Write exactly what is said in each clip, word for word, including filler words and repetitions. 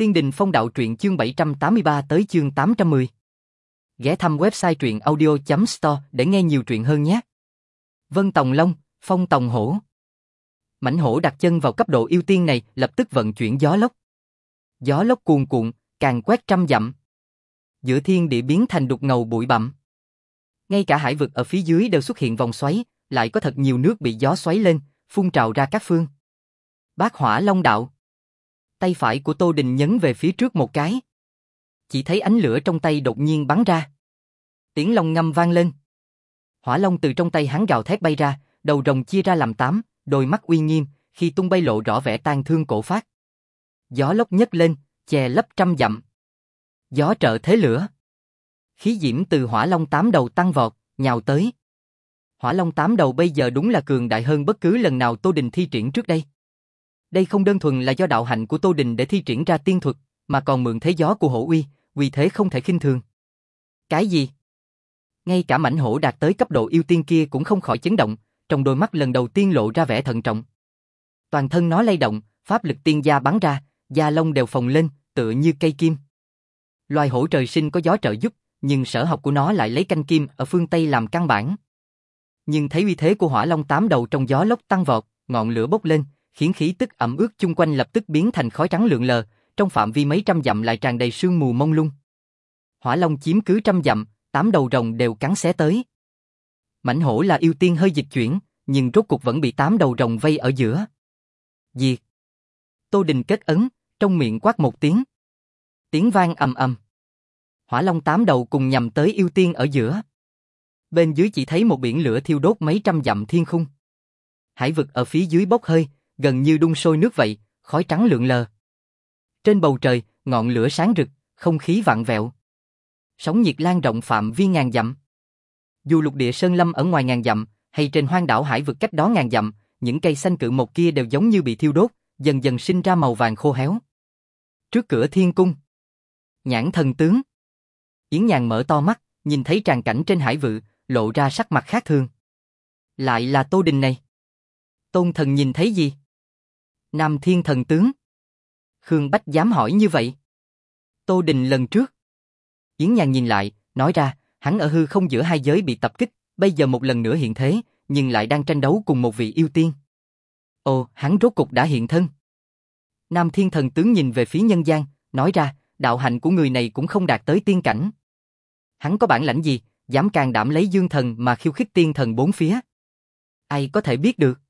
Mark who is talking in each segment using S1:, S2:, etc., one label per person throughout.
S1: Tiên Đình Phong Đạo Truyện chương bảy trăm tám mươi ba tới chương tám trăm mười. Ghé thăm website truyện audio chấm store để nghe nhiều truyện hơn nhé. Vân Tòng Long, Phong Tòng Hổ. Mãnh hổ đặt chân vào cấp độ ưu tiên này, lập tức vận chuyển gió lốc. Gió lốc cuồn cuộn, càng quét trăm dặm. Giữa thiên địa biến thành đục ngầu bụi bặm. Ngay cả hải vực ở phía dưới đều xuất hiện vòng xoáy, lại có thật nhiều nước bị gió xoáy lên, phun trào ra các phương. Bát Hỏa Long Đạo. Tay phải của Tô Đình nhấn về phía trước một cái. Chỉ thấy ánh lửa trong tay đột nhiên bắn ra. Tiếng long ngâm vang lên. Hỏa long từ trong tay hắn gào thét bay ra, đầu rồng chia ra làm tám, đôi mắt uy nghiêm, khi tung bay lộ rõ vẻ tang thương cổ phát. Gió lốc nhấc lên, che lấp trăm dặm. Gió trợ thế lửa. Khí diễm từ hỏa long tám đầu tăng vọt, nhào tới. Hỏa long tám đầu bây giờ đúng là cường đại hơn bất cứ lần nào Tô Đình thi triển trước đây. Đây không đơn thuần là do đạo hạnh của Tô Đình để thi triển ra tiên thuật, mà còn mượn thế gió của hổ uy, uy thế không thể khinh thường. Cái gì? Ngay cả mãnh hổ đạt tới cấp độ yêu tiên kia cũng không khỏi chấn động, trong đôi mắt lần đầu tiên lộ ra vẻ thận trọng. Toàn thân nó lay động, pháp lực tiên gia bắn ra, da lông đều phồng lên, tựa như cây kim. Loài hổ trời sinh có gió trợ giúp, nhưng sở học của nó lại lấy canh kim ở phương Tây làm căn bản. Nhưng thấy uy thế của hỏa long tám đầu trong gió lốc tăng vọt, ngọn lửa bốc lên, khiến khí tức ẩm ướt chung quanh lập tức biến thành khói trắng lượn lờ, trong phạm vi mấy trăm dặm lại tràn đầy sương mù mông lung. Hỏa long chiếm cứ trăm dặm, tám đầu rồng đều cắn xé tới. Mãnh hổ là yêu tiên hơi dịch chuyển, nhưng rốt cuộc vẫn bị tám đầu rồng vây ở giữa. Diệt. Tô Đình kết ấn, trong miệng quát một tiếng. Tiếng vang ầm ầm. Hỏa long tám đầu cùng nhằm tới yêu tiên ở giữa. Bên dưới chỉ thấy một biển lửa thiêu đốt mấy trăm dặm thiên khung. Hải vực ở phía dưới bốc hơi, gần như đun sôi nước vậy, khói trắng lượn lờ. Trên bầu trời, ngọn lửa sáng rực, không khí vặn vẹo. Sóng nhiệt lan rộng phạm vi ngàn dặm. Dù lục địa sơn lâm ở ngoài ngàn dặm, hay trên hoang đảo hải vực cách đó ngàn dặm, những cây xanh cự mộc kia đều giống như bị thiêu đốt, dần dần sinh ra màu vàng khô héo. Trước cửa thiên cung, Nhãn Thần Tướng. Yến Nhàn mở to mắt, nhìn thấy tràng cảnh trên hải vực, lộ ra sắc mặt khác thường. Lại là Tô Đình này. Tôn thần nhìn thấy gì? Nam Thiên Thần Tướng. Khương Bách dám hỏi như vậy. Tô Đình lần trước. Yến Nhàn nhìn lại, nói ra, hắn ở hư không giữa hai giới bị tập kích, bây giờ một lần nữa hiện thế, nhưng lại đang tranh đấu cùng một vị yêu tiên. Ồ, hắn rốt cục đã hiện thân. Nam Thiên Thần Tướng nhìn về phía nhân gian, nói ra, đạo hạnh của người này cũng không đạt tới tiên cảnh. Hắn có bản lãnh gì, dám can đảm lấy dương thần mà khiêu khích tiên thần bốn phía? Ai có thể biết được?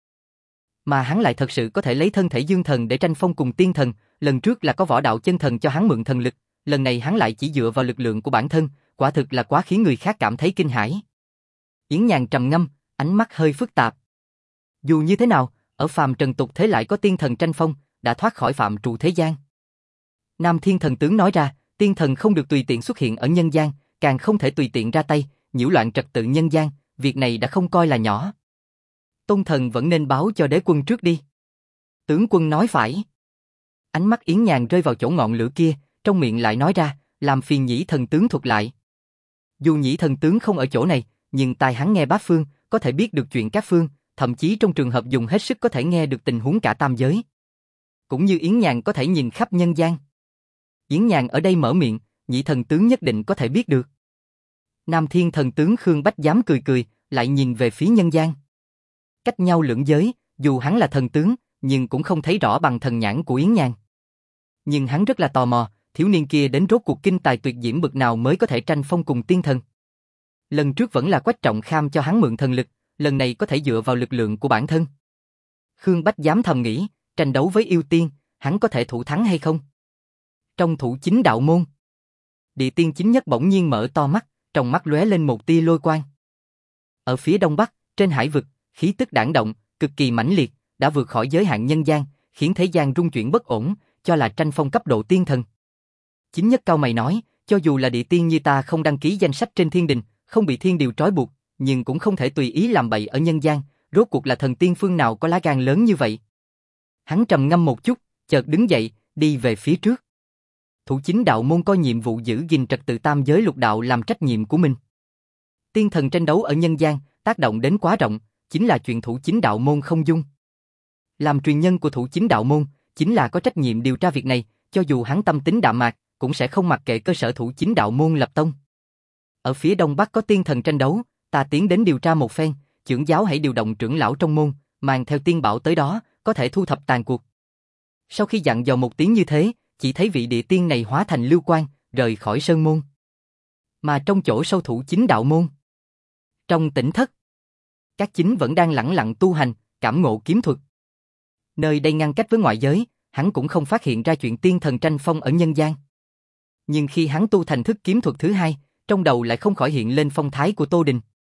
S1: Mà hắn lại thật sự có thể lấy thân thể dương thần để tranh phong cùng tiên thần, lần trước là có võ đạo chân thần cho hắn mượn thần lực, lần này hắn lại chỉ dựa vào lực lượng của bản thân, quả thực là quá khiến người khác cảm thấy kinh hãi. Yến Nhàn trầm ngâm, ánh mắt hơi phức tạp. Dù như thế nào, ở phàm trần tục thế lại có tiên thần tranh phong, đã thoát khỏi phạm trù thế gian. Nam Thiên Thần Tướng nói ra, tiên thần không được tùy tiện xuất hiện ở nhân gian, càng không thể tùy tiện ra tay, nhiễu loạn trật tự nhân gian, việc này đã không coi là nhỏ. Tôn thần vẫn nên báo cho đế quân trước đi. Tướng quân nói phải. Ánh mắt Yến Nhàn rơi vào chỗ ngọn lửa kia, trong miệng lại nói ra, làm phiền Nhĩ Thần Tướng thuật lại. Dù Nhĩ Thần Tướng không ở chỗ này, nhưng tai hắn nghe bát phương, có thể biết được chuyện các phương, thậm chí trong trường hợp dùng hết sức có thể nghe được tình huống cả tam giới. Cũng như Yến Nhàn có thể nhìn khắp nhân gian. Yến Nhàn ở đây mở miệng, Nhĩ Thần Tướng nhất định có thể biết được. Nam Thiên Thần Tướng Khương Bách dám cười cười, lại nhìn về phía nhân gian. Cách nhau lưỡng giới, dù hắn là thần tướng, nhưng cũng không thấy rõ bằng thần nhãn của Yến Nhàn. Nhưng hắn rất là tò mò, thiếu niên kia đến rốt cuộc kinh tài tuyệt diễm bực nào mới có thể tranh phong cùng tiên thần. Lần trước vẫn là Quách Trọng Kham cho hắn mượn thần lực, lần này có thể dựa vào lực lượng của bản thân. Khương Bách dám thầm nghĩ, tranh đấu với yêu tiên, hắn có thể thủ thắng hay không? Trong thủ chính đạo môn, địa tiên chính nhất bỗng nhiên mở to mắt, trong mắt lóe lên một tia lôi quang. Ở phía đông bắc, trên hải vực, khí tức đãng động, cực kỳ mãnh liệt, đã vượt khỏi giới hạn nhân gian, khiến thế gian rung chuyển bất ổn, cho là tranh phong cấp độ tiên thần. Chính nhất cao mày nói, cho dù là địa tiên như ta không đăng ký danh sách trên thiên đình, không bị thiên điều trói buộc, nhưng cũng không thể tùy ý làm bậy ở nhân gian, rốt cuộc là thần tiên phương nào có lá gan lớn như vậy. Hắn trầm ngâm một chút, chợt đứng dậy, đi về phía trước. Thủ chính đạo môn coi nhiệm vụ giữ gìn trật tự tam giới lục đạo làm trách nhiệm của mình. Tiên thần tranh đấu ở nhân gian, tác động đến quá rộng, chính là chuyện thủ chính đạo môn không dung. Làm truyền nhân của thủ chính đạo môn, chính là có trách nhiệm điều tra việc này, cho dù hắn tâm tính đạm mạc, cũng sẽ không mặc kệ cơ sở thủ chính đạo môn lập tông. Ở phía đông bắc có tiên thần tranh đấu, ta tiến đến điều tra một phen, trưởng giáo hãy điều động trưởng lão trong môn, mang theo tiên bảo tới đó, có thể thu thập tàn cuộc. Sau khi dặn dò một tiếng như thế, chỉ thấy vị địa tiên này hóa thành lưu quang, rời khỏi sơn môn. Mà trong chỗ sâu thủ chính đạo môn, trong tỉnh thất, các chính vẫn đang lẳng lặng tu hành, cảm ngộ kiếm thuật. Nơi đây ngăn cách với ngoại giới, hắn cũng không phát hiện ra chuyện tiên thần tranh phong ở nhân gian. Nhưng khi hắn tu thành thức kiếm thuật thứ hai, trong đầu lại không khỏi hiện lên phong thái của Tô Đình.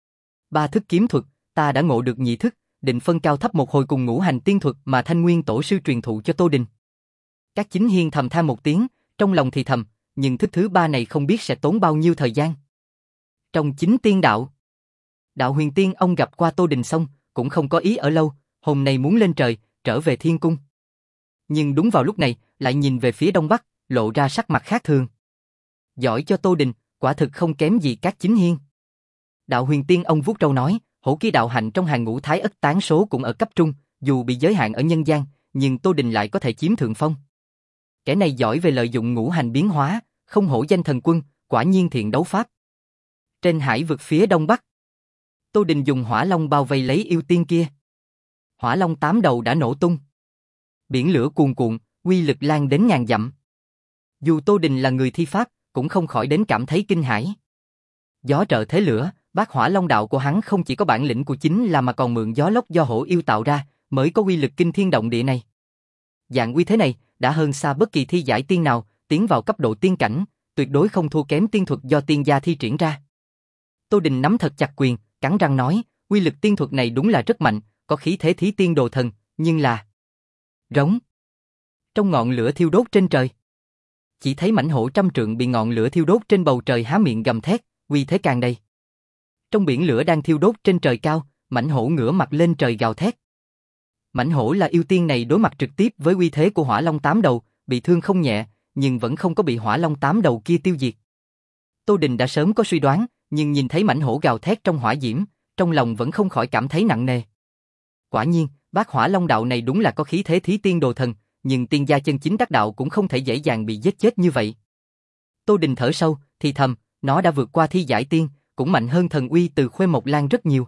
S1: Ba thức kiếm thuật, ta đã ngộ được nhị thức, định phân cao thấp một hồi cùng ngũ hành tiên thuật mà Thanh Nguyên tổ sư truyền thụ cho Tô Đình. Các chính hiên thầm than một tiếng, trong lòng thì thầm, nhưng thức thứ ba này không biết sẽ tốn bao nhiêu thời gian. Trong chính tiên đạo, Đạo Huyền Tiên ông gặp qua Tô Đình xong, cũng không có ý ở lâu, hôm nay muốn lên trời, trở về thiên cung. Nhưng đúng vào lúc này, lại nhìn về phía đông bắc, lộ ra sắc mặt khác thường. Giỏi cho Tô Đình, quả thực không kém gì các chính hiên. Đạo Huyền Tiên ông vuốt râu nói, hổ ký đạo hạnh trong hàng ngũ thái ất tán số cũng ở cấp trung, dù bị giới hạn ở nhân gian, nhưng Tô Đình lại có thể chiếm thượng phong. Kẻ này giỏi về lợi dụng ngũ hành biến hóa, không hổ danh thần quân, quả nhiên thiện đấu pháp. Trên hải vực phía đông bắc, Tô Đình dùng hỏa long bao vây lấy yêu tiên kia. Hỏa long tám đầu đã nổ tung. Biển lửa cuồn cuộn, uy lực lan đến ngàn dặm. Dù Tô Đình là người thi pháp, cũng không khỏi đến cảm thấy kinh hãi. Gió trợ thế lửa, bát hỏa long đạo của hắn không chỉ có bản lĩnh của chính là mà còn mượn gió lốc do hổ yêu tạo ra, mới có uy lực kinh thiên động địa này. Dạng uy thế này đã hơn xa bất kỳ thi giải tiên nào, tiến vào cấp độ tiên cảnh, tuyệt đối không thua kém tiên thuật do tiên gia thi triển ra. Tô Đình nắm thật chặt quyền, cắn răng nói, uy lực tiên thuật này đúng là rất mạnh, có khí thế thí tiên đồ thần, nhưng là... Rống. Trong ngọn lửa thiêu đốt trên trời, chỉ thấy mãnh hổ trăm trượng bị ngọn lửa thiêu đốt trên bầu trời há miệng gầm thét, uy thế càng đầy. Trong biển lửa đang thiêu đốt trên trời cao, mãnh hổ ngửa mặt lên trời gào thét. Mãnh hổ là yêu tiên này đối mặt trực tiếp với uy thế của hỏa long tám đầu, bị thương không nhẹ, nhưng vẫn không có bị hỏa long tám đầu kia tiêu diệt. Tô Đình đã sớm có suy đoán, nhưng nhìn thấy mãnh hổ gào thét trong hỏa diễm, trong lòng vẫn không khỏi cảm thấy nặng nề. Quả nhiên, bát hỏa long đạo này đúng là có khí thế thí tiên đồ thần, nhưng tiên gia chân chính đắc đạo cũng không thể dễ dàng bị giết chết như vậy. Tô Đình thở sâu, thì thầm, nó đã vượt qua thi giải tiên, cũng mạnh hơn thần uy từ Khuê Mộc Lan rất nhiều.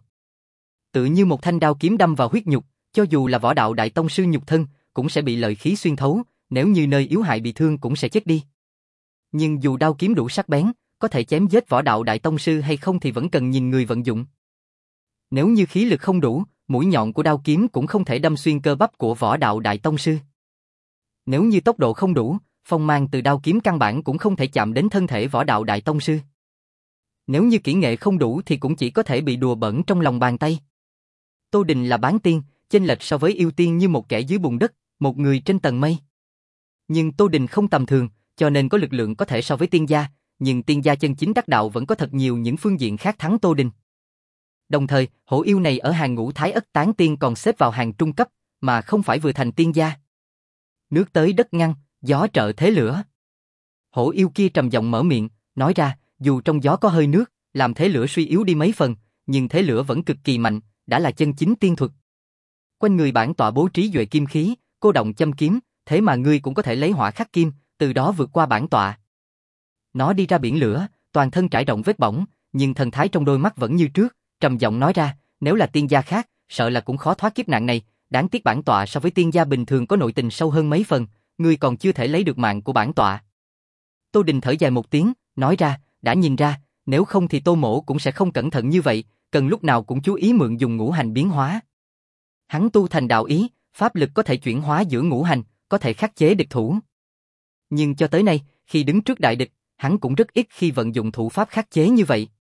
S1: Tự như một thanh đao kiếm đâm vào huyết nhục, cho dù là võ đạo đại tông sư nhục thân, cũng sẽ bị lợi khí xuyên thấu, nếu như nơi yếu hại bị thương cũng sẽ chết đi. Nhưng dù đao kiếm đủ sắc bén, có thể chém giết võ đạo đại tông sư hay không thì vẫn cần nhìn người vận dụng. Nếu như khí lực không đủ, mũi nhọn của đao kiếm cũng không thể đâm xuyên cơ bắp của võ đạo đại tông sư. Nếu như tốc độ không đủ, phong mang từ đao kiếm căn bản cũng không thể chạm đến thân thể võ đạo đại tông sư. Nếu như kỹ nghệ không đủ thì cũng chỉ có thể bị đùa bỡn trong lòng bàn tay. Tô Đình là bán tiên, chênh lệch so với yêu tiên như một kẻ dưới bùn đất, một người trên tầng mây. Nhưng Tô Đình không tầm thường, cho nên có lực lượng có thể so với tiên gia, nhưng tiên gia chân chính đắc đạo vẫn có thật nhiều những phương diện khác thắng Tô Đình. Đồng thời, hổ yêu này ở hàng ngũ thái ất tán tiên còn xếp vào hàng trung cấp, mà không phải vừa thành tiên gia. Nước tới đất ngăn, gió trợ thế lửa. Hổ yêu kia trầm giọng mở miệng, nói ra, dù trong gió có hơi nước, làm thế lửa suy yếu đi mấy phần, nhưng thế lửa vẫn cực kỳ mạnh, đã là chân chính tiên thuật. Quanh người bản tọa bố trí duệ kim khí, cô động châm kiếm, thế mà ngươi cũng có thể lấy hỏa khắc kim, từ đó vượt qua bản tọa. Nó đi ra biển lửa, toàn thân trải rộng vết bỏng, nhưng thần thái trong đôi mắt vẫn như trước, trầm giọng nói ra, nếu là tiên gia khác, sợ là cũng khó thoát kiếp nạn này, đáng tiếc bản tọa so với tiên gia bình thường có nội tình sâu hơn mấy phần, ngươi còn chưa thể lấy được mạng của bản tọa. Tô Đình thở dài một tiếng, nói ra, đã nhìn ra, nếu không thì Tô Mỗ cũng sẽ không cẩn thận như vậy, cần lúc nào cũng chú ý mượn dùng ngũ hành biến hóa. Hắn tu thành đạo ý, pháp lực có thể chuyển hóa giữa ngũ hành, có thể khắc chế địch thủ. Nhưng cho tới nay, khi đứng trước đại địch, hắn cũng rất ít khi vận dụng thủ pháp khắc chế như vậy.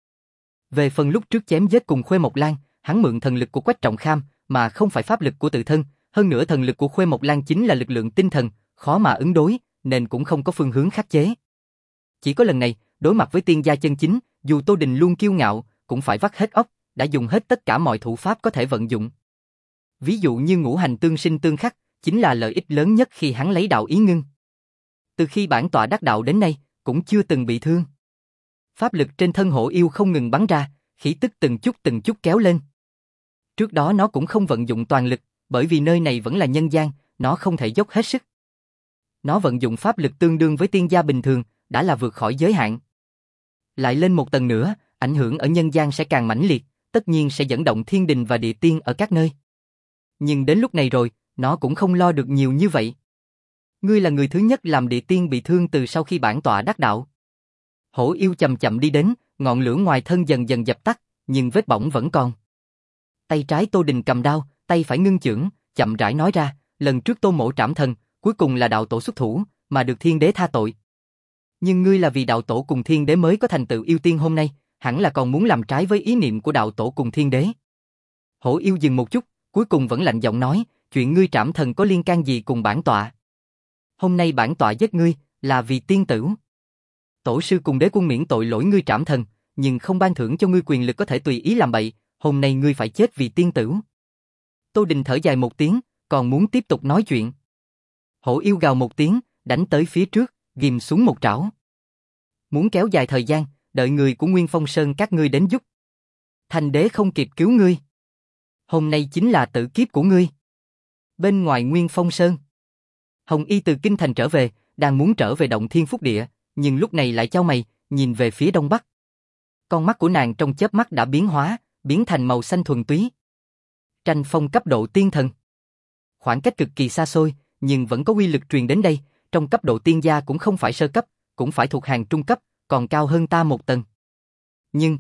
S1: Về phần lúc trước chém giết cùng Khuê Mộc Lan, hắn mượn thần lực của Quách Trọng Kham, mà không phải pháp lực của tự thân, hơn nữa thần lực của Khuê Mộc Lan chính là lực lượng tinh thần, khó mà ứng đối, nên cũng không có phương hướng khắc chế. Chỉ có lần này, đối mặt với tiên gia chân chính, dù Tô Đình luôn kiêu ngạo, cũng phải vắt hết óc, đã dùng hết tất cả mọi thủ pháp có thể vận dụng. Ví dụ như ngũ hành tương sinh tương khắc, chính là lợi ích lớn nhất khi hắn lấy đạo ý ngưng. Từ khi bản tọa đắc đạo đến nay, cũng chưa từng bị thương. Pháp lực trên thân hổ yêu không ngừng bắn ra, khí tức từng chút từng chút kéo lên. Trước đó nó cũng không vận dụng toàn lực, bởi vì nơi này vẫn là nhân gian, nó không thể dốc hết sức. Nó vận dụng pháp lực tương đương với tiên gia bình thường, đã là vượt khỏi giới hạn. Lại lên một tầng nữa, ảnh hưởng ở nhân gian sẽ càng mãnh liệt, tất nhiên sẽ dẫn động thiên đình và địa tiên ở các nơi. Nhưng đến lúc này rồi, nó cũng không lo được nhiều như vậy. Ngươi là người thứ nhất làm địa tiên bị thương từ sau khi bản tọa đắc đạo. Hổ yêu chậm chậm đi đến, ngọn lửa ngoài thân dần dần dập tắt, nhưng vết bỏng vẫn còn. Tay trái Tô Đình cầm đao, tay phải ngưng chưởng, chậm rãi nói ra, lần trước Tô Mỗ trảm thần, cuối cùng là đạo tổ xuất thủ, mà được thiên đế tha tội. Nhưng ngươi là vì đạo tổ cùng thiên đế mới có thành tựu yêu tiên hôm nay, hẳn là còn muốn làm trái với ý niệm của đạo tổ cùng thiên đế. Hổ yêu dừng một chút, cuối cùng vẫn lạnh giọng nói, chuyện ngươi trảm thần có liên can gì cùng bản tọa? Hôm nay bản tọa giết ngươi, là vì tiên tử. Tổ sư cùng đế quân miễn tội lỗi ngươi trảm thần, nhưng không ban thưởng cho ngươi quyền lực có thể tùy ý làm bậy, hôm nay ngươi phải chết vì tiên tử. Tô Đình thở dài một tiếng, còn muốn tiếp tục nói chuyện. Hổ yêu gào một tiếng, đánh tới phía trước, ghim xuống một trảo. Muốn kéo dài thời gian, đợi người của Nguyên Phong Sơn các ngươi đến giúp. Thành đế không kịp cứu ngươi. Hôm nay chính là tử kiếp của ngươi. Bên ngoài Nguyên Phong Sơn, Hồng Y từ kinh thành trở về, đang muốn trở về động thiên phúc địa, nhưng lúc này lại chau mày, nhìn về phía đông bắc. Con mắt của nàng trong chớp mắt đã biến hóa, biến thành màu xanh thuần túy. Tranh phong cấp độ tiên thần. Khoảng cách cực kỳ xa xôi, nhưng vẫn có uy lực truyền đến đây, trong cấp độ tiên gia cũng không phải sơ cấp, cũng phải thuộc hàng trung cấp, còn cao hơn ta một tầng. Nhưng,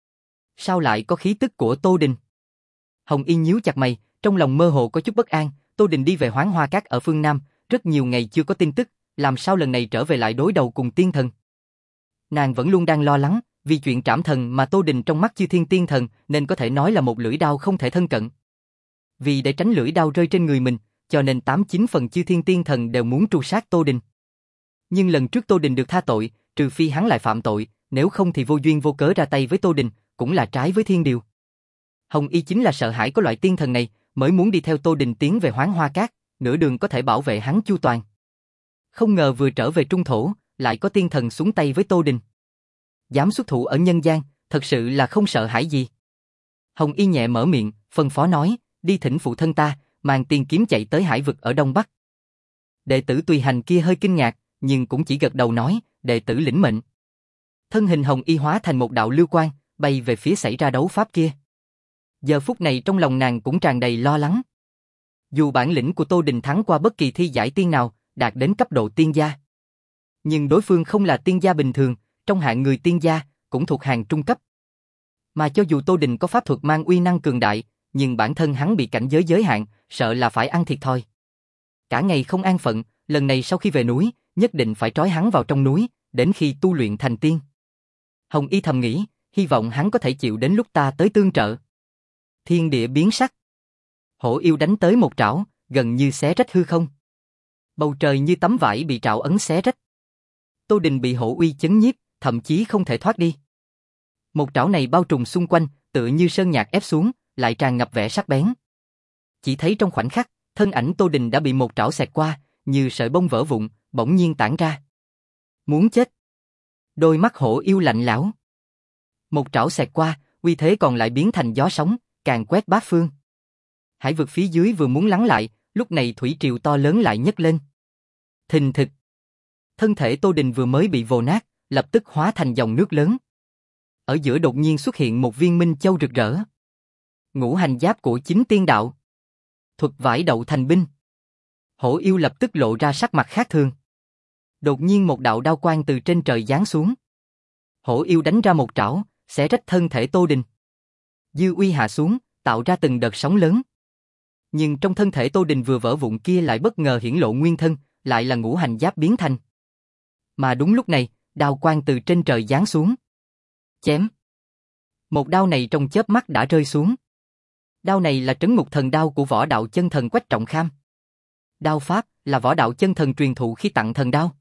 S1: sao lại có khí tức của Tô Đình? Hồng Y nhíu chặt mày, trong lòng mơ hồ có chút bất an, Tô Đình đi về Hoán Hoa Các ở phương Nam, rất nhiều ngày chưa có tin tức, làm sao lần này trở về lại đối đầu cùng tiên thần? Nàng vẫn luôn đang lo lắng, vì chuyện trảm thần mà Tô Đình trong mắt chư thiên tiên thần nên có thể nói là một lưỡi đao không thể thân cận. Vì để tránh lưỡi đao rơi trên người mình, cho nên tám chín phần chư thiên tiên thần đều muốn tru sát Tô Đình. Nhưng lần trước Tô Đình được tha tội, trừ phi hắn lại phạm tội, nếu không thì vô duyên vô cớ ra tay với Tô Đình, cũng là trái với thiên điều. Hồng Y chính là sợ hãi có loại tiên thần này, mới muốn đi theo Tô Đình tiến về Hoán Hoa Các, nửa đường có thể bảo vệ hắn chu toàn. Không ngờ vừa trở về trung thổ, lại có tiên thần xuống tay với Tô Đình. Dám xuất thủ ở nhân gian, thật sự là không sợ hãi gì. Hồng Y nhẹ mở miệng, phân phó nói, đi thỉnh phụ thân ta, mang tiên kiếm chạy tới hải vực ở Đông Bắc. Đệ tử tùy hành kia hơi kinh ngạc, nhưng cũng chỉ gật đầu nói, đệ tử lĩnh mệnh. Thân hình Hồng Y hóa thành một đạo lưu quang, bay về phía xảy ra đấu pháp kia. Giờ phút này trong lòng nàng cũng tràn đầy lo lắng. Dù bản lĩnh của Tô Đình thắng qua bất kỳ thi giải tiên nào, đạt đến cấp độ tiên gia. Nhưng đối phương không là tiên gia bình thường, trong hạng người tiên gia, cũng thuộc hàng trung cấp. Mà cho dù Tô Đình có pháp thuật mang uy năng cường đại, nhưng bản thân hắn bị cảnh giới giới hạn, sợ là phải ăn thiệt thòi. Cả ngày không an phận, lần này sau khi về núi, nhất định phải trói hắn vào trong núi, đến khi tu luyện thành tiên. Hồng Y thầm nghĩ, hy vọng hắn có thể chịu đến lúc ta tới tương trợ. Thiên địa biến sắc. Hổ yêu đánh tới một trảo, gần như xé rách hư không. Bầu trời như tấm vải bị trảo ấn xé rách. Tô Đình bị hổ uy chấn nhiếp, thậm chí không thể thoát đi. Một trảo này bao trùm xung quanh, tựa như sơn nhạc ép xuống, lại tràn ngập vẻ sắc bén. Chỉ thấy trong khoảnh khắc, thân ảnh Tô Đình đã bị một trảo xẹt qua, như sợi bông vỡ vụn, bỗng nhiên tản ra. Muốn chết. Đôi mắt hổ yêu lạnh lẽo. Một trảo xẹt qua, uy thế còn lại biến thành gió sóng, càng quét bát phương. Hải vực phía dưới vừa muốn lắng lại, lúc này thủy triều to lớn lại nhấc lên. Thình thịch. Thân thể Tô Đình vừa mới bị vồ nát, lập tức hóa thành dòng nước lớn. Ở giữa đột nhiên xuất hiện một viên minh châu rực rỡ. Ngũ hành giáp của chính tiên đạo. Thuật vải đậu thành binh. Hổ yêu lập tức lộ ra sắc mặt khác thường. Đột nhiên một đạo đao quang từ trên trời giáng xuống. Hổ yêu đánh ra một trảo, xé rách thân thể Tô Đình. Dư uy hạ xuống, tạo ra từng đợt sóng lớn. Nhưng trong thân thể Tô Đình vừa vỡ vụn kia lại bất ngờ hiển lộ nguyên thân, lại là ngũ hành giáp biến thành. Mà đúng lúc này, đao quang từ trên trời giáng xuống. Chém. Một đao này trong chớp mắt đã rơi xuống. Đao này là trấn ngục thần đao của võ đạo chân thần Quách Trọng Kham. Đao pháp là võ đạo chân thần truyền thụ khi tặng thần đao.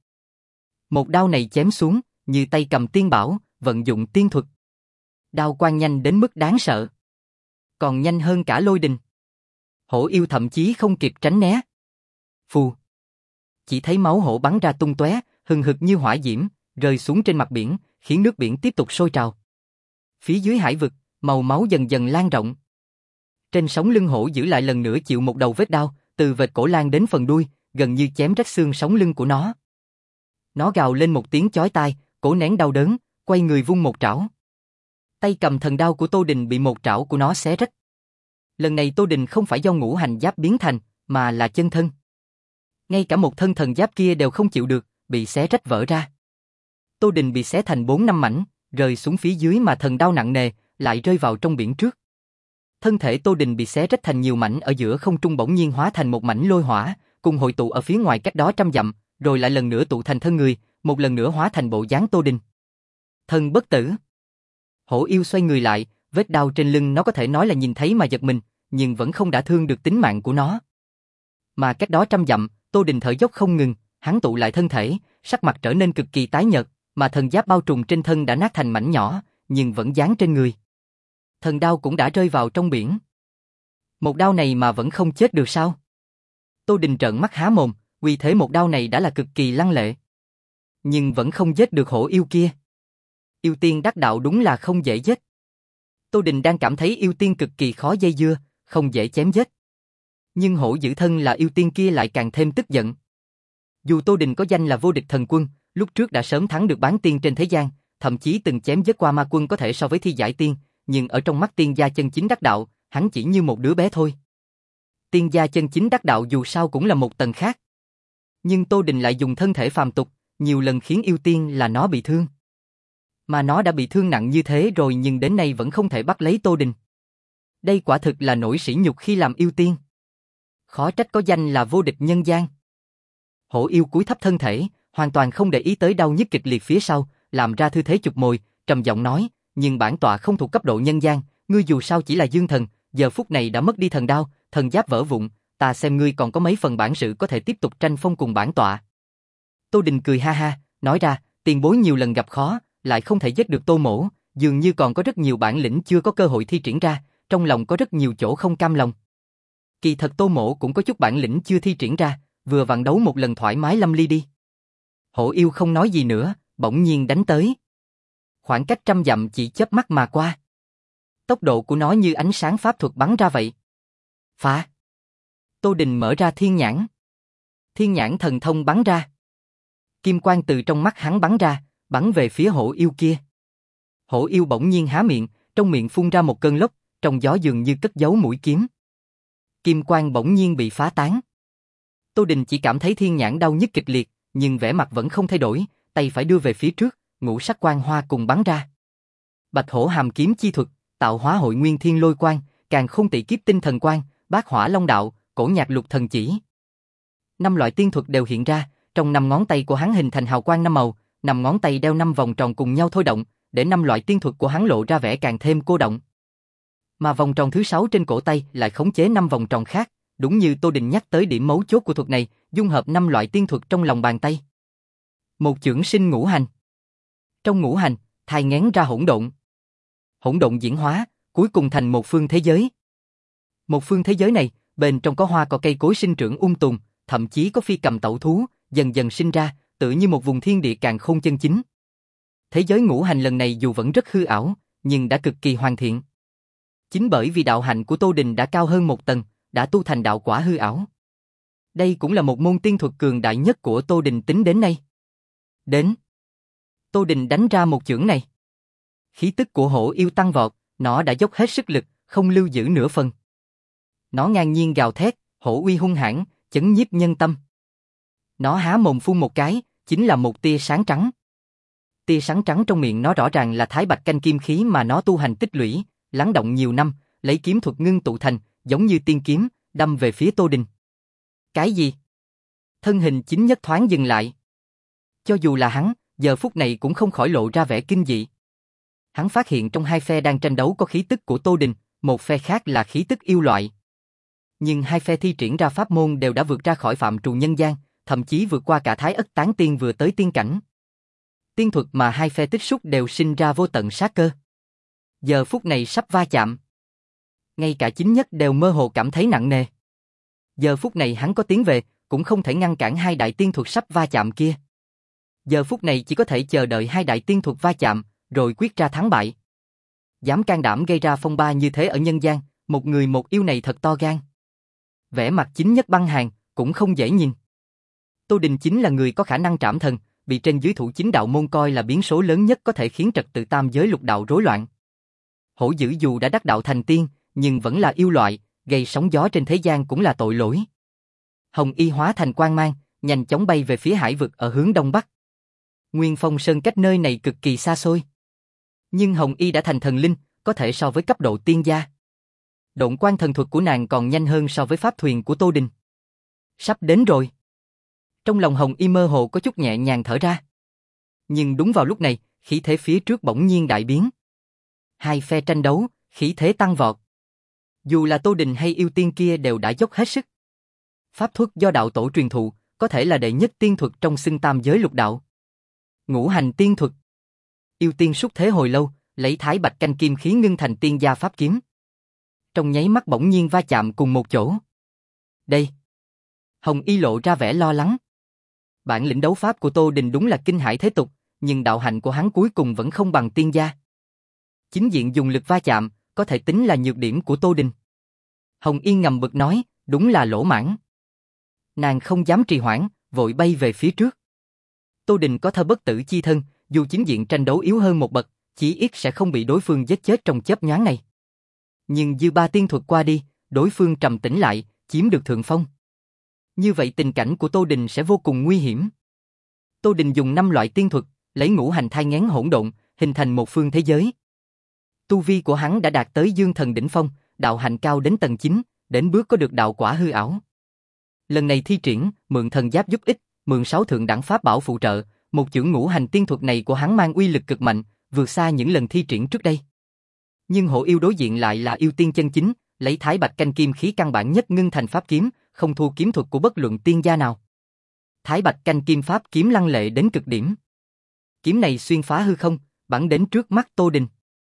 S1: Một đao này chém xuống, như tay cầm tiên bảo, vận dụng tiên thuật. Đao quang nhanh đến mức đáng sợ. Còn nhanh hơn cả lôi đình. Hổ yêu thậm chí không kịp tránh né. Phù. Chỉ thấy máu hổ bắn ra tung tóe, hừng hực như hỏa diễm, rơi xuống trên mặt biển, khiến nước biển tiếp tục sôi trào. Phía dưới hải vực, màu máu dần dần lan rộng. Trên sóng lưng hổ giữ lại lần nữa chịu một đầu vết đao, từ vệt cổ lan đến phần đuôi, gần như chém rách xương sống lưng của nó. Nó gào lên một tiếng chói tai, cố nén đau đớn, quay người vung một trảo. Tay cầm thần đao của Tô Đình bị một trảo của nó xé rách. Lần này Tô Đình không phải do ngũ hành giáp biến thành, mà là chân thân. Ngay cả một thân thần giáp kia đều không chịu được, bị xé rách vỡ ra. Tô Đình bị xé thành bốn năm mảnh, rơi xuống phía dưới mà thần đao nặng nề, lại rơi vào trong biển trước. Thân thể Tô Đình bị xé rách thành nhiều mảnh ở giữa không trung bỗng nhiên hóa thành một mảnh lôi hỏa, cùng hội tụ ở phía ngoài cách đó trăm dặm, rồi lại lần nữa tụ thành thân người, một lần nữa hóa thành bộ dáng Tô Đình. Thần bất tử. Hổ yêu xoay người lại, vết đau trên lưng nó có thể nói là nhìn thấy mà giật mình, nhưng vẫn không đả thương được tính mạng của nó. Mà cách đó trăm dặm, Tô Đình thở dốc không ngừng, hắn tụ lại thân thể, sắc mặt trở nên cực kỳ tái nhợt, mà thần giáp bao trùm trên thân đã nát thành mảnh nhỏ, nhưng vẫn dán trên người. Thần đao cũng đã rơi vào trong biển. Một đao này mà vẫn không chết được sao? Tô Đình trợn mắt há mồm, uy thế một đao này đã là cực kỳ lăng lệ. Nhưng vẫn không giết được hổ yêu kia. Yêu tiên đắc đạo đúng là không dễ giết. Tô Đình đang cảm thấy yêu tiên cực kỳ khó dây dưa, không dễ chém giết. Nhưng hổ giữ thân là yêu tiên kia lại càng thêm tức giận. Dù Tô Đình có danh là vô địch thần quân, lúc trước đã sớm thắng được bán tiên trên thế gian, thậm chí từng chém giết qua ma quân có thể so với thi giải tiên, nhưng ở trong mắt tiên gia chân chính đắc đạo, hắn chỉ như một đứa bé thôi. Tiên gia chân chính đắc đạo dù sao cũng là một tầng khác. Nhưng Tô Đình lại dùng thân thể phàm tục, nhiều lần khiến yêu tiên là nó bị thương. Mà nó đã bị thương nặng như thế rồi nhưng đến nay vẫn không thể bắt lấy Tô Đình. Đây quả thực là nỗi sỉ nhục khi làm yêu tiên. Khó trách có danh là vô địch nhân gian. Hổ yêu cúi thấp thân thể, hoàn toàn không để ý tới đau nhức kịch liệt phía sau, làm ra thư thế chụp mồi, trầm giọng nói, nhưng bản tọa không thuộc cấp độ nhân gian, ngươi dù sao chỉ là dương thần, giờ phút này đã mất đi thần đao, thần giáp vỡ vụn, ta xem ngươi còn có mấy phần bản sự có thể tiếp tục tranh phong cùng bản tọa. Tô Đình cười ha ha, nói ra, tiền bối nhiều lần gặp khó, lại không thể giết được Tô Mỗ, dường như còn có rất nhiều bản lĩnh chưa có cơ hội thi triển ra, trong lòng có rất nhiều chỗ không cam lòng. Kỳ thật Tô Mỗ cũng có chút bản lĩnh chưa thi triển ra, vừa vặn đấu một lần thoải mái lâm ly đi. Hổ yêu không nói gì nữa, bỗng nhiên đánh tới. Khoảng cách trăm dặm chỉ chớp mắt mà qua. Tốc độ của nó như ánh sáng pháp thuật bắn ra vậy. Phá! Tô Đình mở ra thiên nhãn. Thiên nhãn thần thông bắn ra. Kim quang từ trong mắt hắn bắn ra, bắn về phía hổ yêu kia. Hổ yêu bỗng nhiên há miệng, trong miệng phun ra một cơn lốc, trong gió dường như cất giấu mũi kiếm. Kim quang bỗng nhiên bị phá tán. Tô Đình chỉ cảm thấy thiên nhãn đau nhức kịch liệt, nhưng vẻ mặt vẫn không thay đổi, tay phải đưa về phía trước, ngũ sắc quang hoa cùng bắn ra. Bạch hổ hàm kiếm chi thuật, tạo hóa hội nguyên thiên lôi quang, càn khôn tỷ kiếp tinh thần quang, bát hỏa long đạo, cổ nhạc lục thần chỉ. Năm loại tiên thuật đều hiện ra, trong năm ngón tay của hắn hình thành hào quang năm màu, năm ngón tay đeo năm vòng tròn cùng nhau thôi động, để năm loại tiên thuật của hắn lộ ra vẻ càng thêm cô động. Mà vòng tròn thứ sáu trên cổ tay lại khống chế năm vòng tròn khác, đúng như Tô Đình nhắc tới điểm mấu chốt của thuật này, dung hợp năm loại tiên thuật trong lòng bàn tay. Một chưởng sinh ngũ hành. Trong ngũ hành, thai nghén ra hỗn độn. Hỗn độn diễn hóa, cuối cùng thành một phương thế giới. Một phương thế giới này, bên trong có hoa cỏ cây cối sinh trưởng um tùm, thậm chí có phi cầm tẩu thú, dần dần sinh ra, tự như một vùng thiên địa càn khôn chân chính. Thế giới ngũ hành lần này dù vẫn rất hư ảo, nhưng đã cực kỳ hoàn thiện. Chính bởi vì đạo hạnh của Tô Đình đã cao hơn một tầng, đã tu thành đạo quả hư ảo. Đây cũng là một môn tiên thuật cường đại nhất của Tô Đình tính đến nay. Đến. Tô Đình đánh ra một chưởng này. Khí tức của hổ yêu tăng vọt, nó đã dốc hết sức lực, không lưu giữ nửa phần. Nó ngang nhiên gào thét, hổ uy hung hãn, chấn nhiếp nhân tâm. Nó há mồm phun một cái, chính là một tia sáng trắng. Tia sáng trắng trong miệng nó rõ ràng là thái bạch canh kim khí mà nó tu hành tích lũy, lắng động nhiều năm, lấy kiếm thuật ngưng tụ thành, giống như tiên kiếm, đâm về phía Tô Đình. Cái gì? Thân hình chính nhất thoáng dừng lại. Cho dù là hắn, giờ phút này cũng không khỏi lộ ra vẻ kinh dị. Hắn phát hiện trong hai phe đang tranh đấu có khí tức của Tô Đình, một phe khác là khí tức yêu loại. Nhưng hai phe thi triển ra pháp môn đều đã vượt ra khỏi phạm trù nhân gian, thậm chí vượt qua cả Thái Ất Tán Tiên vừa tới tiên cảnh. Tiên thuật mà hai phe tích xúc đều sinh ra vô tận sát cơ. Giờ phút này sắp va chạm. Ngay cả chính nhất đều mơ hồ cảm thấy nặng nề. Giờ phút này hắn có tiến về, cũng không thể ngăn cản hai đại tiên thuật sắp va chạm kia. Giờ phút này chỉ có thể chờ đợi hai đại tiên thuật va chạm, rồi quyết ra thắng bại. Dám can đảm gây ra phong ba như thế ở nhân gian, một người một yêu này thật to gan. Vẻ mặt chính nhất băng hàn, cũng không dễ nhìn. Tô Đình chính là người có khả năng trảm thần, bị trên dưới thủ chính đạo môn coi là biến số lớn nhất có thể khiến trật tự tam giới lục đạo rối loạn. Hổ Dữ dù đã đắc đạo thành tiên, nhưng vẫn là yêu loại, gây sóng gió trên thế gian cũng là tội lỗi. Hồng Y hóa thành quang mang, nhanh chóng bay về phía hải vực ở hướng đông bắc. Nguyên Phong Sơn cách nơi này cực kỳ xa xôi. Nhưng Hồng Y đã thành thần linh, có thể so với cấp độ tiên gia. Độn quang thần thuật của nàng còn nhanh hơn so với pháp thuyền của Tô Đình. Sắp đến rồi. Trong lòng Hồng Y mơ hồ có chút nhẹ nhàng thở ra. Nhưng đúng vào lúc này, khí thế phía trước bỗng nhiên đại biến. Hai phe tranh đấu, khí thế tăng vọt. Dù là Tô Đình hay yêu tiên kia đều đã dốc hết sức. Pháp thuật do đạo tổ truyền thụ, có thể là đệ nhất tiên thuật trong xưng tam giới lục đạo. Ngũ hành tiên thuật. Yêu tiên xúc thế hồi lâu, lấy thái bạch canh kim khí ngưng thành tiên gia pháp kiếm. Trong nháy mắt bỗng nhiên va chạm cùng một chỗ. Đây. Hồng Y lộ ra vẻ lo lắng. Bản lĩnh đấu pháp của Tô Đình đúng là kinh hải thế tục, nhưng đạo hạnh của hắn cuối cùng vẫn không bằng tiên gia. Chính diện dùng lực va chạm, có thể tính là nhược điểm của Tô Đình. Hồng Y ngầm bực nói, đúng là lỗ mãng. Nàng không dám trì hoãn, vội bay về phía trước. Tô Đình có thơ bất tử chi thân, dù chính diện tranh đấu yếu hơn một bậc, chí ít sẽ không bị đối phương giết chết trong chớp nhoáng này. Nhưng dư ba tiên thuật qua đi, đối phương trầm tĩnh lại, chiếm được thượng phong. Như vậy tình cảnh của Tô Đình sẽ vô cùng nguy hiểm. Tô Đình dùng năm loại tiên thuật, lấy ngũ hành thai nghén hỗn độn, hình thành một phương thế giới. Tu vi của hắn đã đạt tới dương thần đỉnh phong, đạo hạnh cao đến tầng chín, đến bước có được đạo quả hư ảo. Lần này thi triển, mượn thần giáp giúp ích, mượn sáu thượng đẳng pháp bảo phụ trợ, một chưởng ngũ hành tiên thuật này của hắn mang uy lực cực mạnh, vượt xa những lần thi triển trước đây. Nhưng Hổ Yêu đối diện lại là yêu tiên chân chính, lấy thái bạch canh kim khí căn bản nhất ngưng thành pháp kiếm, không thua kiếm thuật của bất luận tiên gia nào. Thái bạch canh kim pháp kiếm lăng lệ đến cực điểm. Kiếm này xuyên phá hư không, bắn đến trước mắt Tô Đình.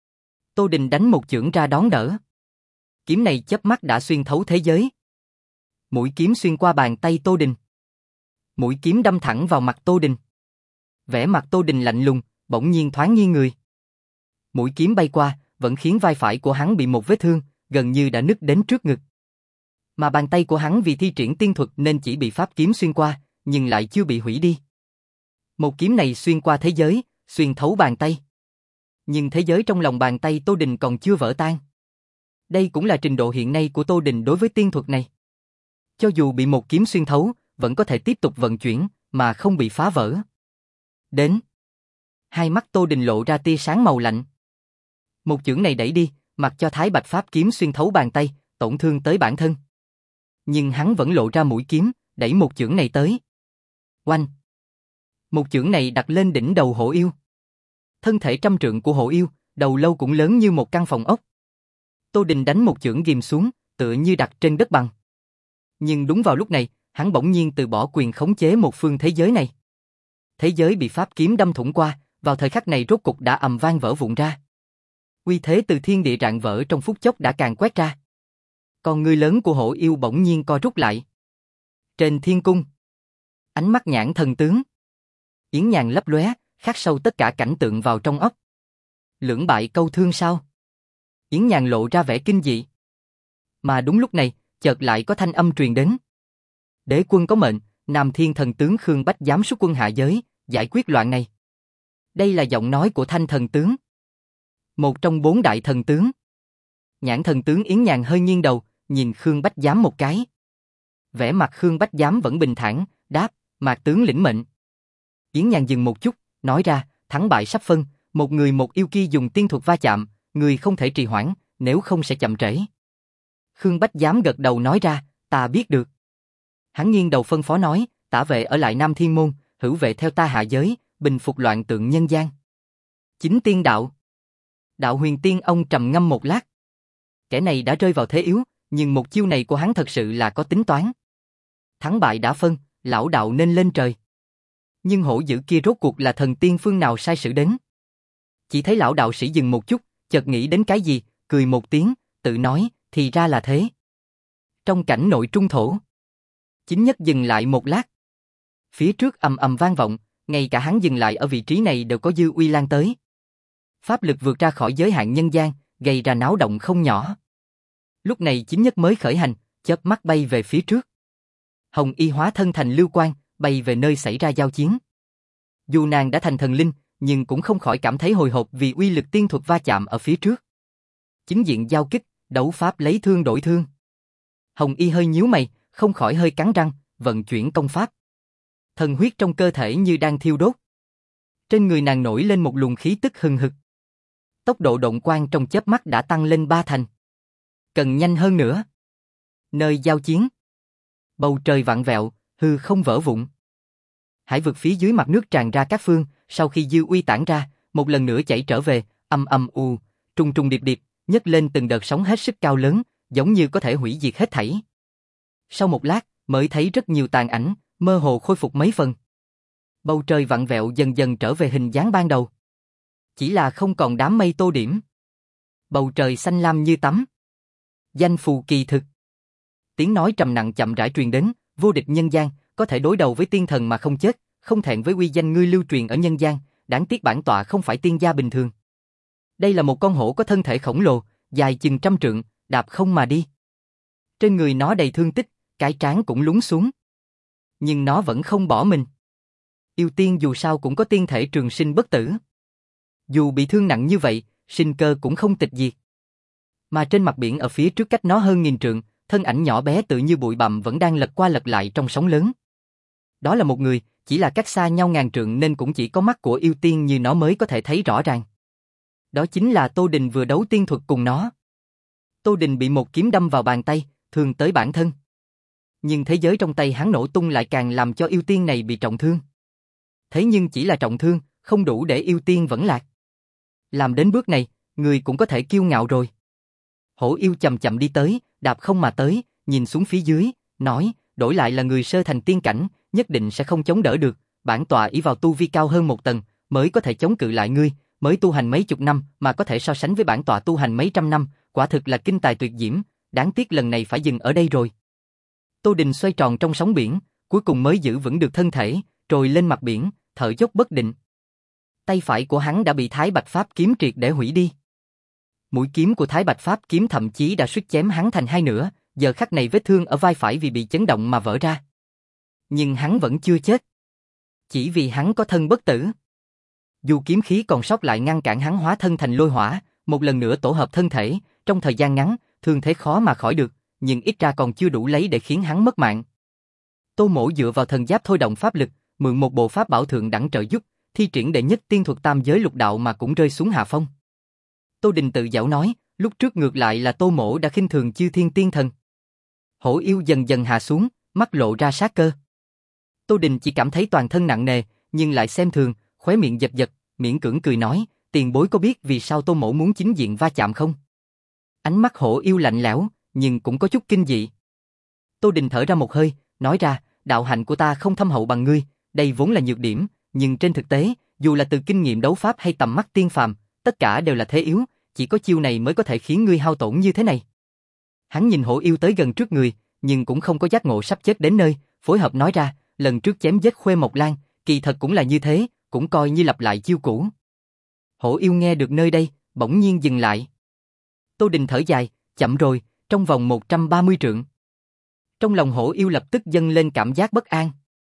S1: Tô Đình đánh một chưởng ra đón đỡ. Kiếm này chớp mắt đã xuyên thấu thế giới. Mũi kiếm xuyên qua bàn tay Tô Đình. Mũi kiếm đâm thẳng vào mặt Tô Đình. Vẻ mặt Tô Đình lạnh lùng, bỗng nhiên thoáng nghiêng người. Mũi kiếm bay qua, vẫn khiến vai phải của hắn bị một vết thương, gần như đã nứt đến trước ngực. Mà bàn tay của hắn vì thi triển tiên thuật nên chỉ bị pháp kiếm xuyên qua, nhưng lại chưa bị hủy đi. Một kiếm này xuyên qua thế giới, xuyên thấu bàn tay. Nhưng thế giới trong lòng bàn tay Tô Đình còn chưa vỡ tan. Đây cũng là trình độ hiện nay của Tô Đình đối với tiên thuật này. Cho dù bị một kiếm xuyên thấu, vẫn có thể tiếp tục vận chuyển, mà không bị phá vỡ. Đến. Hai mắt Tô Đình lộ ra tia sáng màu lạnh. Một chưởng này đẩy đi, mặc cho thái bạch pháp kiếm xuyên thấu bàn tay, tổn thương tới bản thân. Nhưng hắn vẫn lộ ra mũi kiếm, đẩy một chưởng này tới. Oanh. Một chưởng này đặt lên đỉnh đầu Hổ Yêu. Thân thể trăm trượng của Hổ Yêu, đầu lâu cũng lớn như một căn phòng ốc. Tô Đình đánh một chưởng ghim xuống, tựa như đặt trên đất bằng. Nhưng đúng vào lúc này, hắn bỗng nhiên từ bỏ quyền khống chế một phương thế giới này. Thế giới bị pháp kiếm đâm thủng qua, vào thời khắc này rốt cục đã ầm vang vỡ vụn ra. Uy thế từ thiên địa rạn vỡ trong phút chốc đã càng quét ra. Con ngươi lớn của Hổ Yêu bỗng nhiên co rút lại. Trên thiên cung, ánh mắt nhãn thần tướng, Yến Nhàn lấp lóe, khắc sâu tất cả cảnh tượng vào trong óc. Lưỡng bại câu thương sao? Yến Nhàn lộ ra vẻ kinh dị. Mà đúng lúc này, chợt lại có thanh âm truyền đến. Đế quân có mệnh, Nam Thiên thần tướng Khương Bách giám xuất quân hạ giới, giải quyết loạn này. Đây là giọng nói của Thanh thần tướng, một trong bốn đại thần tướng. Nhãn thần tướng Yến Nhàn hơi nghiêng đầu, nhìn Khương Bách giám một cái. Vẻ mặt Khương Bách giám vẫn bình thản, đáp, Mạc tướng lĩnh mệnh. Yến Nhàn dừng một chút, nói ra, thắng bại sắp phân, một người một yêu kia dùng tiên thuật va chạm, người không thể trì hoãn, nếu không sẽ chậm trễ. Khương Bách giám gật đầu nói ra, ta biết được. Hắn nghiêng đầu phân phó nói, tả vệ ở lại Nam Thiên Môn, hữu vệ theo ta hạ giới, bình phục loạn tượng nhân gian. Chính tiên đạo. Đạo huyền tiên ông trầm ngâm một lát. Kẻ này đã rơi vào thế yếu, nhưng một chiêu này của hắn thật sự là có tính toán. Thắng bại đã phân, lão đạo nên lên trời. Nhưng Hổ Dữ kia rốt cuộc là thần tiên phương nào sai sử đến? Chỉ thấy lão đạo sĩ dừng một chút, chợt nghĩ đến cái gì, cười một tiếng, tự nói, thì ra là thế. Trong cảnh nội trung thổ, Chính Nhất dừng lại một lát. Phía trước ầm ầm vang vọng, ngay cả hắn dừng lại ở vị trí này đều có dư uy lan tới. Pháp lực vượt ra khỏi giới hạn nhân gian, gây ra náo động không nhỏ. Lúc này Chính Nhất mới khởi hành, chớp mắt bay về phía trước. Hồng Y hóa thân thành lưu quang, bay về nơi xảy ra giao chiến. Dù nàng đã thành thần linh, nhưng cũng không khỏi cảm thấy hồi hộp vì uy lực tiên thuật va chạm ở phía trước. Chính diện giao kích, đấu pháp lấy thương đổi thương. Hồng Y hơi nhíu mày, không khỏi hơi cắn răng, vận chuyển công pháp. Thần huyết trong cơ thể như đang thiêu đốt. Trên người nàng nổi lên một luồng khí tức hừng hực. Tốc độ động quang trong chớp mắt đã tăng lên ba thành. Cần nhanh hơn nữa. Nơi giao chiến. Bầu trời vặn vẹo, hư không vỡ vụn. Hải vực phía dưới mặt nước tràn ra các phương, sau khi dư uy tản ra, một lần nữa chảy trở về, âm âm u, trùng trùng điệp điệp, nhấc lên từng đợt sóng hết sức cao lớn, giống như có thể hủy diệt hết thảy. Sau một lát, mới thấy rất nhiều tàn ảnh, mơ hồ khôi phục mấy phần. Bầu trời vặn vẹo dần dần trở về hình dáng ban đầu. Chỉ là không còn đám mây tô điểm. Bầu trời xanh lam như tắm. Danh phù kỳ thực. Tiếng nói trầm nặng chậm rãi truyền đến, vô địch nhân gian, có thể đối đầu với tiên thần mà không chết, không thẹn với uy danh ngươi lưu truyền ở nhân gian, đáng tiếc bản tọa không phải tiên gia bình thường. Đây là một con hổ có thân thể khổng lồ, dài chừng trăm trượng, đạp không mà đi. Trên người nó đầy thương tích, cái trán cũng lún xuống. Nhưng nó vẫn không bỏ mình. Yêu tiên dù sao cũng có tiên thể trường sinh bất tử. Dù bị thương nặng như vậy, sinh cơ cũng không tịch diệt. Mà trên mặt biển ở phía trước cách nó hơn nghìn trượng, thân ảnh nhỏ bé tự như bụi bặm vẫn đang lật qua lật lại trong sóng lớn. Đó là một người, chỉ là cách xa nhau ngàn trượng nên cũng chỉ có mắt của yêu tiên như nó mới có thể thấy rõ ràng. Đó chính là Tô Đình vừa đấu tiên thuật cùng nó. Tô Đình bị một kiếm đâm vào bàn tay, thương tới bản thân. Nhưng thế giới trong tay hắn nổ tung lại càng làm cho yêu tiên này bị trọng thương. Thế nhưng chỉ là trọng thương, không đủ để yêu tiên vẫn lạc. Làm đến bước này, người cũng có thể kiêu ngạo rồi. Hổ yêu chậm chậm đi tới, đạp không mà tới, nhìn xuống phía dưới, nói, đổi lại là người sơ thành tiên cảnh, nhất định sẽ không chống đỡ được, bản tọa ỷ vào tu vi cao hơn một tầng, mới có thể chống cự lại ngươi, mới tu hành mấy chục năm mà có thể so sánh với bản tọa tu hành mấy trăm năm, quả thực là kinh tài tuyệt diễm, đáng tiếc lần này phải dừng ở đây rồi. Tô Đình xoay tròn trong sóng biển, cuối cùng mới giữ vững được thân thể, trồi lên mặt biển, thở dốc bất định. Tay phải của hắn đã bị Thái Bạch Pháp kiếm triệt để hủy đi. Mũi kiếm của Thái Bạch Pháp kiếm thậm chí đã suýt chém hắn thành hai nửa, giờ khắc này vết thương ở vai phải vì bị chấn động mà vỡ ra. Nhưng hắn vẫn chưa chết. Chỉ vì hắn có thân bất tử. Dù kiếm khí còn sót lại ngăn cản hắn hóa thân thành lôi hỏa, một lần nữa tổ hợp thân thể, trong thời gian ngắn, thương thế khó mà khỏi được, nhưng ít ra còn chưa đủ lấy để khiến hắn mất mạng. Tô Mỗ dựa vào thần giáp thôi động pháp lực, mượn một bộ pháp bảo thượng đẳng trợ giúp, thi triển đệ nhất tiên thuật tam giới lục đạo mà cũng rơi xuống hạ phong. Tô Đình tự giảo nói, lúc trước ngược lại là Tô Mỗ đã khinh thường chư thiên tiên thần. Hổ yêu dần dần hạ xuống, mắt lộ ra sát cơ. Tô Đình chỉ cảm thấy toàn thân nặng nề, nhưng lại xem thường, khóe miệng giật giật, miễn cưỡng cười nói, tiền bối có biết vì sao Tô Mỗ muốn chính diện va chạm không? Ánh mắt hổ yêu lạnh lẽo, nhưng cũng có chút kinh dị. Tô Đình thở ra một hơi, nói ra, đạo hạnh của ta không thâm hậu bằng ngươi, đây vốn là nhược điểm, nhưng trên thực tế, dù là từ kinh nghiệm đấu pháp hay tầm mắt tiên phàm, tất cả đều là thế yếu, chỉ có chiêu này mới có thể khiến ngươi hao tổn như thế này. Hắn nhìn hổ yêu tới gần trước người, nhưng cũng không có giác ngộ sắp chết đến nơi, phối hợp nói ra, lần trước chém giết Khuê Mộc Lan, kỳ thật cũng là như thế, cũng coi như lặp lại chiêu cũ. Hổ yêu nghe được nơi đây, bỗng nhiên dừng lại. Tô Đình thở dài, chậm rồi, trong vòng một trăm ba mươi trượng. Trong lòng hổ yêu lập tức dâng lên cảm giác bất an.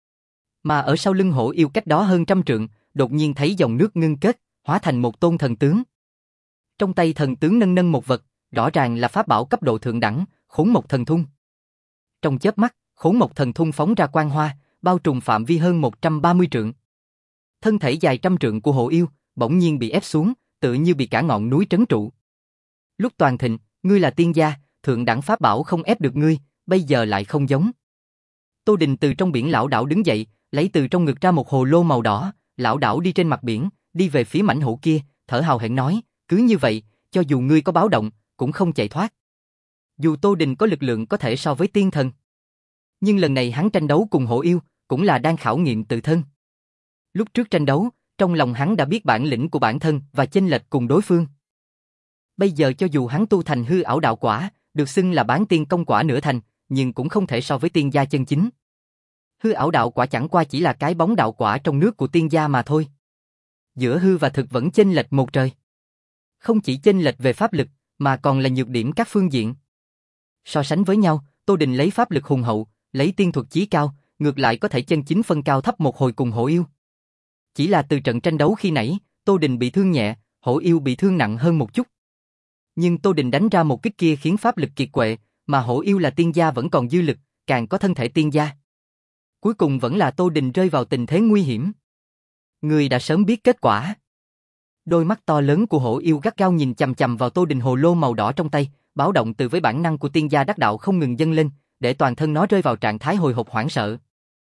S1: Mà ở sau lưng hổ yêu cách đó hơn trăm trượng, đột nhiên thấy dòng nước ngưng kết, hóa thành một tôn thần tướng. Trong tay thần tướng nâng nâng một vật, rõ ràng là pháp bảo cấp độ thượng đẳng, Khốn Mộc Thần Thung. Trong chớp mắt, Khốn Mộc Thần Thung phóng ra quang hoa, bao trùm phạm vi hơn một trăm ba mươi trượng. Thân thể dài trăm trượng của hổ yêu, bỗng nhiên bị ép xuống, tự như bị cả ngọn núi trấn trụ. Lúc toàn thịnh, ngươi là tiên gia, thượng đẳng pháp bảo không ép được ngươi, bây giờ lại không giống. Tô Đình từ trong biển lão đảo đứng dậy, lấy từ trong ngực ra một hồ lô màu đỏ, lão đảo đi trên mặt biển, đi về phía mảnh hổ kia, thở hào hẹn nói, cứ như vậy, cho dù ngươi có báo động, cũng không chạy thoát. Dù Tô Đình có lực lượng có thể so với tiên thần, nhưng lần này hắn tranh đấu cùng hổ yêu, cũng là đang khảo nghiệm tự thân. Lúc trước tranh đấu, trong lòng hắn đã biết bản lĩnh của bản thân và chênh lệch cùng đối phương. Bây giờ cho dù hắn tu thành hư ảo đạo quả, được xưng là bán tiên công quả nửa thành, nhưng cũng không thể so với tiên gia chân chính. Hư ảo đạo quả chẳng qua chỉ là cái bóng đạo quả trong nước của tiên gia mà thôi. Giữa hư và thực vẫn chênh lệch một trời. Không chỉ chênh lệch về pháp lực, mà còn là nhược điểm các phương diện. So sánh với nhau, Tô Đình lấy pháp lực hùng hậu, lấy tiên thuật chí cao, ngược lại có thể chân chính phân cao thấp một hồi cùng Hổ Yêu. Chỉ là từ trận tranh đấu khi nãy, Tô Đình bị thương nhẹ, Hổ Yêu bị thương nặng hơn một chút. Nhưng Tô Đình đánh ra một kích kia khiến pháp lực kiệt quệ, mà Hổ Yêu là tiên gia vẫn còn dư lực, càng có thân thể tiên gia. Cuối cùng vẫn là Tô Đình rơi vào tình thế nguy hiểm. Người đã sớm biết kết quả. Đôi mắt to lớn của Hổ Yêu gắt gao nhìn chằm chằm vào Tô Đình hồ lô màu đỏ trong tay, báo động từ với bản năng của tiên gia đắc đạo không ngừng dâng lên, để toàn thân nó rơi vào trạng thái hồi hộp hoảng sợ.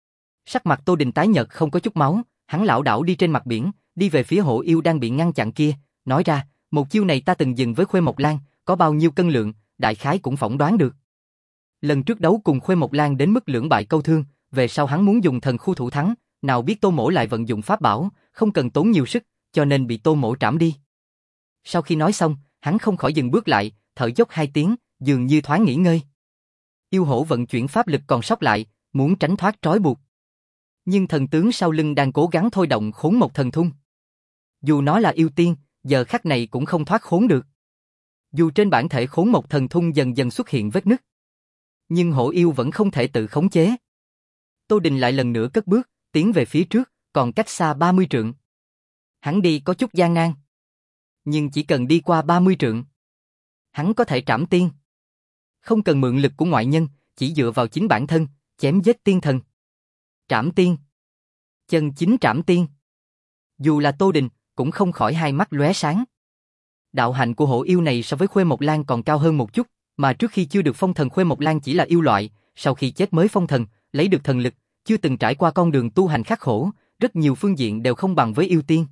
S1: Sắc mặt Tô Đình tái nhợt không có chút máu, hắn lảo đảo đi trên mặt biển, đi về phía Hổ Yêu đang bị ngăn chặn kia, nói ra, một chiêu này ta từng dừng với Khuê Mộc Lan, có bao nhiêu cân lượng, đại khái cũng phỏng đoán được. Lần trước đấu cùng Khuê Mộc Lan đến mức lưỡng bại câu thương, về sau hắn muốn dùng thần khu thủ thắng, nào biết Tô Mỗ lại vận dụng pháp bảo, không cần tốn nhiều sức, cho nên bị Tô Mỗ trảm đi. Sau khi nói xong, hắn không khỏi dừng bước lại, thở dốc hai tiếng, dường như thoáng nghỉ ngơi. Yêu hổ vận chuyển pháp lực còn sót lại, muốn tránh thoát trói buộc. Nhưng thần tướng sau lưng đang cố gắng thôi động Khốn Mộc Thần Thung. Dù nó là yêu tiên, giờ khắc này cũng không thoát khốn được. Dù trên bản thể Khốn Mộc Thần Thung dần dần xuất hiện vết nứt, nhưng Hổ Yêu vẫn không thể tự khống chế. Tô Đình lại lần nữa cất bước, tiến về phía trước, còn cách xa ba mươi trượng. Hắn đi có chút gian nan, nhưng chỉ cần đi qua ba mươi trượng, hắn có thể trảm tiên. Không cần mượn lực của ngoại nhân, chỉ dựa vào chính bản thân, chém giết tiên thần. Trảm tiên. Chân chính trảm tiên. Dù là Tô Đình, cũng không khỏi hai mắt lóe sáng. Đạo hạnh của Hổ Yêu này so với Khuê Mộc Lan còn cao hơn một chút, mà trước khi chưa được phong thần Khuê Mộc Lan chỉ là yêu loại, sau khi chết mới phong thần, lấy được thần lực, chưa từng trải qua con đường tu hành khắc khổ, rất nhiều phương diện đều không bằng với yêu tiên.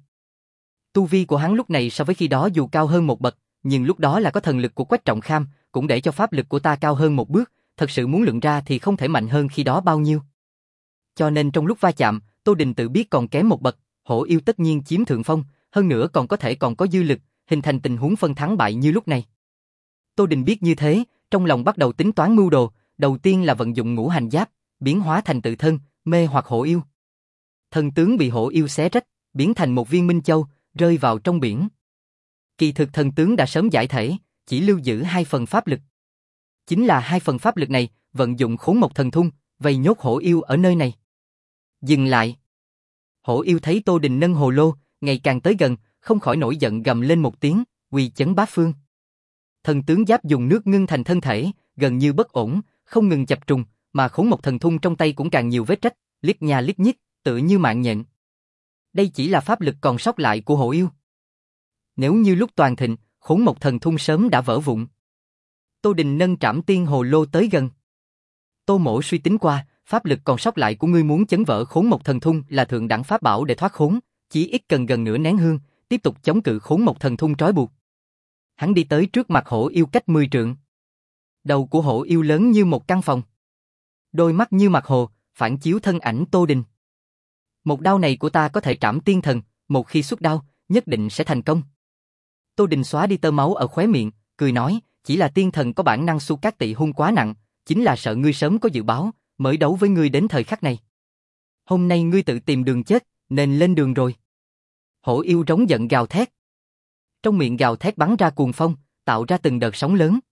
S1: Tu vi của hắn lúc này so với khi đó dù cao hơn một bậc, nhưng lúc đó là có thần lực của Quách Trọng Kham, cũng để cho pháp lực của ta cao hơn một bước, thật sự muốn luận ra thì không thể mạnh hơn khi đó bao nhiêu. Cho nên trong lúc va chạm, Tô Đình tự biết còn kém một bậc, Hổ Yêu tất nhiên chiếm thượng phong, hơn nữa còn có thể còn có dư lực, hình thành tình huống phân thắng bại như lúc này. Tô Đình biết như thế, trong lòng bắt đầu tính toán mưu đồ, đầu tiên là vận dụng ngũ hành giáp, biến hóa thành tự thân, mê hoặc Hổ Yêu. Thần tướng bị Hổ Yêu xé rách, biến thành một viên minh châu, rơi vào trong biển. Kỳ thực thần tướng đã sớm giải thể, chỉ lưu giữ hai phần pháp lực. Chính là hai phần pháp lực này, vận dụng Khốn Mộc Thần Thung, vây nhốt Hổ Yêu ở nơi này. Dừng lại. Hổ Yêu thấy Tô Đình nâng hồ lô, ngày càng tới gần, không khỏi nổi giận gầm lên một tiếng, uy chấn bát phương. Thần tướng giáp dùng nước ngưng thành thân thể, gần như bất ổn, không ngừng chập trùng, mà Khốn Mộc Thần Thung trong tay cũng càng nhiều vết rách, liếc nha liếc nhích, tựa như mạng nhện. Đây chỉ là pháp lực còn sót lại của Hổ Yêu. Nếu như lúc toàn thịnh, Khốn Mộc Thần Thung sớm đã vỡ vụn. Tô Đình nâng trảm tiên hồ lô tới gần. Tô Mỗ suy tính qua, pháp lực còn sót lại của ngươi muốn chấn vỡ Khốn Mộc Thần Thung là thượng đẳng pháp bảo để thoát khốn, chỉ ít cần gần nửa nén hương, tiếp tục chống cự Khốn Mộc Thần Thung trói buộc. Hắn đi tới trước mặt Hổ Yêu cách mười trượng. Đầu của Hổ Yêu lớn như một căn phòng. Đôi mắt như mặt hồ, phản chiếu thân ảnh Tô Đình. Một đao này của ta có thể trảm tiên thần, một khi xuất đao, nhất định sẽ thành công. Tô Đình xóa đi tơ máu ở khóe miệng, cười nói, chỉ là tiên thần có bản năng Xu Cát Tị hung quá nặng, chính là sợ ngươi sớm có dự báo, mới đấu với ngươi đến thời khắc này. Hôm nay ngươi tự tìm đường chết, nên lên đường rồi. Hổ Yêu rống giận gào thét. Trong miệng gào thét bắn ra cuồng phong, tạo ra từng đợt sóng lớn.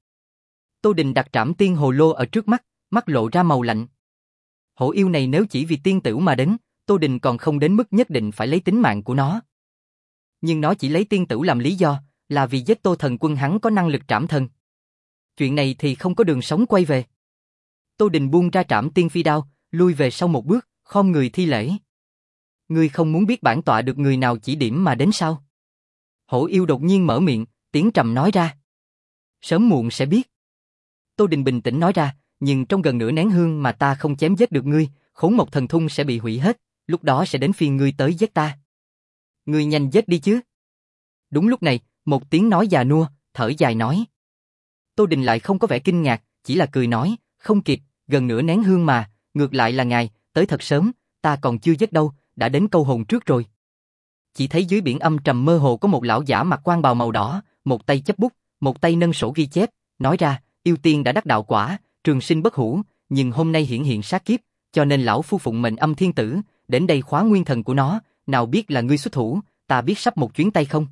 S1: Tô Đình đặt trảm tiên hồ lô ở trước mắt, mắt lộ ra màu lạnh. Hổ Yêu này nếu chỉ vì tiên tửu mà đến, Tô Đình còn không đến mức nhất định phải lấy tính mạng của nó. Nhưng nó chỉ lấy tiên tửu làm lý do, là vì giết Tô Thần Quân hắn có năng lực trảm thần. Chuyện này thì không có đường sống quay về. Tô Đình buông ra trảm tiên phi đao, lui về sau một bước, khom người thi lễ. Ngươi không muốn biết bản tọa được người nào chỉ điểm mà đến sao? Hổ Yêu đột nhiên mở miệng, tiếng trầm nói ra. Sớm muộn sẽ biết. Tô Đình bình tĩnh nói ra, nhưng trong gần nửa nén hương mà ta không chém giết được ngươi, Khốn Mộc Thần Thung sẽ bị hủy hết, lúc đó sẽ đến phiên ngươi tới giết ta. Ngươi nhanh giết đi chứ. Đúng lúc này, một tiếng nói già nua, thở dài nói. Tô Đình lại không có vẻ kinh ngạc, chỉ là cười nói, không kịp, gần nửa nén hương mà, ngược lại là ngài, tới thật sớm, ta còn chưa giết đâu, đã đến câu hồn trước rồi. Chỉ thấy dưới biển âm trầm mơ hồ có một lão giả mặc quan bào màu đỏ, một tay chấp bút, một tay nâng sổ ghi chép, nói ra, yêu tiên đã đắc đạo quả, trường sinh bất hủ, nhưng hôm nay hiển hiện sát kiếp, cho nên lão phu phụng mệnh Âm Thiên Tử, đến đây khóa nguyên thần của nó, nào biết là ngươi xuất thủ, ta biết sắp một chuyến tay không.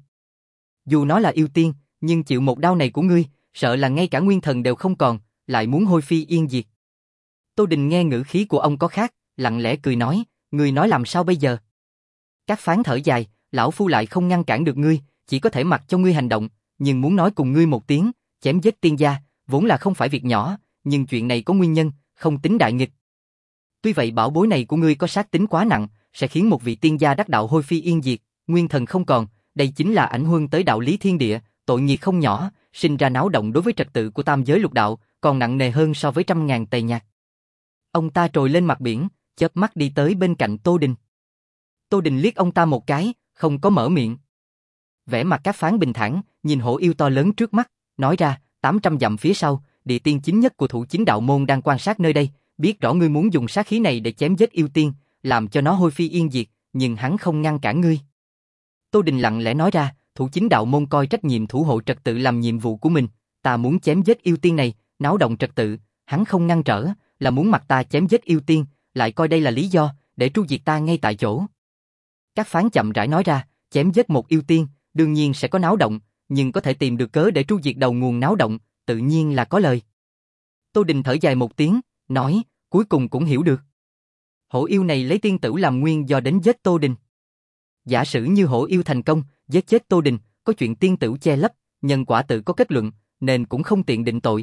S1: Dù nó là yêu tiên, nhưng chịu một đao này của ngươi, sợ là ngay cả nguyên thần đều không còn, lại muốn hôi phi yên diệt. Tô Đình nghe ngữ khí của ông có khác, lặng lẽ cười nói, ngươi nói làm sao bây giờ? Các phán thở dài, lão phu lại không ngăn cản được ngươi, chỉ có thể mặc cho ngươi hành động, nhưng muốn nói cùng ngươi một tiếng, chém giết tiên gia, vốn là không phải việc nhỏ, nhưng chuyện này có nguyên nhân, không tính đại nghịch. Tuy vậy bảo bối này của ngươi có sát tính quá nặng, sẽ khiến một vị tiên gia đắc đạo hôi phi yên diệt, nguyên thần không còn, đây chính là ảnh hưởng tới đạo lý thiên địa, tội nghiệp không nhỏ, sinh ra náo động đối với trật tự của tam giới lục đạo, còn nặng nề hơn so với trăm ngàn tề nhạc. Ông ta trồi lên mặt biển, chớp mắt đi tới bên cạnh Tô Đình. Tô Đình liếc ông ta một cái, không có mở miệng. Vẻ mặt các phán bình thản, nhìn hổ yêu to lớn trước mắt, nói ra, tám trăm dặm phía sau, địa tiên chính nhất của thủ chính đạo môn đang quan sát nơi đây, biết rõ ngươi muốn dùng sát khí này để chém giết yêu tiên, làm cho nó hôi phi yên diệt, nhưng hắn không ngăn cản ngươi. Tô Đình lặng lẽ nói ra, thủ chính đạo môn coi trách nhiệm thủ hộ trật tự làm nhiệm vụ của mình, ta muốn chém giết yêu tiên này, náo động trật tự, hắn không ngăn trở, là muốn mặc ta chém giết yêu tiên, lại coi đây là lý do, để tru diệt ta ngay tại chỗ. Các phán chậm rãi nói ra, chém giết một yêu tiên, đương nhiên sẽ có náo động, nhưng có thể tìm được cớ để tru diệt đầu nguồn náo động, tự nhiên là có lời. Tô Đình thở dài một tiếng, nói, cuối cùng cũng hiểu được. Hổ yêu này lấy tiên tử làm nguyên do đến giết Tô Đình. Giả sử như hổ yêu thành công, giết chết Tô Đình, có chuyện tiên tử che lấp, nhân quả tự có kết luận, nên cũng không tiện định tội.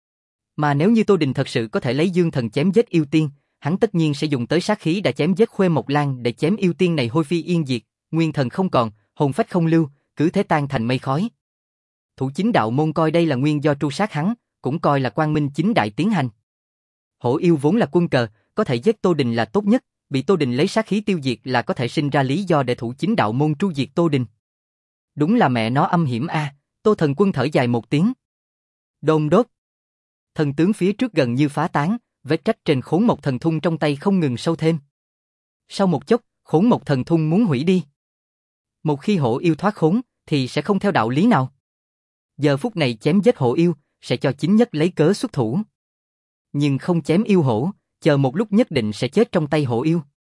S1: Mà nếu như Tô Đình thật sự có thể lấy dương thần chém giết yêu tiên, hắn tất nhiên sẽ dùng tới sát khí đã chém giết Khuê Mộc Lan để chém yêu tiên này hôi phi yên diệt, nguyên thần không còn, hồn phách không lưu, cứ thế tan thành mây khói. Thủ chính đạo môn coi đây là nguyên do tru sát hắn, cũng coi là quang minh chính đại tiến hành. Hổ yêu vốn là quân cờ, có thể giết Tô Đình là tốt nhất, bị Tô Đình lấy sát khí tiêu diệt là có thể sinh ra lý do để thủ chính đạo môn tru diệt Tô Đình. Đúng là mẹ nó âm hiểm a. À, Tô Thần Quân thở dài một tiếng. Đôn đốt. Thần tướng phía trước gần như phá tán, vết rách trên Khốn Mộc Thần Thung trong tay không ngừng sâu thêm. Sau một chốc, Khốn Mộc Thần Thung muốn hủy đi. Một khi hổ yêu thoát khốn, thì sẽ không theo đạo lý nào. Giờ phút này chém giết hổ yêu, sẽ cho chính nhất lấy cớ xuất thủ. Nhưng không chém yêu hổ, chờ một lúc nhất định sẽ chết trong tay hổ yêu.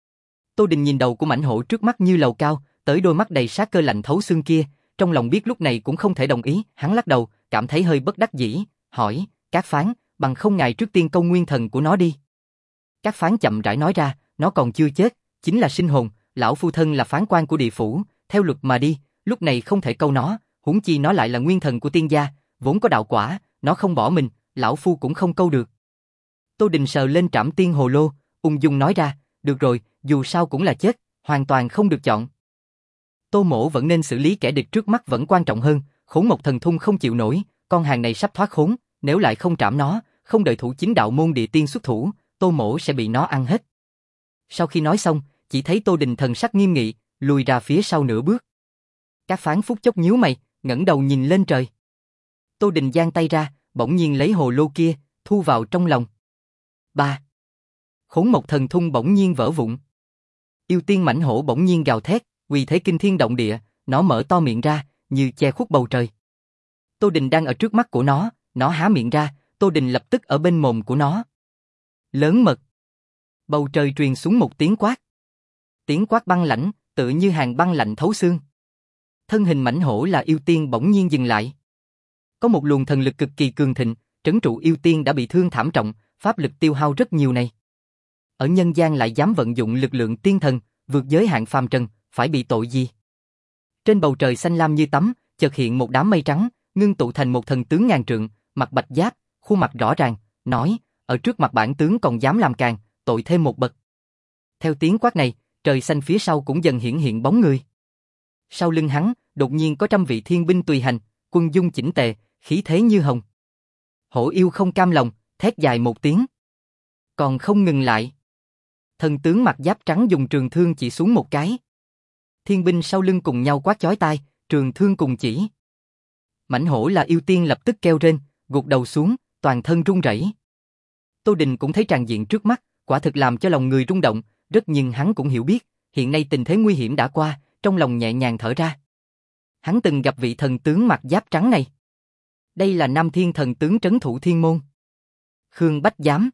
S1: Tô Đình nhìn đầu của mãnh hổ trước mắt như lầu cao, tới đôi mắt đầy sát cơ lạnh thấu xương kia, trong lòng biết lúc này cũng không thể đồng ý, hắn lắc đầu, cảm thấy hơi bất đắc dĩ, hỏi, các phán, bằng không ngài trước tiên câu nguyên thần của nó đi. Các phán chậm rãi nói ra, nó còn chưa chết, chính là sinh hồn, lão phu thân là phán quan của địa phủ, theo luật mà đi, lúc này không thể câu nó, huống chi nó lại là nguyên thần của tiên gia, vốn có đạo quả, nó không bỏ mình, lão phu cũng không câu được. Tô Đình sờ lên trảm tiên hồ lô, ung dung nói ra, được rồi, dù sao cũng là chết, hoàn toàn không được chọn. Tô Mỗ vẫn nên xử lý kẻ địch trước mắt vẫn quan trọng hơn, Khốn Mộc Thần Thung không chịu nổi, con hàng này sắp thoát khốn, nếu lại không trảm nó, không đợi thủ chính đạo môn địa tiên xuất thủ, Tô Mỗ sẽ bị nó ăn hết. Sau khi nói xong, chỉ thấy Tô Đình thần sắc nghiêm nghị, lùi ra phía sau nửa bước. Các phán phút chốc nhíu mày, ngẩng đầu nhìn lên trời. Tô Đình giang tay ra, bỗng nhiên lấy hồ lô kia, thu vào trong lòng. Ba. Khốn Mộc Thần Thung bỗng nhiên vỡ vụn. Yêu tiên mãnh hổ bỗng nhiên gào thét, uy thế kinh thiên động địa, nó mở to miệng ra, như che khuất bầu trời. Tô Đình đang ở trước mắt của nó, nó há miệng ra, Tô Đình lập tức ở bên mồm của nó. Lớn mật. Bầu trời truyền xuống một tiếng quát. Tiếng quát băng lãnh, tựa như hàng băng lạnh thấu xương. Thân hình mãnh hổ là yêu tiên bỗng nhiên dừng lại. Có một luồng thần lực cực kỳ cường thịnh, trấn trụ yêu tiên đã bị thương thảm trọng, pháp lực tiêu hao rất nhiều này. Ở nhân gian lại dám vận dụng lực lượng tiên thần, vượt giới hạn phàm trần, phải bị tội gì? Trên bầu trời xanh lam như tắm, chợt hiện một đám mây trắng, ngưng tụ thành một thần tướng ngàn trượng, mặt bạch giáp, khuôn mặt rõ ràng, nói, ở trước mặt bản tướng còn dám làm càn, tội thêm một bậc. Theo tiếng quát này, trời xanh phía sau cũng dần hiển hiện bóng người. Sau lưng hắn, đột nhiên có trăm vị thiên binh tùy hành, quân dung chỉnh tề, khí thế như hồng. Hổ yêu không cam lòng, thét dài một tiếng. Còn không ngừng lại. Thần tướng mặt giáp trắng dùng trường thương chỉ xuống một cái. Thiên binh sau lưng cùng nhau quát chói tai, trường thương cùng chỉ. Mãnh hổ là yêu tiên lập tức kêu rên, gục đầu xuống, toàn thân run rẩy. Tô Đình cũng thấy tràng diện trước mắt, quả thực làm cho lòng người rung động, rất nhưng hắn cũng hiểu biết, hiện nay tình thế nguy hiểm đã qua, trong lòng nhẹ nhàng thở ra. Hắn từng gặp vị thần tướng mặt giáp trắng này. Đây là Nam Thiên thần tướng trấn thủ thiên môn. Khương Bách Giám.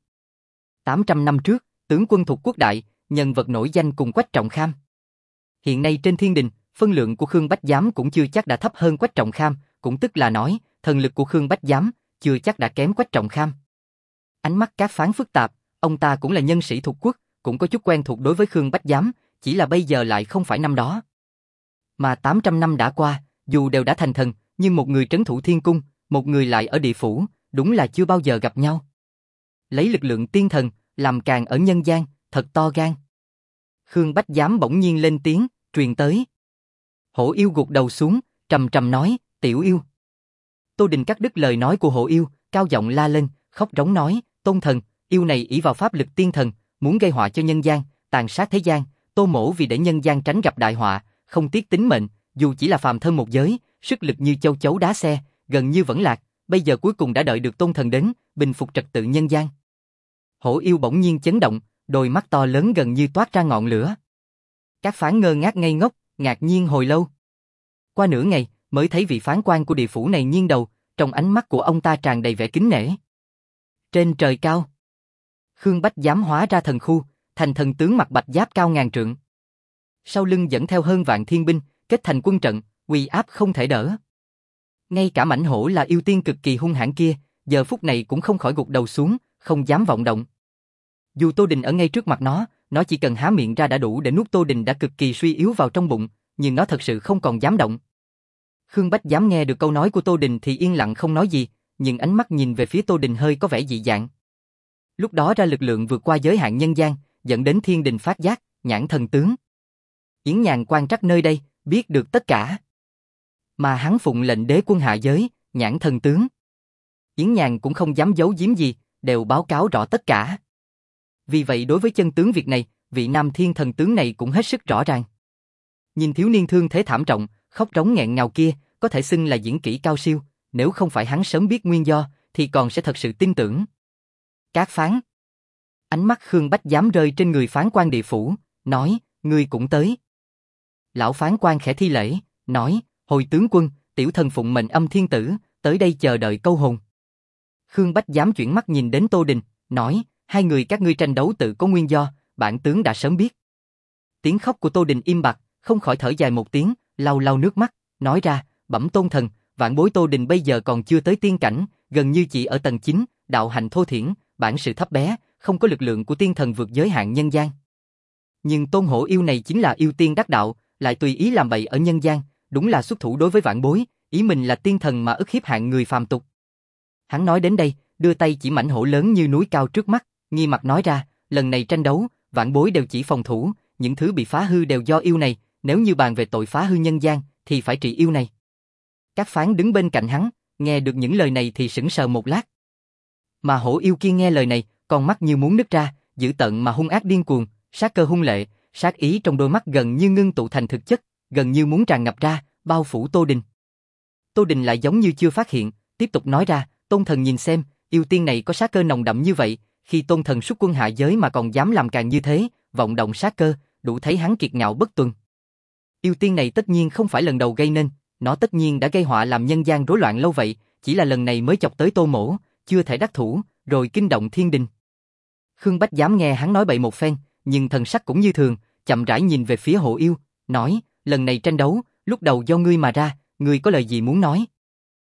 S1: tám trăm năm trước, tướng quân thuộc quốc đại, nhân vật nổi danh cùng Quách Trọng Kham. Hiện nay trên thiên đình, phân lượng của Khương Bách Giám cũng chưa chắc đã thấp hơn Quách Trọng Kham, cũng tức là nói, thần lực của Khương Bách Giám chưa chắc đã kém Quách Trọng Kham. Ánh mắt các phán phức tạp, ông ta cũng là nhân sĩ thuộc quốc, cũng có chút quen thuộc đối với Khương Bách Giám, chỉ là bây giờ lại không phải năm đó. Mà tám trăm năm đã qua, dù đều đã thành thần, nhưng một người trấn thủ thiên cung, một người lại ở địa phủ, đúng là chưa bao giờ gặp nhau. Lấy lực lượng tiên thần, làm càng ở nhân gian, thật to gan. Khương Bách Giám bỗng nhiên lên tiếng, truyền tới. Hổ yêu gục đầu xuống, trầm trầm nói, tiểu yêu. Tô Đình cắt đứt lời nói của hổ yêu, cao giọng la lên, khóc rống nói, tôn thần, yêu này ỷ vào pháp lực tiên thần, muốn gây họa cho nhân gian, tàn sát thế gian, Tô mỗ vì để nhân gian tránh gặp đại họa, không tiếc tính mệnh, dù chỉ là phàm thân một giới, sức lực như châu chấu đá xe, gần như vẫn lạc, bây giờ cuối cùng đã đợi được tôn thần đến, bình phục trật tự nhân gian. Hổ yêu bỗng nhiên chấn động, đôi mắt to lớn gần như toát ra ngọn lửa. Các phán ngơ ngác ngây ngốc, ngạc nhiên hồi lâu. Qua nửa ngày, mới thấy vị phán quan của địa phủ này nghiêng đầu, trong ánh mắt của ông ta tràn đầy vẻ kính nể. Trên trời cao, Khương Bách Giám hóa ra thần khu, thành thần tướng mặc bạch giáp cao ngàn trượng. Sau lưng dẫn theo hơn vạn thiên binh, kết thành quân trận, uy áp không thể đỡ. Ngay cả mãnh hổ là yêu tiên cực kỳ hung hãn kia, giờ phút này cũng không khỏi gục đầu xuống, không dám vọng động. Dù Tô Đình ở ngay trước mặt nó, nó chỉ cần há miệng ra đã đủ để nuốt Tô Đình đã cực kỳ suy yếu vào trong bụng, nhưng nó thật sự không còn dám động. Khương Bách Giám nghe được câu nói của Tô Đình thì yên lặng không nói gì, nhưng ánh mắt nhìn về phía Tô Đình hơi có vẻ dị dạng. Lúc đó ra lực lượng vượt qua giới hạn nhân gian, dẫn đến thiên đình phát giác, nhãn thần tướng. Yến Nhàn quan trắc nơi đây, biết được tất cả. Mà hắn phụng lệnh đế quân hạ giới, nhãn thần tướng. Yến Nhàn cũng không dám giấu giếm gì, đều báo cáo rõ tất cả. Vì vậy đối với chân tướng việc này, vị nam thiên thần tướng này cũng hết sức rõ ràng. Nhìn thiếu niên thương thế thảm trọng, khóc rống nghẹn ngào kia, có thể xưng là diễn kỹ cao siêu, nếu không phải hắn sớm biết nguyên do, thì còn sẽ thật sự tin tưởng. Các phán. Ánh mắt Khương Bách Giám rơi trên người phán quan địa phủ, nói, ngươi cũng tới. Lão phán quan khẽ thi lễ, nói, hồi tướng quân, tiểu thần phụng mệnh Âm Thiên Tử, tới đây chờ đợi câu hồn. Khương Bách Giám chuyển mắt nhìn đến Tô Đình, nói, hai người các ngươi tranh đấu tự có nguyên do, bản tướng đã sớm biết. Tiếng khóc của Tô Đình im bặt, không khỏi thở dài một tiếng, lau lau nước mắt, nói ra, bẩm tôn thần, vạn bối Tô Đình bây giờ còn chưa tới tiên cảnh, gần như chỉ ở tầng chín, đạo hành thô thiển, bản sự thấp bé, không có lực lượng của tiên thần vượt giới hạn nhân gian. Nhưng Tôn Hổ yêu này chính là yêu tiên đắc đạo, lại tùy ý làm bậy ở nhân gian, đúng là xuất thủ đối với vạn bối, ý mình là tiên thần mà ức hiếp hạng người phàm tục. Hắn nói đến đây, đưa tay chỉ mãnh hổ lớn như núi cao trước mắt, nghi mặt nói ra, lần này tranh đấu, vạn bối đều chỉ phòng thủ, những thứ bị phá hư đều do yêu này, nếu như bàn về tội phá hư nhân gian, thì phải trị yêu này. Các phán đứng bên cạnh hắn, nghe được những lời này thì sững sờ một lát. Mà hổ yêu kia nghe lời này, con mắt như muốn nứt ra, dữ tợn mà hung ác điên cuồng, sát cơ hung lệ, sát ý trong đôi mắt gần như ngưng tụ thành thực chất, gần như muốn tràn ngập ra, bao phủ Tô Đình. Tô Đình lại giống như chưa phát hiện, tiếp tục nói ra, tôn thần nhìn xem, yêu tiên này có sát cơ nồng đậm như vậy, khi tôn thần xuất quân hạ giới mà còn dám làm càng như thế, vọng động sát cơ, đủ thấy hắn kiệt ngạo bất tuân. Yêu tiên này tất nhiên không phải lần đầu gây nên, nó tất nhiên đã gây họa làm nhân gian rối loạn lâu vậy, chỉ là lần này mới chọc tới Tô mỗ, chưa thể đắc thủ, rồi kinh động thiên đình. Khương Bách Giám nghe hắn nói bậy một phen, nhưng thần sắc cũng như thường, chậm rãi nhìn về phía Hổ yêu, nói, lần này tranh đấu, lúc đầu do ngươi mà ra, ngươi có lời gì muốn nói?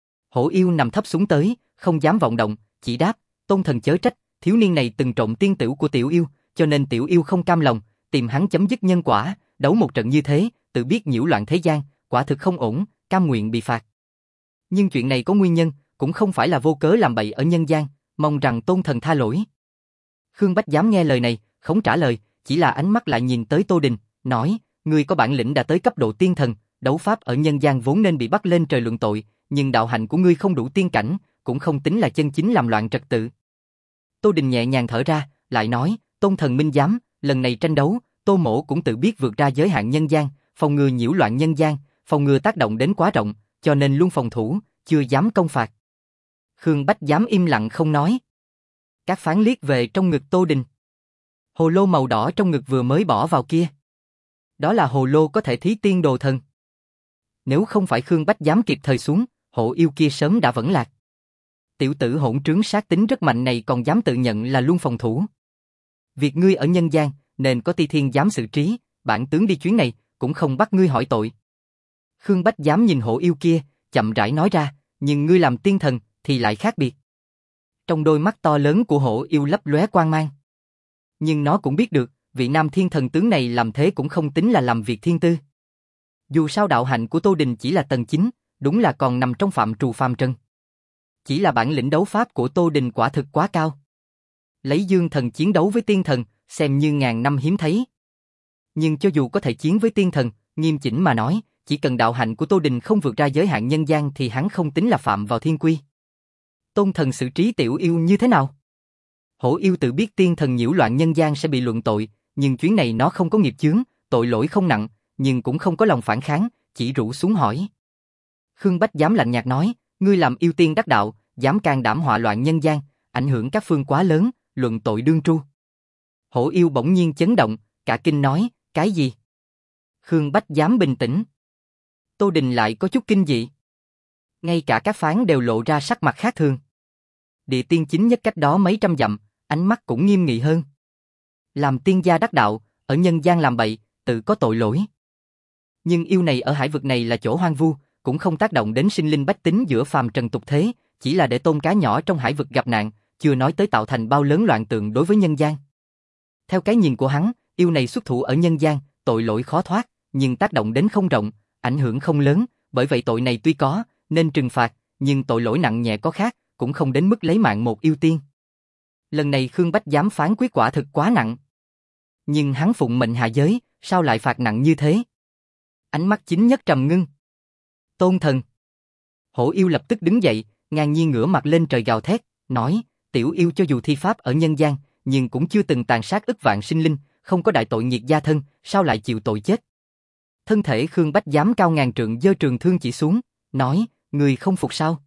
S1: Hổ yêu nằm thấp xuống tới, không dám vọng động, chỉ đáp, tôn thần chớ trách, thiếu niên này từng trộm tiên tửu của tiểu yêu, cho nên tiểu yêu không cam lòng, tìm hắn chấm dứt nhân quả, đấu một trận như thế, tự biết nhiễu loạn thế gian, quả thực không ổn, cam nguyện bị phạt. Nhưng chuyện này có nguyên nhân, cũng không phải là vô cớ làm bậy ở nhân gian, mong rằng tôn thần tha lỗi. Khương Bách Giám nghe lời này, không trả lời, chỉ là ánh mắt lại nhìn tới Tô Đình, nói, ngươi có bản lĩnh đã tới cấp độ tiên thần, đấu pháp ở nhân gian vốn nên bị bắt lên trời luận tội, nhưng đạo hạnh của ngươi không đủ tiên cảnh, cũng không tính là chân chính làm loạn trật tự. Tô Đình nhẹ nhàng thở ra, lại nói, tôn thần minh giám, lần này tranh đấu, Tô mỗ cũng tự biết vượt ra giới hạn nhân gian, phòng ngừa nhiễu loạn nhân gian, phòng ngừa tác động đến quá rộng, cho nên luôn phòng thủ, chưa dám công phạt. Khương Bách Giám im lặng không nói. Các phán liếc về trong ngực Tô Đình. Hồ lô màu đỏ trong ngực vừa mới bỏ vào kia. Đó là hồ lô có thể thí tiên đồ thần. Nếu không phải Khương Bách Giám kịp thời xuống, hộ yêu kia sớm đã vẫn lạc. Tiểu tử hỗn trướng sát tính rất mạnh này còn dám tự nhận là luôn phòng thủ. Việc ngươi ở nhân gian, nên có Ti Thiên dám xử trí, bản tướng đi chuyến này, cũng không bắt ngươi hỏi tội. Khương Bách Giám nhìn hộ yêu kia, chậm rãi nói ra, nhưng ngươi làm tiên thần, thì lại khác biệt. Trong đôi mắt to lớn của hổ yêu lấp lóe quang mang. Nhưng nó cũng biết được, vị nam thiên thần tướng này làm thế cũng không tính là làm việc thiên tư. Dù sao đạo hạnh của Tô Đình chỉ là tầng chín, đúng là còn nằm trong phạm trù phàm trần. Chỉ là bản lĩnh đấu pháp của Tô Đình quả thực quá cao. Lấy dương thần chiến đấu với tiên thần, xem như ngàn năm hiếm thấy. Nhưng cho dù có thể chiến với tiên thần, nghiêm chỉnh mà nói, chỉ cần đạo hạnh của Tô Đình không vượt ra giới hạn nhân gian thì hắn không tính là phạm vào thiên quy. Tôn thần xử trí tiểu yêu như thế nào? Hổ yêu tự biết tiên thần nhiễu loạn nhân gian sẽ bị luận tội, nhưng chuyến này nó không có nghiệp chướng, tội lỗi không nặng, nhưng cũng không có lòng phản kháng, chỉ rủ xuống hỏi. Khương Bách dám lạnh nhạt nói, ngươi làm yêu tiên đắc đạo, dám can đảm họa loạn nhân gian, ảnh hưởng các phương quá lớn, luận tội đương tru. Hổ yêu bỗng nhiên chấn động, cả kinh nói, cái gì? Khương Bách dám bình tĩnh. Tô Đình lại có chút kinh dị. Ngay cả các phán đều lộ ra sắc mặt khác thường. Địa tiên chính nhất cách đó mấy trăm dặm, ánh mắt cũng nghiêm nghị hơn. Làm tiên gia đắc đạo, ở nhân gian làm bậy, tự có tội lỗi. Nhưng yêu này ở hải vực này là chỗ hoang vu, cũng không tác động đến sinh linh bách tính giữa phàm trần tục thế, chỉ là để tôm cá nhỏ trong hải vực gặp nạn, chưa nói tới tạo thành bao lớn loạn tượng đối với nhân gian. Theo cái nhìn của hắn, yêu này xuất thủ ở nhân gian, tội lỗi khó thoát, nhưng tác động đến không rộng, ảnh hưởng không lớn, bởi vậy tội này tuy có, nên trừng phạt, nhưng tội lỗi nặng nhẹ có khác, cũng không đến mức lấy mạng một yêu tiên. Lần này Khương Bách dám phán quyết quả thực quá nặng. Nhưng hắn phụng mệnh hạ giới, sao lại phạt nặng như thế? Ánh mắt chính nhất trầm ngưng. Tôn thần. Hổ yêu lập tức đứng dậy, ngang nhiên ngửa mặt lên trời gào thét, nói, tiểu yêu cho dù thi pháp ở nhân gian, nhưng cũng chưa từng tàn sát ức vạn sinh linh, không có đại tội nghiệt gia thân, sao lại chịu tội chết? Thân thể Khương Bách dám cao ngàn trượng giơ trường thương chỉ xuống, nói, người không phục sao?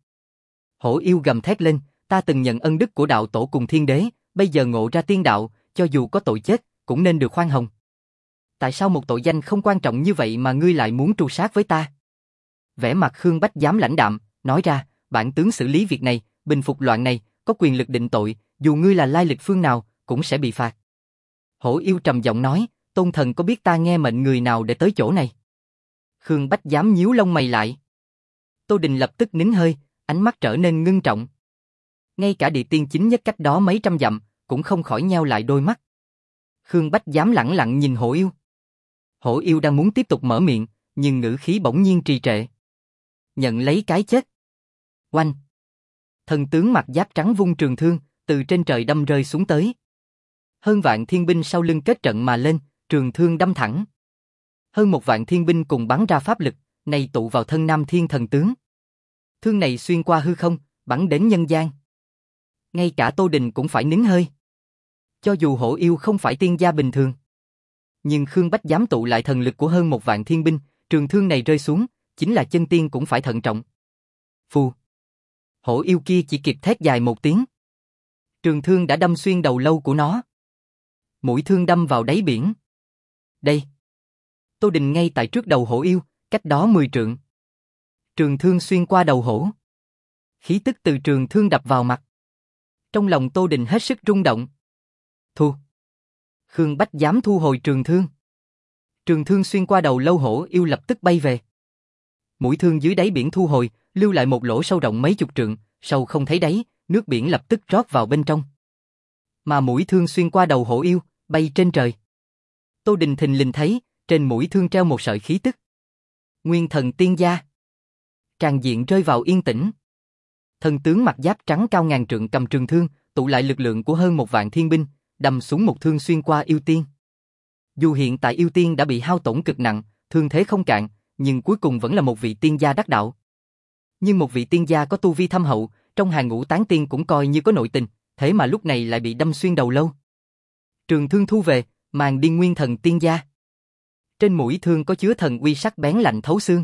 S1: Hổ yêu gầm thét lên, ta từng nhận ân đức của đạo tổ cùng thiên đế, bây giờ ngộ ra tiên đạo, cho dù có tội chết, cũng nên được khoan hồng. Tại sao một tội danh không quan trọng như vậy mà ngươi lại muốn tru sát với ta? Vẻ mặt Khương Bách dám lãnh đạm, nói ra, bản tướng xử lý việc này, bình phục loạn này, có quyền lực định tội, dù ngươi là lai lịch phương nào, cũng sẽ bị phạt. Hổ yêu trầm giọng nói, tôn thần có biết ta nghe mệnh người nào để tới chỗ này? Khương Bách dám nhíu lông mày lại. Tô Đình lập tức nín hơi, ánh mắt trở nên ngưng trọng. Ngay cả địa tiên chính nhất cách đó mấy trăm dặm, cũng không khỏi nheo lại đôi mắt. Khương Bách dám lẳng lặng nhìn hổ yêu. Hổ yêu đang muốn tiếp tục mở miệng, nhưng ngữ khí bỗng nhiên trì trệ. Nhận lấy cái chết. Oanh. Thần tướng mặc giáp trắng vung trường thương, từ trên trời đâm rơi xuống tới. Hơn vạn thiên binh sau lưng kết trận mà lên, trường thương đâm thẳng. Hơn một vạn thiên binh cùng bắn ra pháp lực, này tụ vào thân nam thiên thần tướng. Thương này xuyên qua hư không, bắn đến nhân gian. Ngay cả Tô Đình cũng phải nín hơi. Cho dù hổ yêu không phải tiên gia bình thường, nhưng Khương Bách dám tụ lại thần lực của hơn một vạn thiên binh, trường thương này rơi xuống, chính là chân tiên cũng phải thận trọng. Phù. Hổ yêu kia chỉ kịp thét dài một tiếng. Trường thương đã đâm xuyên đầu lâu của nó. Mũi thương đâm vào đáy biển. Đây. Tô Đình ngay tại trước đầu hổ yêu, cách đó mười trượng. Trường thương xuyên qua đầu hổ. Khí tức từ trường thương đập vào mặt. Trong lòng Tô Đình hết sức rung động. Thu. Khương Bách dám thu hồi trường thương. Trường thương xuyên qua đầu lâu hổ yêu lập tức bay về. Mũi thương dưới đáy biển thu hồi, lưu lại một lỗ sâu rộng mấy chục trượng, sâu không thấy đáy, nước biển lập tức rót vào bên trong. Mà mũi thương xuyên qua đầu hổ yêu, bay trên trời. Tô Đình thình lình thấy, trên mũi thương treo một sợi khí tức. Nguyên thần tiên gia. Tràng diện rơi vào yên tĩnh. Thần tướng mặc giáp trắng cao ngàn trượng cầm trường thương, tụ lại lực lượng của hơn một vạn thiên binh, đâm xuống một thương xuyên qua yêu tiên. Dù hiện tại yêu tiên đã bị hao tổn cực nặng, thương thế không cạn, nhưng cuối cùng vẫn là một vị tiên gia đắc đạo. Nhưng một vị tiên gia có tu vi thâm hậu, trong hàng ngũ tán tiên cũng coi như có nội tình, thế mà lúc này lại bị đâm xuyên đầu lâu. Trường thương thu về, màn điên nguyên thần tiên gia. Trên mũi thương có chứa thần uy sắc bén lạnh thấu xương.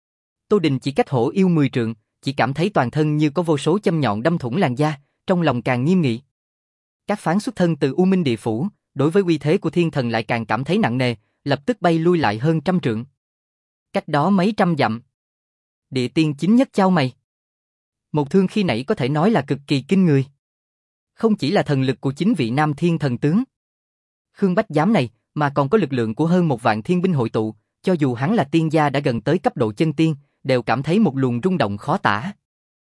S1: Tô Đình chỉ cách hổ yêu mười trượng, chỉ cảm thấy toàn thân như có vô số châm nhọn đâm thủng làn da, trong lòng càng nghiêm nghị. Các phán xuất thân từ U Minh Địa Phủ, đối với uy thế của thiên thần lại càng cảm thấy nặng nề, lập tức bay lui lại hơn trăm trượng. Cách đó mấy trăm dặm. Địa tiên chính nhất chau mày. Một thương khi nãy có thể nói là cực kỳ kinh người. Không chỉ là thần lực của chính vị nam thiên thần tướng Khương Bách dám này, mà còn có lực lượng của hơn một vạn thiên binh hội tụ, cho dù hắn là tiên gia đã gần tới cấp độ chân tiên, đều cảm thấy một luồng rung động khó tả.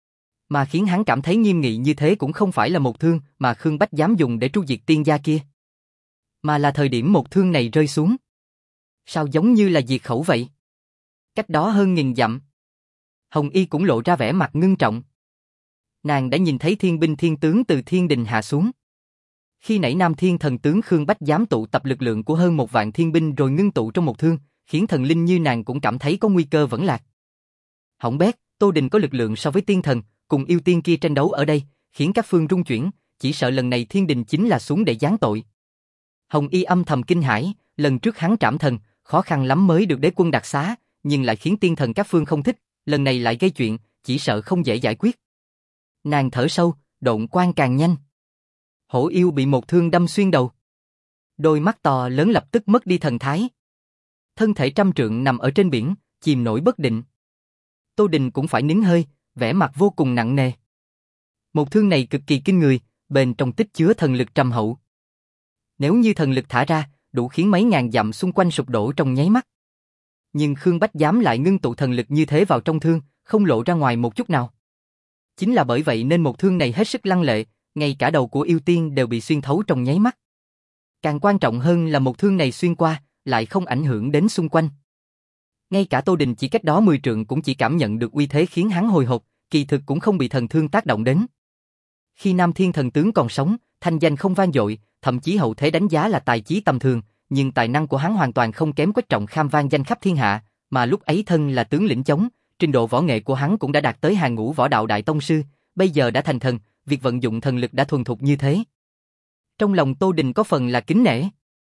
S1: Mà khiến hắn cảm thấy nghiêm nghị như thế cũng không phải là một thương mà Khương Bách dám dùng để tru diệt tiên gia kia, mà là thời điểm một thương này rơi xuống. Sao giống như là diệt khẩu vậy? Cách đó hơn nghìn dặm. Hồng Y cũng lộ ra vẻ mặt ngưng trọng. Nàng đã nhìn thấy thiên binh thiên tướng từ thiên đình hạ xuống. Khi nãy Nam Thiên thần tướng Khương Bách dám tụ tập lực lượng của hơn một vạn thiên binh rồi ngưng tụ trong một thương, khiến thần linh như nàng cũng cảm thấy có nguy cơ vẫn lạc. Hỏng bét, Tô Đình có lực lượng so với tiên thần, cùng yêu tiên kia tranh đấu ở đây, khiến các phương rung chuyển, chỉ sợ lần này thiên đình chính là xuống để giáng tội. Hồng Y âm thầm kinh hãi, lần trước hắn trảm thần, khó khăn lắm mới được đế quân đặc xá, nhưng lại khiến tiên thần các phương không thích, lần này lại gây chuyện, chỉ sợ không dễ giải quyết. Nàng thở sâu, độn quang càng nhanh. Hổ yêu bị một thương đâm xuyên đầu. Đôi mắt to lớn lập tức mất đi thần thái. Thân thể trăm trượng nằm ở trên biển, chìm nổi bất định. Tô Đình cũng phải nín hơi, vẻ mặt vô cùng nặng nề. Một thương này cực kỳ kinh người, bên trong tích chứa thần lực trầm hậu. Nếu như thần lực thả ra, đủ khiến mấy ngàn dặm xung quanh sụp đổ trong nháy mắt. Nhưng Khương Bách dám lại ngưng tụ thần lực như thế vào trong thương, không lộ ra ngoài một chút nào. Chính là bởi vậy nên một thương này hết sức lăng lệ, ngay cả đầu của yêu tiên đều bị xuyên thấu trong nháy mắt. Càng quan trọng hơn là một thương này xuyên qua, lại không ảnh hưởng đến xung quanh. Ngay cả Tô Đình chỉ cách đó mười trượng cũng chỉ cảm nhận được uy thế khiến hắn hồi hộp, kỳ thực cũng không bị thần thương tác động đến. Khi Nam Thiên thần tướng còn sống, thanh danh không vang dội, thậm chí hậu thế đánh giá là tài chí tầm thường, nhưng tài năng của hắn hoàn toàn không kém Quách Trọng Kham vang danh khắp thiên hạ, mà lúc ấy thân là tướng lĩnh chống, trình độ võ nghệ của hắn cũng đã đạt tới hàng ngũ võ đạo đại tông sư, bây giờ đã thành thần, việc vận dụng thần lực đã thuần thục như thế. Trong lòng Tô Đình có phần là kính nể.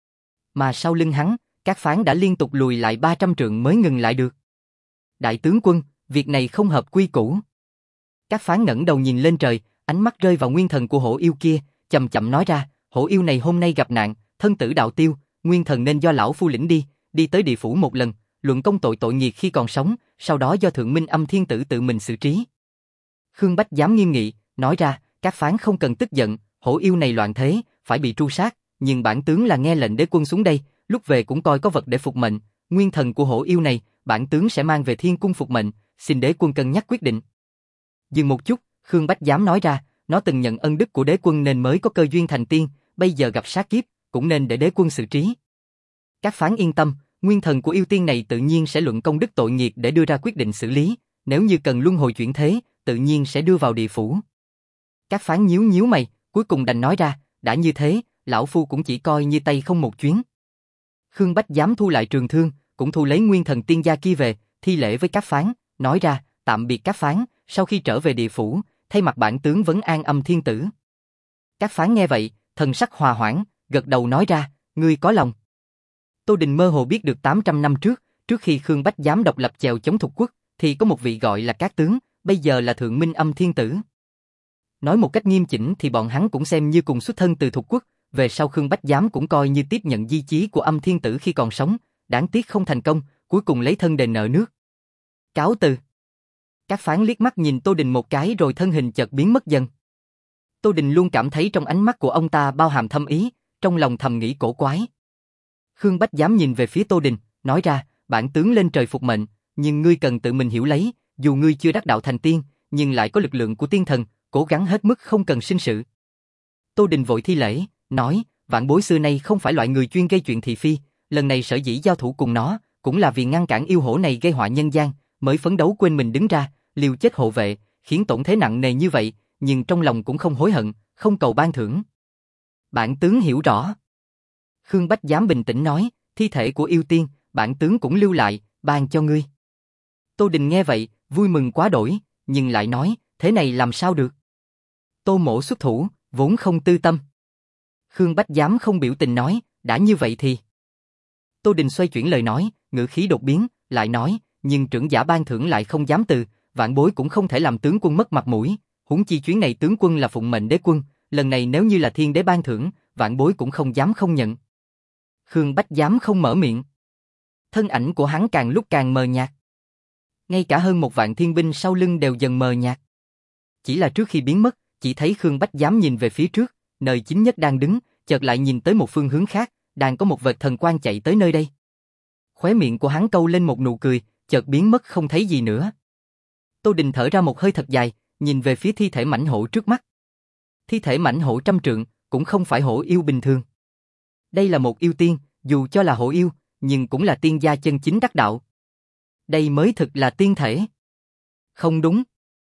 S1: Mà sau lưng hắn, các phán đã liên tục lùi lại ba trăm trượng mới ngừng lại được. Đại tướng quân, việc này không hợp quy củ. Các phán ngẩng đầu nhìn lên trời, ánh mắt rơi vào nguyên thần của hổ yêu kia, chậm chậm nói ra, hổ yêu này hôm nay gặp nạn, thân tử đạo tiêu, nguyên thần nên do lão phu lĩnh đi, đi tới địa phủ một lần, luận công tội tội nghiệt khi còn sống, sau đó do thượng minh âm thiên tử tự mình xử trí. Khương Bách dám nghiêm nghị, nói ra, các phán không cần tức giận, hổ yêu này loạn thế, phải bị tru sát, nhưng bản tướng là nghe lệnh đế quân xuống đây, lúc về cũng coi có vật để phục mệnh, nguyên thần của hổ yêu này, bản tướng sẽ mang về thiên cung phục mệnh, xin đế quân cân nhắc quyết định. Dừng một chút, Khương Bách dám nói ra, nó từng nhận ân đức của đế quân nên mới có cơ duyên thành tiên, bây giờ gặp sát kiếp, cũng nên để đế quân xử trí. Các phán yên tâm, nguyên thần của yêu tiên này tự nhiên sẽ luận công đức tội nghiệt để đưa ra quyết định xử lý, nếu như cần luân hồi chuyển thế, tự nhiên sẽ đưa vào địa phủ. Các phán nhíu nhíu mày, cuối cùng đành nói ra, đã như thế, lão phu cũng chỉ coi như tay không một chuyến. Khương Bách dám thu lại trường thương, cũng thu lấy nguyên thần tiên gia kia về, thi lễ với các phán, nói ra, tạm biệt các phán, sau khi trở về địa phủ, thay mặt bản tướng vấn an âm thiên tử. Các phán nghe vậy, thần sắc hòa hoãn, gật đầu nói ra, ngươi có lòng. Tô Đình mơ hồ biết được tám trăm năm trước, trước khi Khương Bách dám độc lập chèo chống thục quốc, thì có một vị gọi là Cát tướng, bây giờ là thượng minh âm thiên tử. Nói một cách nghiêm chỉnh thì bọn hắn cũng xem như cùng xuất thân từ thục quốc, về sau Khương Bách dám cũng coi như tiếp nhận di chí của âm thiên tử khi còn sống, đáng tiếc không thành công, cuối cùng lấy thân đền nợ nước. Cáo từ. Các phán liếc mắt nhìn Tô Đình một cái rồi thân hình chợt biến mất dần. Tô Đình luôn cảm thấy trong ánh mắt của ông ta bao hàm thâm ý, trong lòng thầm nghĩ cổ quái. Khương Bách dám nhìn về phía Tô Đình, nói ra, bản tướng lên trời phục mệnh, nhưng ngươi cần tự mình hiểu lấy, dù ngươi chưa đắc đạo thành tiên, nhưng lại có lực lượng của tiên thần, cố gắng hết mức không cần sinh sự. Tô Đình vội thi lễ, nói, vạn bối xưa nay không phải loại người chuyên gây chuyện thị phi, lần này sở dĩ giao thủ cùng nó, cũng là vì ngăn cản yêu hổ này gây họa nhân gian, mới phấn đấu quên mình đứng ra, liều chết hộ vệ, khiến tổn thế nặng nề như vậy, nhưng trong lòng cũng không hối hận, không cầu ban thưởng. Bản tướng hiểu rõ. Khương Bách dám bình tĩnh nói, thi thể của yêu tiên, bản tướng cũng lưu lại, ban cho ngươi. Tô Đình nghe vậy, vui mừng quá đổi, nhưng lại nói, thế này làm sao được? Tô mỗ xuất thủ, vốn không tư tâm. Khương Bách dám không biểu tình nói, đã như vậy thì. Tô Đình xoay chuyển lời nói, ngữ khí đột biến, lại nói, nhưng trưởng giả ban thưởng lại không dám từ, vạn bối cũng không thể làm tướng quân mất mặt mũi, huống chi chuyến này tướng quân là phụng mệnh đế quân, lần này nếu như là thiên đế ban thưởng, vạn bối cũng không dám không nhận. Khương Bách dám không mở miệng. Thân ảnh của hắn càng lúc càng mờ nhạt. Ngay cả hơn một vạn thiên binh sau lưng đều dần mờ nhạt. Chỉ là trước khi biến mất, chỉ thấy Khương Bách dám nhìn về phía trước, nơi chính nhất đang đứng, chợt lại nhìn tới một phương hướng khác, đang có một vệt thần quang chạy tới nơi đây. Khóe miệng của hắn câu lên một nụ cười, chợt biến mất không thấy gì nữa. Tô Đình thở ra một hơi thật dài, nhìn về phía thi thể mãnh hổ trước mắt. Thi thể mãnh hổ trăm trượng, cũng không phải hổ yêu bình thường. Đây là một yêu tiên, dù cho là hổ yêu, nhưng cũng là tiên gia chân chính đắc đạo. Đây mới thực là tiên thể. Không đúng.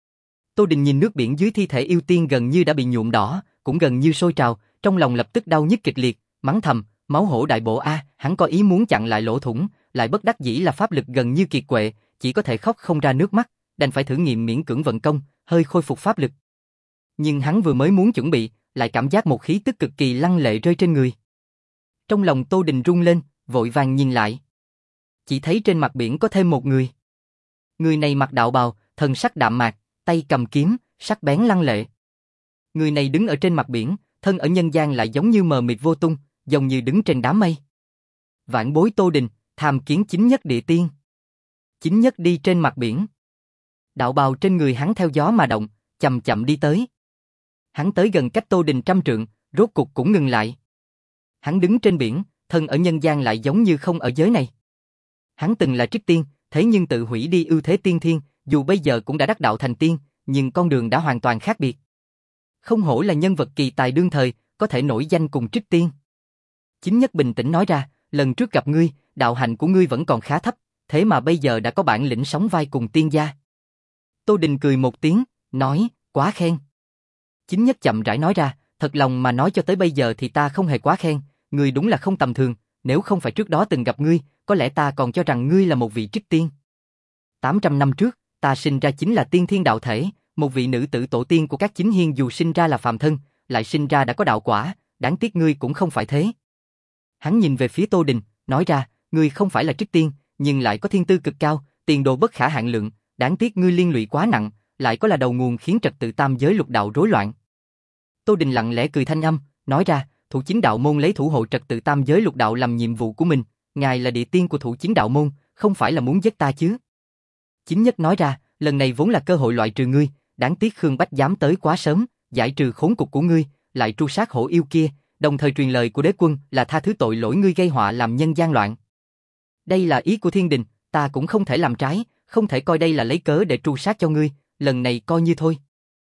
S1: Tô Đình nhìn nước biển dưới thi thể yêu tiên gần như đã bị nhuộm đỏ, cũng gần như sôi trào, trong lòng lập tức đau nhức kịch liệt, mắng thầm, máu hổ đại bộ a, hắn có ý muốn chặn lại lỗ thủng, lại bất đắc dĩ là pháp lực gần như kiệt quệ, chỉ có thể khóc không ra nước mắt, đành phải thử nghiệm miễn cưỡng vận công, hơi khôi phục pháp lực. Nhưng hắn vừa mới muốn chuẩn bị, lại cảm giác một khí tức cực kỳ lăng lệ rơi trên người. Trong lòng Tô Đình rung lên, vội vàng nhìn lại. Chỉ thấy trên mặt biển có thêm một người. Người này mặc đạo bào, thần sắc đạm mạc, tay cầm kiếm, sắc bén lăng lệ. Người này đứng ở trên mặt biển, thân ở nhân gian lại giống như mờ mịt vô tung, giống như đứng trên đám mây. Vạn bối Tô Đình, tham kiến chính nhất địa tiên. Chính nhất đi trên mặt biển. Đạo bào trên người hắn theo gió mà động, chậm chậm đi tới. Hắn tới gần cách Tô Đình trăm trượng, rốt cục cũng ngừng lại. Hắn đứng trên biển, thân ở nhân gian lại giống như không ở giới này. Hắn từng là trích tiên, thế nhưng tự hủy đi ưu thế tiên thiên, dù bây giờ cũng đã đắc đạo thành tiên, nhưng con đường đã hoàn toàn khác biệt. Không hổ là nhân vật kỳ tài đương thời, có thể nổi danh cùng trích tiên. Chính nhất bình tĩnh nói ra, lần trước gặp ngươi, đạo hạnh của ngươi vẫn còn khá thấp, thế mà bây giờ đã có bản lĩnh sóng vai cùng tiên gia. Tô Đình cười một tiếng, nói, quá khen. Chính nhất chậm rãi nói ra, thật lòng mà nói cho tới bây giờ thì ta không hề quá khen, ngươi đúng là không tầm thường, nếu không phải trước đó từng gặp ngươi, có lẽ ta còn cho rằng ngươi là một vị trích tiên. tám trăm năm trước, ta sinh ra chính là tiên thiên đạo thể, một vị nữ tử tổ tiên của các chính hiên dù sinh ra là phàm thân, lại sinh ra đã có đạo quả, đáng tiếc ngươi cũng không phải thế. Hắn nhìn về phía Tô Đình, nói ra, ngươi không phải là trích tiên, nhưng lại có thiên tư cực cao, tiền đồ bất khả hạn lượng, đáng tiếc ngươi liên lụy quá nặng, lại có là đầu nguồn khiến trật tự tam giới lục đạo rối loạn. Tô Đình lặng lẽ cười thanh âm, nói ra, Thủ Chính Đạo môn lấy thủ hộ trật tự tam giới lục đạo làm nhiệm vụ của mình, ngài là địa tiên của Thủ Chính Đạo môn, không phải là muốn giết ta chứ? Chính nhất nói ra, lần này vốn là cơ hội loại trừ ngươi, đáng tiếc Khương Bách dám tới quá sớm, giải trừ khốn cục của ngươi, lại tru sát hổ yêu kia, đồng thời truyền lời của đế quân là tha thứ tội lỗi ngươi gây họa làm nhân gian loạn. Đây là ý của thiên đình, ta cũng không thể làm trái, không thể coi đây là lấy cớ để tru sát cho ngươi, lần này coi như thôi.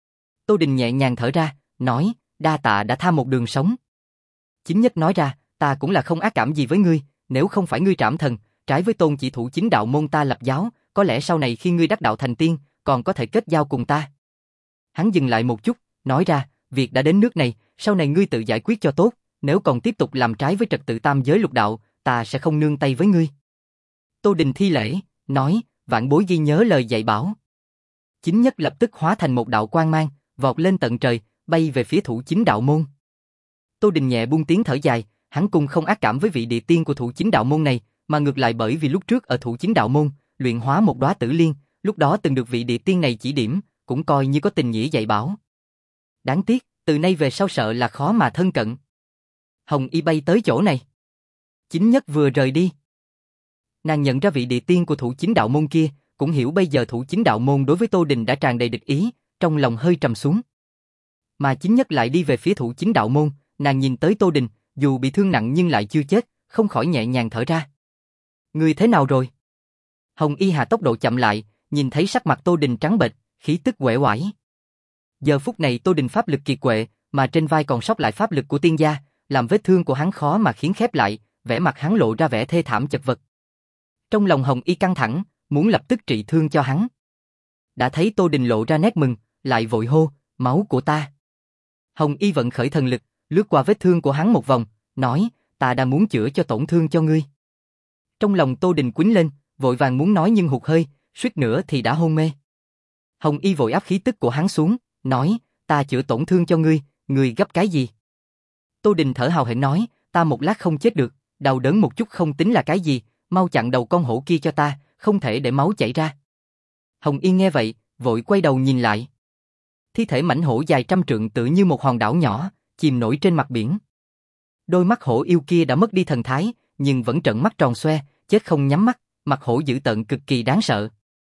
S1: Tô Đình nhẹ nhàng thở ra, nói, đa tạ đã tha một đường sống. Chính nhất nói ra, ta cũng là không ác cảm gì với ngươi, nếu không phải ngươi trảm thần, trái với tôn chỉ Thủ Chính Đạo môn ta lập giáo, có lẽ sau này khi ngươi đắc đạo thành tiên, còn có thể kết giao cùng ta. Hắn dừng lại một chút, nói ra, việc đã đến nước này, sau này ngươi tự giải quyết cho tốt, nếu còn tiếp tục làm trái với trật tự tam giới lục đạo, ta sẽ không nương tay với ngươi. Tô Đình thi lễ, nói, vạn bối ghi nhớ lời dạy bảo. Chính nhất lập tức hóa thành một đạo quang mang, vọt lên tận trời, bay về phía Thủ Chính Đạo môn. Tô Đình nhẹ buông tiếng thở dài, hắn cũng không ác cảm với vị địa tiên của Thủ Chính Đạo môn này, mà ngược lại bởi vì lúc trước ở Thủ Chính Đạo môn, luyện hóa một đóa tử liên, lúc đó từng được vị địa tiên này chỉ điểm, cũng coi như có tình nghĩa dạy bảo. Đáng tiếc, từ nay về sau sợ là khó mà thân cận. Hồng Y bay tới chỗ này. Chính nhất vừa rời đi. Nàng nhận ra vị địa tiên của Thủ Chính Đạo môn kia, cũng hiểu bây giờ Thủ Chính Đạo môn đối với Tô Đình đã tràn đầy địch ý, trong lòng hơi trầm xuống. Mà chính nhất lại đi về phía Thủ Chính Đạo môn, nàng nhìn tới Tô Đình, dù bị thương nặng nhưng lại chưa chết, không khỏi nhẹ nhàng thở ra. Ngươi thế nào rồi? Hồng Y hạ tốc độ chậm lại, nhìn thấy sắc mặt Tô Đình trắng bệch, khí tức uể oải. Giờ phút này Tô Đình pháp lực kiệt quệ, mà trên vai còn sót lại pháp lực của tiên gia, làm vết thương của hắn khó mà khiến khép lại, vẻ mặt hắn lộ ra vẻ thê thảm chật vật. Trong lòng Hồng Y căng thẳng, muốn lập tức trị thương cho hắn. Đã thấy Tô Đình lộ ra nét mừng, lại vội hô, máu của ta. Hồng Y vận khởi thần lực, lướt qua vết thương của hắn một vòng, nói, ta đã muốn chữa cho tổn thương cho ngươi. Trong lòng Tô Đình quýnh lên, vội vàng muốn nói nhưng hụt hơi, suýt nữa thì đã hôn mê. Hồng Y vội áp khí tức của hắn xuống, nói, ta chữa tổn thương cho ngươi, ngươi gấp cái gì? Tô Đình thở hào hển nói, ta một lát không chết được, đau đớn một chút không tính là cái gì, mau chặn đầu con hổ kia cho ta, không thể để máu chảy ra. Hồng Y nghe vậy, vội quay đầu nhìn lại. Thi thể mãnh hổ dài trăm trượng tựa như một hòn đảo nhỏ, chìm nổi trên mặt biển. Đôi mắt hổ yêu kia đã mất đi thần thái, nhưng vẫn trợn mắt tròn xoe, chết không nhắm mắt, mặt hổ dữ tợn cực kỳ đáng sợ.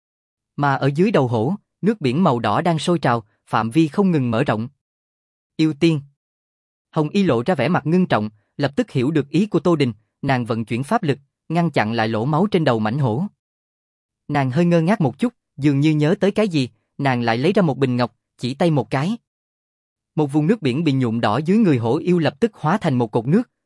S1: Mà ở dưới đầu hổ, nước biển màu đỏ đang sôi trào, phạm vi không ngừng mở rộng. Yêu tiên. Hồng Y lộ ra vẻ mặt ngưng trọng, lập tức hiểu được ý của Tô Đình, nàng vận chuyển pháp lực, ngăn chặn lại lỗ máu trên đầu mãnh hổ. Nàng hơi ngơ ngác một chút, dường như nhớ tới cái gì, nàng lại lấy ra một bình ngọc, chỉ tay một cái. Một vùng nước biển bị nhuộm đỏ dưới người hổ yêu lập tức hóa thành một cột nước,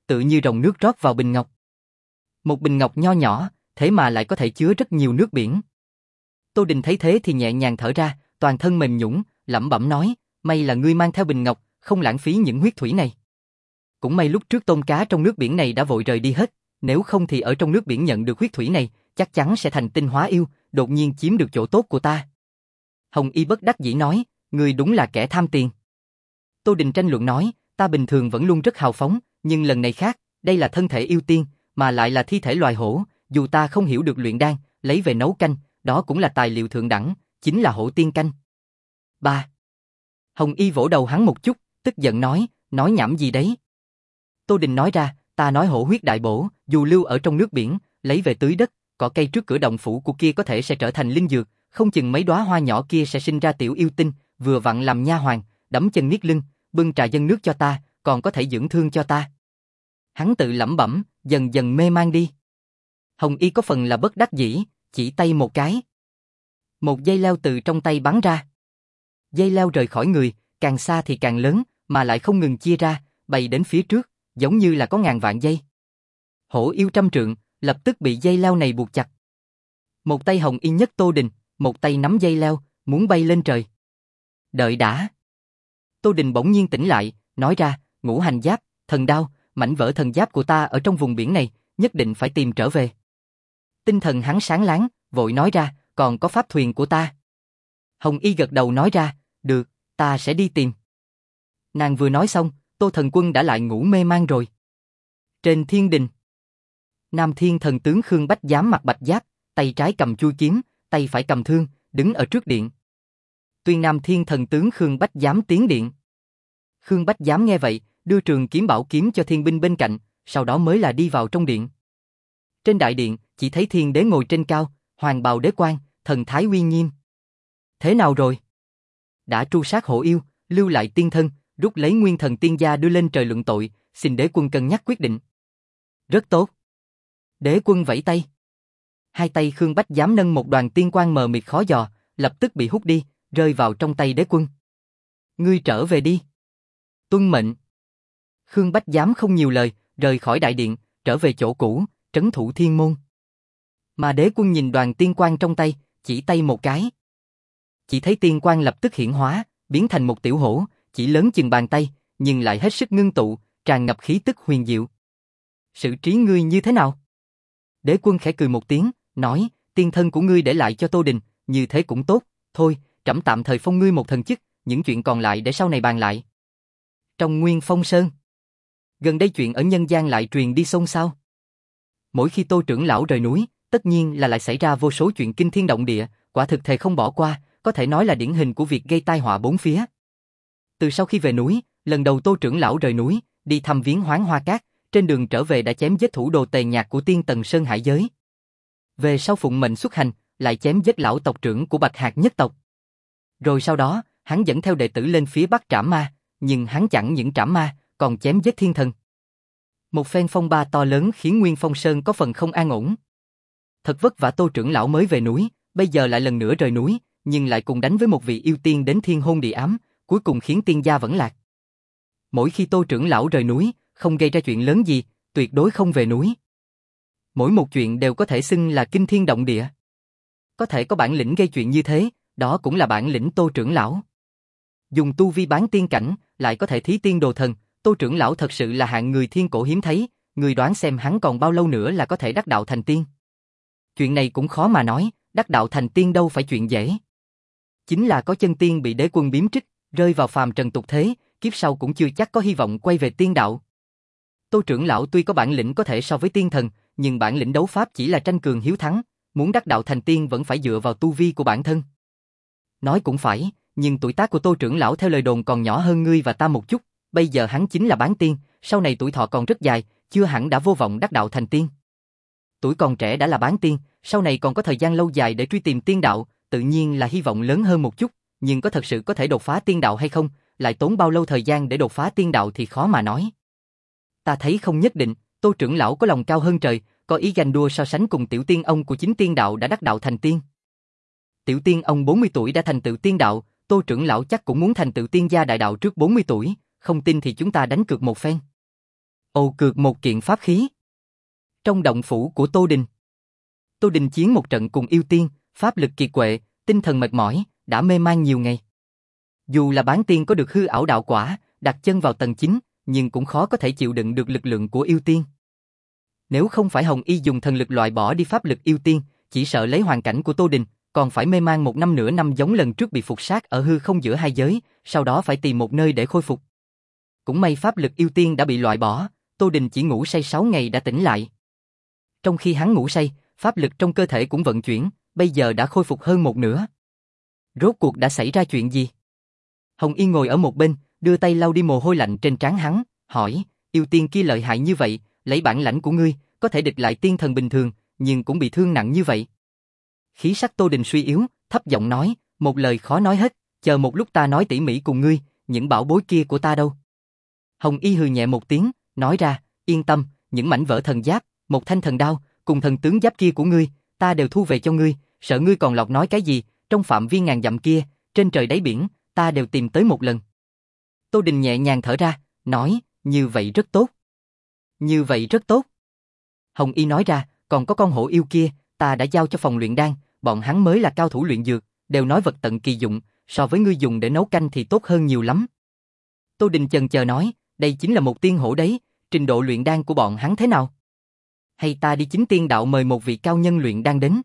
S1: tự như dòng nước rót vào bình ngọc. Một bình ngọc nho nhỏ, thế mà lại có thể chứa rất nhiều nước biển. Tô Đình thấy thế thì nhẹ nhàng thở ra, toàn thân mềm nhũn, lẩm bẩm nói, may là ngươi mang theo bình ngọc, không lãng phí những huyết thủy này. Cũng may lúc trước tôm cá trong nước biển này đã vội rời đi hết, nếu không thì ở trong nước biển nhận được huyết thủy này, chắc chắn sẽ thành tinh hóa yêu, đột nhiên chiếm được chỗ tốt của ta. Hồng Y bất đắc dĩ nói, ngươi đúng là kẻ tham tiền. Tô Đình tranh luận nói, ta bình thường vẫn luôn rất hào phóng, nhưng lần này khác, đây là thân thể yêu tiên, mà lại là thi thể loài hổ, dù ta không hiểu được luyện đan, lấy về nấu canh, đó cũng là tài liệu thượng đẳng, chính là hổ tiên canh. Ba. Hồng Y vỗ đầu hắn một chút, tức giận nói, nói nhảm gì đấy. Tô Đình nói ra, ta nói hổ huyết đại bổ, dù lưu ở trong nước biển, lấy về tưới đất, cỏ cây trước cửa động phủ của kia có thể sẽ trở thành linh dược, không chừng mấy đóa hoa nhỏ kia sẽ sinh ra tiểu yêu tinh, vừa vặn làm nha hoàn, đấm chân niết lưng, bưng trà dâng nước cho ta, còn có thể dưỡng thương cho ta. Hắn tự lẩm bẩm, dần dần mê man đi. Hồng Y có phần là bất đắc dĩ, chỉ tay một cái. Một dây leo từ trong tay bắn ra. Dây leo rời khỏi người, càng xa thì càng lớn, mà lại không ngừng chia ra, bay đến phía trước, giống như là có ngàn vạn dây. Hổ yêu trăm trượng, lập tức bị dây leo này buộc chặt. Một tay Hồng Y nhấc Tô Đình, một tay nắm dây leo, muốn bay lên trời. Đợi đã. Tô Đình bỗng nhiên tỉnh lại, nói ra, ngũ hành giáp, thần đao, mảnh vỡ thần giáp của ta ở trong vùng biển này, nhất định phải tìm trở về. Tinh thần hắn sáng láng, vội nói ra, còn có pháp thuyền của ta. Hồng Y gật đầu nói ra, được, ta sẽ đi tìm. Nàng vừa nói xong, Tô Thần Quân đã lại ngủ mê man rồi. Trên thiên đình, Nam Thiên Thần tướng Khương Bách Giám mặc bạch giáp, tay trái cầm chuôi kiếm, tay phải cầm thương, đứng ở trước điện. Tuyên Nam Thiên Thần tướng Khương Bách Giám tiến điện. Khương Bách Giám nghe vậy, đưa trường kiếm bảo kiếm cho thiên binh bên cạnh, sau đó mới là đi vào trong điện. Trên đại điện, chỉ thấy thiên đế ngồi trên cao, hoàng bào đế quan, thần thái uy nghiêm. Thế nào rồi? Đã tru sát hổ yêu, lưu lại tiên thân, rút lấy nguyên thần tiên gia đưa lên trời luận tội, xin đế quân cân nhắc quyết định. Rất tốt. Đế quân vẫy tay. Hai tay Khương Bách Giám nâng một đoàn tiên quang mờ mịt khó dò, lập tức bị hút đi, rơi vào trong tay đế quân. Ngươi trở về đi. Tuân mệnh. Khương Bách Giám không nhiều lời, rời khỏi đại điện, trở về chỗ cũ, trấn thủ thiên môn. Mà đế quân nhìn đoàn tiên quang trong tay, chỉ tay một cái. Chỉ thấy tiên quang lập tức hiển hóa, biến thành một tiểu hổ, chỉ lớn chừng bàn tay, nhưng lại hết sức ngưng tụ, tràn ngập khí tức huyền diệu. Sự trí ngươi như thế nào? Đế quân khẽ cười một tiếng, nói, tiên thân của ngươi để lại cho Tô Đình, như thế cũng tốt, thôi, trẫm tạm thời phong ngươi một thần chức, những chuyện còn lại để sau này bàn lại. Trong Nguyên Phong Sơn, gần đây chuyện ở nhân gian lại truyền đi xôn xao. Mỗi khi Tô trưởng lão rời núi, tất nhiên là lại xảy ra vô số chuyện kinh thiên động địa, quả thực thề không bỏ qua, có thể nói là điển hình của việc gây tai họa bốn phía. Từ sau khi về núi, lần đầu Tô trưởng lão rời núi, đi thăm viếng Hoán Hoa Cát, trên đường trở về đã chém giết thủ đồ Tề Nhạc của Tiên Tần Sơn Hải giới. Về sau phụng mệnh xuất hành, lại chém giết lão tộc trưởng của Bạch Hạc nhất tộc. Rồi sau đó, hắn dẫn theo đệ tử lên phía Bắc trảm ma, nhưng hắn chẳng những trảm ma, còn chém giết thiên thần. Một phen phong ba to lớn khiến Nguyên Phong Sơn có phần không an ổn. Thật vất vả Tô trưởng lão mới về núi, bây giờ lại lần nữa rời núi, nhưng lại cùng đánh với một vị yêu tiên đến thiên hôn địa ám, cuối cùng khiến tiên gia vẫn lạc. Mỗi khi Tô trưởng lão rời núi, không gây ra chuyện lớn gì, tuyệt đối không về núi. Mỗi một chuyện đều có thể xưng là kinh thiên động địa. Có thể có bản lĩnh gây chuyện như thế, đó cũng là bản lĩnh Tô trưởng lão. Dùng tu vi bán tiên cảnh, lại có thể thí tiên đồ thần, Tô trưởng lão thật sự là hạng người thiên cổ hiếm thấy, người đoán xem hắn còn bao lâu nữa là có thể đắc đạo thành tiên. Chuyện này cũng khó mà nói, đắc đạo thành tiên đâu phải chuyện dễ. Chính là có chân tiên bị đế quân biếm trích, rơi vào phàm trần tục thế, kiếp sau cũng chưa chắc có hy vọng quay về tiên đạo. Tô trưởng lão tuy có bản lĩnh có thể so với tiên thần, nhưng bản lĩnh đấu pháp chỉ là tranh cường hiếu thắng, muốn đắc đạo thành tiên vẫn phải dựa vào tu vi của bản thân. Nói cũng phải, nhưng tuổi tác của Tô trưởng lão theo lời đồn còn nhỏ hơn ngươi và ta một chút, bây giờ hắn chính là bán tiên, sau này tuổi thọ còn rất dài, chưa hẳn đã vô vọng đắc đạo thành tiên. Tuổi còn trẻ đã là bán tiên, sau này còn có thời gian lâu dài để truy tìm tiên đạo, tự nhiên là hy vọng lớn hơn một chút, nhưng có thật sự có thể đột phá tiên đạo hay không, lại tốn bao lâu thời gian để đột phá tiên đạo thì khó mà nói. Ta thấy không nhất định, Tô trưởng lão có lòng cao hơn trời, có ý ganh đua so sánh cùng tiểu tiên ông của chính tiên đạo đã đắc đạo thành tiên. Tiểu tiên ông bốn mươi tuổi đã thành tựu tiên đạo, Tô trưởng lão chắc cũng muốn thành tựu tiên gia đại đạo trước bốn mươi tuổi, không tin thì chúng ta đánh cược một phen. Ồ cược một kiện pháp khí. Trong động phủ của Tô Đình. Tô Đình chiến một trận cùng yêu tiên, pháp lực kiệt quệ, tinh thần mệt mỏi, đã mê man nhiều ngày. Dù là bán tiên có được hư ảo đạo quả, đặt chân vào tầng chín, nhưng cũng khó có thể chịu đựng được lực lượng của yêu tiên. Nếu không phải Hồng Y dùng thần lực loại bỏ đi pháp lực yêu tiên, chỉ sợ lấy hoàn cảnh của Tô Đình, còn phải mê man một năm nửa năm giống lần trước bị phục sát ở hư không giữa hai giới, sau đó phải tìm một nơi để khôi phục. Cũng may pháp lực yêu tiên đã bị loại bỏ, Tô Đình chỉ ngủ say sáu ngày đã tỉnh lại. Trong khi hắn ngủ say, pháp lực trong cơ thể cũng vận chuyển, bây giờ đã khôi phục hơn một nửa. Rốt cuộc đã xảy ra chuyện gì? Hồng Y ngồi ở một bên, đưa tay lau đi mồ hôi lạnh trên trán hắn, hỏi, yêu tiên kia lợi hại như vậy, lấy bản lãnh của ngươi, có thể địch lại tiên thần bình thường, nhưng cũng bị thương nặng như vậy. Khí sắc Tô Đình suy yếu, thấp giọng nói, một lời khó nói hết, chờ một lúc ta nói tỉ mỉ cùng ngươi, những bảo bối kia của ta đâu. Hồng Y hừ nhẹ một tiếng, nói ra, yên tâm, những mảnh vỡ thần giáp, một thanh thần đao, cùng thần tướng giáp kia của ngươi, ta đều thu về cho ngươi, sợ ngươi còn lọt nói cái gì, trong phạm vi ngàn dặm kia, trên trời đáy biển, ta đều tìm tới một lần. Tô Đình nhẹ nhàng thở ra, nói, như vậy rất tốt. Như vậy rất tốt. Hồng Y nói ra, còn có con hổ yêu kia, ta đã giao cho phòng luyện đan, bọn hắn mới là cao thủ luyện dược, đều nói vật tận kỳ dụng, so với ngươi dùng để nấu canh thì tốt hơn nhiều lắm. Tô Đình chần chờ nói, đây chính là một tiên hổ đấy, trình độ luyện đan của bọn hắn thế nào? Hay ta đi Chính Tiên Đạo mời một vị cao nhân luyện đan đến?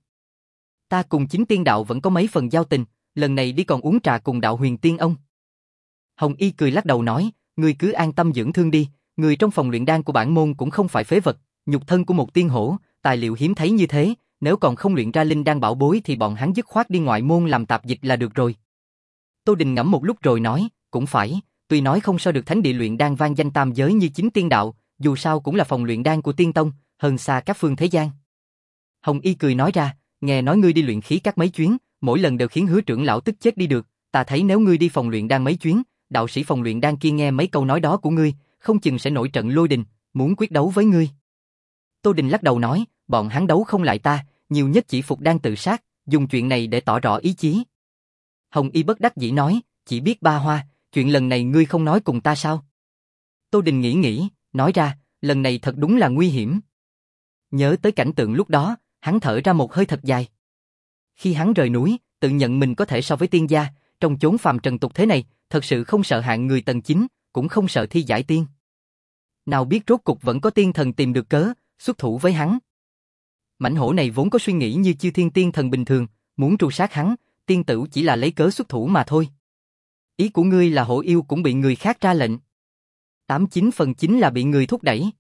S1: Ta cùng Chính Tiên Đạo vẫn có mấy phần giao tình, lần này đi còn uống trà cùng Đạo Huyền Tiên ông. Hồng Y cười lắc đầu nói, ngươi cứ an tâm dưỡng thương đi, người trong phòng luyện đan của bản môn cũng không phải phế vật, nhục thân của một tiên hổ, tài liệu hiếm thấy như thế, nếu còn không luyện ra linh đan bảo bối thì bọn hắn dứt khoát đi ngoại môn làm tạp dịch là được rồi. Tô Đình ngẫm một lúc rồi nói, cũng phải, tuy nói không so được thánh địa luyện đan vang danh tam giới như Chính Tiên Đạo, dù sao cũng là phòng luyện đan của Tiên Tông, hơn xa các phương thế gian. Hồng Y cười nói ra, nghe nói ngươi đi luyện khí các mấy chuyến, mỗi lần đều khiến Hứa trưởng lão tức chết đi được, ta thấy nếu ngươi đi phòng luyện đan mấy chuyến, đạo sĩ phòng luyện đan kia nghe mấy câu nói đó của ngươi, không chừng sẽ nổi trận lôi đình, muốn quyết đấu với ngươi. Tô Đình lắc đầu nói, bọn hắn đấu không lại ta, nhiều nhất chỉ phục đan tự sát, dùng chuyện này để tỏ rõ ý chí. Hồng Y bất đắc dĩ nói, chỉ biết ba hoa, chuyện lần này ngươi không nói cùng ta sao? Tô Đình nghĩ nghĩ, nói ra, lần này thật đúng là nguy hiểm. Nhớ tới cảnh tượng lúc đó, hắn thở ra một hơi thật dài. Khi hắn rời núi, tự nhận mình có thể so với tiên gia, trong chốn phàm trần tục thế này, thật sự không sợ hạng người tầng chín, cũng không sợ thi giải tiên. Nào biết rốt cục vẫn có tiên thần tìm được cớ, xuất thủ với hắn. Mãnh hổ này vốn có suy nghĩ như chư thiên tiên thần bình thường, muốn tru sát hắn, tiên tử chỉ là lấy cớ xuất thủ mà thôi. Ý của ngươi là hổ yêu cũng bị người khác ra lệnh. Tám chín phần chín là bị người thúc đẩy.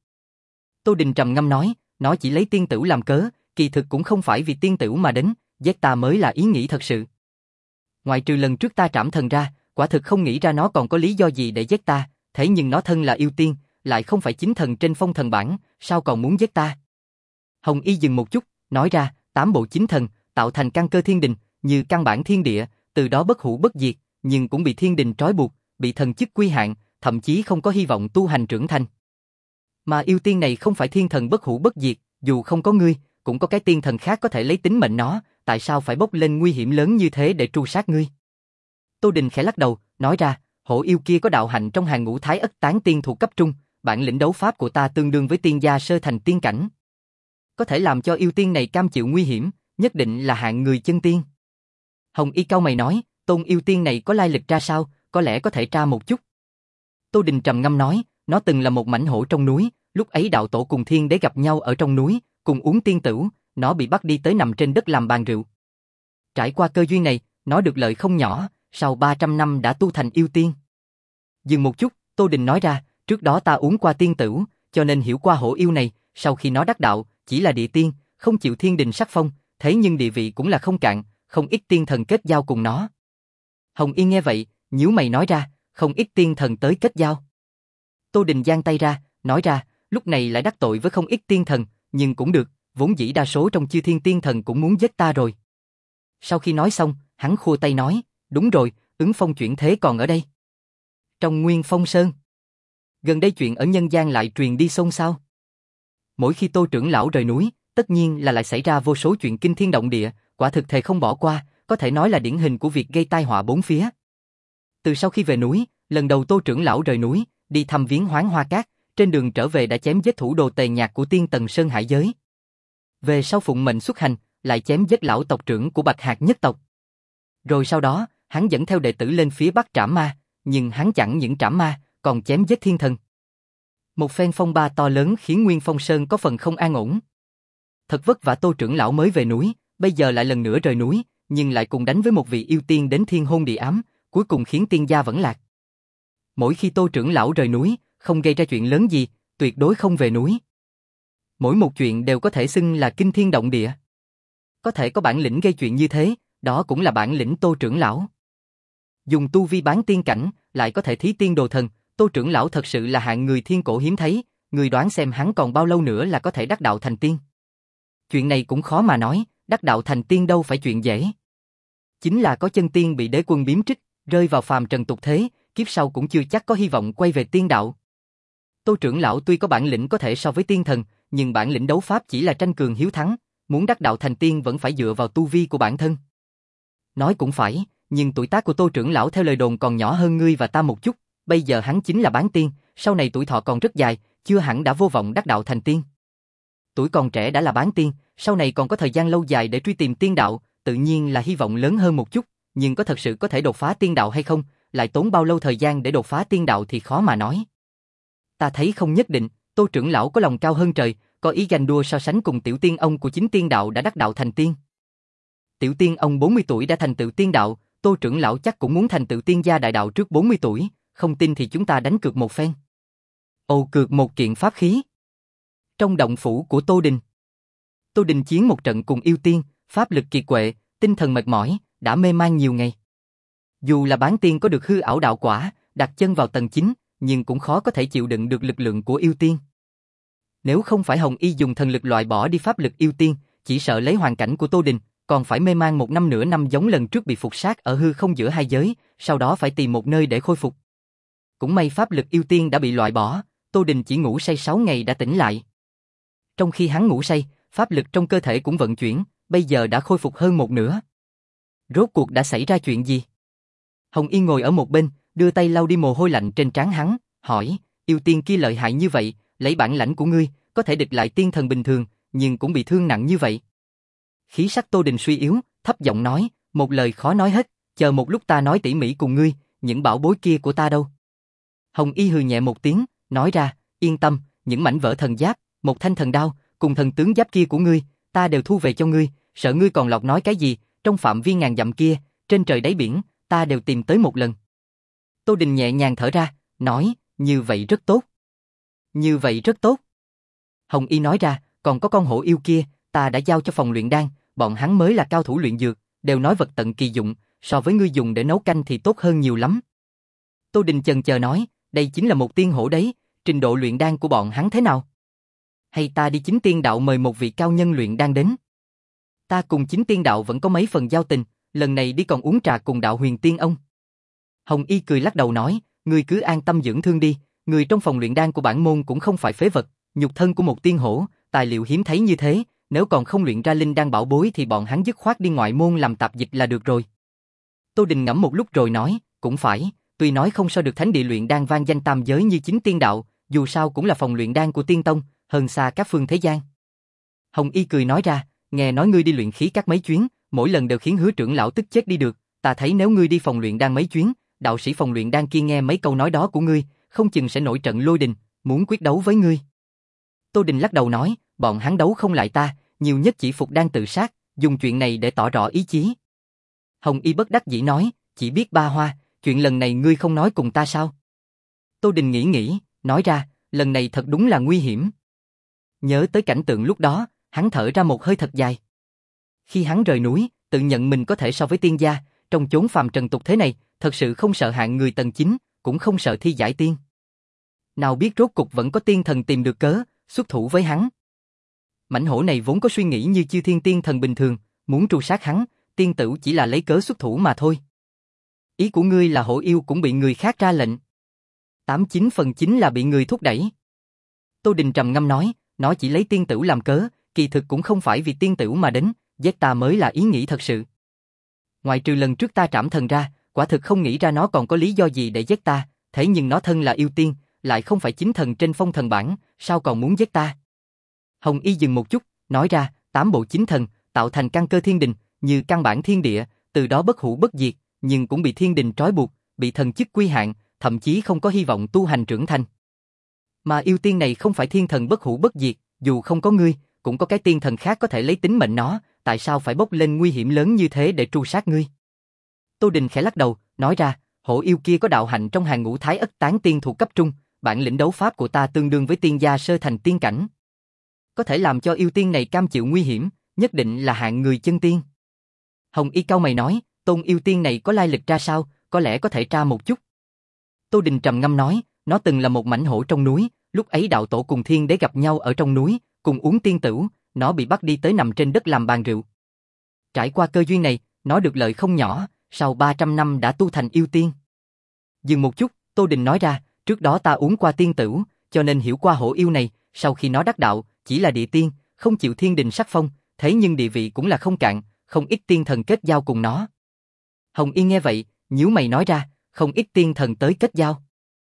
S1: Tô Đình trầm ngâm nói, nó chỉ lấy tiên tử làm cớ, kỳ thực cũng không phải vì tiên tử mà đến, giết ta mới là ý nghĩ thật sự. Ngoại trừ lần trước ta trảm thần ra, quả thực không nghĩ ra nó còn có lý do gì để giết ta, thế nhưng nó thân là yêu tiên, lại không phải chính thần trên phong thần bảng, sao còn muốn giết ta? Hồng Y dừng một chút, nói ra, tám bộ chính thần, tạo thành căn cơ thiên đình, như căn bản thiên địa, từ đó bất hủ bất diệt, nhưng cũng bị thiên đình trói buộc, bị thần chức quy hạn, thậm chí không có hy vọng tu hành trưởng thành. Mà yêu tiên này không phải thiên thần bất hủ bất diệt, dù không có ngươi, cũng có cái tiên thần khác có thể lấy tính mệnh nó, tại sao phải bốc lên nguy hiểm lớn như thế để tru sát ngươi? Tô Đình khẽ lắc đầu, nói ra, hổ yêu kia có đạo hạnh trong hàng ngũ thái ất tán tiên thuộc cấp trung, bản lĩnh đấu pháp của ta tương đương với tiên gia sơ thành tiên cảnh. Có thể làm cho yêu tiên này cam chịu nguy hiểm, nhất định là hạng người chân tiên. Hồng Y cau mày nói, tôn yêu tiên này có lai lịch ra sao, có lẽ có thể tra một chút. Tô Đình trầm ngâm nói, nó từng là một mãnh hổ trong núi, lúc ấy đạo tổ cùng thiên đế gặp nhau ở trong núi, cùng uống tiên tửu, nó bị bắt đi tới nằm trên đất làm bàn rượu. Trải qua cơ duyên này, nó được lợi không nhỏ, sau ba trăm năm đã tu thành yêu tiên. Dừng một chút, Tô Đình nói ra, trước đó ta uống qua tiên tửu, cho nên hiểu qua hổ yêu này, sau khi nó đắc đạo, chỉ là địa tiên, không chịu thiên đình sắc phong, thế nhưng địa vị cũng là không cạn, không ít tiên thần kết giao cùng nó. Hồng Y nghe vậy, nhíu mày nói ra, không ít tiên thần tới kết giao. Tô Đình giang tay ra, nói ra, lúc này lại đắc tội với không ít tiên thần, nhưng cũng được, vốn dĩ đa số trong chư thiên tiên thần cũng muốn giết ta rồi. Sau khi nói xong, hắn khua tay nói, đúng rồi, ứng phong chuyển thế còn ở đây. Trong Nguyên Phong Sơn. Gần đây chuyện ở nhân gian lại truyền đi xôn xao. Mỗi khi Tô trưởng lão rời núi, tất nhiên là lại xảy ra vô số chuyện kinh thiên động địa, quả thực thề không bỏ qua, có thể nói là điển hình của việc gây tai họa bốn phía. Từ sau khi về núi, lần đầu Tô trưởng lão rời núi, đi thăm viếng Hoán Hoa Cát, trên đường trở về đã chém giết thủ đồ Tề Nhạc của Tiên Tần Sơn Hải giới. Về sau phụng mệnh xuất hành, lại chém giết lão tộc trưởng của Bạch Hạc nhất tộc. Rồi sau đó, hắn dẫn theo đệ tử lên phía bắc trảm ma, nhưng hắn chẳng những trảm ma, còn chém giết thiên thần. Một phen phong ba to lớn khiến Nguyên Phong Sơn có phần không an ổn. Thật vất vả Tô trưởng lão mới về núi, bây giờ lại lần nữa rời núi, nhưng lại cùng đánh với một vị yêu tiên đến thiên hôn địa ám, cuối cùng khiến tiên gia vẫn lạc. Mỗi khi Tô trưởng lão rời núi, không gây ra chuyện lớn gì, tuyệt đối không về núi. Mỗi một chuyện đều có thể xưng là kinh thiên động địa. Có thể có bản lĩnh gây chuyện như thế, đó cũng là bản lĩnh Tô trưởng lão. Dùng tu vi bán tiên cảnh, lại có thể thí tiên đồ thần, Tô trưởng lão thật sự là hạng người thiên cổ hiếm thấy, người đoán xem hắn còn bao lâu nữa là có thể đắc đạo thành tiên. Chuyện này cũng khó mà nói, đắc đạo thành tiên đâu phải chuyện dễ. Chính là có chân tiên bị đế quân biếm trích, rơi vào phàm trần tục thế, kiếp sau cũng chưa chắc có hy vọng quay về tiên đạo. Tô trưởng lão tuy có bản lĩnh có thể so với tiên thần, nhưng bản lĩnh đấu pháp chỉ là tranh cường hiếu thắng, muốn đắc đạo thành tiên vẫn phải dựa vào tu vi của bản thân. Nói cũng phải, nhưng tuổi tác của Tô trưởng lão theo lời đồn còn nhỏ hơn ngươi và ta một chút, bây giờ hắn chính là bán tiên, sau này tuổi thọ còn rất dài, chưa hẳn đã vô vọng đắc đạo thành tiên. Tuổi còn trẻ đã là bán tiên, sau này còn có thời gian lâu dài để truy tìm tiên đạo, tự nhiên là hy vọng lớn hơn một chút, nhưng có thật sự có thể đột phá tiên đạo hay không, lại tốn bao lâu thời gian để đột phá tiên đạo thì khó mà nói. Ta thấy không nhất định, Tô trưởng lão có lòng cao hơn trời, có ý ganh đua so sánh cùng tiểu tiên ông của chính tiên đạo đã đắc đạo thành tiên. Tiểu tiên ông bốn mươi tuổi đã thành tựu tiên đạo, Tô trưởng lão chắc cũng muốn thành tựu tiên gia đại đạo trước bốn mươi tuổi, không tin thì chúng ta đánh cược một phen. Ồ, cược một kiện pháp khí. Trong động phủ của Tô Đình. Tô Đình chiến một trận cùng yêu tiên, pháp lực kiệt quệ, tinh thần mệt mỏi, đã mê man nhiều ngày. Dù là bán tiên có được hư ảo đạo quả, đặt chân vào tầng chín, nhưng cũng khó có thể chịu đựng được lực lượng của yêu tiên. Nếu không phải Hồng Y dùng thần lực loại bỏ đi pháp lực yêu tiên, chỉ sợ lấy hoàn cảnh của Tô Đình, còn phải mê man một năm nửa năm giống lần trước bị phục sát ở hư không giữa hai giới, sau đó phải tìm một nơi để khôi phục. Cũng may pháp lực yêu tiên đã bị loại bỏ, Tô Đình chỉ ngủ say sáu ngày đã tỉnh lại. Trong khi hắn ngủ say, pháp lực trong cơ thể cũng vận chuyển, bây giờ đã khôi phục hơn một nửa. Rốt cuộc đã xảy ra chuyện gì? Hồng Y ngồi ở một bên, đưa tay lau đi mồ hôi lạnh trên trán hắn, hỏi, yêu tiên kia lợi hại như vậy, lấy bản lãnh của ngươi, có thể địch lại tiên thần bình thường, nhưng cũng bị thương nặng như vậy. Khí sắc Tô Đình suy yếu, thấp giọng nói, một lời khó nói hết, chờ một lúc ta nói tỉ mỉ cùng ngươi, những bảo bối kia của ta đâu. Hồng Y hừ nhẹ một tiếng, nói ra, yên tâm, những mảnh vỡ thần giáp, một thanh thần đao, cùng thần tướng giáp kia của ngươi, ta đều thu về cho ngươi, sợ ngươi còn lọt nói cái gì, trong phạm vi ngàn dặm kia, trên trời đáy biển, ta đều tìm tới một lần. Tô Đình nhẹ nhàng thở ra, nói, như vậy rất tốt. Như vậy rất tốt. Hồng Y nói ra, còn có con hổ yêu kia, ta đã giao cho phòng luyện đan, bọn hắn mới là cao thủ luyện dược, đều nói vật tận kỳ dụng, so với ngươi dùng để nấu canh thì tốt hơn nhiều lắm. Tô Đình chần chờ nói, đây chính là một tiên hổ đấy, trình độ luyện đan của bọn hắn thế nào? Hay ta đi chính tiên đạo mời một vị cao nhân luyện đan đến? Ta cùng chính tiên đạo vẫn có mấy phần giao tình, lần này đi còn uống trà cùng đạo huyền tiên ông. Hồng Y cười lắc đầu nói, ngươi cứ an tâm dưỡng thương đi, người trong phòng luyện đan của bản môn cũng không phải phế vật, nhục thân của một tiên hổ, tài liệu hiếm thấy như thế, nếu còn không luyện ra linh đan bảo bối thì bọn hắn dứt khoát đi ngoại môn làm tạp dịch là được rồi. Tô Đình ngẫm một lúc rồi nói, cũng phải, tuy nói không so được thánh địa luyện đan vang danh tam giới như chính tiên đạo, dù sao cũng là phòng luyện đan của tiên tông, hơn xa các phương thế gian. Hồng Y cười nói ra, nghe nói ngươi đi luyện khí các mấy chuyến, mỗi lần đều khiến Hứa trưởng lão tức chết đi được, ta thấy nếu ngươi đi phòng luyện đan mấy chuyến, đạo sĩ phòng luyện đan kia nghe mấy câu nói đó của ngươi, không chừng sẽ nổi trận lôi đình, muốn quyết đấu với ngươi. Tô Đình lắc đầu nói, bọn hắn đấu không lại ta, nhiều nhất chỉ phục đan tự sát, dùng chuyện này để tỏ rõ ý chí. Hồng Y bất đắc dĩ nói, chỉ biết ba hoa, chuyện lần này ngươi không nói cùng ta sao? Tô Đình nghĩ nghĩ, nói ra, lần này thật đúng là nguy hiểm. Nhớ tới cảnh tượng lúc đó, hắn thở ra một hơi thật dài. Khi hắn rời núi, tự nhận mình có thể so với tiên gia, trong chốn phàm trần tục thế này, thật sự không sợ hạng người tầng chín, cũng không sợ thi giải tiên. Nào biết rốt cục vẫn có tiên thần tìm được cớ, xuất thủ với hắn. Mãnh hổ này vốn có suy nghĩ như chư thiên tiên thần bình thường, muốn tru sát hắn, tiên tử chỉ là lấy cớ xuất thủ mà thôi. Ý của ngươi là hổ yêu cũng bị người khác ra lệnh. Tám chín phần chín là bị người thúc đẩy. Tô Đình trầm ngâm nói, nó chỉ lấy tiên tử làm cớ, kỳ thực cũng không phải vì tiên tử mà đến, giết ta mới là ý nghĩ thật sự. Ngoài trừ lần trước ta trảm thần ra, quả thực không nghĩ ra nó còn có lý do gì để giết ta, thế nhưng nó thân là yêu tiên, lại không phải chính thần trên phong thần bảng, sao còn muốn giết ta? Hồng Y dừng một chút, nói ra, tám bộ chính thần, tạo thành căn cơ thiên đình, như căn bản thiên địa, từ đó bất hủ bất diệt, nhưng cũng bị thiên đình trói buộc, bị thần chức quy hạn, thậm chí không có hy vọng tu hành trưởng thành. Mà yêu tiên này không phải thiên thần bất hủ bất diệt, dù không có ngươi, cũng có cái tiên thần khác có thể lấy tính mệnh nó, tại sao phải bốc lên nguy hiểm lớn như thế để tru sát ngươi? Tô Đình khẽ lắc đầu, nói ra, hổ yêu kia có đạo hạnh trong hàng ngũ thái ất tán tiên thuộc cấp trung, bản lĩnh đấu pháp của ta tương đương với tiên gia sơ thành tiên cảnh. Có thể làm cho yêu tiên này cam chịu nguy hiểm, nhất định là hạng người chân tiên. Hồng Y cau mày nói, tôn yêu tiên này có lai lịch ra sao, có lẽ có thể tra một chút. Tô Đình trầm ngâm nói, nó từng là một mảnh hổ trong núi, lúc ấy đạo tổ cùng thiên đế gặp nhau ở trong núi, cùng uống tiên tửu, nó bị bắt đi tới nằm trên đất làm bàn rượu. Trải qua cơ duyên này, nó được lợi không nhỏ, sau ba trăm năm đã tu thành yêu tiên. Dừng một chút, Tô Đình nói ra, trước đó ta uống qua tiên tửu, cho nên hiểu qua hổ yêu này, sau khi nó đắc đạo, chỉ là địa tiên, không chịu thiên đình sắc phong, thế nhưng địa vị cũng là không cạn, không ít tiên thần kết giao cùng nó. Hồng Y nghe vậy, nhíu mày nói ra, không ít tiên thần tới kết giao.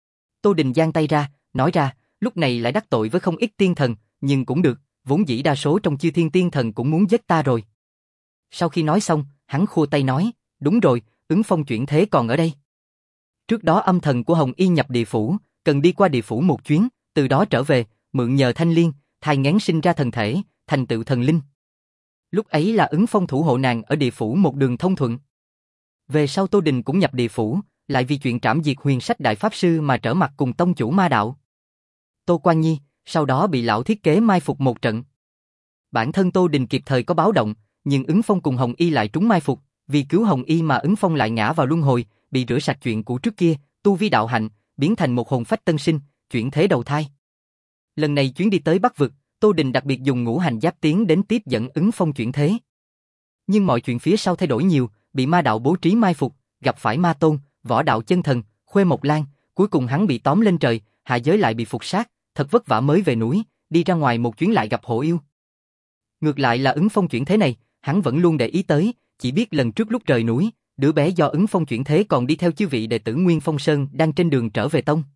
S1: Tô Đình giang tay ra, nói ra, lúc này lại đắc tội với không ít tiên thần, nhưng cũng được, vốn dĩ đa số trong chư thiên tiên thần cũng muốn giết ta rồi. Sau khi nói xong, hắn khua tay nói, đúng rồi, ứng phong chuyển thế còn ở đây. Trước đó âm thần của Hồng Y nhập địa phủ, cần đi qua địa phủ một chuyến, từ đó trở về, mượn nhờ thanh liên, thai nghén sinh ra thần thể, thành tựu thần linh. Lúc ấy là ứng phong thủ hộ nàng ở địa phủ một đường thông thuận. Về sau Tô Đình cũng nhập địa phủ, lại vì chuyện trảm diệt huyền sách đại pháp sư mà trở mặt cùng tông chủ ma đạo. Tô Quan Nhi, sau đó bị lão thiết kế mai phục một trận. Bản thân Tô Đình kịp thời có báo động, nhưng ứng phong cùng Hồng Y lại trúng mai phục, vì cứu Hồng Y mà ứng phong lại ngã vào luân hồi, bị rửa sạch chuyện cũ trước kia, tu vi đạo hạnh, biến thành một hồn phách tân sinh, chuyển thế đầu thai. Lần này chuyến đi tới Bắc Vực, Tô Đình đặc biệt dùng ngũ hành giáp tiến đến tiếp dẫn ứng phong chuyển thế. Nhưng mọi chuyện phía sau thay đổi nhiều, bị ma đạo bố trí mai phục, gặp phải ma tôn, võ đạo chân thần, Khuê Mộc Lan, cuối cùng hắn bị tóm lên trời, hạ giới lại bị phục sát, thật vất vả mới về núi, đi ra ngoài một chuyến lại gặp hổ yêu. Ngược lại là ứng phong chuyển thế này, hắn vẫn luôn để ý tới, chỉ biết lần trước lúc rời núi, đứa bé do ứng phong chuyển thế còn đi theo chư vị đệ tử Nguyên Phong Sơn đang trên đường trở về tông.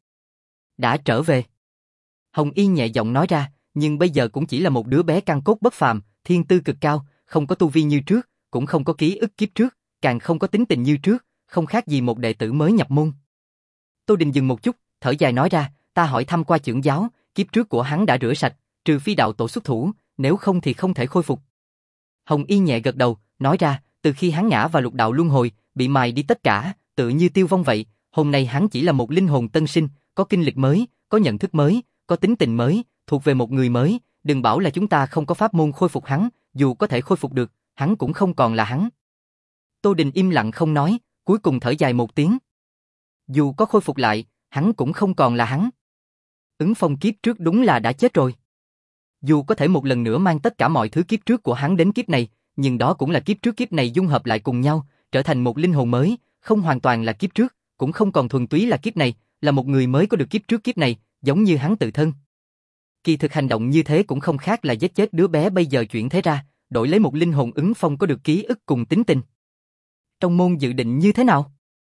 S1: Đã trở về. Hồng Y nhẹ giọng nói ra, nhưng bây giờ cũng chỉ là một đứa bé căn cốt bất phàm, thiên tư cực cao, không có tu vi như trước, cũng không có ký ức kiếp trước, càng không có tính tình như trước, không khác gì một đệ tử mới nhập môn. Tô Đình dừng một chút, thở dài nói ra, ta hỏi thăm qua trưởng giáo, kiếp trước của hắn đã rửa sạch, trừ phi đạo tổ xuất thủ, nếu không thì không thể khôi phục. Hồng Y nhẹ gật đầu, nói ra, từ khi hắn ngã vào lục đạo luân hồi, bị mài đi tất cả, tự như tiêu vong vậy, hôm nay hắn chỉ là một linh hồn tân sinh, có kinh lịch mới, có nhận thức mới, có tính tình mới, thuộc về một người mới, đừng bảo là chúng ta không có pháp môn khôi phục hắn, dù có thể khôi phục được, hắn cũng không còn là hắn. Tô Đình im lặng không nói, cuối cùng thở dài một tiếng. Dù có khôi phục lại, hắn cũng không còn là hắn. Ứng phong kiếp trước đúng là đã chết rồi. Dù có thể một lần nữa mang tất cả mọi thứ kiếp trước của hắn đến kiếp này, nhưng đó cũng là kiếp trước kiếp này dung hợp lại cùng nhau, trở thành một linh hồn mới, không hoàn toàn là kiếp trước, cũng không còn thuần túy là kiếp này, là một người mới có được kiếp trước kiếp này, giống như hắn tự thân. Kỳ thực hành động như thế cũng không khác là giết chết đứa bé bây giờ chuyển thế ra, đổi lấy một linh hồn ứng phong có được ký ức cùng tính tình. Trong môn dự định như thế nào?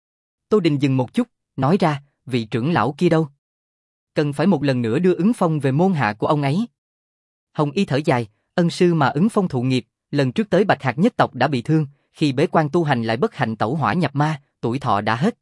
S1: Tô Đình dừng một chút, nói ra, vị trưởng lão kia đâu? Cần phải một lần nữa đưa ứng phong về môn hạ của ông ấy. Hồng Y thở dài, ân sư mà ứng phong thụ nghiệp, lần trước tới Bạch Hạc nhất tộc đã bị thương, khi bế quan tu hành lại bất hạnh tẩu hỏa nhập ma, tuổi thọ đã hết.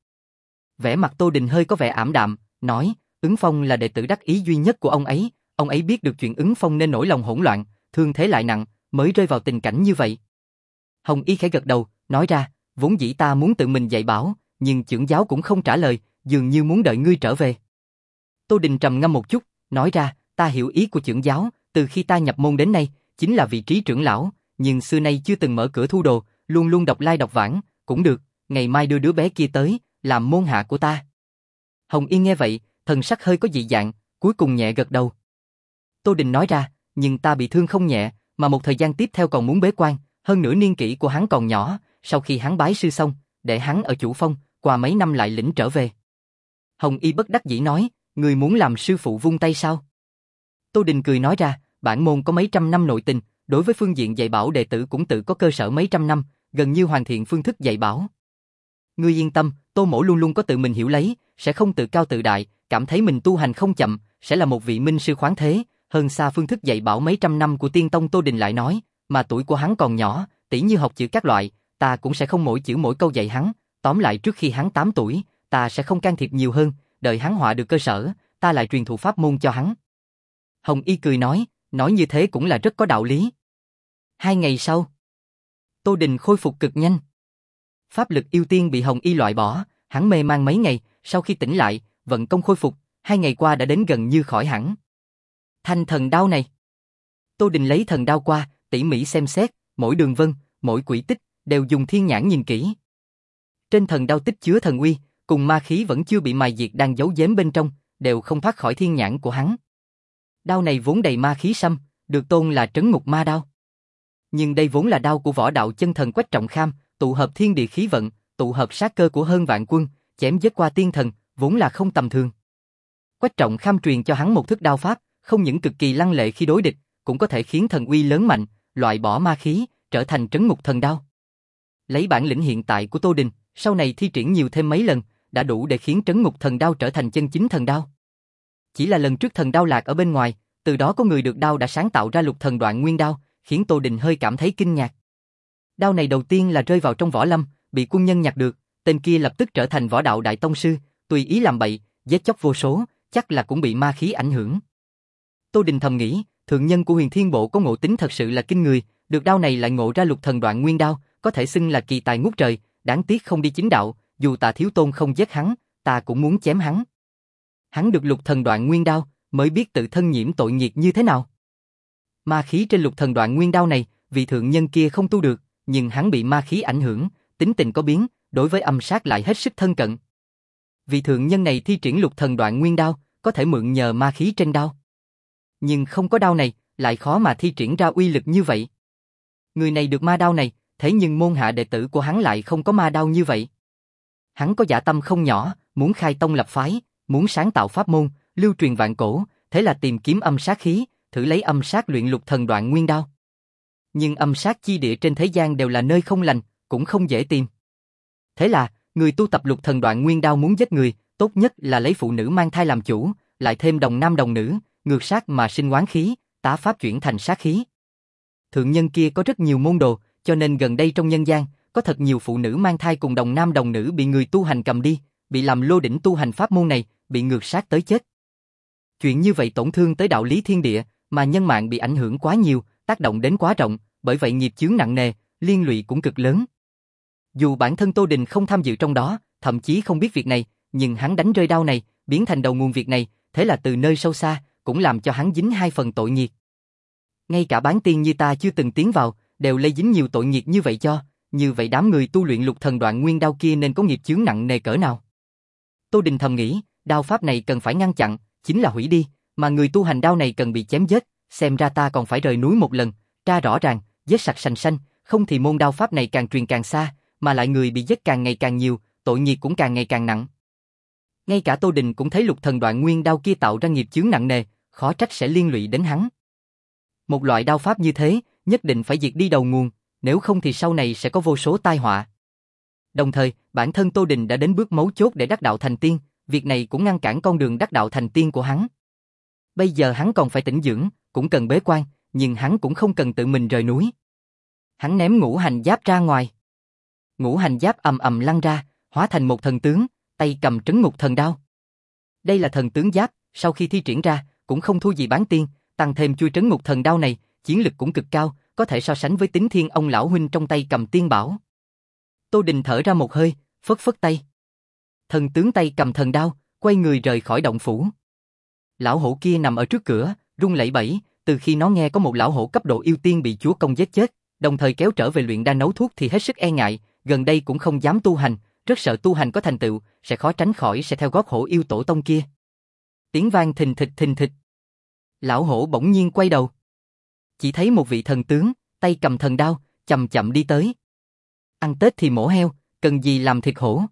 S1: Vẻ mặt Tô Đình hơi có vẻ ảm đạm, nói, ứng phong là đệ tử đắc ý duy nhất của ông ấy, ông ấy biết được chuyện ứng phong nên nỗi lòng hỗn loạn, thương thế lại nặng, mới rơi vào tình cảnh như vậy. Hồng Y khẽ gật đầu, nói ra, vốn dĩ ta muốn tự mình dạy bảo, nhưng trưởng giáo cũng không trả lời, dường như muốn đợi ngươi trở về. Tô Đình trầm ngâm một chút, nói ra, ta hiểu ý của trưởng giáo, từ khi ta nhập môn đến nay, chính là vị trí trưởng lão, nhưng xưa nay chưa từng mở cửa thu đồ, luôn luôn đọc lai đọc vãng, cũng được, ngày mai đưa đứa bé kia tới, làm môn hạ của ta. Hồng Y nghe vậy, thần sắc hơi có dị dạng, cuối cùng nhẹ gật đầu. Tô Đình nói ra, nhưng ta bị thương không nhẹ, mà một thời gian tiếp theo còn muốn bế quan, hơn nữa niên kỷ của hắn còn nhỏ, sau khi hắn bái sư xong, để hắn ở chủ phong, qua mấy năm lại lĩnh trở về. Hồng Y bất đắc dĩ nói, người muốn làm sư phụ vung tay sao? Tô Đình cười nói ra, bản môn có mấy trăm năm nội tình, đối với phương diện dạy bảo đệ tử cũng tự có cơ sở mấy trăm năm, gần như hoàn thiện phương thức dạy bảo. Ngươi yên tâm, Tô mỗ luôn luôn có tự mình hiểu lấy, sẽ không tự cao tự đại, cảm thấy mình tu hành không chậm, sẽ là một vị minh sư khoáng thế, hơn xa phương thức dạy bảo mấy trăm năm của tiên tông. Tô Đình lại nói, mà tuổi của hắn còn nhỏ, tỉ như học chữ các loại, ta cũng sẽ không mỗi chữ mỗi câu dạy hắn, tóm lại trước khi hắn tám tuổi, ta sẽ không can thiệp nhiều hơn, đợi hắn họa được cơ sở, ta lại truyền thụ pháp môn cho hắn. Hồng Y cười nói, nói như thế cũng là rất có đạo lý. Hai ngày sau, Tô Đình khôi phục cực nhanh. Pháp lực yêu tiên bị Hồng Y loại bỏ, hắn mê man mấy ngày, sau khi tỉnh lại, vận công khôi phục, hai ngày qua đã đến gần như khỏi hẳn. Thanh thần đao này. Tô Đình lấy thần đao qua, tỉ mỉ xem xét, mỗi đường vân, mỗi quỹ tích, đều dùng thiên nhãn nhìn kỹ. Trên thần đao tích chứa thần uy, cùng ma khí vẫn chưa bị mài diệt đang giấu giếm bên trong, đều không thoát khỏi thiên nhãn của hắn. Đao này vốn đầy ma khí xăm, được tôn là trấn ngục ma đao. Nhưng đây vốn là đao của võ đạo chân thần Quách Trọng Kham, tụ hợp thiên địa khí vận, tụ hợp sát cơ của hơn vạn quân, chém giết qua tiên thần, vốn là không tầm thường. Quách Trọng Kham truyền cho hắn một thức đao pháp, không những cực kỳ lăng lệ khi đối địch, cũng có thể khiến thần uy lớn mạnh, loại bỏ ma khí, trở thành trấn ngục thần đao. Lấy bản lĩnh hiện tại của Tô Đình, sau này thi triển nhiều thêm mấy lần, đã đủ để khiến trấn ngục thần đao trở thành chân chính thần đao. Chỉ là lần trước thần đao lạc ở bên ngoài, từ đó có người được đao đã sáng tạo ra lục thần đoạn nguyên đao, khiến Tô Đình hơi cảm thấy kinh ngạc. Đao này đầu tiên là rơi vào trong võ lâm, bị quân nhân nhặt được, tên kia lập tức trở thành võ đạo đại tông sư, tùy ý làm bậy, giết chóc vô số, chắc là cũng bị ma khí ảnh hưởng. Tô Đình thầm nghĩ, thượng nhân của Huyền Thiên Bộ có ngộ tính thật sự là kinh người, được đao này lại ngộ ra lục thần đoạn nguyên đao, có thể xưng là kỳ tài ngút trời, đáng tiếc không đi chính đạo, dù Tạ Thiếu Tôn không giết hắn, ta cũng muốn chém hắn. Hắn được lục thần đoạn nguyên đao, mới biết tự thân nhiễm tội nghiệt như thế nào. Ma khí trên lục thần đoạn nguyên đao này, vị thượng nhân kia không tu được, nhưng hắn bị ma khí ảnh hưởng, tính tình có biến, đối với âm sát lại hết sức thân cận. Vị thượng nhân này thi triển lục thần đoạn nguyên đao, có thể mượn nhờ ma khí trên đao. Nhưng không có đao này, lại khó mà thi triển ra uy lực như vậy. Người này được ma đao này, thế nhưng môn hạ đệ tử của hắn lại không có ma đao như vậy. Hắn có dạ tâm không nhỏ, muốn khai tông lập phái, muốn sáng tạo pháp môn, lưu truyền vạn cổ, thế là tìm kiếm âm sát khí, thử lấy âm sát luyện lục thần đoạn nguyên đao. Nhưng âm sát chi địa trên thế gian đều là nơi không lành, cũng không dễ tìm. Thế là, người tu tập lục thần đoạn nguyên đao muốn giết người, tốt nhất là lấy phụ nữ mang thai làm chủ, lại thêm đồng nam đồng nữ, ngược sát mà sinh oán khí, tá pháp chuyển thành sát khí. Thượng nhân kia có rất nhiều môn đồ, cho nên gần đây trong nhân gian, có thật nhiều phụ nữ mang thai cùng đồng nam đồng nữ bị người tu hành cầm đi, bị làm lô đỉnh tu hành pháp môn này, bị ngược sát tới chết. Chuyện như vậy tổn thương tới đạo lý thiên địa, mà nhân mạng bị ảnh hưởng quá nhiều, tác động đến quá rộng, bởi vậy nghiệp chướng nặng nề, liên lụy cũng cực lớn. Dù bản thân Tô Đình không tham dự trong đó, thậm chí không biết việc này, nhưng hắn đánh rơi đao này, biến thành đầu nguồn việc này, thế là từ nơi sâu xa, cũng làm cho hắn dính hai phần tội nghiệp. Ngay cả bán tiên như ta chưa từng tiến vào, đều lây dính nhiều tội nghiệp như vậy cho, như vậy đám người tu luyện lục thần đoạn nguyên đao kia nên có nghiệp chướng nặng nề cỡ nào. Tô Đình thầm nghĩ, đao pháp này cần phải ngăn chặn, chính là hủy đi, mà người tu hành đao này cần bị chém giết, xem ra ta còn phải rời núi một lần, tra rõ ràng, giết sạch sành xanh, không thì môn đao pháp này càng truyền càng xa, mà lại người bị giết càng ngày càng nhiều, tội nghiệp cũng càng ngày càng nặng. Ngay cả Tô Đình cũng thấy lục thần đoạn nguyên đao kia tạo ra nghiệp chướng nặng nề, khó trách sẽ liên lụy đến hắn. Một loại đao pháp như thế, nhất định phải diệt đi đầu nguồn, nếu không thì sau này sẽ có vô số tai họa. Đồng thời, bản thân Tô Đình đã đến bước mấu chốt để đắc đạo thành tiên, việc này cũng ngăn cản con đường đắc đạo thành tiên của hắn. Bây giờ hắn còn phải tĩnh dưỡng, cũng cần bế quan, nhưng hắn cũng không cần tự mình rời núi. Hắn ném ngũ hành giáp ra ngoài. Ngũ hành giáp ầm ầm lăn ra, hóa thành một thần tướng, tay cầm trấn ngục thần đao. Đây là thần tướng giáp, sau khi thi triển ra, cũng không thua gì bán tiên, tăng thêm chui trấn ngục thần đao này, chiến lực cũng cực cao, có thể so sánh với Tính Thiên ông lão huynh trong tay cầm tiên bảo. Tô Đình thở ra một hơi, phất phất tay. Thần tướng tay cầm thần đao, quay người rời khỏi động phủ. Lão hổ kia nằm ở trước cửa, run lẩy bẩy, từ khi nó nghe có một lão hổ cấp độ yêu tiên bị chúa công giết chết, đồng thời kéo trở về luyện đan nấu thuốc thì hết sức e ngại, gần đây cũng không dám tu hành, rất sợ tu hành có thành tựu, sẽ khó tránh khỏi sẽ theo gót hổ yêu tổ tông kia. Tiếng vang thình thịch thình thịch. Lão hổ bỗng nhiên quay đầu. Chỉ thấy một vị thần tướng, tay cầm thần đao, chậm chậm đi tới. Ăn Tết thì mổ heo, cần gì làm thịt hổ.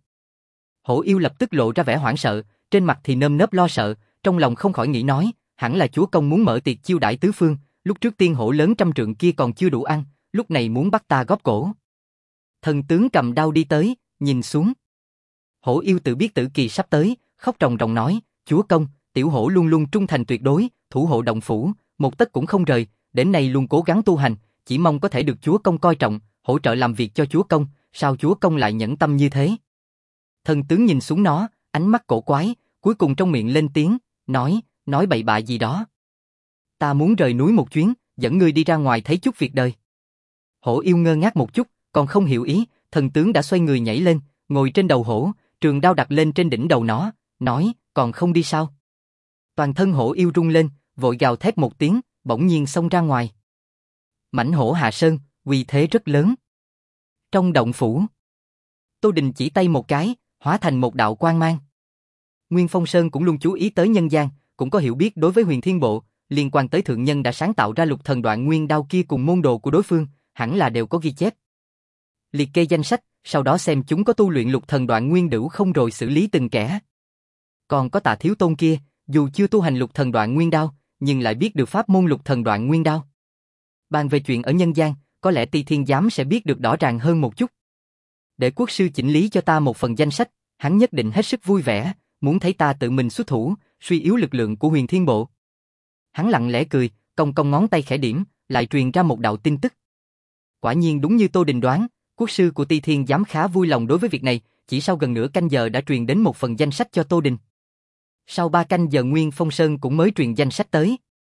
S1: Hổ yêu lập tức lộ ra vẻ hoảng sợ, trên mặt thì nơm nớp lo sợ, trong lòng không khỏi nghĩ nói, hẳn là chúa công muốn mở tiệc chiêu đãi tứ phương, lúc trước tiên hổ lớn trăm trượng kia còn chưa đủ ăn, lúc này muốn bắt ta góp cổ. Thần tướng cầm đao đi tới, nhìn xuống. Hổ yêu tự biết tử kỳ sắp tới, khóc ròng ròng nói, chúa công, tiểu hổ luôn luôn trung thành tuyệt đối, thủ hộ động phủ, một tấc cũng không rời, đến nay luôn cố gắng tu hành, chỉ mong có thể được chúa công coi trọng, hỗ trợ làm việc cho chúa công, sao chúa công lại nhẫn tâm như thế? Thần tướng nhìn xuống nó, ánh mắt cổ quái, cuối cùng trong miệng lên tiếng, nói, nói bậy bạ gì đó. Ta muốn rời núi một chuyến, dẫn ngươi đi ra ngoài thấy chút việc đời. Hổ yêu ngơ ngác một chút, còn không hiểu ý, thần tướng đã xoay người nhảy lên, ngồi trên đầu hổ, trường đao đặt lên trên đỉnh đầu nó, nói, còn không đi sao? Toàn thân hổ yêu rung lên, vội gào thét một tiếng, bỗng nhiên xông ra ngoài. Mãnh hổ hạ sơn, uy thế rất lớn. Trong động phủ, Tô Đình chỉ tay một cái, hóa thành một đạo quang mang. Nguyên Phong Sơn cũng luôn chú ý tới nhân gian, cũng có hiểu biết đối với Huyền Thiên Bộ, liên quan tới thượng nhân đã sáng tạo ra Lục Thần Đoạn Nguyên đao kia cùng môn đồ của đối phương, hẳn là đều có ghi chép. Liệt kê danh sách, sau đó xem chúng có tu luyện Lục Thần Đoạn Nguyên đửu không rồi xử lý từng kẻ. Còn có Tạ Thiếu Tôn kia, dù chưa tu hành Lục Thần Đoạn Nguyên đao, nhưng lại biết được pháp môn Lục Thần Đoạn Nguyên đao. Bàn về chuyện ở nhân gian, có lẽ Ti Thiên Giám sẽ biết được rõ ràng hơn một chút. Để quốc sư chỉnh lý cho ta một phần danh sách, hắn nhất định hết sức vui vẻ, muốn thấy ta tự mình xuất thủ, suy yếu lực lượng của Huyền Thiên Bộ. Hắn lặng lẽ cười, cong cong ngón tay khẽ điểm, lại truyền ra một đạo tin tức. Quả nhiên đúng như Tô Đình đoán, quốc sư của Ti Thiên Giám khá vui lòng đối với việc này, chỉ sau gần nửa canh giờ đã truyền đến một phần danh sách cho Tô Đình. Sau ba canh giờ Nguyên Phong Sơn cũng mới truyền danh sách tới.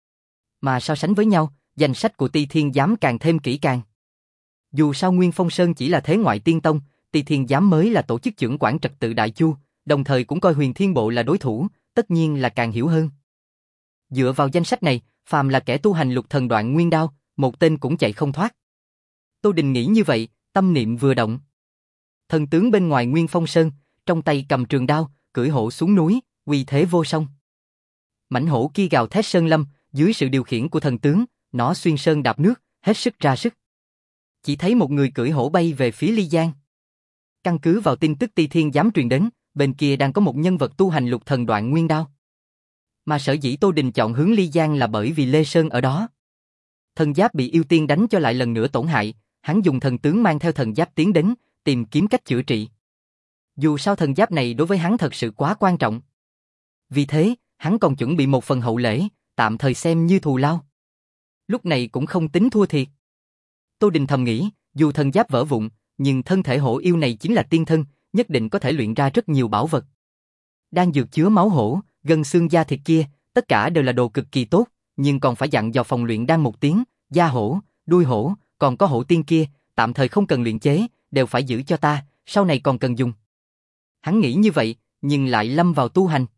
S1: Mà so sánh với nhau, danh sách của Ti Thiên Giám càng thêm kỹ càng. Dù sao Nguyên Phong Sơn chỉ là thế ngoại tiên tông, Ti Thiên Giám mới là tổ chức chưởng quản trật tự Đại Chu, đồng thời cũng coi Huyền Thiên Bộ là đối thủ, tất nhiên là càng hiểu hơn. Dựa vào danh sách này, phàm là kẻ tu hành Lục Thần Đoạn Nguyên đao, một tên cũng chạy không thoát. Tô Đình nghĩ như vậy, tâm niệm vừa động. Thần tướng bên ngoài Nguyên Phong Sơn, trong tay cầm trường đao, cưỡi hổ xuống núi, uy thế vô song. Mãnh hổ kia gào thét sơn lâm, dưới sự điều khiển của thần tướng, nó xuyên sơn đạp nước, hết sức ra sức. Chỉ thấy một người cưỡi hổ bay về phía Ly Giang. Căn cứ vào tin tức Ti Thiên Giám truyền đến, bên kia đang có một nhân vật tu hành Lục Thần Đoạn Nguyên đao. Mà sở dĩ Tô Đình chọn hướng Ly Giang là bởi vì Lê Sơn ở đó. Thần giáp bị yêu tiên đánh cho lại lần nữa tổn hại, hắn dùng thần tướng mang theo thần giáp tiến đến, tìm kiếm cách chữa trị. Dù sao thần giáp này đối với hắn thật sự quá quan trọng. Vì thế, hắn còn chuẩn bị một phần hậu lễ, tạm thời xem như thù lao. Lúc này cũng không tính thua thiệt. Tô Đình thầm nghĩ, dù thần giáp vỡ vụn, nhưng thân thể hổ yêu này chính là tiên thân, nhất định có thể luyện ra rất nhiều bảo vật. Đang dược chứa máu hổ, gân xương da thịt kia, tất cả đều là đồ cực kỳ tốt, nhưng còn phải dặn dò phòng luyện đan một tiếng, da hổ, đuôi hổ, còn có hổ tiên kia, tạm thời không cần luyện chế, đều phải giữ cho ta, sau này còn cần dùng. Hắn nghĩ như vậy, nhưng lại lâm vào tu hành.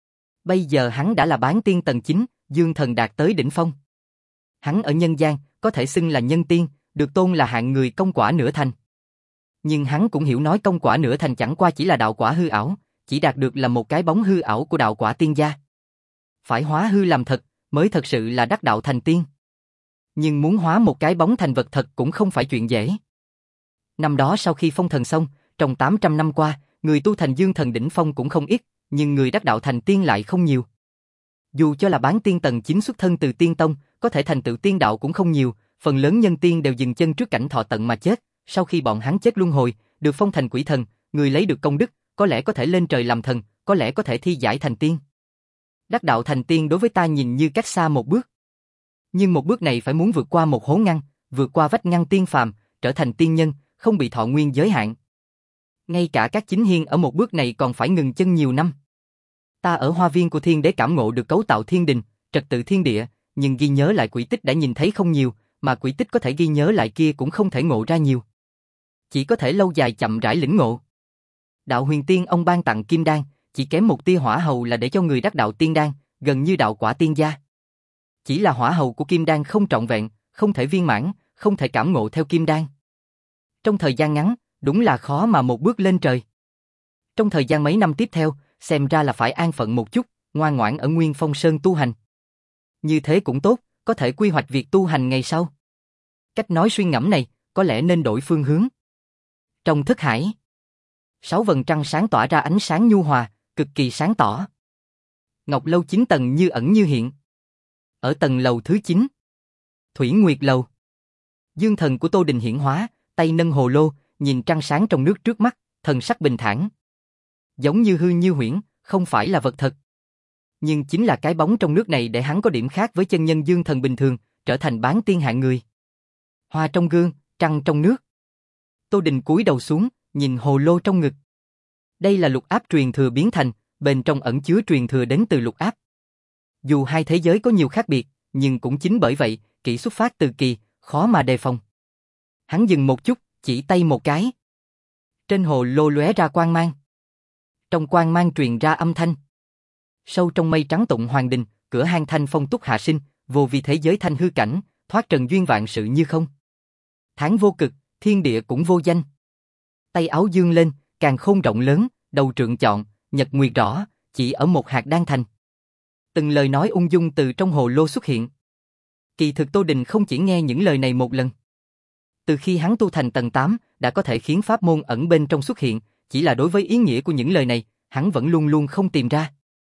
S1: Bây giờ hắn đã là bán tiên tầng chín, dương thần đạt tới đỉnh phong. Hắn ở nhân gian, có thể xưng là nhân tiên, được tôn là hạng người công quả nửa thành. Nhưng hắn cũng hiểu nói công quả nửa thành chẳng qua chỉ là đạo quả hư ảo, chỉ đạt được là một cái bóng hư ảo của đạo quả tiên gia. Phải hóa hư làm thật, mới thật sự là đắc đạo thành tiên. Nhưng muốn hóa một cái bóng thành vật thật cũng không phải chuyện dễ. Năm đó sau khi phong thần xong, trong tám trăm năm qua, người tu thành dương thần đỉnh phong cũng không ít, nhưng người đắc đạo thành tiên lại không nhiều. Dù cho là bán tiên tầng chín xuất thân từ tiên tông, có thể thành tựu tiên đạo cũng không nhiều, phần lớn nhân tiên đều dừng chân trước cảnh thọ tận mà chết, sau khi bọn hắn chết luân hồi, được phong thành quỷ thần, người lấy được công đức, có lẽ có thể lên trời làm thần, có lẽ có thể thi giải thành tiên. Đắc đạo thành tiên đối với ta nhìn như cách xa một bước. Nhưng một bước này phải muốn vượt qua một hố ngăn, vượt qua vách ngăn tiên phàm, trở thành tiên nhân, không bị thọ nguyên giới hạn. Ngay cả các chính hiên ở một bước này còn phải ngừng chân nhiều năm. Ta ở hoa viên của thiên đế cảm ngộ được cấu tạo thiên đình, trật tự thiên địa, nhưng ghi nhớ lại quỷ tích đã nhìn thấy không nhiều, mà quỷ tích có thể ghi nhớ lại kia cũng không thể ngộ ra nhiều. Chỉ có thể lâu dài chậm rãi lĩnh ngộ. Đạo huyền tiên ông ban tặng kim đan, chỉ kém một tia hỏa hầu là để cho người đắc đạo tiên đan, gần như đạo quả tiên gia. Chỉ là hỏa hầu của kim đan không trọn vẹn, không thể viên mãn, không thể cảm ngộ theo kim đan. Trong thời gian ngắn, đúng là khó mà một bước lên trời. Trong thời gian mấy năm tiếp theo, xem ra là phải an phận một chút, ngoan ngoãn ở Nguyên Phong Sơn tu hành. Như thế cũng tốt, có thể quy hoạch việc tu hành ngày sau. Cách nói suy ngẫm này, có lẽ nên đổi phương hướng. Trong thức hải, sáu vầng trăng sáng tỏa ra ánh sáng nhu hòa, cực kỳ sáng tỏ. Ngọc lâu chín tầng như ẩn như hiện. Ở tầng lầu thứ chín, Thủy Nguyệt lầu, dương thần của Tô Đình hiển hóa, tay nâng hồ lô, nhìn trăng sáng trong nước trước mắt, thần sắc bình thản. Giống như hư như huyễn, không phải là vật thật. Nhưng chính là cái bóng trong nước này để hắn có điểm khác với chân nhân dương thần bình thường, trở thành bán tiên hạng người. Hoa trong gương, trăng trong nước. Tô Đình cúi đầu xuống, nhìn hồ lô trong ngực. Đây là lục áp truyền thừa biến thành, bên trong ẩn chứa truyền thừa đến từ lục áp. Dù hai thế giới có nhiều khác biệt, nhưng cũng chính bởi vậy, kỹ xuất phát từ kỳ, khó mà đề phòng. Hắn dừng một chút, chỉ tay một cái. Trên hồ lô lóe ra quang mang. Trong quang mang truyền ra âm thanh. Sâu trong mây trắng tụng hoàng đình, cửa hang thanh phong túc hạ sinh, vô vi thế giới thanh hư cảnh, thoát trần duyên vạn sự như không. Tháng vô cực, thiên địa cũng vô danh. Tay áo dương lên, càng khôn rộng lớn, đầu trượng chọn, nhật nguyệt rõ, chỉ ở một hạt đan thành. Từng lời nói ung dung từ trong hồ lô xuất hiện. Kỳ thực Tô Đình không chỉ nghe những lời này một lần. Từ khi hắn tu thành tầng tám, đã có thể khiến pháp môn ẩn bên trong xuất hiện, chỉ là đối với ý nghĩa của những lời này, hắn vẫn luôn luôn không tìm ra.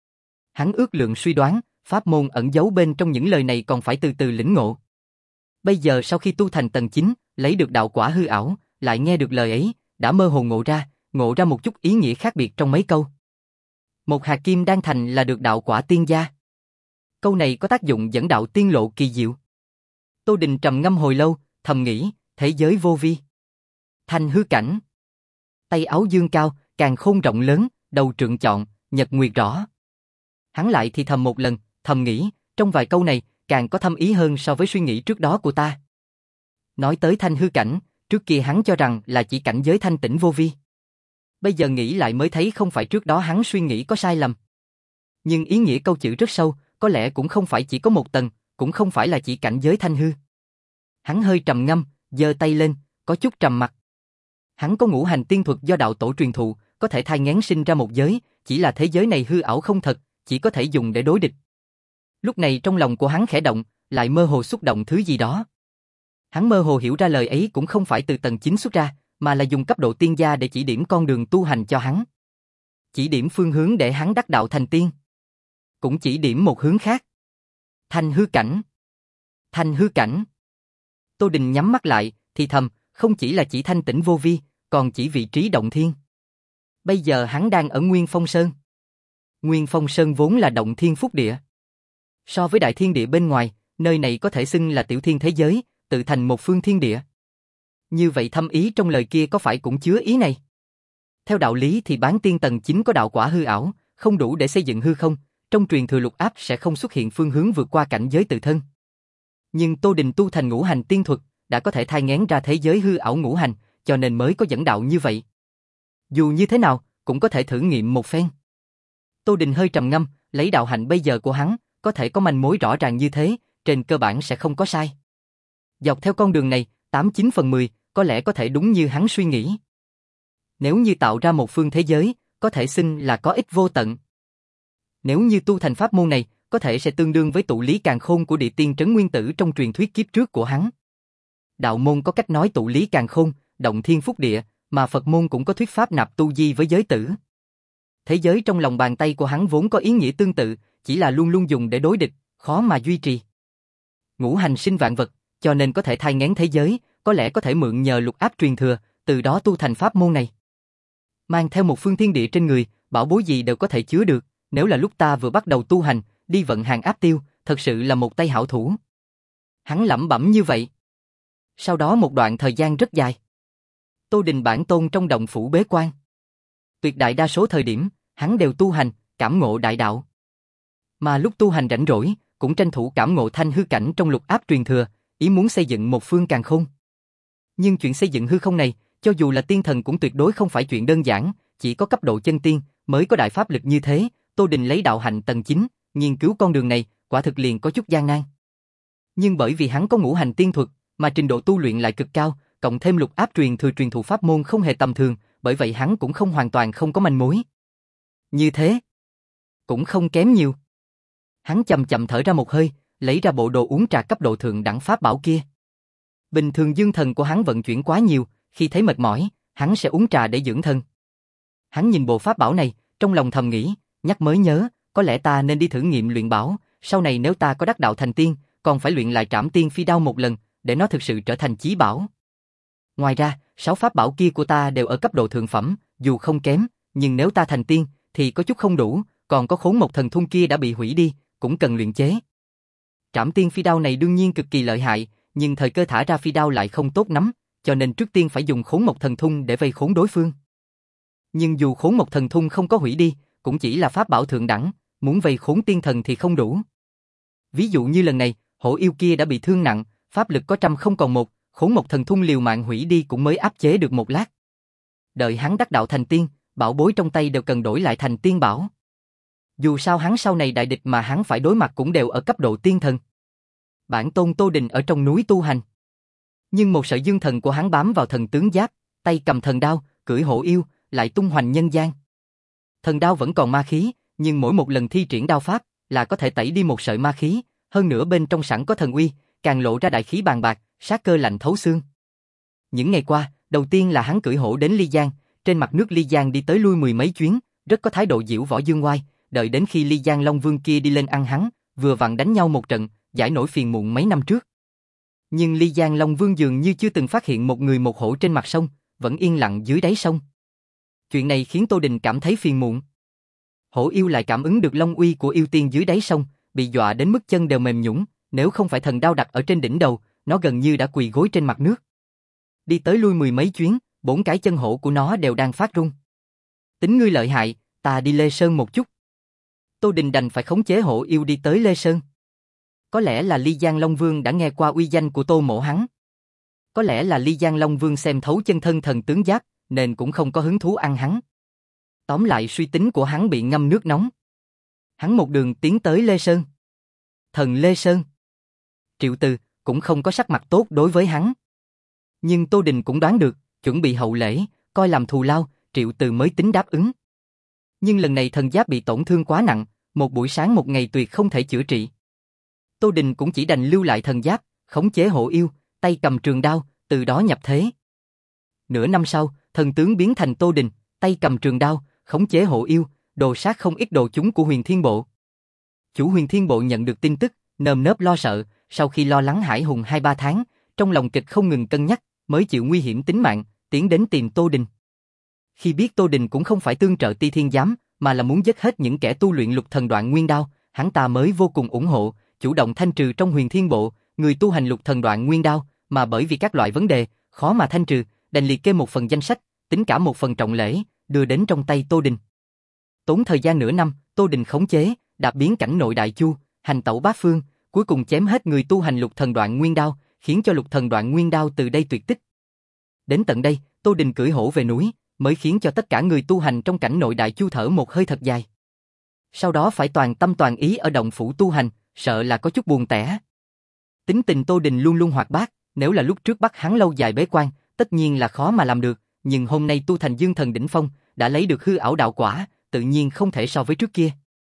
S1: Hắn ước lượng suy đoán, pháp môn ẩn giấu bên trong những lời này còn phải từ từ lĩnh ngộ. Bây giờ sau khi tu thành tầng chín, lấy được đạo quả hư ảo, lại nghe được lời ấy, đã mơ hồ ngộ ra, ngộ ra một chút ý nghĩa khác biệt trong mấy câu. Một hạt kim đan thành là được đạo quả tiên gia. Câu này có tác dụng dẫn đạo tiên lộ kỳ diệu. Tô Đình trầm ngâm hồi lâu, thầm nghĩ, thế giới vô vi. Thanh hư cảnh. Tay áo dương cao, càng khôn rộng lớn, đầu trượng chọn, nhật nguyệt rõ. Hắn lại thì thầm một lần, thầm nghĩ, trong vài câu này, càng có thâm ý hơn so với suy nghĩ trước đó của ta. Nói tới thanh hư cảnh, trước kia hắn cho rằng là chỉ cảnh giới thanh tĩnh vô vi. Bây giờ nghĩ lại mới thấy không phải trước đó hắn suy nghĩ có sai lầm. Nhưng ý nghĩa câu chữ rất sâu, có lẽ cũng không phải chỉ có một tầng, cũng không phải là chỉ cảnh giới thanh hư. Hắn hơi trầm ngâm, giơ tay lên, có chút trầm mặc. Hắn có ngũ hành tiên thuật do đạo tổ truyền thụ, có thể thai nghén sinh ra một giới, chỉ là thế giới này hư ảo không thật, chỉ có thể dùng để đối địch. Lúc này trong lòng của hắn khẽ động, lại mơ hồ xúc động thứ gì đó. Hắn mơ hồ hiểu ra lời ấy cũng không phải từ tầng chín xuất ra, mà là dùng cấp độ tiên gia để chỉ điểm con đường tu hành cho hắn. Chỉ điểm phương hướng để hắn đắc đạo thành tiên. Cũng chỉ điểm một hướng khác. Thanh hư cảnh. Thanh hư cảnh. Tô Đình nhắm mắt lại, thì thầm, không chỉ là chỉ thanh tĩnh vô vi, còn chỉ vị trí động thiên. Bây giờ hắn đang ở Nguyên Phong Sơn. Nguyên Phong Sơn vốn là động thiên phúc địa. So với đại thiên địa bên ngoài, nơi này có thể xưng là tiểu thiên thế giới, tự thành một phương thiên địa. Như vậy thâm ý trong lời kia có phải cũng chứa ý này? Theo đạo lý thì bán tiên tầng chín có đạo quả hư ảo, không đủ để xây dựng hư không, trong truyền thừa lục áp sẽ không xuất hiện phương hướng vượt qua cảnh giới tự thân. Nhưng Tô Đình tu thành ngũ hành tiên thuật, đã có thể thai nghén ra thế giới hư ảo ngũ hành, cho nên mới có dẫn đạo như vậy. Dù như thế nào, cũng có thể thử nghiệm một phen. Tô Đình hơi trầm ngâm, lấy đạo hạnh bây giờ của hắn, có thể có manh mối rõ ràng như thế, trên cơ bản sẽ không có sai. Dọc theo con đường này, tám chín phần mười, có lẽ có thể đúng như hắn suy nghĩ. Nếu như tạo ra một phương thế giới, có thể xưng là có ích vô tận. Nếu như tu thành pháp môn này, có thể sẽ tương đương với tụ lý càn khôn của địa tiên trấn nguyên tử trong truyền thuyết kiếp trước của hắn. Đạo môn có cách nói tụ lý càn khôn, động thiên phúc địa, mà Phật môn cũng có thuyết pháp nạp tu di với giới tử. Thế giới trong lòng bàn tay của hắn vốn có ý nghĩa tương tự, chỉ là luôn luôn dùng để đối địch, khó mà duy trì. Ngũ hành sinh vạn vật, cho nên có thể thai nghén thế giới, có lẽ có thể mượn nhờ lục áp truyền thừa, từ đó tu thành pháp môn này. Mang theo một phương thiên địa trên người, bảo bối gì đều có thể chứa được, nếu là lúc ta vừa bắt đầu tu hành, đi vận hàng áp tiêu, thật sự là một tay hảo thủ. Hắn lẩm bẩm như vậy. Sau đó một đoạn thời gian rất dài, Tô Đình bản tôn trong động phủ bế quan. Tuyệt đại đa số thời điểm, hắn đều tu hành, cảm ngộ đại đạo. Mà lúc tu hành rảnh rỗi, cũng tranh thủ cảm ngộ thanh hư cảnh trong lục áp truyền thừa, ý muốn xây dựng một phương càn khôn. Nhưng chuyện xây dựng hư không này, cho dù là tiên thần cũng tuyệt đối không phải chuyện đơn giản, chỉ có cấp độ chân tiên mới có đại pháp lực như thế. Tô Đình lấy đạo hạnh tầng chín, nghiên cứu con đường này, quả thực liền có chút gian nan. Nhưng bởi vì hắn có ngũ hành tiên thuật, mà trình độ tu luyện lại cực cao, cộng thêm lục áp truyền thừa truyền thụ pháp môn không hề tầm thường, bởi vậy hắn cũng không hoàn toàn không có manh mối. Như thế, cũng không kém nhiều. Hắn chậm chậm thở ra một hơi, lấy ra bộ đồ uống trà cấp độ thượng đẳng pháp bảo kia. Bình thường dương thần của hắn vận chuyển quá nhiều, khi thấy mệt mỏi, hắn sẽ uống trà để dưỡng thân. Hắn nhìn bộ pháp bảo này, trong lòng thầm nghĩ, nhắc mới nhớ, có lẽ ta nên đi thử nghiệm luyện bảo, sau này nếu ta có đắc đạo thành tiên, còn phải luyện lại Trảm Tiên Phi Đao một lần, để nó thực sự trở thành chí bảo. Ngoài ra, sáu pháp bảo kia của ta đều ở cấp độ thượng phẩm, dù không kém, nhưng nếu ta thành tiên, thì có chút không đủ, còn có khốn một thần thung kia đã bị hủy đi, cũng cần luyện chế. Trảm tiên phi đao này đương nhiên cực kỳ lợi hại, nhưng thời cơ thả ra phi đao lại không tốt lắm, cho nên trước tiên phải dùng khốn một thần thung để vây khốn đối phương. Nhưng dù khốn một thần thung không có hủy đi, cũng chỉ là pháp bảo thượng đẳng, muốn vây khốn tiên thần thì không đủ. Ví dụ như lần này, hổ yêu kia đã bị thương nặng, pháp lực có trăm không còn một, khốn một thần thung liều mạng hủy đi cũng mới áp chế được một lát. Đợi hắn đắc đạo thành tiên, bảo bối trong tay đều cần đổi lại thành tiên bảo. Dù sao hắn sau này đại địch mà hắn phải đối mặt cũng đều ở cấp độ tiên thần. Bản tôn Tô Đình ở trong núi tu hành. Nhưng một sợi dương thần của hắn bám vào thần tướng giáp, tay cầm thần đao, cưỡi hổ yêu, lại tung hoành nhân gian. Thần đao vẫn còn ma khí, nhưng mỗi một lần thi triển đao pháp là có thể tẩy đi một sợi ma khí, hơn nữa bên trong sẵn có thần uy, càng lộ ra đại khí bàn bạc, sát cơ lạnh thấu xương. Những ngày qua, đầu tiên là hắn cưỡi hổ đến Ly Giang, trên mặt nước Ly Giang đi tới lui mười mấy chuyến, rất có thái độ diễu võ dương oai, đợi đến khi Ly Giang Long Vương kia đi lên ăn hắn, vừa vặn đánh nhau một trận, giải nổi phiền muộn mấy năm trước. Nhưng Ly Giang Long Vương dường như chưa từng phát hiện một người một hổ trên mặt sông, vẫn yên lặng dưới đáy sông. Chuyện này khiến Tô Đình cảm thấy phiền muộn. Hổ yêu lại cảm ứng được long uy của yêu tiên dưới đáy sông, bị dọa đến mức chân đều mềm nhũn, nếu không phải thần đao đặt ở trên đỉnh đầu, nó gần như đã quỳ gối trên mặt nước. Đi tới lui mười mấy chuyến, bốn cái chân hổ của nó đều đang phát run. Tính ngươi lợi hại, ta đi Lê Sơn một chút. Tô Đình đành phải khống chế hổ yêu đi tới Lê Sơn. Có lẽ là Ly Giang Long Vương đã nghe qua uy danh của Tô Mỗ hắn. Có lẽ là Ly Giang Long Vương xem thấu chân thân thần tướng giáp, nên cũng không có hứng thú ăn hắn. Tóm lại suy tính của hắn bị ngâm nước nóng. Hắn một đường tiến tới Lê Sơn. Thần Lê Sơn. Triệu Từ cũng không có sắc mặt tốt đối với hắn. Nhưng Tô Đình cũng đoán được, chuẩn bị hậu lễ, coi làm thù lao, Triệu Từ mới tính đáp ứng. Nhưng lần này thần giáp bị tổn thương quá nặng, một buổi sáng một ngày tuyệt không thể chữa trị. Tô Đình cũng chỉ đành lưu lại thần giáp, khống chế hổ yêu, tay cầm trường đao, từ đó nhập thế. Nửa năm sau, thần tướng biến thành Tô Đình, tay cầm trường đao, khống chế hổ yêu, đồ sát không ít đồ chúng của Huyền Thiên Bộ. Chủ Huyền Thiên Bộ nhận được tin tức, nơm nớp lo sợ, sau khi lo lắng hải hùng hai ba tháng, trong lòng kịch không ngừng cân nhắc, mới chịu nguy hiểm tính mạng, tiến đến tìm Tô Đình. Khi biết Tô Đình cũng không phải tương trợ Ti Thiên Giám, mà là muốn giết hết những kẻ tu luyện lục thần đoạn nguyên đao, hắn ta mới vô cùng ủng hộ, chủ động thanh trừ trong Huyền Thiên Bộ người tu hành lục thần đoạn nguyên đao, mà bởi vì các loại vấn đề khó mà thanh trừ, đành liệt kê một phần danh sách, tính cả một phần trọng lễ, đưa đến trong tay Tô Đình. Tốn thời gian nửa năm, Tô Đình khống chế, đạp biến cảnh nội đại chu, hành tẩu bát phương, cuối cùng chém hết người tu hành lục thần đoạn nguyên đao, khiến cho lục thần đoạn nguyên đao từ đây tuyệt tích. Đến tận đây, Tô Đình cưỡi hổ về núi, mới khiến cho tất cả người tu hành trong cảnh nội đại chu thở một hơi thật dài. Sau đó phải toàn tâm toàn ý ở động phủ tu hành, sợ là có chút buồn tẻ. Tính tình Tô Đình luôn luôn hoạt bát, nếu là lúc trước bắt hắn lâu dài bế quan, tất nhiên là khó mà làm được, nhưng hôm nay tu thành dương thần đỉnh phong, đã lấy được hư ảo đạo quả, tự nhiên không thể so với trước kia.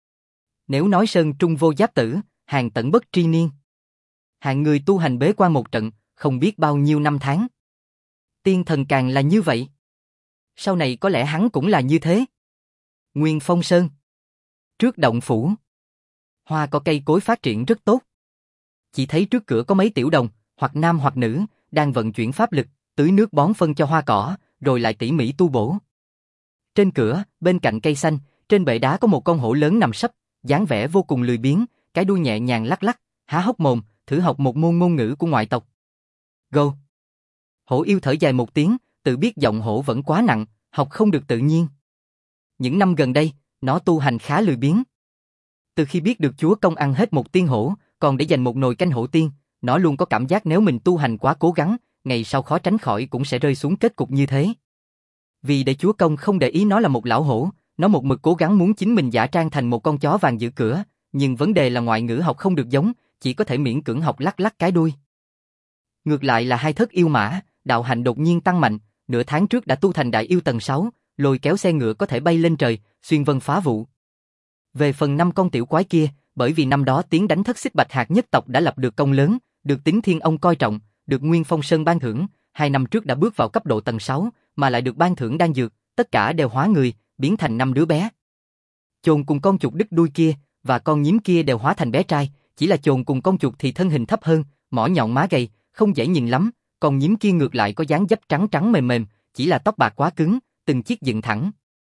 S1: Nếu nói sơn trung vô giáp tử, hàng tận bất tri niên. Hàng người tu hành bế quan một trận, không biết bao nhiêu năm tháng. Tiên thần càng là như vậy. Sau này có lẽ hắn cũng là như thế. Nguyên Phong Sơn. Trước động phủ. Hoa có cây cối phát triển rất tốt. Chỉ thấy trước cửa có mấy tiểu đồng, hoặc nam hoặc nữ, đang vận chuyển pháp lực, tưới nước bón phân cho hoa cỏ, rồi lại tỉ mỉ tu bổ. Trên cửa, bên cạnh cây xanh, trên bệ đá có một con hổ lớn nằm sấp, dáng vẻ vô cùng lười biếng, cái đuôi nhẹ nhàng lắc lắc, há hốc mồm, thử học một môn ngôn ngữ của ngoại tộc. Go. Hổ yêu thở dài một tiếng, tự biết giọng hổ vẫn quá nặng, học không được tự nhiên. Những năm gần đây, nó tu hành khá lười biếng. Từ khi biết được chúa công ăn hết một tiên hổ, còn để dành một nồi canh hổ tiên, nó luôn có cảm giác nếu mình tu hành quá cố gắng, ngày sau khó tránh khỏi cũng sẽ rơi xuống kết cục như thế. Vì để chúa công không để ý nó là một lão hổ, nó một mực cố gắng muốn chính mình giả trang thành một con chó vàng giữ cửa, nhưng vấn đề là ngoại ngữ học không được giống, chỉ có thể miễn cưỡng học lắc lắc cái đuôi. Ngược lại là hai thất yêu mã, đạo hạnh đột nhiên tăng mạnh, nửa tháng trước đã tu thành đại yêu tầng sáu, lôi kéo xe ngựa có thể bay lên trời, xuyên vân phá vụ. Về phần năm con tiểu quái kia, bởi vì năm đó tiến đánh thất xích bạch hạt nhất tộc đã lập được công lớn, được Tín Thiên Ông coi trọng, được Nguyên Phong Sơn ban thưởng, hai năm trước đã bước vào cấp độ tầng sáu, mà lại được ban thưởng đan dược, tất cả đều hóa người, biến thành năm đứa bé. Chồn cùng con chuột đứt đuôi kia và con nhím kia đều hóa thành bé trai, chỉ là chồn cùng con chuột thì thân hình thấp hơn, mỏ nhọn má gầy, không dễ nhìn lắm, còn nhím kia ngược lại có dáng dấp trắng trắng mềm mềm, chỉ là tóc bạc quá cứng, từng chiếc dựng thẳng.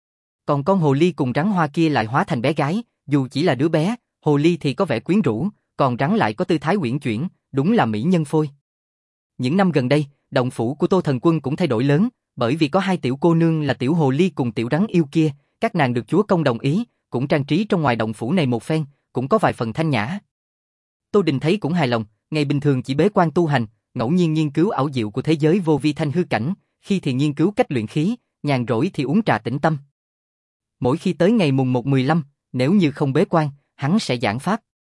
S1: Còn con hồ ly cùng rắn hoa kia lại hóa thành bé gái, dù chỉ là đứa bé, hồ ly thì có vẻ quyến rũ, còn rắn lại có tư thái uyển chuyển, đúng là mỹ nhân phôi. Những năm gần đây, động phủ của Tô Thần Quân cũng thay đổi lớn, bởi vì có hai tiểu cô nương là tiểu hồ ly cùng tiểu rắn yêu kia, các nàng được chúa công đồng ý, cũng trang trí trong ngoài động phủ này một phen, cũng có vài phần thanh nhã. Tô Đình thấy cũng hài lòng, ngày bình thường chỉ bế quan tu hành, ngẫu nhiên nghiên cứu ảo diệu của thế giới vô vi thanh hư cảnh, khi thì nghiên cứu cách luyện khí, nhàn rỗi thì uống trà tĩnh tâm. Mỗi khi tới ngày mùng một mười lăm, nếu như không bế quan, hắn sẽ giảng pháp.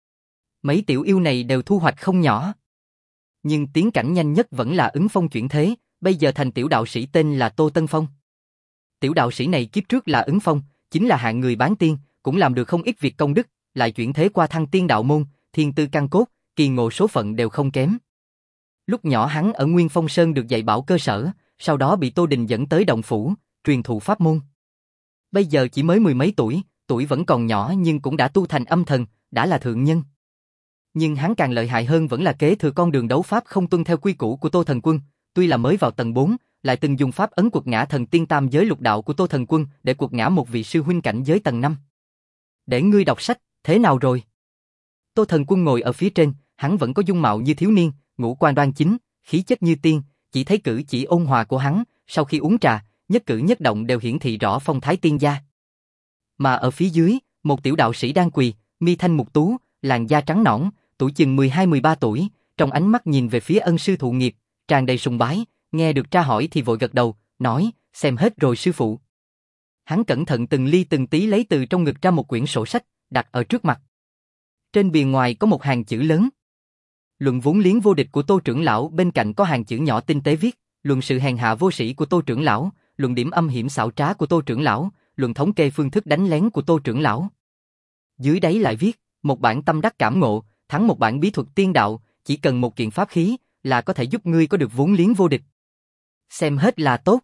S1: Mấy tiểu yêu này đều thu hoạch không nhỏ. Nhưng tiến cảnh nhanh nhất vẫn là ứng phong chuyển thế, bây giờ thành tiểu đạo sĩ tên là Tô Tân Phong. Tiểu đạo sĩ này kiếp trước là ứng phong, chính là hạng người bán tiên, cũng làm được không ít việc công đức, lại chuyển thế qua thăng tiên đạo môn, thiên tư căn cốt, kỳ ngộ số phận đều không kém. Lúc nhỏ hắn ở Nguyên Phong Sơn được dạy bảo cơ sở, sau đó bị Tô Đình dẫn tới động phủ, truyền thụ pháp môn. Bây giờ chỉ mới mười mấy tuổi, tuổi vẫn còn nhỏ nhưng cũng đã tu thành âm thần, đã là thượng nhân. Nhưng hắn càng lợi hại hơn vẫn là kế thừa con đường đấu pháp không tuân theo quy củ của Tô Thần Quân, tuy là mới vào tầng bốn, lại từng dùng pháp ấn quật ngã thần tiên tam giới lục đạo của Tô Thần Quân để quật ngã một vị sư huynh cảnh giới tầng năm. Để ngươi đọc sách, thế nào rồi? Tô Thần Quân ngồi ở phía trên, hắn vẫn có dung mạo như thiếu niên, ngũ quan đoan chính, khí chất như tiên, chỉ thấy cử chỉ ôn hòa của hắn, sau khi uống trà, nhất cử nhất động đều hiển thị rõ phong thái tiên gia. Mà ở phía dưới, một tiểu đạo sĩ đang quỳ, mi thanh mục tú, làn da trắng nõn, tuổi chừng mười hai mười ba tuổi, trong ánh mắt nhìn về phía ân sư thụ nghiệp, tràn đầy sùng bái, nghe được tra hỏi thì vội gật đầu, nói, xem hết rồi sư phụ. Hắn cẩn thận từng ly từng tí lấy từ trong ngực ra một quyển sổ sách, đặt ở trước mặt. Trên bìa ngoài có một hàng chữ lớn. Luận vốn liếng vô địch của Tô trưởng lão, bên cạnh có hàng chữ nhỏ tinh tế viết, luận sự hèn hạ vô sĩ của Tô trưởng lão, luận điểm âm hiểm xảo trá của Tô trưởng lão, luận thống kê phương thức đánh lén của Tô trưởng lão. Dưới đáy lại viết, một bản tâm đắc cảm ngộ, thắng một bản bí thuật tiên đạo, chỉ cần một kiện pháp khí là có thể giúp ngươi có được vốn liếng vô địch. Xem hết là tốt.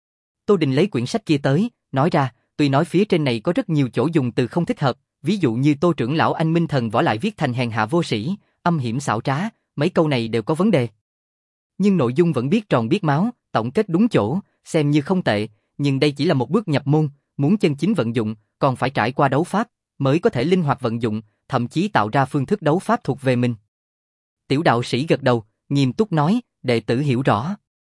S1: Tô Đình lấy quyển sách kia tới, nói ra, tuy nói phía trên này có rất nhiều chỗ dùng từ không thích hợp, ví dụ như Tô trưởng lão anh minh thần võ lại viết thành hèn hạ vô sĩ, âm hiểm xảo trá, mấy câu này đều có vấn đề. Nhưng nội dung vẫn biết tròn biết máu, tổng kết đúng chỗ, xem như không tệ, nhưng đây chỉ là một bước nhập môn, muốn chân chính vận dụng, còn phải trải qua đấu pháp, mới có thể linh hoạt vận dụng, thậm chí tạo ra phương thức đấu pháp thuộc về mình. Tiểu đạo sĩ gật đầu, nghiêm túc nói, đệ tử hiểu rõ.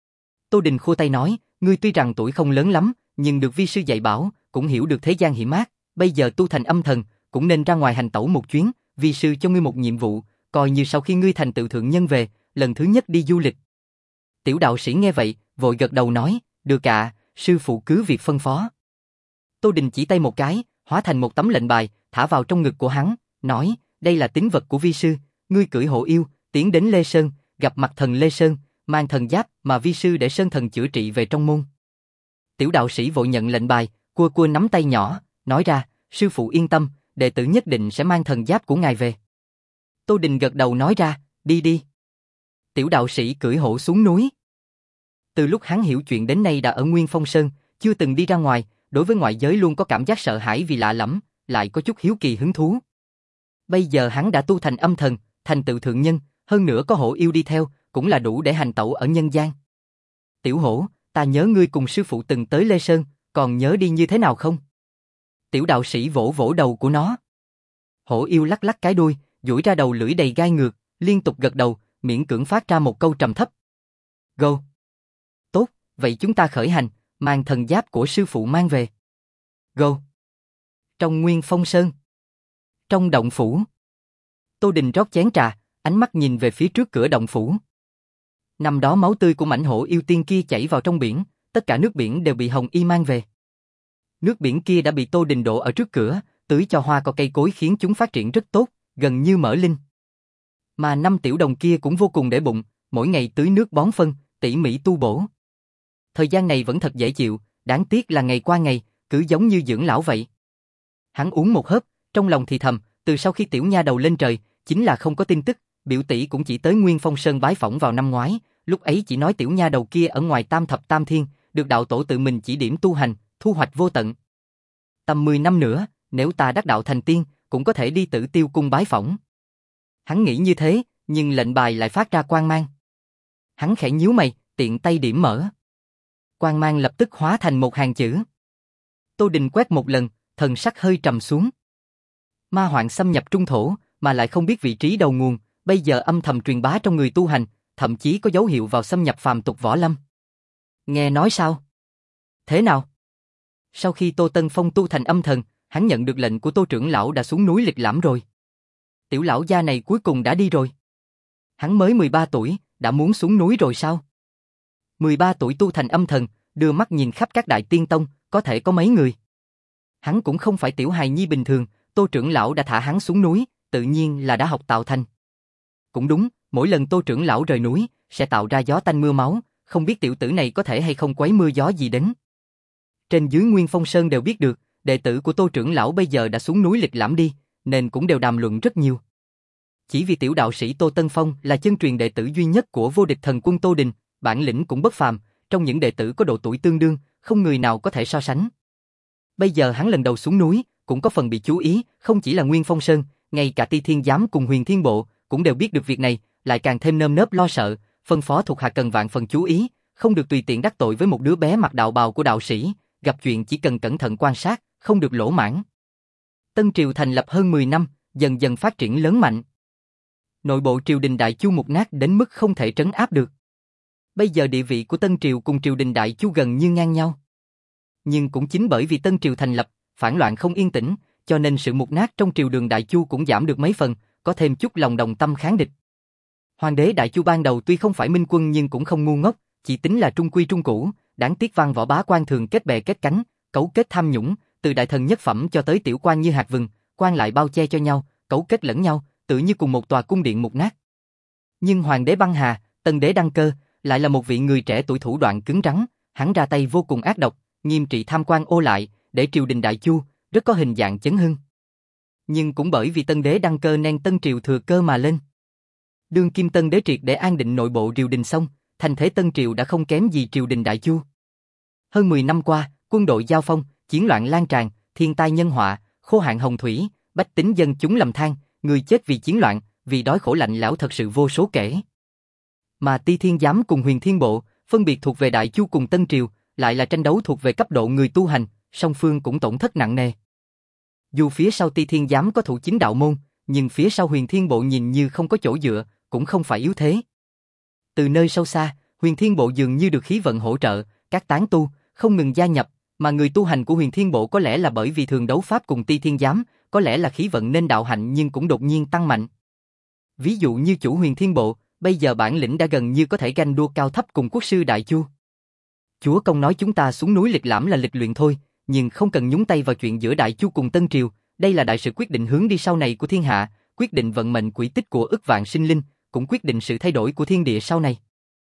S1: Tô Đình khua tay nói, ngươi tuy rằng tuổi không lớn lắm, nhưng được vi sư dạy bảo, cũng hiểu được thế gian hiểm ác, bây giờ tu thành âm thần, cũng nên ra ngoài hành tẩu một chuyến, vi sư cho ngươi một nhiệm vụ, coi như sau khi ngươi thành tựu thượng nhân về, lần thứ nhất đi du lịch. Tiểu đạo sĩ nghe vậy, vội gật đầu nói, được ạ, sư phụ cứ việc phân phó. Tô Đình chỉ tay một cái, hóa thành một tấm lệnh bài, thả vào trong ngực của hắn, nói, đây là tín vật của vi sư, ngươi cưỡi hổ yêu, tiến đến Lê Sơn, gặp mặt thần Lê Sơn, mang thần giáp mà vi sư để Sơn thần chữa trị về trong môn. Tiểu đạo sĩ vội nhận lệnh bài, cua cua nắm tay nhỏ, nói ra, sư phụ yên tâm, đệ tử nhất định sẽ mang thần giáp của ngài về. Tô Đình gật đầu nói ra, đi đi. Tiểu đạo sĩ cưỡi hổ xuống núi. Từ lúc hắn hiểu chuyện đến nay đã ở Nguyên Phong Sơn, chưa từng đi ra ngoài, đối với ngoại giới luôn có cảm giác sợ hãi vì lạ lẫm, lại có chút hiếu kỳ hứng thú. Bây giờ hắn đã tu thành âm thần, thành tựu thượng nhân, hơn nữa có hổ yêu đi theo, cũng là đủ để hành tẩu ở nhân gian. Tiểu hổ, ta nhớ ngươi cùng sư phụ từng tới Lê Sơn, còn nhớ đi như thế nào không? Tiểu đạo sĩ vỗ vỗ đầu của nó. Hổ yêu lắc lắc cái đuôi, duỗi ra đầu lưỡi đầy gai ngược, liên tục gật đầu, miễn cưỡng phát ra một câu trầm thấp. Go. Tốt, vậy chúng ta khởi hành, mang thần giáp của sư phụ mang về. Go. Trong Nguyên Phong Sơn. Trong động phủ. Tô Đình rót chén trà, ánh mắt nhìn về phía trước cửa động phủ. Năm đó máu tươi của mãnh hổ yêu tiên kia chảy vào trong biển, tất cả nước biển đều bị Hồng Y mang về. Nước biển kia đã bị Tô Đình đổ ở trước cửa, tưới cho hoa cỏ cây cối khiến chúng phát triển rất tốt, gần như mở linh. Mà năm tiểu đồng kia cũng vô cùng để bụng, mỗi ngày tưới nước bón phân, tỉ mỉ tu bổ. Thời gian này vẫn thật dễ chịu, đáng tiếc là ngày qua ngày, cứ giống như dưỡng lão vậy. Hắn uống một hớp, trong lòng thì thầm, từ sau khi tiểu nha đầu lên trời, chính là không có tin tức, biểu tỷ cũng chỉ tới Nguyên Phong Sơn bái phỏng vào năm ngoái, lúc ấy chỉ nói tiểu nha đầu kia ở ngoài tam thập tam thiên, được đạo tổ tự mình chỉ điểm tu hành, thu hoạch vô tận. Tầm mười năm nữa, nếu ta đắc đạo thành tiên, cũng có thể đi Tử Tiêu cung bái phỏng. Hắn nghĩ như thế, nhưng lệnh bài lại phát ra quang mang. Hắn khẽ nhíu mày, tiện tay điểm mở. Quang mang lập tức hóa thành một hàng chữ. Tô Đình quét một lần, thần sắc hơi trầm xuống. Ma hoạn xâm nhập trung thổ, mà lại không biết vị trí đầu nguồn, bây giờ âm thầm truyền bá trong người tu hành, thậm chí có dấu hiệu vào xâm nhập phàm tục võ lâm. Nghe nói sao? Thế nào? Sau khi Tô Tân Phong tu thành âm thần, hắn nhận được lệnh của Tô trưởng lão đã xuống núi lịch lãm rồi. Tiểu lão gia này cuối cùng đã đi rồi. Hắn mới mười ba tuổi, đã muốn xuống núi rồi sao? mười ba tuổi tu thành âm thần, đưa mắt nhìn khắp các đại tiên tông, có thể có mấy người. Hắn cũng không phải tiểu hài nhi bình thường, Tô trưởng lão đã thả hắn xuống núi, tự nhiên là đã học tạo thành. Cũng đúng, mỗi lần Tô trưởng lão rời núi, sẽ tạo ra gió tanh mưa máu, không biết tiểu tử này có thể hay không quấy mưa gió gì đến. Trên dưới Nguyên Phong Sơn đều biết được, đệ tử của Tô trưởng lão bây giờ đã xuống núi lịch lãm đi, nên cũng đều đàm luận rất nhiều. Chỉ vì tiểu đạo sĩ Tô Tân Phong là chân truyền đệ tử duy nhất của vô địch thần quân Tô Đình, bản lĩnh cũng bất phàm, trong những đệ tử có độ tuổi tương đương, không người nào có thể so sánh. Bây giờ hắn lần đầu xuống núi, cũng có phần bị chú ý, không chỉ là Nguyên Phong Sơn, ngay cả Ti Thiên Giám cùng Huyền Thiên Bộ cũng đều biết được việc này, lại càng thêm nơm nớp lo sợ, phân phó thuộc hạ cần vạn phần chú ý, không được tùy tiện đắc tội với một đứa bé mặc đạo bào của đạo sĩ, gặp chuyện chỉ cần cẩn thận quan sát, không được lỗ mãng. Tân triều thành lập hơn mười năm, dần dần phát triển lớn mạnh. Nội bộ triều đình Đại Chu mục nát đến mức không thể trấn áp được. Bây giờ địa vị của Tân triều cùng triều đình Đại Chu gần như ngang nhau. Nhưng cũng chính bởi vì Tân triều thành lập, phản loạn không yên tĩnh, cho nên sự mục nát trong triều đường Đại Chu cũng giảm được mấy phần, có thêm chút lòng đồng tâm kháng địch. Hoàng đế Đại Chu ban đầu tuy không phải minh quân nhưng cũng không ngu ngốc, chỉ tính là trung quy trung cũ, đáng tiếc văn võ bá quan thường kết bè kết cánh, cấu kết tham nhũng, từ đại thần nhất phẩm cho tới tiểu quan như hạt vừng, quan lại bao che cho nhau, cấu kết lẫn nhau, tự như cùng một tòa cung điện mục nát. Nhưng hoàng đế băng hà, tân đế đăng cơ, lại là một vị người trẻ tuổi thủ đoạn cứng rắn, hắn ra tay vô cùng ác độc, nghiêm trị tham quan ô lại, để triều đình Đại Chu rất có hình dạng chấn hưng. Nhưng cũng bởi vì tân đế đăng cơ nên tân triều thừa cơ mà lên. Đương kim tân đế triệt để an định nội bộ triều đình xong, thành thế tân triều đã không kém gì triều đình Đại Chu. Hơn mười năm qua, quân đội giao phong, chiến loạn lan tràn, thiên tai nhân họa, khô hạn hồng thủy, bách tính dân chúng lầm than, người chết vì chiến loạn, vì đói khổ lạnh lẽo thật sự vô số kể. Mà Ti Thiên Giám cùng Huyền Thiên Bộ, phân biệt thuộc về Đại Chu cùng Tân Triều, lại là tranh đấu thuộc về cấp độ người tu hành, song phương cũng tổn thất nặng nề. Dù phía sau Ti Thiên Giám có thủ chính đạo môn, nhưng phía sau Huyền Thiên Bộ nhìn như không có chỗ dựa, cũng không phải yếu thế. Từ nơi sâu xa, Huyền Thiên Bộ dường như được khí vận hỗ trợ, các tán tu không ngừng gia nhập, mà người tu hành của Huyền Thiên Bộ có lẽ là bởi vì thường đấu pháp cùng Ti Thiên Giám, có lẽ là khí vận nên đạo hạnh nhưng cũng đột nhiên tăng mạnh. Ví dụ như chủ Huyền Thiên Bộ, bây giờ bản lĩnh đã gần như có thể ganh đua cao thấp cùng quốc sư Đại Chu. Chúa công nói chúng ta xuống núi lịch lãm là lịch luyện thôi, nhưng không cần nhúng tay vào chuyện giữa Đại Chu cùng Tân Triều, đây là đại sự quyết định hướng đi sau này của thiên hạ, quyết định vận mệnh quỹ tích của ức vạn sinh linh, cũng quyết định sự thay đổi của thiên địa sau này.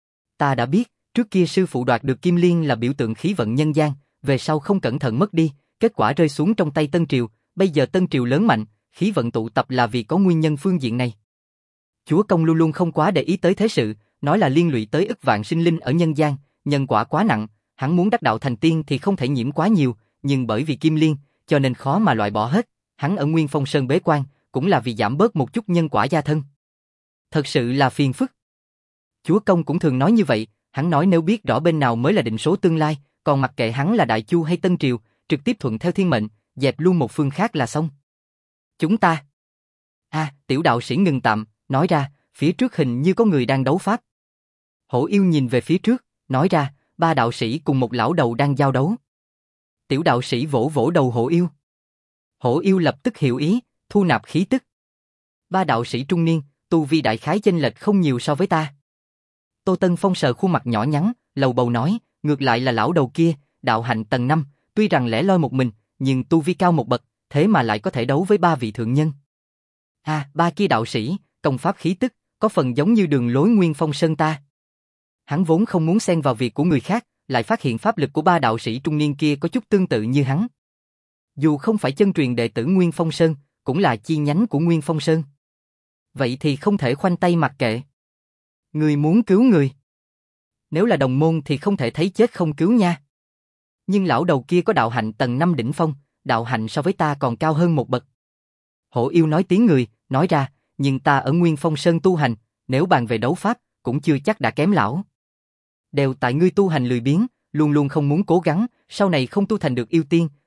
S1: Ta đã biết, trước kia sư phụ đoạt được Kim Liên là biểu tượng khí vận nhân gian, về sau không cẩn thận mất đi, kết quả rơi xuống trong tay Tân Triều, bây giờ Tân Triều lớn mạnh, khí vận tụ tập là vì có nguyên nhân phương diện này. Chúa công luôn luôn không quá để ý tới thế sự, nói là liên lụy tới ức vạn sinh linh ở nhân gian, nhân quả quá nặng, hắn muốn đắc đạo thành tiên thì không thể nhiễm quá nhiều, nhưng bởi vì Kim Liên, cho nên khó mà loại bỏ hết, hắn ở Nguyên Phong Sơn bế quan, cũng là vì giảm bớt một chút nhân quả gia thân. Thật sự là phiền phức. Chúa công cũng thường nói như vậy, hắn nói nếu biết rõ bên nào mới là định số tương lai, còn mặc kệ hắn là Đại Chu hay Tân Triều, trực tiếp thuận theo thiên mệnh, dẹp luôn một phương khác là xong. Chúng ta... À, tiểu đạo sĩ ngừng tạm, nói ra, phía trước hình như có người đang đấu pháp. Hổ yêu nhìn về phía trước, nói ra, ba đạo sĩ cùng một lão đầu đang giao đấu. Tiểu đạo sĩ vỗ vỗ đầu hổ yêu. Hổ yêu lập tức hiểu ý, thu nạp khí tức. Ba đạo sĩ trung niên, tu vi đại khái chênh lệch không nhiều so với ta. Tô Tân Phong sờ khuôn mặt nhỏ nhắn, lầu bầu nói, ngược lại là lão đầu kia, đạo hạnh tầng năm, tuy rằng lẻ loi một mình, nhưng tu vi cao một bậc, thế mà lại có thể đấu với ba vị thượng nhân. À, ba kia đạo sĩ, công pháp khí tức, có phần giống như đường lối Nguyên Phong Sơn ta. Hắn vốn không muốn xen vào việc của người khác, lại phát hiện pháp lực của ba đạo sĩ trung niên kia có chút tương tự như hắn. Dù không phải chân truyền đệ tử Nguyên Phong Sơn, cũng là chi nhánh của Nguyên Phong Sơn. Vậy thì không thể khoanh tay mặc kệ. Người muốn cứu người. Nếu là đồng môn thì không thể thấy chết không cứu nha. Nhưng lão đầu kia có đạo hạnh tầng năm đỉnh phong, đạo hạnh so với ta còn cao hơn một bậc. Hổ yêu nói tiếng người, nói ra, nhưng ta ở Nguyên Phong Sơn tu hành, nếu bàn về đấu pháp, cũng chưa chắc đã kém lão. Đều tại ngươi tu hành lười biếng, luôn luôn không muốn cố gắng, sau này không tu thành được yêu tiên,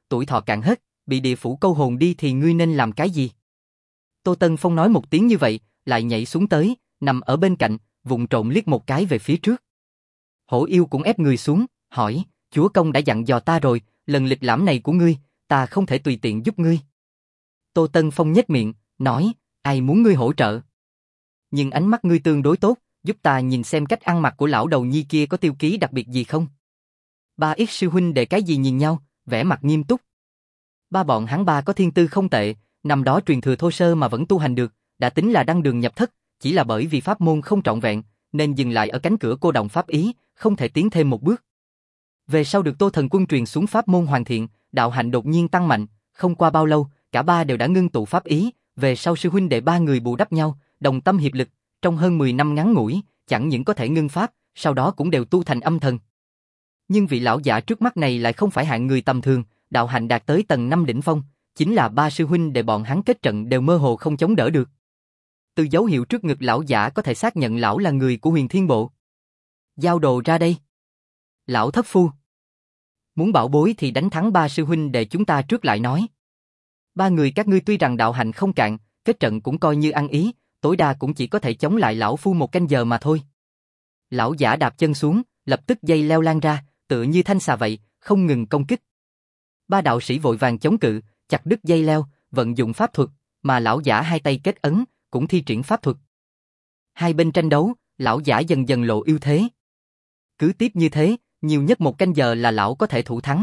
S1: tuổi thọ cạn hết, bị địa phủ câu hồn đi thì ngươi nên làm cái gì? Tô Tân Phong nói một tiếng như vậy, lại nhảy xuống tới, nằm ở bên cạnh, vụng trộn liếc một cái về phía trước. Hổ yêu cũng ép người xuống, hỏi, chúa công đã dặn dò ta rồi, lần lịch lãm này của ngươi, ta không thể tùy tiện giúp ngươi. Tô Tân Phong nhếch miệng, nói, ai muốn ngươi hỗ trợ? Nhưng ánh mắt ngươi tương đối tốt, giúp ta nhìn xem cách ăn mặc của lão đầu nhi kia có tiêu ký đặc biệt gì không? Ba ít sư huynh đệ cái gì nhìn nhau, vẻ mặt nghiêm túc. Ba bọn hắn ba có thiên tư không tệ, năm đó truyền thừa thô sơ mà vẫn tu hành được, đã tính là đăng đường nhập thất, chỉ là bởi vì pháp môn không trọn vẹn, nên dừng lại ở cánh cửa cô động pháp ý, không thể tiến thêm một bước. Về sau được Tô Thần Quân truyền xuống pháp môn hoàn thiện, đạo hạnh đột nhiên tăng mạnh, không qua bao lâu, cả ba đều đã ngưng tụ pháp ý, về sau sư huynh đệ ba người bù đắp nhau, đồng tâm hiệp lực, trong hơn mười năm ngắn ngủi, chẳng những có thể ngưng pháp, sau đó cũng đều tu thành âm thần. Nhưng vị lão giả trước mắt này lại không phải hạng người tầm thường, đạo hạnh đạt tới tầng năm đỉnh phong, chính là ba sư huynh đệ bọn hắn kết trận đều mơ hồ không chống đỡ được. Từ dấu hiệu trước ngực lão giả có thể xác nhận lão là người của Huyền Thiên Bộ. Giao đồ ra đây. Lão thất phu. Muốn bảo bối thì đánh thắng ba sư huynh đệ chúng ta trước lại nói. Ba người các ngươi tuy rằng đạo hạnh không cạn, kết trận cũng coi như ăn ý, tối đa cũng chỉ có thể chống lại lão phu một canh giờ mà thôi. Lão giả đạp chân xuống, lập tức dây leo lan ra, tựa như thanh xà vậy, không ngừng công kích. Ba đạo sĩ vội vàng chống cự, chặt đứt dây leo, vận dụng pháp thuật, mà lão giả hai tay kết ấn, cũng thi triển pháp thuật. Hai bên tranh đấu, lão giả dần dần lộ ưu thế. Cứ tiếp như thế, nhiều nhất một canh giờ là lão có thể thủ thắng.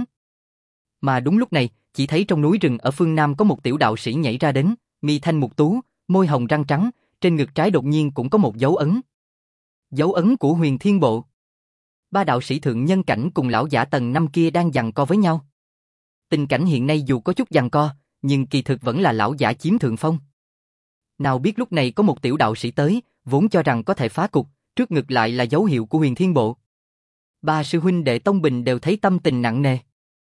S1: Mà đúng lúc này, chỉ thấy trong núi rừng ở phương Nam có một tiểu đạo sĩ nhảy ra đến, mi thanh mục tú, môi hồng răng trắng, trên ngực trái đột nhiên cũng có một dấu ấn. Dấu ấn của Huyền Thiên Bộ. Ba đạo sĩ thượng nhân cảnh cùng lão giả tầng năm kia đang giằng co với nhau. Tình cảnh hiện nay dù có chút giằng co, nhưng kỳ thực vẫn là lão giả chiếm thượng phong. Nào biết lúc này có một tiểu đạo sĩ tới, vốn cho rằng có thể phá cục, trước ngực lại là dấu hiệu của Huyền Thiên Bộ. Ba sư huynh đệ Tông Bình đều thấy tâm tình nặng nề.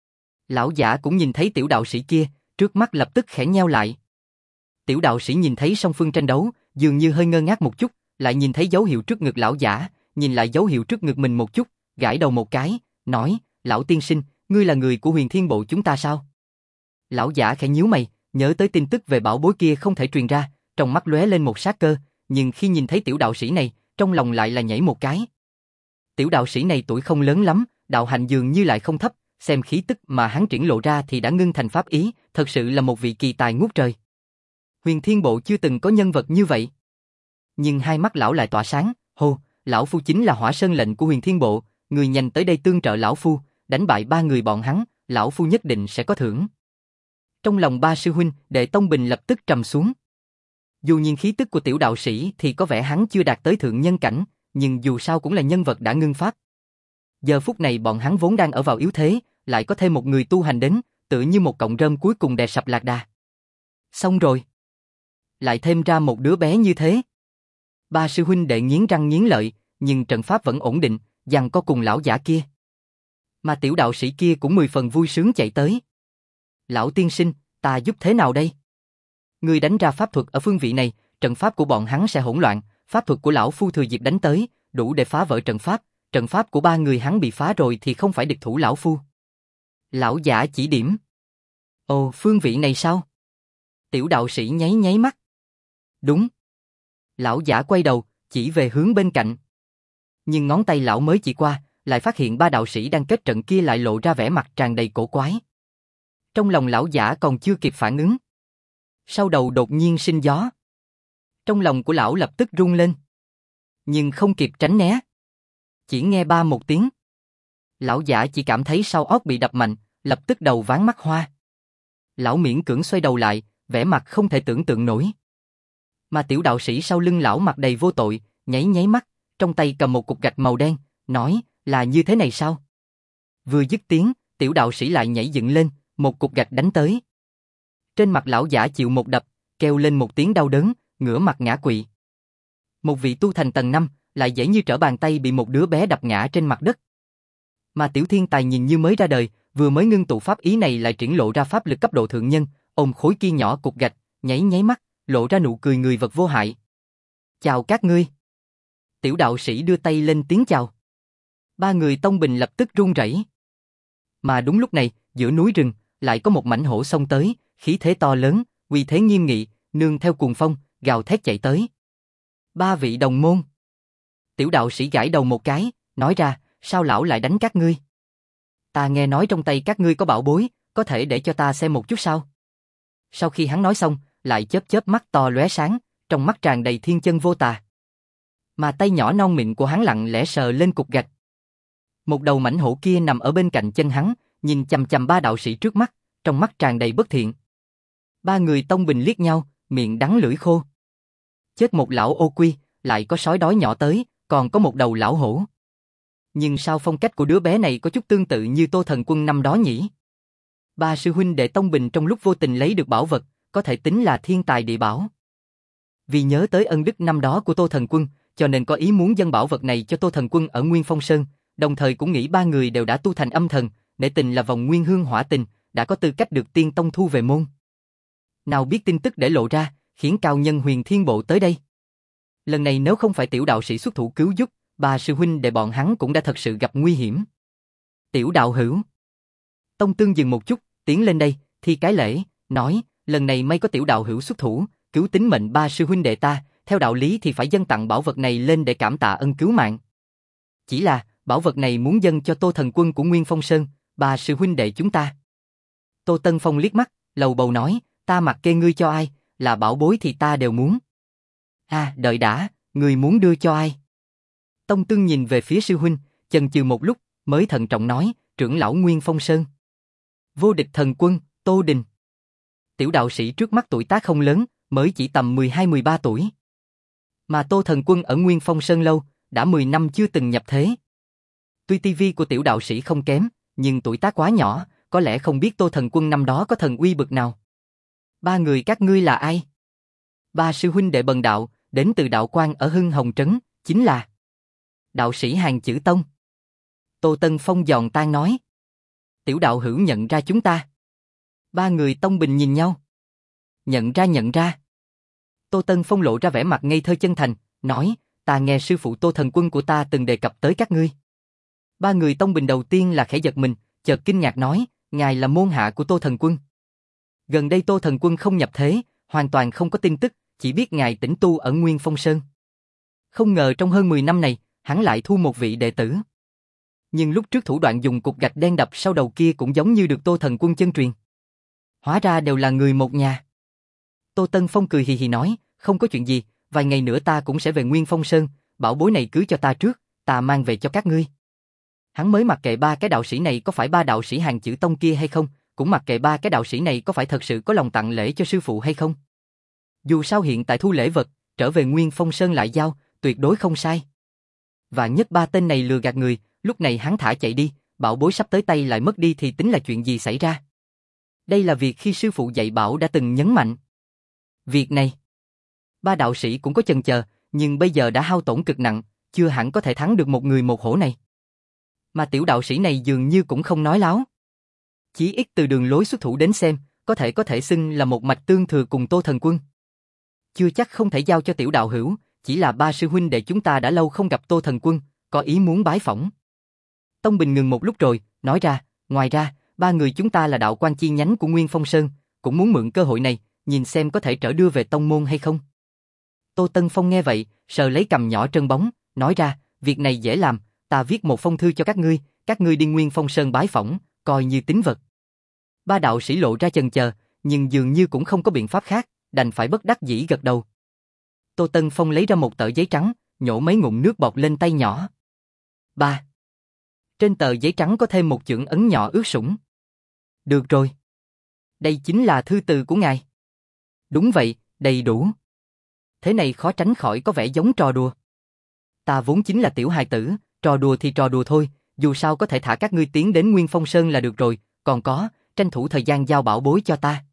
S1: Lão giả cũng nhìn thấy tiểu đạo sĩ kia, trước mắt lập tức khẽ nheo lại. Tiểu đạo sĩ nhìn thấy song phương tranh đấu, dường như hơi ngơ ngác một chút, lại nhìn thấy dấu hiệu trước ngực lão giả, nhìn lại dấu hiệu trước ngực mình một chút, gãi đầu một cái, nói, lão tiên sinh, ngươi là người của Huyền Thiên Bộ chúng ta sao? Lão giả khẽ nhíu mày, nhớ tới tin tức về bảo bối kia không thể truyền ra, trong mắt lóe lên một sát cơ, nhưng khi nhìn thấy tiểu đạo sĩ này, trong lòng lại là nhảy một cái. Tiểu đạo sĩ này tuổi không lớn lắm, đạo hạnh dường như lại không thấp, xem khí tức mà hắn triển lộ ra thì đã ngưng thành pháp ý, thật sự là một vị kỳ tài ngút trời. Huyền Thiên Bộ chưa từng có nhân vật như vậy. Nhưng hai mắt lão lại tỏa sáng, hô, lão phu chính là Hỏa Sơn lệnh của Huyền Thiên Bộ, người nhanh tới đây tương trợ lão phu, đánh bại ba người bọn hắn, lão phu nhất định sẽ có thưởng. Trong lòng ba sư huynh, đệ Tông Bình lập tức trầm xuống. Dù nhìn khí tức của tiểu đạo sĩ thì có vẻ hắn chưa đạt tới thượng nhân cảnh, nhưng dù sao cũng là nhân vật đã ngưng pháp. Giờ phút này bọn hắn vốn đang ở vào yếu thế, lại có thêm một người tu hành đến, tựa như một cọng rơm cuối cùng đè sập lạc đà. Xong rồi. Lại thêm ra một đứa bé như thế. Ba sư huynh đệ nghiến răng nghiến lợi, nhưng trận pháp vẫn ổn định, giằng co cùng lão giả kia. Mà tiểu đạo sĩ kia cũng mười phần vui sướng chạy tới. Lão tiên sinh, ta giúp thế nào đây? Ngươi đánh ra pháp thuật ở phương vị này, trận pháp của bọn hắn sẽ hỗn loạn, pháp thuật của lão phu thừa dịp đánh tới, đủ để phá vỡ trận pháp, trận pháp của ba người hắn bị phá rồi thì không phải địch thủ lão phu. Lão giả chỉ điểm. Ồ, phương vị này sao? Tiểu đạo sĩ nháy nháy mắt. Đúng. Lão giả quay đầu, chỉ về hướng bên cạnh. Nhưng ngón tay lão mới chỉ qua, lại phát hiện ba đạo sĩ đang kết trận kia lại lộ ra vẻ mặt tràn đầy cổ quái. Trong lòng lão giả còn chưa kịp phản ứng. Sau đầu đột nhiên sinh gió. Trong lòng của lão lập tức rung lên. Nhưng không kịp tránh né. Chỉ nghe ba một tiếng. Lão giả chỉ cảm thấy sau óc bị đập mạnh, lập tức đầu váng mắt hoa. Lão miễn cưỡng xoay đầu lại, vẻ mặt không thể tưởng tượng nổi. Mà tiểu đạo sĩ sau lưng lão mặt đầy vô tội, nháy nháy mắt, trong tay cầm một cục gạch màu đen, nói, là như thế này sao? Vừa dứt tiếng, tiểu đạo sĩ lại nhảy dựng lên, một cục gạch đánh tới. Trên mặt lão giả chịu một đập, kêu lên một tiếng đau đớn, ngửa mặt ngã quỵ. Một vị tu thành tầng năm, lại dễ như trở bàn tay bị một đứa bé đập ngã trên mặt đất. Mà tiểu thiên tài nhìn như mới ra đời, vừa mới ngưng tụ pháp ý này lại triển lộ ra pháp lực cấp độ thượng nhân, ôm khối kia nhỏ cục gạch, nháy nháy mắt, lộ ra nụ cười người vật vô hại. Chào các ngươi. Tiểu đạo sĩ đưa tay lên tiếng chào. Ba người Tông Bình lập tức run rẩy. Mà đúng lúc này, giữa núi rừng, lại có một mãnh hổ xông tới, khí thế to lớn, uy thế nghiêm nghị, nương theo cuồng phong, gào thét chạy tới. Ba vị đồng môn. Tiểu đạo sĩ gãi đầu một cái, nói ra, sao lão lại đánh các ngươi? Ta nghe nói trong tay các ngươi có bảo bối, có thể để cho ta xem một chút sao? Sau khi hắn nói xong, lại chớp chớp mắt to lóe sáng, trong mắt tràn đầy thiên chân vô tà. Mà tay nhỏ non mịn của hắn lặng lẽ sờ lên cục gạch. Một đầu mãnh hổ kia nằm ở bên cạnh chân hắn, nhìn chằm chằm ba đạo sĩ trước mắt, trong mắt tràn đầy bất thiện. Ba người Tông Bình liếc nhau, miệng đắng lưỡi khô. Chết một lão ô quy, lại có sói đói nhỏ tới, còn có một đầu lão hổ. Nhưng sao phong cách của đứa bé này có chút tương tự như Tô Thần Quân năm đó nhỉ? Ba sư huynh đệ Tông Bình trong lúc vô tình lấy được bảo vật, có thể tính là thiên tài địa bảo. Vì nhớ tới ân đức năm đó của Tô Thần Quân, cho nên có ý muốn dâng bảo vật này cho Tô Thần Quân ở Nguyên Phong Sơn, đồng thời cũng nghĩ ba người đều đã tu thành âm thần, nể tình là vòng nguyên hương hỏa tình, đã có tư cách được tiên tông thu về môn. Nào biết tin tức để lộ ra, khiến cao nhân Huyền Thiên Bộ tới đây. Lần này nếu không phải tiểu đạo sĩ xuất thủ cứu giúp, ba sư huynh đệ bọn hắn cũng đã thật sự gặp nguy hiểm. Tiểu đạo hữu. Tông Tương dừng một chút, tiến lên đây, thi cái lễ, nói, lần này may có tiểu đạo hữu xuất thủ, cứu tính mệnh ba sư huynh đệ ta, theo đạo lý thì phải dâng tặng bảo vật này lên để cảm tạ ân cứu mạng. Chỉ là, bảo vật này muốn dâng cho Tô Thần Quân của Nguyên Phong Sơn, ba sư huynh đệ chúng ta. Tô Tân Phong liếc mắt, lầu bầu nói, ta mặc kệ ngươi cho ai, là bảo bối thì ta đều muốn. À, đợi đã, ngươi muốn đưa cho ai? Tông Tương nhìn về phía sư huynh, chần chừ một lúc, mới thận trọng nói, trưởng lão Nguyên Phong Sơn. Vô địch thần quân, Tô Đình. Tiểu đạo sĩ trước mắt tuổi tác không lớn, mới chỉ tầm mười hai mười ba tuổi. Mà Tô Thần Quân ở Nguyên Phong Sơn lâu, đã mười năm chưa từng nhập thế. Tuy tivi của tiểu đạo sĩ không kém, nhưng tuổi tác quá nhỏ, có lẽ không biết Tô Thần Quân năm đó có thần uy bực nào. Ba người các ngươi là ai? Ba sư huynh đệ bần đạo, đến từ đạo quan ở Hưng Hồng Trấn, chính là đạo sĩ Hàng Chữ Tông. Tô Tân Phong giòn tan nói. Tiểu đạo hữu nhận ra chúng ta. Ba người Tông Bình nhìn nhau. Nhận ra nhận ra. Tô Tân Phong lộ ra vẻ mặt ngây thơ chân thành, nói, ta nghe sư phụ Tô Thần Quân của ta từng đề cập tới các ngươi. Ba người Tông Bình đầu tiên là khẽ giật mình, chợt kinh ngạc nói, ngài là môn hạ của Tô Thần Quân. Gần đây Tô Thần Quân không nhập thế, hoàn toàn không có tin tức, chỉ biết ngài tĩnh tu ở Nguyên Phong Sơn. Không ngờ trong hơn mười năm này, hắn lại thu một vị đệ tử. Nhưng lúc trước thủ đoạn dùng cục gạch đen đập sau đầu kia cũng giống như được Tô Thần Quân chân truyền. Hóa ra đều là người một nhà. Tô Tân Phong cười hì hì nói, không có chuyện gì, vài ngày nữa ta cũng sẽ về Nguyên Phong Sơn, bảo bối này cứ cho ta trước, ta mang về cho các ngươi. Hắn mới mặc kệ ba cái đạo sĩ này có phải ba đạo sĩ Hàng Chữ Tông kia hay không, cũng mặc kệ ba cái đạo sĩ này có phải thật sự có lòng tặng lễ cho sư phụ hay không. Dù sao hiện tại thu lễ vật, trở về Nguyên Phong Sơn lại giao, tuyệt đối không sai. Và nhất ba tên này lừa gạt người, lúc này hắn thả chạy đi, bảo bối sắp tới tay lại mất đi thì tính là chuyện gì xảy ra. Đây là việc khi sư phụ dạy bảo đã từng nhấn mạnh. Việc này, ba đạo sĩ cũng có chần chờ, nhưng bây giờ đã hao tổn cực nặng, chưa hẳn có thể thắng được một người một hổ này. Mà tiểu đạo sĩ này dường như cũng không nói láo. Chí ít từ đường lối xuất thủ đến xem, có thể có thể xưng là một mạch tương thừa cùng Tô Thần Quân. Chưa chắc không thể giao cho tiểu đạo hữu, chỉ là ba sư huynh đệ chúng ta đã lâu không gặp Tô Thần Quân, có ý muốn bái phỏng. Tông Bình ngừng một lúc rồi, nói ra, ngoài ra, ba người chúng ta là đạo quan chi nhánh của Nguyên Phong Sơn, cũng muốn mượn cơ hội này, nhìn xem có thể trở đưa về tông môn hay không. Tô Tân Phong nghe vậy, sờ lấy cằm nhỏ trơn bóng, nói ra, việc này dễ làm, ta viết một phong thư cho các ngươi, các ngươi đi Nguyên Phong Sơn bái phỏng, coi như tín vật. Ba đạo sĩ lộ ra chần chờ, nhưng dường như cũng không có biện pháp khác, đành phải bất đắc dĩ gật đầu. Tô Tân Phong lấy ra một tờ giấy trắng, nhổ mấy ngụm nước bọt lên tay nhỏ. Ba. Trên tờ giấy trắng có thêm một chưởng ấn nhỏ ướt sũng. Được rồi. Đây chính là thư từ của ngài. Đúng vậy, đầy đủ. Thế này khó tránh khỏi có vẻ giống trò đùa. Ta vốn chính là tiểu hài tử, trò đùa thì trò đùa thôi, dù sao có thể thả các ngươi tiến đến Nguyên Phong Sơn là được rồi, còn có, tranh thủ thời gian giao bảo bối cho ta.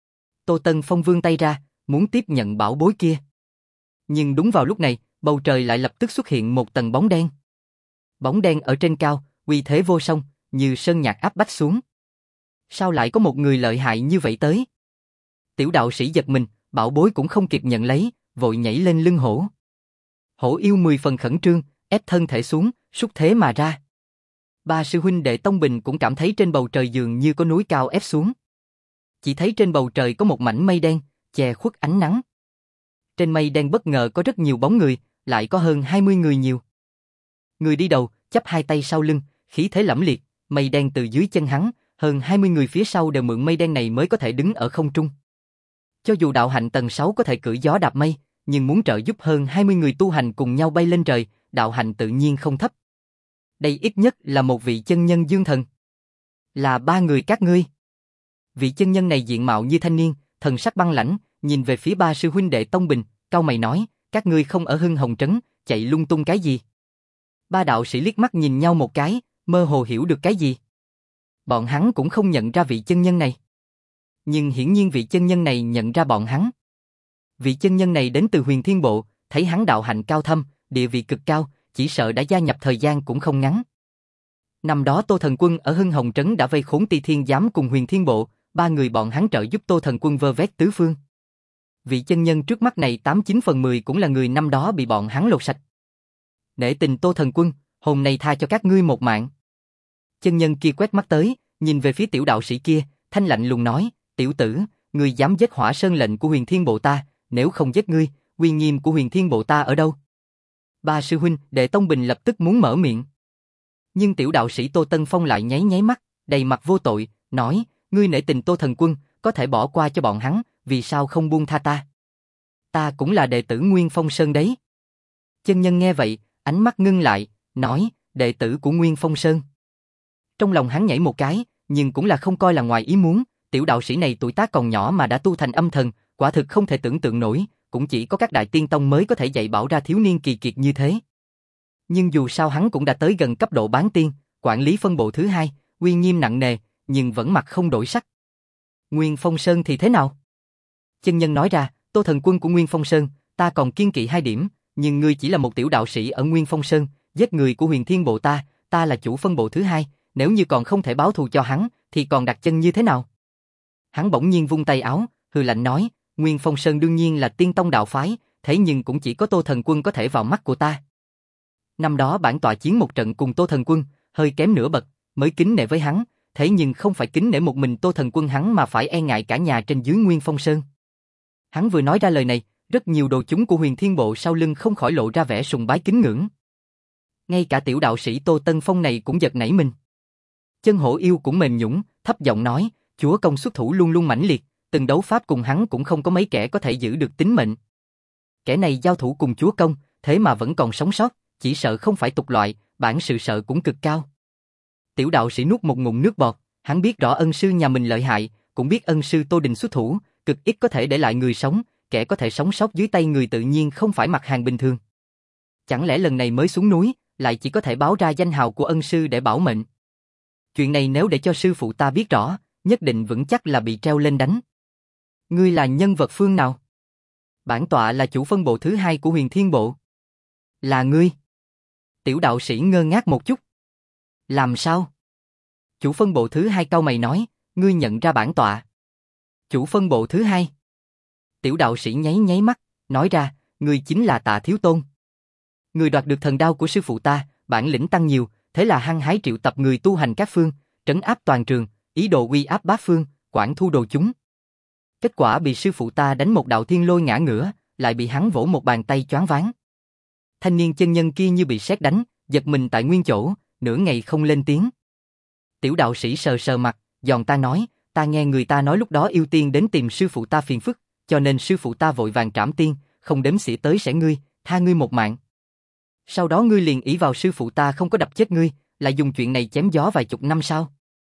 S1: Tô Tân Phong vươn tay ra, muốn tiếp nhận bảo bối kia. Nhưng đúng vào lúc này, bầu trời lại lập tức xuất hiện một tầng bóng đen. Bóng đen ở trên cao, uy thế vô song, như sơn nhạc áp bách xuống. Sao lại có một người lợi hại như vậy tới? Tiểu đạo sĩ giật mình, bảo bối cũng không kịp nhận lấy, vội nhảy lên lưng hổ. Hổ yêu mười phần khẩn trương, ép thân thể xuống, sút thế mà ra. Ba sư huynh đệ Tông Bình cũng cảm thấy trên bầu trời dường như có núi cao ép xuống. chỉ thấy trên bầu trời có một mảnh mây đen, che khuất ánh nắng. Trên mây đen bất ngờ có rất nhiều bóng người, lại có hơn hai mươi người nhiều. Người đi đầu, chắp hai tay sau lưng, khí thế lẫm liệt, mây đen từ dưới chân hắn, hơn hai mươi người phía sau đều mượn mây đen này mới có thể đứng ở không trung. Cho dù đạo hạnh tầng sáu có thể cưỡi gió đạp mây, nhưng muốn trợ giúp hơn hai mươi người tu hành cùng nhau bay lên trời, đạo hạnh tự nhiên không thấp. Đây ít nhất là một vị chân nhân dương thần. Là ba người các ngươi. Vị chân nhân này diện mạo như thanh niên, thần sắc băng lãnh, nhìn về phía ba sư huynh đệ Tông Bình, cau mày nói, các ngươi không ở Hưng Hồng Trấn, chạy lung tung cái gì? Ba đạo sĩ liếc mắt nhìn nhau một cái, mơ hồ hiểu được cái gì. Bọn hắn cũng không nhận ra vị chân nhân này. Nhưng hiển nhiên vị chân nhân này nhận ra bọn hắn. Vị chân nhân này đến từ Huyền Thiên Bộ, thấy hắn đạo hạnh cao thâm, địa vị cực cao, chỉ sợ đã gia nhập thời gian cũng không ngắn. Năm đó Tô Thần Quân ở Hưng Hồng Trấn đã vây khốn Ti Thiên Giám cùng Huyền Thiên Bộ, ba người bọn hắn trợ giúp Tô Thần Quân vơ vét tứ phương. Vị chân nhân trước mắt này tám chín phần mười cũng là người năm đó bị bọn hắn lột sạch. Nể tình Tô Thần Quân, hôm nay tha cho các ngươi một mạng. Chân nhân kia quét mắt tới, nhìn về phía tiểu đạo sĩ kia, thanh lạnh lùng nói, tiểu tử, ngươi dám giết Hỏa Sơn lệnh của Huyền Thiên Bộ ta, nếu không giết ngươi, uy nghiêm của Huyền Thiên Bộ ta ở đâu? Ba sư huynh, đệ Tông Bình lập tức muốn mở miệng. Nhưng tiểu đạo sĩ Tô Tân Phong lại nháy nháy mắt, đầy mặt vô tội, nói, ngươi nể tình Tô Thần Quân, có thể bỏ qua cho bọn hắn, vì sao không buông tha ta? Ta cũng là đệ tử Nguyên Phong Sơn đấy. Chân nhân nghe vậy, ánh mắt ngưng lại, nói, đệ tử của Nguyên Phong Sơn. Trong lòng hắn nhảy một cái, nhưng cũng là không coi là ngoài ý muốn, tiểu đạo sĩ này tuổi tác còn nhỏ mà đã tu thành âm thần, quả thực không thể tưởng tượng nổi, cũng chỉ có các đại tiên tông mới có thể dạy bảo ra thiếu niên kỳ kiệt như thế. Nhưng dù sao hắn cũng đã tới gần cấp độ bán tiên, quản lý phân bộ thứ hai, uy nghiêm nặng nề, nhưng vẫn mặt không đổi sắc. Nguyên Phong Sơn thì thế nào? Chân nhân nói ra, Tô Thần Quân của Nguyên Phong Sơn, ta còn kiên kỵ hai điểm, nhưng ngươi chỉ là một tiểu đạo sĩ ở Nguyên Phong Sơn, giết người của Huyền Thiên Bộ ta, ta là chủ phân bộ thứ hai, nếu như còn không thể báo thù cho hắn, thì còn đặt chân như thế nào? Hắn bỗng nhiên vung tay áo, hừ lạnh nói, Nguyên Phong Sơn đương nhiên là tiên tông đạo phái, thế nhưng cũng chỉ có Tô Thần Quân có thể vào mắt của ta. Năm đó bản tọa chiến một trận cùng Tô Thần Quân, hơi kém nửa bậc, mới kính nể với hắn, thế nhưng không phải kính nể một mình Tô Thần Quân hắn mà phải e ngại cả nhà trên dưới Nguyên Phong Sơn. Hắn vừa nói ra lời này, rất nhiều đồ chúng của Huyền Thiên Bộ sau lưng không khỏi lộ ra vẻ sùng bái kính ngưỡng. Ngay cả tiểu đạo sĩ Tô Tân Phong này cũng giật nảy mình. Chân hổ yêu cũng mềm nhũn, thấp giọng nói, chúa công xuất thủ luôn luôn mãnh liệt, từng đấu pháp cùng hắn cũng không có mấy kẻ có thể giữ được tính mệnh. Kẻ này giao thủ cùng chúa công, thế mà vẫn còn sống sót, chỉ sợ không phải tục loại, bản sự sợ cũng cực cao. Tiểu đạo sĩ nuốt một ngụm nước bọt, hắn biết rõ ân sư nhà mình lợi hại, cũng biết ân sư Tô Đình xuất thủ, cực ít có thể để lại người sống, kẻ có thể sống sót dưới tay người tự nhiên không phải mặt hàng bình thường. Chẳng lẽ lần này mới xuống núi, lại chỉ có thể báo ra danh hào của ân sư để bảo mệnh. Chuyện này nếu để cho sư phụ ta biết rõ, nhất định vững chắc là bị treo lên đánh. Ngươi là nhân vật phương nào? Bản tọa là chủ phân bộ thứ hai của Huyền Thiên Bộ. Là ngươi? Tiểu đạo sĩ ngơ ngác một chút. Làm sao? Chủ phân bộ thứ hai cau mày nói, ngươi nhận ra bản tọa. Chủ phân bộ thứ hai. Tiểu đạo sĩ nháy nháy mắt, nói ra, ngươi chính là Tạ Thiếu Tôn. Ngươi đoạt được thần đao của sư phụ ta, bản lĩnh tăng nhiều, thế là hăng hái triệu tập người tu hành các phương, trấn áp toàn trường, ý đồ uy áp bát phương, quản thu đồ chúng. Kết quả bị sư phụ ta đánh một đạo thiên lôi ngã ngửa, lại bị hắn vỗ một bàn tay choáng váng. Thanh niên chân nhân kia như bị sét đánh, giật mình tại nguyên chỗ, nửa ngày không lên tiếng. Tiểu đạo sĩ sờ sờ mặt, giòn ta nói, ta nghe người ta nói lúc đó yêu tiên đến tìm sư phụ ta phiền phức, cho nên sư phụ ta vội vàng trảm tiên, không đếm xỉa tới sẽ ngươi, tha ngươi một mạng. Sau đó ngươi liền ỷ vào sư phụ ta không có đập chết ngươi, lại dùng chuyện này chém gió vài chục năm sau.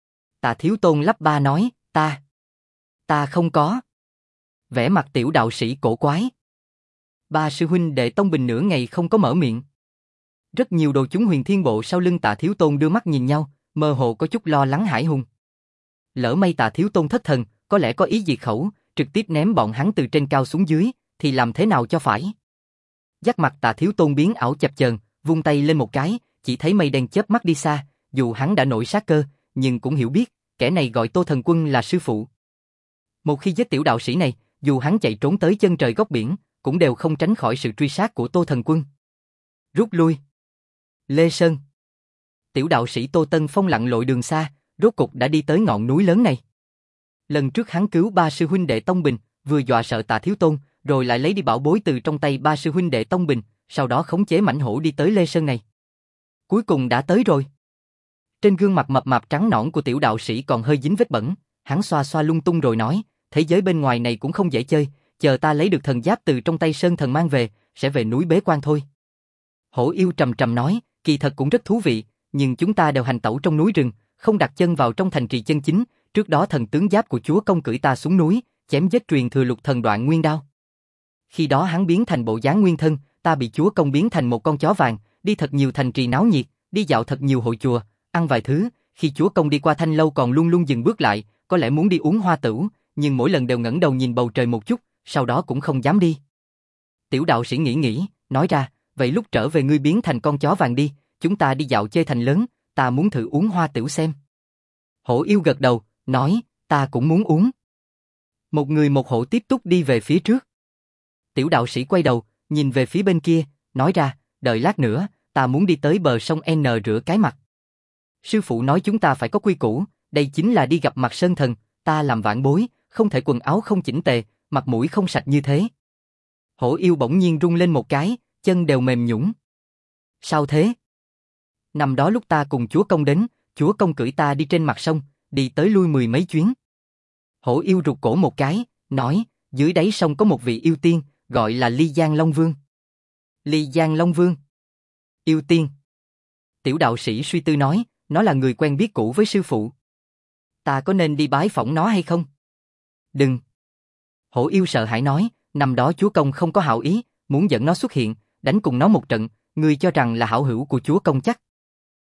S1: Tạ Thiếu Tôn lắp ba nói, ta, ta không có. Vẻ mặt tiểu đạo sĩ cổ quái. Ba sư huynh đệ Tông Bình nửa ngày không có mở miệng. Rất nhiều đồ chúng Huyền Thiên Bộ sau lưng Tạ Thiếu Tôn đưa mắt nhìn nhau, mơ hồ có chút lo lắng hãi hùng. Lỡ may Tạ Thiếu Tôn thất thần, có lẽ có ý diệt khẩu, trực tiếp ném bọn hắn từ trên cao xuống dưới, thì làm thế nào cho phải? Giác mặt Tạ Thiếu Tôn biến ảo chập chờn, vung tay lên một cái, chỉ thấy mây đen chớp mắt đi xa, dù hắn đã nổi sát cơ, nhưng cũng hiểu biết, kẻ này gọi Tô Thần Quân là sư phụ. Một khi giết tiểu đạo sĩ này, dù hắn chạy trốn tới chân trời góc biển, cũng đều không tránh khỏi sự truy sát của Tô Thần Quân. Rút lui. Lê Sơn. Tiểu đạo sĩ Tô Tân Phong lặn lội đường xa, rốt cục đã đi tới ngọn núi lớn này. Lần trước hắn cứu ba sư huynh đệ Tông Bình, vừa dọa sợ Tạ Thiếu Tôn, rồi lại lấy đi bảo bối từ trong tay ba sư huynh đệ Tông Bình, sau đó khống chế mãnh hổ đi tới Lê Sơn này. Cuối cùng đã tới rồi. Trên gương mặt mập mạp trắng nõn của tiểu đạo sĩ còn hơi dính vết bẩn, hắn xoa xoa lung tung rồi nói, thế giới bên ngoài này cũng không dễ chơi, chờ ta lấy được thần giáp từ trong tay Sơn Thần mang về, sẽ về núi bế quan thôi. Hổ yêu trầm trầm nói, kỳ thật cũng rất thú vị, nhưng chúng ta đều hành tẩu trong núi rừng, không đặt chân vào trong thành trì chân chính, trước đó thần tướng giáp của chúa công cưỡi ta xuống núi, chém giết truyền thừa lục thần Đoạn Nguyên đao. Khi đó hắn biến thành bộ dáng nguyên thân, ta bị chúa công biến thành một con chó vàng, đi thật nhiều thành trì náo nhiệt, đi dạo thật nhiều hội chùa, ăn vài thứ, khi chúa công đi qua thanh lâu còn luôn luôn dừng bước lại, có lẽ muốn đi uống hoa tửu, nhưng mỗi lần đều ngẩng đầu nhìn bầu trời một chút, sau đó cũng không dám đi. Tiểu đạo sĩ nghĩ nghĩ, nói ra, vậy lúc trở về ngươi biến thành con chó vàng đi, chúng ta đi dạo chơi thành lớn, ta muốn thử uống hoa tửu xem. Hổ yêu gật đầu, nói, ta cũng muốn uống. Một người một hổ tiếp tục đi về phía trước. Tiểu đạo sĩ quay đầu, nhìn về phía bên kia, nói ra, đợi lát nữa, ta muốn đi tới bờ sông N rửa cái mặt. Sư phụ nói chúng ta phải có quy củ, đây chính là đi gặp mặt Sơn Thần, ta làm vãn bối, không thể quần áo không chỉnh tề, mặt mũi không sạch như thế. Hổ yêu bỗng nhiên rung lên một cái, chân đều mềm nhũn. Sao thế? Năm đó lúc ta cùng chúa công đến, chúa công cưỡi ta đi trên mặt sông, đi tới lui mười mấy chuyến. Hổ yêu rụt cổ một cái, nói, dưới đáy sông có một vị yêu tiên, gọi là Ly Giang Long Vương. Ly Giang Long Vương? Yêu tiên? Tiểu đạo sĩ suy tư nói, nó là người quen biết cũ với sư phụ. Ta có nên đi bái phỏng nó hay không? Đừng. Hổ yêu sợ hãi nói, năm đó chúa công không có hảo ý, muốn dẫn nó xuất hiện, đánh cùng nó một trận, ngươi cho rằng là hảo hữu của chúa công chắc.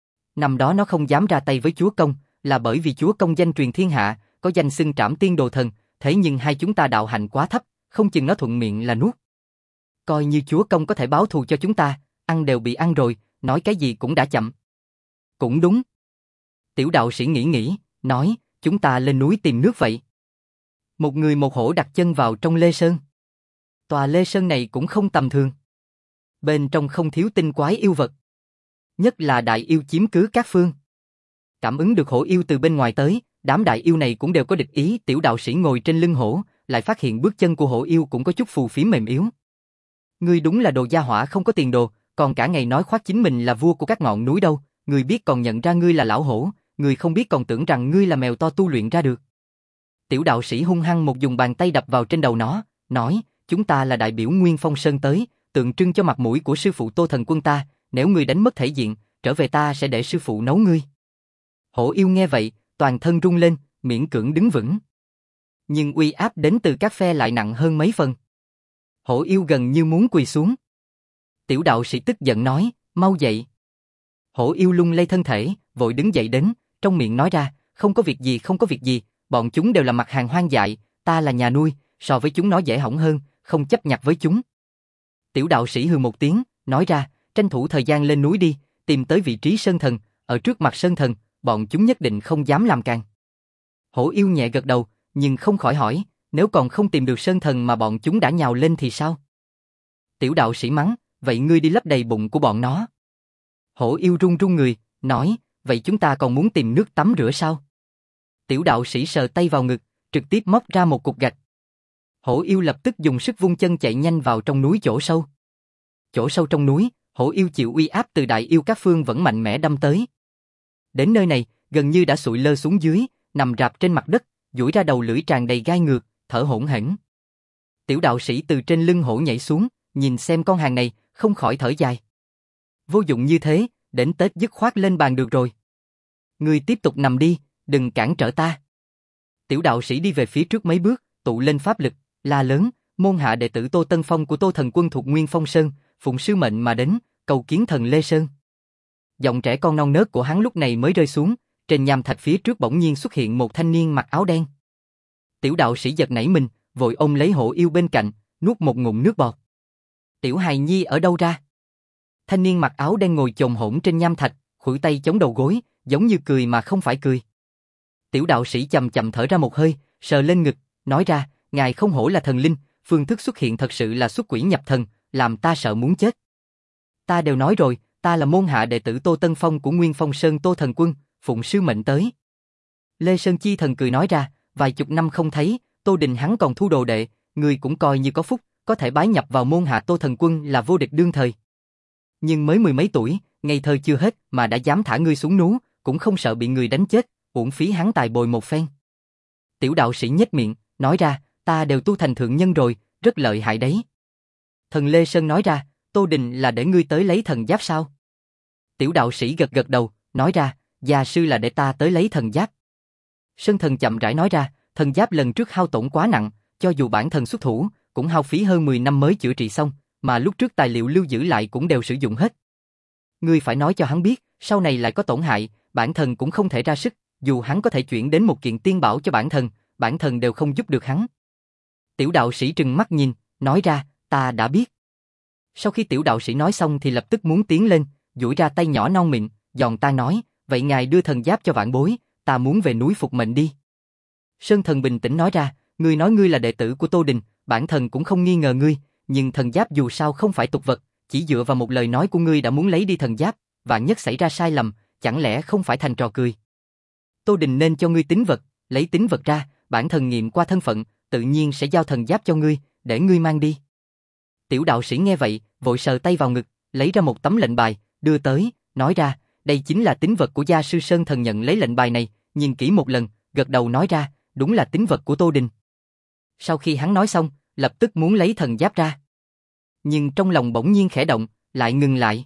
S1: Năm đó nó không dám ra tay với chúa công, là bởi vì chúa công danh truyền thiên hạ, có danh xưng trảm tiên đồ thần, thế nhưng hai chúng ta đạo hạnh quá thấp, không chừng nó thuận miệng là nuốt. Coi như chúa công có thể báo thù cho chúng ta, ăn đều bị ăn rồi, nói cái gì cũng đã chậm. Cũng đúng. Tiểu đạo sĩ nghĩ nghĩ, nói, chúng ta lên núi tìm nước vậy. Một người một hổ đặt chân vào trong Lê Sơn. Tòa Lê Sơn này cũng không tầm thường. Bên trong không thiếu tinh quái yêu vật. Nhất là đại yêu chiếm cứ các phương. Cảm ứng được hổ yêu từ bên ngoài tới, đám đại yêu này cũng đều có địch ý. Tiểu đạo sĩ ngồi trên lưng hổ, lại phát hiện bước chân của hổ yêu cũng có chút phù phiếm mềm yếu. Ngươi đúng là đồ gia hỏa không có tiền đồ, còn cả ngày nói khoác chính mình là vua của các ngọn núi đâu. Ngươi biết còn nhận ra ngươi là lão hổ, ngươi không biết còn tưởng rằng ngươi là mèo to tu luyện ra được. Tiểu đạo sĩ hung hăng một dùng bàn tay đập vào trên đầu nó, nói, chúng ta là đại biểu Nguyên Phong Sơn tới, tượng trưng cho mặt mũi của sư phụ Tô Thần Quân ta, nếu ngươi đánh mất thể diện, trở về ta sẽ để sư phụ nấu ngươi. Hổ yêu nghe vậy, toàn thân rung lên, miễn cưỡng đứng vững. Nhưng uy áp đến từ các phe lại nặng hơn mấy phần. Hổ yêu gần như muốn quỳ xuống. Tiểu đạo sĩ tức giận nói, mau dậy. Hổ yêu lung lay thân thể, vội đứng dậy đến, trong miệng nói ra, không có việc gì không có việc gì, bọn chúng đều là mặt hàng hoang dại, ta là nhà nuôi, so với chúng nó dễ hỏng hơn, không chấp nhặt với chúng. Tiểu đạo sĩ hừ một tiếng, nói ra, tranh thủ thời gian lên núi đi, tìm tới vị trí Sơn Thần, ở trước mặt Sơn Thần, bọn chúng nhất định không dám làm càng. Hổ yêu nhẹ gật đầu, nhưng không khỏi hỏi, nếu còn không tìm được Sơn Thần mà bọn chúng đã nhào lên thì sao? Tiểu đạo sĩ mắng, vậy ngươi đi lấp đầy bụng của bọn nó. Hổ yêu run run người, nói, vậy chúng ta còn muốn tìm nước tắm rửa sao? Tiểu đạo sĩ sờ tay vào ngực, trực tiếp móc ra một cục gạch. Hổ yêu lập tức dùng sức vung chân chạy nhanh vào trong núi chỗ sâu. Chỗ sâu trong núi, hổ yêu chịu uy áp từ đại yêu các phương vẫn mạnh mẽ đâm tới. Đến nơi này, gần như đã sụi lơ xuống dưới, nằm rạp trên mặt đất, duỗi ra đầu lưỡi tràn đầy gai ngược, thở hổn hển. Tiểu đạo sĩ từ trên lưng hổ nhảy xuống, nhìn xem con hàng này, không khỏi thở dài. Vô dụng như thế, đến Tết dứt khoát lên bàn được rồi. Ngươi tiếp tục nằm đi, đừng cản trở ta. Tiểu đạo sĩ đi về phía trước mấy bước, tụ lên pháp lực, la lớn, môn hạ đệ tử Tô Tân Phong của Tô Thần Quân thuộc Nguyên Phong Sơn, phụng sư mệnh mà đến, cầu kiến thần Lê Sơn. Giọng trẻ con non nớt của hắn lúc này mới rơi xuống, trên nham thạch phía trước bỗng nhiên xuất hiện một thanh niên mặc áo đen. Tiểu đạo sĩ giật nảy mình, vội ôm lấy hổ yêu bên cạnh, nuốt một ngụm nước bọt. Tiểu hài nhi ở đâu ra? Thanh niên mặc áo đen ngồi chồm hổm trên nham thạch, khuỷu tay chống đầu gối, giống như cười mà không phải cười. Tiểu đạo sĩ chậm chậm thở ra một hơi, sờ lên ngực, nói ra, ngài không hổ là thần linh, phương thức xuất hiện thật sự là xuất quỷ nhập thần, làm ta sợ muốn chết. Ta đều nói rồi, ta là môn hạ đệ tử Tô Tân Phong của Nguyên Phong Sơn Tô Thần Quân, phụng sư mệnh tới. Lê Sơn Chi Thần cười nói ra, Vài chục năm không thấy, Tô Đình hắn còn thu đồ đệ, ngươi cũng coi như có phúc, có thể bái nhập vào môn hạ Tô Thần Quân là vô địch đương thời. Nhưng mới mười mấy tuổi, ngây thơ chưa hết mà đã dám thả ngươi xuống núi, cũng không sợ bị người đánh chết, uổng phí hắn tài bồi một phen. Tiểu đạo sĩ nhếch miệng, nói ra, ta đều tu thành thượng nhân rồi, rất lợi hại đấy. Thần Lê Sơn nói ra, Tô Đình là để ngươi tới lấy thần giáp sao? Tiểu đạo sĩ gật gật đầu, nói ra, gia sư là để ta tới lấy thần giáp. Sơn Thần chậm rãi nói ra, thần giáp lần trước hao tổn quá nặng, cho dù bản thân xuất thủ, cũng hao phí hơn mười năm mới chữa trị xong, mà lúc trước tài liệu lưu giữ lại cũng đều sử dụng hết. Ngươi phải nói cho hắn biết, sau này lại có tổn hại, bản thân cũng không thể ra sức, dù hắn có thể chuyển đến một kiện tiên bảo cho bản thân, bản thân đều không giúp được hắn. Tiểu đạo sĩ trừng mắt nhìn, nói ra, ta đã biết. Sau khi tiểu đạo sĩ nói xong thì lập tức muốn tiến lên, duỗi ra tay nhỏ non mịn, giòn tan nói, vậy ngài đưa thần giáp cho vãn bối, ta muốn về núi phục mệnh đi. Sơn Thần bình tĩnh nói ra, ngươi nói ngươi là đệ tử của Tô Đình, bản thân cũng không nghi ngờ ngươi, nhưng thần giáp dù sao không phải tục vật, chỉ dựa vào một lời nói của ngươi đã muốn lấy đi thần giáp, vạn nhất xảy ra sai lầm, chẳng lẽ không phải thành trò cười. Tô Đình nên cho ngươi tín vật, lấy tín vật ra, bản thân nghiệm qua thân phận, tự nhiên sẽ giao thần giáp cho ngươi, để ngươi mang đi. Tiểu đạo sĩ nghe vậy, vội sờ tay vào ngực, lấy ra một tấm lệnh bài, đưa tới, nói ra, đây chính là tín vật của gia sư. Sơn Thần nhận lấy lệnh bài này, nhìn kỹ một lần, gật đầu nói ra, đúng là tín vật của Tô Đình. Sau khi hắn nói xong, lập tức muốn lấy thần giáp ra. Nhưng trong lòng bỗng nhiên khẽ động, lại ngừng lại.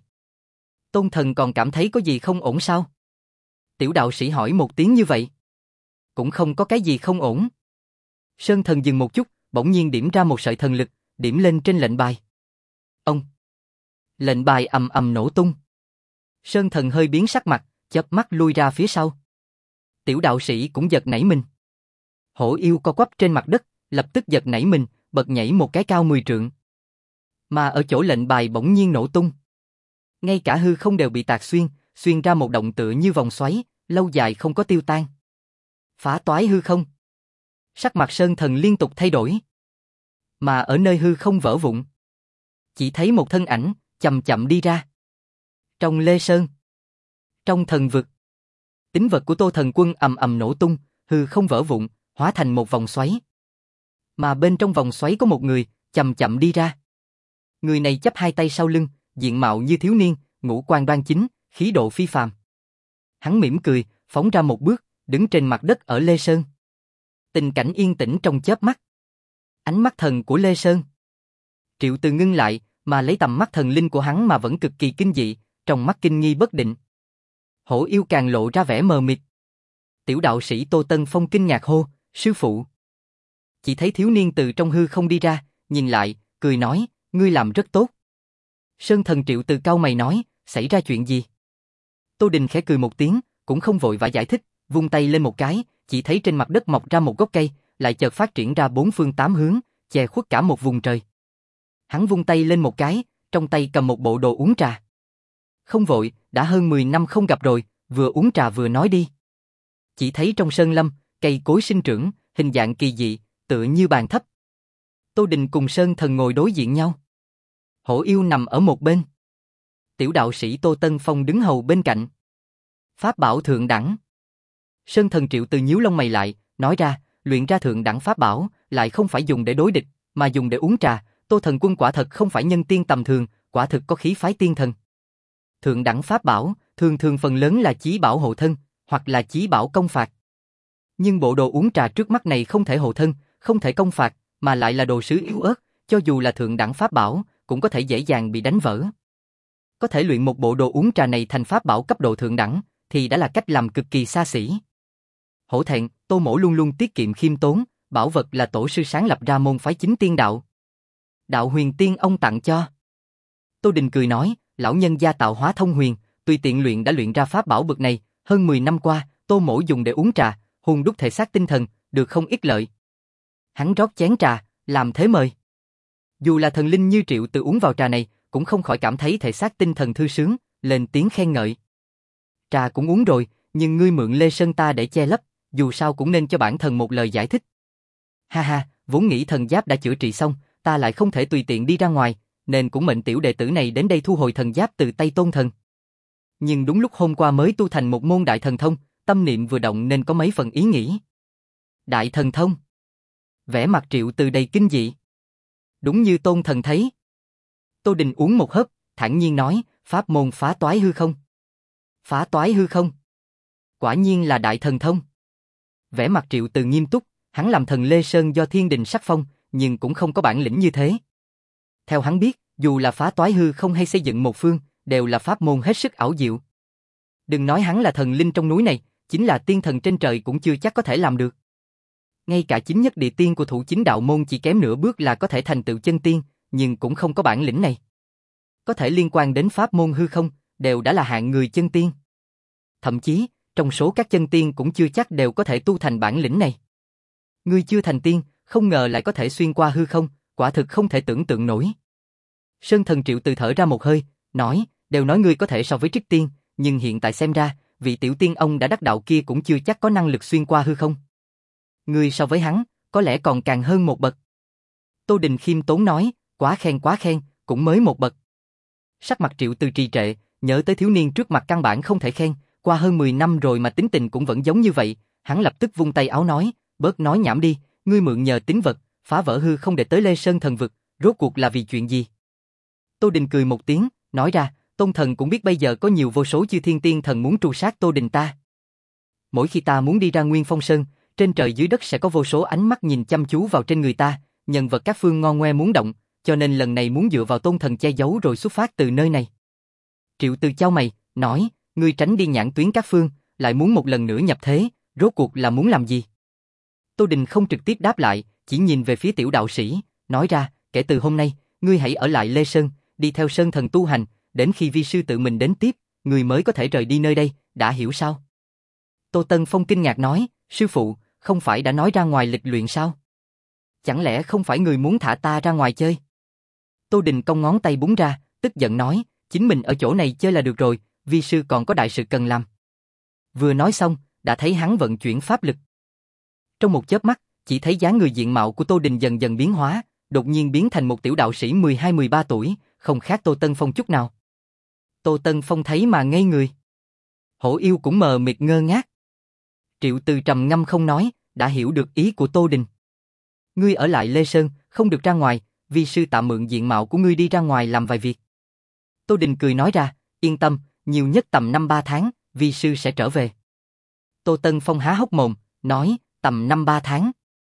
S1: Tôn Thần còn cảm thấy có gì không ổn sao? Tiểu đạo sĩ hỏi một tiếng như vậy. Cũng không có cái gì không ổn. Sơn Thần dừng một chút, bỗng nhiên điểm ra một sợi thần lực, điểm lên trên lệnh bài. Ông! Lệnh bài ầm ầm nổ tung. Sơn Thần hơi biến sắc mặt, chớp mắt lui ra phía sau. Tiểu đạo sĩ cũng giật nảy mình. Hổ yêu co quắp trên mặt đất, lập tức giật nảy mình, bật nhảy một cái cao mười trượng. Mà ở chỗ lệnh bài bỗng nhiên nổ tung. Ngay cả hư không đều bị tạc xuyên, xuyên ra một động tựa như vòng xoáy, lâu dài không có tiêu tan. Phá toái hư không. Sắc mặt Sơn Thần liên tục thay đổi. Mà ở nơi hư không vỡ vụn, chỉ thấy một thân ảnh, chậm chậm đi ra. Trong Lê Sơn, trong thần vực, tín vật của Tô Thần Quân ầm ầm nổ tung, hư không vỡ vụn, hóa thành một vòng xoáy. Mà bên trong vòng xoáy có một người, chậm chậm đi ra. Người này chắp hai tay sau lưng, diện mạo như thiếu niên, ngũ quan đoan chính, khí độ phi phàm. Hắn mỉm cười, phóng ra một bước, đứng trên mặt đất ở Lê Sơn. Tình cảnh yên tĩnh trong chớp mắt. Ánh mắt thần của Lê Sơn. Triệu Từ ngưng lại, mà lấy tầm mắt thần linh của hắn mà vẫn cực kỳ kinh dị, trong mắt kinh nghi bất định. Hổ yêu càng lộ ra vẻ mờ mịt. Tiểu đạo sĩ Tô Tân Phong kinh ngạc hô, sư phụ. Chỉ thấy thiếu niên từ trong hư không đi ra, nhìn lại, cười nói, ngươi làm rất tốt. Sơn Thần Triệu Từ cau mày nói, xảy ra chuyện gì? Tô Đình khẽ cười một tiếng, cũng không vội vã giải thích, vung tay lên một cái, chỉ thấy trên mặt đất mọc ra một gốc cây, lại chợt phát triển ra bốn phương tám hướng, che khuất cả một vùng trời. Hắn vung tay lên một cái, trong tay cầm một bộ đồ uống trà. Không vội, đã hơn mười năm không gặp rồi, vừa uống trà vừa nói đi. Chỉ thấy trong sơn lâm, cây cối sinh trưởng, hình dạng kỳ dị, tựa như bàn thấp. Tô Đình cùng Sơn Thần ngồi đối diện nhau. Hổ yêu nằm ở một bên. Tiểu đạo sĩ Tô Tân Phong đứng hầu bên cạnh. Pháp bảo thượng đẳng. Sơn Thần Triệu Từ nhíu lông mày lại, nói ra, luyện ra thượng đẳng pháp bảo, lại không phải dùng để đối địch, mà dùng để uống trà. Tô Thần Quân quả thật không phải nhân tiên tầm thường, quả thực có khí phái tiên thần. Thượng đẳng pháp bảo, thường thường phần lớn là chí bảo hộ thân, hoặc là chí bảo công phạt. Nhưng bộ đồ uống trà trước mắt này không thể hộ thân, không thể công phạt, mà lại là đồ sứ yếu ớt, cho dù là thượng đẳng pháp bảo, cũng có thể dễ dàng bị đánh vỡ. Có thể luyện một bộ đồ uống trà này thành pháp bảo cấp độ thượng đẳng, thì đã là cách làm cực kỳ xa xỉ. Hổ thẹn, Tô Mỗ luôn luôn tiết kiệm khiêm tốn, bảo vật là tổ sư sáng lập ra môn phái chính tiên đạo. Đạo huyền tiên ông tặng cho. Tô Đình cười nói, lão nhân gia tạo hóa thông huyền, tùy tiện luyện đã luyện ra pháp bảo bậc này, hơn mười năm qua, Tô Mỗ dùng để uống trà, hùng đúc thể xác tinh thần, được không ít lợi. Hắn rót chén trà, làm thế mời. Dù là thần linh như Triệu Từ uống vào trà này, cũng không khỏi cảm thấy thể xác tinh thần thư sướng, lên tiếng khen ngợi. Trà cũng uống rồi, nhưng ngươi mượn Lê Sơn ta để che lấp, dù sao cũng nên cho bản thân một lời giải thích. Ha ha, vốn nghĩ thần giáp đã chữa trị xong, ta lại không thể tùy tiện đi ra ngoài, nên cũng mệnh tiểu đệ tử này đến đây thu hồi thần giáp từ tay Tôn Thần. Nhưng đúng lúc hôm qua mới tu thành một môn đại thần thông, tâm niệm vừa động nên có mấy phần ý nghĩ. Đại thần thông. Vẻ mặt Triệu Từ đầy kinh dị. Đúng như Tôn Thần thấy. Tô Đình uống một hớp, thản nhiên nói, pháp môn phá toái hư không. Phá toái hư không. Quả nhiên là đại thần thông. Vẻ mặt Triệu Từ nghiêm túc, hắn làm thần Lê Sơn do thiên đình sắc phong, nhưng cũng không có bản lĩnh như thế. Theo hắn biết, dù là phá toái hư không hay xây dựng một phương, đều là pháp môn hết sức ảo diệu. Đừng nói hắn là thần linh trong núi này, chính là tiên thần trên trời cũng chưa chắc có thể làm được. Ngay cả chính nhất địa tiên của thủ chính đạo môn chỉ kém nửa bước là có thể thành tựu chân tiên, nhưng cũng không có bản lĩnh này. Có thể liên quan đến pháp môn hư không, đều đã là hạng người chân tiên. Thậm chí, trong số các chân tiên cũng chưa chắc đều có thể tu thành bản lĩnh này. Ngươi chưa thành tiên, không ngờ lại có thể xuyên qua hư không, quả thực không thể tưởng tượng nổi. Sơn thần Triệu Từ thở ra một hơi, nói, đều nói ngươi có thể so với Trích Tiên, nhưng hiện tại xem ra, vị tiểu tiên ông đã đắc đạo kia cũng chưa chắc có năng lực xuyên qua hư không. Ngươi so với hắn, có lẽ còn càng hơn một bậc. Tô Đình khiêm tốn nói, quá khen quá khen, cũng mới một bậc. Sắc mặt Triệu Từ trì trệ, nhớ tới thiếu niên trước mặt căn bản không thể khen, qua hơn mười năm rồi mà tính tình cũng vẫn giống như vậy, hắn lập tức vung tay áo nói, bớt nói nhảm đi, ngươi mượn nhờ tín vật, phá vỡ hư không để tới Lê Sơn thần vực, rốt cuộc là vì chuyện gì? Tô Đình cười một tiếng, nói ra, Tôn Thần cũng biết bây giờ có nhiều vô số chư thiên tiên thần muốn tru sát Tô Đình ta. Mỗi khi ta muốn đi ra Nguyên Phong Sơn, trên trời dưới đất sẽ có vô số ánh mắt nhìn chăm chú vào trên người ta, nhân vật các phương ngon ngoe muốn động, cho nên lần này muốn dựa vào Tôn Thần che giấu rồi xuất phát từ nơi này. Triệu Từ chau mày, nói, ngươi tránh đi nhãn tuyến các phương, lại muốn một lần nữa nhập thế, rốt cuộc là muốn làm gì? Tô Đình không trực tiếp đáp lại, chỉ nhìn về phía tiểu đạo sĩ, nói ra, kể từ hôm nay, ngươi hãy ở lại Lê Sơn, đi theo Sơn Thần tu hành, đến khi vi sư tự mình đến tiếp, ngươi mới có thể rời đi nơi đây, đã hiểu sao? Tô Tân Phong kinh ngạc nói, sư phụ, không phải đã nói ra ngoài lịch luyện sao? Chẳng lẽ không phải người muốn thả ta ra ngoài chơi? Tô Đình cong ngón tay búng ra, tức giận nói, chính mình ở chỗ này chơi là được rồi, vi sư còn có đại sự cần làm. Vừa nói xong, đã thấy hắn vận chuyển pháp lực. Trong một chớp mắt, chỉ thấy dáng người diện mạo của Tô Đình dần dần biến hóa, đột nhiên biến thành một tiểu đạo sĩ mười hai mười ba tuổi, không khác Tô Tân Phong chút nào. Tô Tân Phong thấy mà ngây người. Hổ yêu cũng mờ mịt ngơ ngác. Triệu Từ trầm ngâm không nói, đã hiểu được ý của Tô Đình. Ngươi ở lại Lê Sơn, không được ra ngoài, vi sư tạm mượn diện mạo của ngươi đi ra ngoài làm vài việc. Tô Đình cười nói ra, yên tâm, nhiều nhất tầm năm ba tháng, vi sư sẽ trở về. Tô Tân Phong há hốc mồm, nói, tầm năm ba tháng.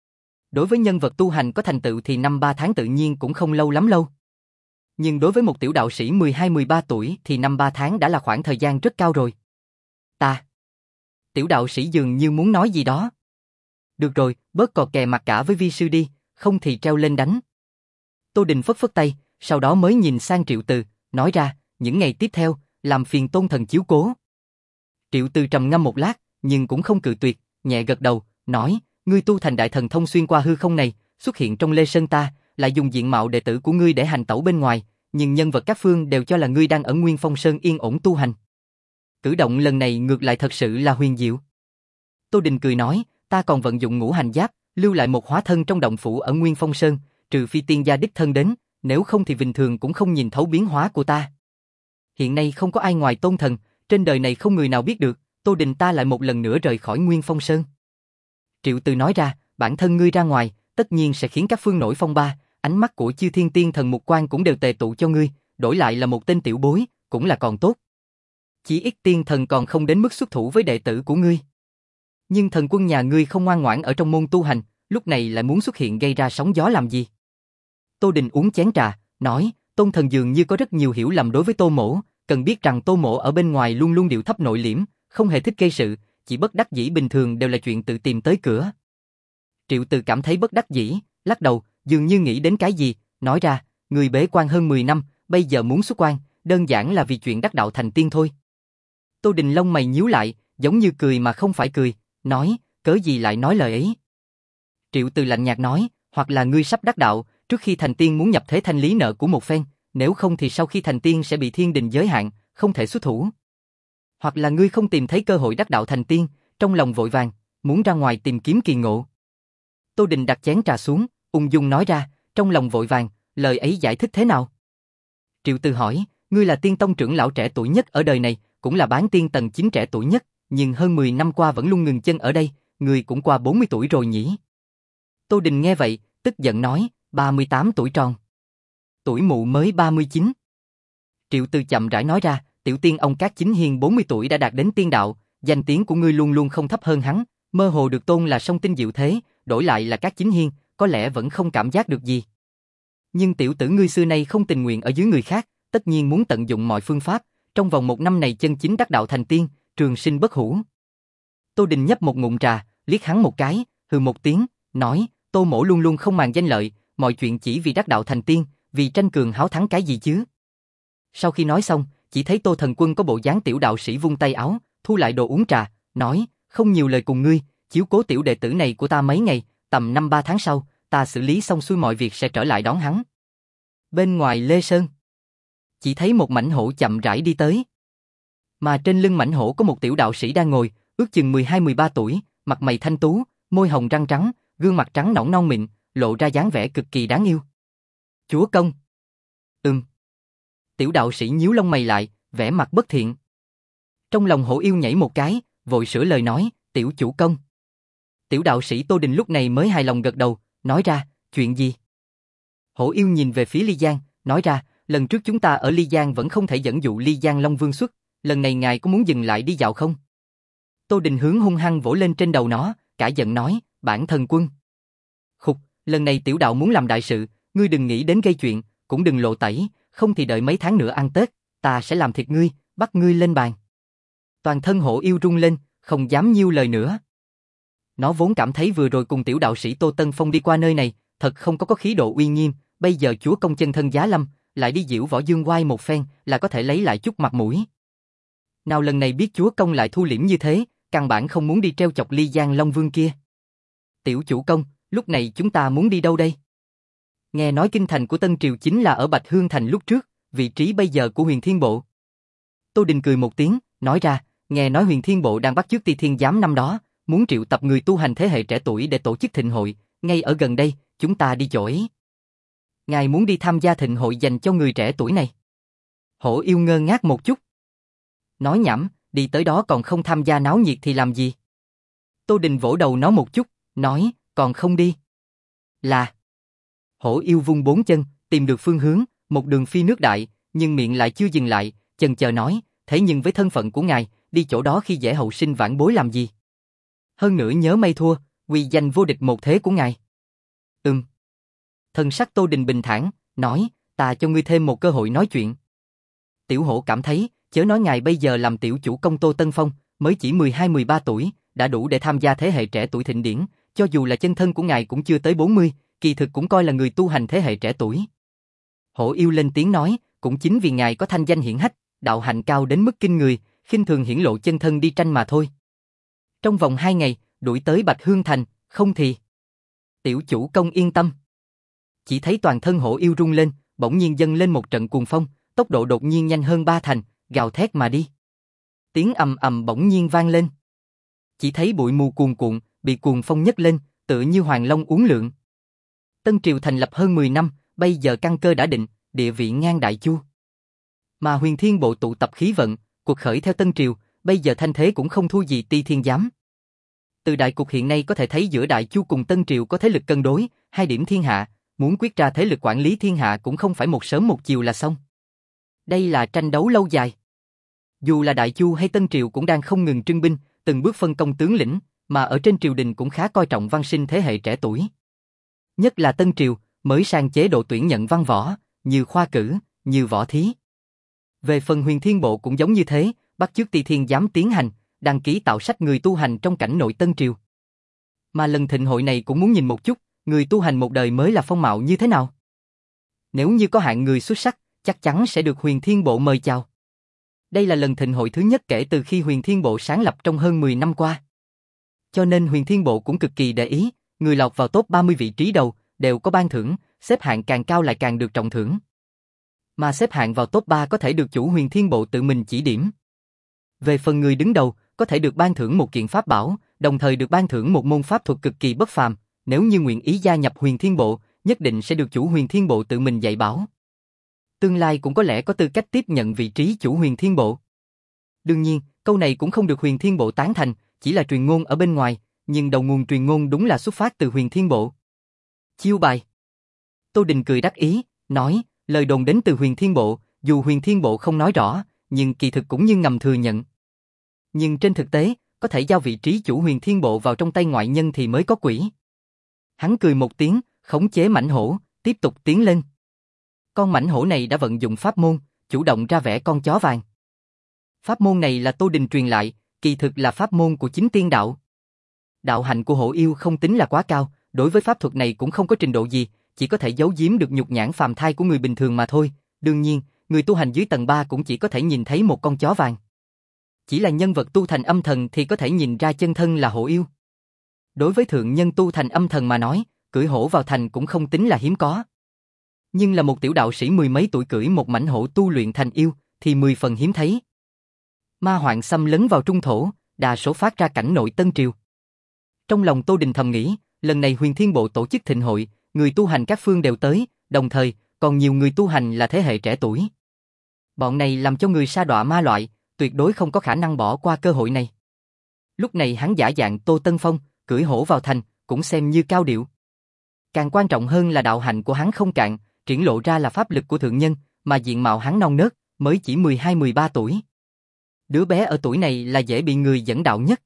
S1: Đối với nhân vật tu hành có thành tựu thì năm ba tháng tự nhiên cũng không lâu lắm lâu. Nhưng đối với một tiểu đạo sĩ mười hai mười ba tuổi thì năm ba tháng đã là khoảng thời gian rất cao rồi. Ta. Tiểu đạo sĩ dường như muốn nói gì đó. Được rồi, bớt cò kè mặt cả với vi sư đi, không thì treo lên đánh. Tô Đình phất phất tay, sau đó mới nhìn sang Triệu Từ, nói ra, những ngày tiếp theo, làm phiền Tôn Thần chiếu cố. Triệu Từ trầm ngâm một lát, nhưng cũng không cự tuyệt, nhẹ gật đầu, nói, ngươi tu thành đại thần thông xuyên qua hư không này, xuất hiện trong Lê Sơn ta, lại dùng diện mạo đệ tử của ngươi để hành tẩu bên ngoài, nhưng nhân vật các phương đều cho là ngươi đang ở Nguyên Phong Sơn yên ổn tu hành. Cử động lần này ngược lại thật sự là huyền diệu. Tô Đình cười nói, ta còn vận dụng ngũ hành giáp, lưu lại một hóa thân trong động phủ ở Nguyên Phong Sơn, trừ phi tiên gia đích thân đến, nếu không thì bình thường cũng không nhìn thấu biến hóa của ta. Hiện nay không có ai ngoài Tôn Thần, trên đời này không người nào biết được, Tô Đình ta lại một lần nữa rời khỏi Nguyên Phong Sơn. Triệu Từ nói ra, bản thân ngươi ra ngoài, tất nhiên sẽ khiến các phương nổi phong ba, ánh mắt của chư thiên tiên thần mục quan cũng đều tề tụ cho ngươi, đổi lại là một tên tiểu bối, cũng là còn tốt. Chỉ ít tiên thần còn không đến mức xuất thủ với đệ tử của ngươi. Nhưng thần quân nhà ngươi không ngoan ngoãn ở trong môn tu hành, lúc này lại muốn xuất hiện gây ra sóng gió làm gì? Tô Đình uống chén trà, nói, Tôn Thần dường như có rất nhiều hiểu lầm đối với Tô Mỗ, cần biết rằng Tô Mỗ ở bên ngoài luôn luôn điệu thấp nội liễm, không hề thích gây sự, chỉ bất đắc dĩ bình thường đều là chuyện tự tìm tới cửa. Triệu Từ cảm thấy bất đắc dĩ, lắc đầu, dường như nghĩ đến cái gì, nói ra, người bế quan hơn mười năm, bây giờ muốn xuất quan, đơn giản là vì chuyện đắc đạo thành tiên thôi. Tô Đình lông mày nhíu lại, giống như cười mà không phải cười, nói, cớ gì lại nói lời ấy. Triệu Từ lạnh nhạt nói, hoặc là ngươi sắp đắc đạo, trước khi thành tiên muốn nhập thế thanh lý nợ của một phen, nếu không thì sau khi thành tiên sẽ bị thiên đình giới hạn, không thể xuất thủ. Hoặc là ngươi không tìm thấy cơ hội đắc đạo thành tiên, trong lòng vội vàng, muốn ra ngoài tìm kiếm kỳ ngộ. Tô Đình đặt chén trà xuống, ung dung nói ra, trong lòng vội vàng, lời ấy giải thích thế nào? Triệu Từ hỏi, ngươi là tiên tông trưởng lão trẻ tuổi nhất ở đời này, cũng là bán tiên tầng chín trẻ tuổi nhất, nhưng hơn mười năm qua vẫn luôn ngừng chân ở đây, người cũng qua bốn mươi tuổi rồi nhỉ? Tô Đình nghe vậy, tức giận nói, ba mươi tám tuổi tròn. Tuổi mụ mới ba mươi chín. Triệu Tư chậm rãi nói ra, tiểu tiên ông Cát Chính Hiên bốn mươi tuổi đã đạt đến tiên đạo, danh tiếng của ngươi luôn luôn không thấp hơn hắn, mơ hồ được tôn là song tinh diệu thế, đổi lại là Cát Chính Hiên, có lẽ vẫn không cảm giác được gì. Nhưng tiểu tử ngươi xưa nay không tình nguyện ở dưới người khác, tất nhiên muốn tận dụng mọi phương pháp, trong vòng một năm này chân chính đắc đạo thành tiên, trường sinh bất hủ. Tô Đình nhấp một ngụm trà, liếc hắn một cái, hừ một tiếng, nói, Tô mỗ luôn luôn không màng danh lợi, mọi chuyện chỉ vì đắc đạo thành tiên, vì tranh cường háo thắng cái gì chứ. Sau khi nói xong, chỉ thấy Tô Thần Quân có bộ dáng tiểu đạo sĩ vung tay áo, thu lại đồ uống trà, nói, không nhiều lời cùng ngươi, chiếu cố tiểu đệ tử này của ta mấy ngày, tầm năm ba tháng sau, ta xử lý xong xuôi mọi việc sẽ trở lại đón hắn. Bên ngoài Lê Sơn, chỉ thấy một mảnh hổ chậm rãi đi tới. Mà trên lưng mảnh hổ có một tiểu đạo sĩ đang ngồi, ước chừng mười hai mười ba tuổi, mặt mày thanh tú, môi hồng răng trắng, gương mặt trắng nõn non mịn, lộ ra dáng vẻ cực kỳ đáng yêu. Chúa công. Ừm. Tiểu đạo sĩ nhíu lông mày lại, vẻ mặt bất thiện. Trong lòng hổ yêu nhảy một cái, vội sửa lời nói, tiểu chủ công. Tiểu đạo sĩ Tô Đình lúc này mới hài lòng gật đầu, nói ra, chuyện gì? Hổ yêu nhìn về phía Ly Giang, nói ra, lần trước chúng ta ở Ly Giang vẫn không thể dẫn dụ Ly Giang Long Vương xuất, lần này ngài có muốn dừng lại đi dạo không? Tô Đình hướng hung hăng vỗ lên trên đầu nó, cả giận nói, bản thần quân. Khục, lần này tiểu đạo muốn làm đại sự, ngươi đừng nghĩ đến gây chuyện, cũng đừng lộ tẩy, không thì đợi mấy tháng nữa ăn Tết, ta sẽ làm thịt ngươi, bắt ngươi lên bàn. Toàn thân hổ yêu rung lên, không dám nhiêu lời nữa. Nó vốn cảm thấy vừa rồi cùng tiểu đạo sĩ Tô Tân Phong đi qua nơi này, thật không có có khí độ uy nghiêm, bây giờ chúa công chân thân giá lâm, lại đi diễu võ dương oai một phen, là có thể lấy lại chút mặt mũi. Nào lần này biết chúa công lại thu liễm như thế, căn bản không muốn đi treo chọc Ly Giang Long Vương kia. Tiểu chủ công, lúc này chúng ta muốn đi đâu đây? Nghe nói kinh thành của Tân Triều chính là ở Bạch Hương Thành lúc trước, vị trí bây giờ của Huyền Thiên Bộ. Tô Đình cười một tiếng, nói ra, nghe nói Huyền Thiên Bộ đang bắt chước Ti Thiên Giám năm đó, muốn triệu tập người tu hành thế hệ trẻ tuổi để tổ chức thịnh hội, ngay ở gần đây, chúng ta đi chỗ ấy. Ngài muốn đi tham gia thịnh hội dành cho người trẻ tuổi này. Hổ yêu ngơ ngác một chút. Nói nhảm, đi tới đó còn không tham gia náo nhiệt thì làm gì? Tô Đình vỗ đầu nó một chút, nói, còn không đi. Là. Hổ yêu vung bốn chân, tìm được phương hướng, một đường phi nước đại, nhưng miệng lại chưa dừng lại, chần chờ nói, thế nhưng với thân phận của ngài, đi chỗ đó khi dễ hậu sinh vãn bối làm gì? Hơn nữa nhớ may thua, uy danh vô địch một thế của ngài. Ừm. Thần sắc Tô Đình bình thản, nói, ta cho ngươi thêm một cơ hội nói chuyện. Tiểu hổ cảm thấy, chớ nói ngài bây giờ làm tiểu chủ công Tô Tân Phong, mới chỉ mười hai mười ba tuổi, đã đủ để tham gia thế hệ trẻ tuổi thịnh điển, cho dù là chân thân của ngài cũng chưa tới bốn mươi, kỳ thực cũng coi là người tu hành thế hệ trẻ tuổi. Hổ yêu lên tiếng nói, cũng chính vì ngài có thanh danh hiển hách, đạo hạnh cao đến mức kinh người, khinh thường hiển lộ chân thân đi tranh mà thôi. Trong vòng hai ngày, đuổi tới Bạch Hương Thành, không thì. Tiểu chủ công yên tâm. Chỉ thấy toàn thân hổ yêu rung lên, bỗng nhiên dâng lên một trận cuồng phong, tốc độ đột nhiên nhanh hơn ba thành, gào thét mà đi. Tiếng ầm ầm bỗng nhiên vang lên. Chỉ thấy bụi mù cuồn cuộn, bị cuồng phong nhấc lên, tựa như hoàng long uốn lượn. Tân Triều thành lập hơn mười năm, bây giờ căn cơ đã định, địa vị ngang Đại Chu. Mà Huyền Thiên Bộ tụ tập khí vận, cuộc khởi theo Tân Triều, bây giờ thanh thế cũng không thua gì Ti Thiên Giám. Từ đại cục hiện nay có thể thấy giữa Đại Chu cùng Tân Triều có thế lực cân đối, hai điểm thiên hạ, muốn quyết ra thế lực quản lý thiên hạ cũng không phải một sớm một chiều là xong. Đây là tranh đấu lâu dài. Dù là Đại Chu hay Tân Triều cũng đang không ngừng trưng binh, từng bước phân công tướng lĩnh, mà ở trên triều đình cũng khá coi trọng văn sinh thế hệ trẻ tuổi. Nhất là Tân Triều, mới sang chế độ tuyển nhận văn võ, như khoa cử, như võ thí. Về phần Huyền Thiên Bộ cũng giống như thế, bắt chước Ti Thiên Giám tiến hành, đăng ký tạo sách người tu hành trong cảnh nội Tân Triều. Mà lần thịnh hội này cũng muốn nhìn một chút, người tu hành một đời mới là phong mạo như thế nào. Nếu như có hạng người xuất sắc, chắc chắn sẽ được Huyền Thiên Bộ mời chào. Đây là lần thịnh hội thứ nhất kể từ khi Huyền Thiên Bộ sáng lập trong hơn mười năm qua. Cho nên Huyền Thiên Bộ cũng cực kỳ để ý, người lọt vào top ba mươi vị trí đầu, đều có ban thưởng, xếp hạng càng cao lại càng được trọng thưởng. Mà xếp hạng vào top ba có thể được chủ Huyền Thiên Bộ tự mình chỉ điểm. Về phần người đứng đầu, có thể được ban thưởng một kiện pháp bảo, đồng thời được ban thưởng một môn pháp thuật cực kỳ bất phàm, nếu như nguyện ý gia nhập Huyền Thiên Bộ, nhất định sẽ được chủ Huyền Thiên Bộ tự mình dạy bảo. Tương lai cũng có lẽ có tư cách tiếp nhận vị trí chủ Huyền Thiên Bộ. Đương nhiên, câu này cũng không được Huyền Thiên Bộ tán thành, chỉ là truyền ngôn ở bên ngoài, nhưng đầu nguồn truyền ngôn đúng là xuất phát từ Huyền Thiên Bộ. Chiêu bài. Tô Đình cười đắc ý, nói, lời đồn đến từ Huyền Thiên Bộ, dù Huyền Thiên Bộ không nói rõ, nhưng kỳ thực cũng như ngầm thừa nhận. Nhưng trên thực tế, có thể giao vị trí chủ Huyền Thiên Bộ vào trong tay ngoại nhân thì mới có quỷ. Hắn cười một tiếng, khống chế mãnh hổ, tiếp tục tiến lên. Con mãnh hổ này đã vận dụng pháp môn, chủ động ra vẻ con chó vàng. Pháp môn này là Tô Đình truyền lại, kỳ thực là pháp môn của chính tiên đạo. Đạo hạnh của hổ yêu không tính là quá cao, đối với pháp thuật này cũng không có trình độ gì, chỉ có thể giấu giếm được nhục nhãn phàm thai của người bình thường mà thôi. Đương nhiên, người tu hành dưới tầng ba cũng chỉ có thể nhìn thấy một con chó vàng. Chỉ là nhân vật tu thành âm thần thì có thể nhìn ra chân thân là hổ yêu. Đối với thượng nhân tu thành âm thần mà nói, cưỡi hổ vào thành cũng không tính là hiếm có. Nhưng là một tiểu đạo sĩ mười mấy tuổi cưỡi một mãnh hổ tu luyện thành yêu thì mười phần hiếm thấy. Ma hoạn xâm lấn vào trung thổ, đa số phát ra cảnh nội Tân Triều. Trong lòng Tô Đình thầm nghĩ, lần này Huyền Thiên Bộ tổ chức thịnh hội, người tu hành các phương đều tới, đồng thời còn nhiều người tu hành là thế hệ trẻ tuổi. Bọn này làm cho người sa đọa ma loại, tuyệt đối không có khả năng bỏ qua cơ hội này. Lúc này hắn giả dạng Tô Tân Phong, cưỡi hổ vào thành, cũng xem như cao điệu. Càng quan trọng hơn là đạo hạnh của hắn không cạn, triển lộ ra là pháp lực của thượng nhân, mà diện mạo hắn non nớt, mới chỉ mười hai mười ba tuổi. Đứa bé ở tuổi này là dễ bị người dẫn đạo nhất.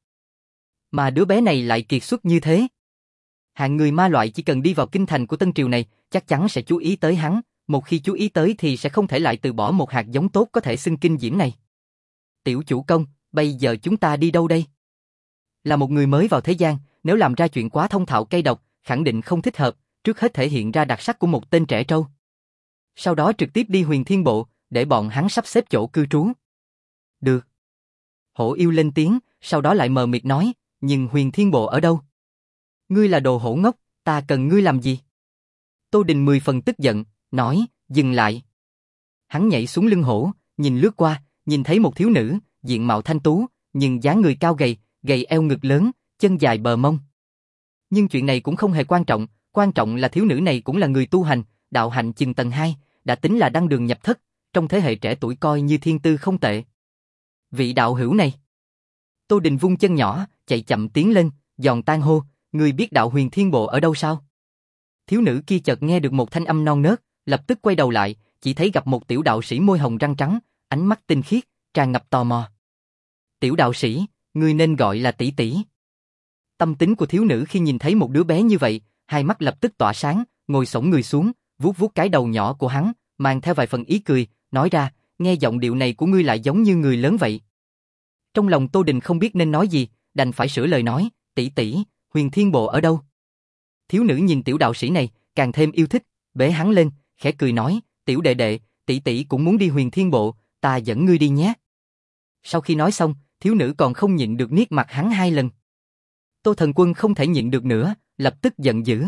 S1: Mà đứa bé này lại kiệt xuất như thế. Hạng người ma loại chỉ cần đi vào kinh thành của Tân Triều này, chắc chắn sẽ chú ý tới hắn, một khi chú ý tới thì sẽ không thể lại từ bỏ một hạt giống tốt có thể xưng kinh diễm này. Tiểu chủ công, bây giờ chúng ta đi đâu đây? Là một người mới vào thế gian, nếu làm ra chuyện quá thông thạo cay độc, khẳng định không thích hợp, trước hết thể hiện ra đặc sắc của một tên trẻ trâu. Sau đó trực tiếp đi Huyền Thiên Bộ, để bọn hắn sắp xếp chỗ cư trú. Được. Hổ yêu lên tiếng, sau đó lại mờ mịt nói, nhưng Huyền Thiên Bộ ở đâu? Ngươi là đồ hổ ngốc, ta cần ngươi làm gì? Tô Đình mười phần tức giận, nói, dừng lại. Hắn nhảy xuống lưng hổ, nhìn lướt qua, nhìn thấy một thiếu nữ, diện mạo thanh tú, nhưng dáng người cao gầy, gầy eo ngực lớn, chân dài bờ mông. Nhưng chuyện này cũng không hề quan trọng, quan trọng là thiếu nữ này cũng là người tu hành, đạo hạnh chừng tầng hai, đã tính là đăng đường nhập thất, trong thế hệ trẻ tuổi coi như thiên tư không tệ. Vị đạo hữu này. Tô Đình vung chân nhỏ, chạy chậm tiến lên, giòn tan hô, ngươi biết đạo Huyền Thiên Bộ ở đâu sao? Thiếu nữ kia chợt nghe được một thanh âm non nớt, lập tức quay đầu lại, chỉ thấy gặp một tiểu đạo sĩ môi hồng răng trắng, ánh mắt tinh khiết, tràn ngập tò mò. Tiểu đạo sĩ, ngươi nên gọi là tỷ tỷ. Tâm tính của thiếu nữ khi nhìn thấy một đứa bé như vậy, hai mắt lập tức tỏa sáng, ngồi xổm người xuống, vuốt vuốt cái đầu nhỏ của hắn, mang theo vài phần ý cười, nói ra, nghe giọng điệu này của ngươi lại giống như người lớn vậy. Trong lòng Tô Đình không biết nên nói gì, đành phải sửa lời nói, tỷ tỷ, Huyền Thiên Bộ ở đâu? Thiếu nữ nhìn tiểu đạo sĩ này, càng thêm yêu thích, bế hắn lên, khẽ cười nói, tiểu đệ đệ, tỷ tỷ cũng muốn đi Huyền Thiên Bộ, ta dẫn ngươi đi nhé. Sau khi nói xong, thiếu nữ còn không nhịn được niết mặt hắn hai lần. Tô Thần Quân không thể nhịn được nữa, lập tức giận dữ.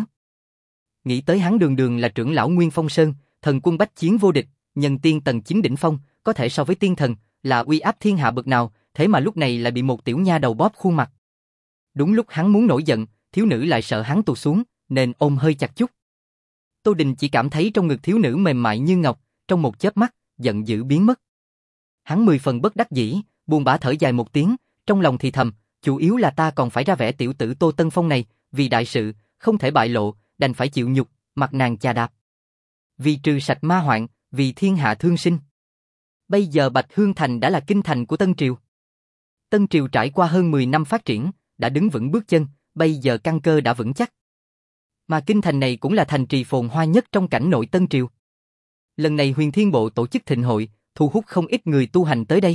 S1: Nghĩ tới hắn đường đường là trưởng lão Nguyên Phong Sơn, thần quân bách chiến vô địch, nhân tiên tầng chín đỉnh phong, có thể so với tiên thần, là uy áp thiên hạ bậc nào, thế mà lúc này lại bị một tiểu nha đầu bóp khuôn mặt. Đúng lúc hắn muốn nổi giận, thiếu nữ lại sợ hắn tụt xuống, nên ôm hơi chặt chút. Tô Đình chỉ cảm thấy trong ngực thiếu nữ mềm mại như ngọc, trong một chớp mắt, giận dữ biến mất. Hắn mười phần bất đắc dĩ, buồn bã thở dài một tiếng, trong lòng thì thầm, chủ yếu là ta còn phải ra vẻ tiểu tử Tô Tân Phong này, vì đại sự, không thể bại lộ, đành phải chịu nhục, mặt nàng chà đạp. Vì trừ sạch ma hoạn, vì thiên hạ thương sinh. Bây giờ Bạch Hương Thành đã là kinh thành của Tân Triều. Tân Triều trải qua hơn mười năm phát triển, đã đứng vững bước chân, bây giờ căn cơ đã vững chắc. Mà kinh thành này cũng là thành trì phồn hoa nhất trong cảnh nội Tân Triều. Lần này Huyền Thiên Bộ tổ chức thịnh hội, thu hút không ít người tu hành tới đây.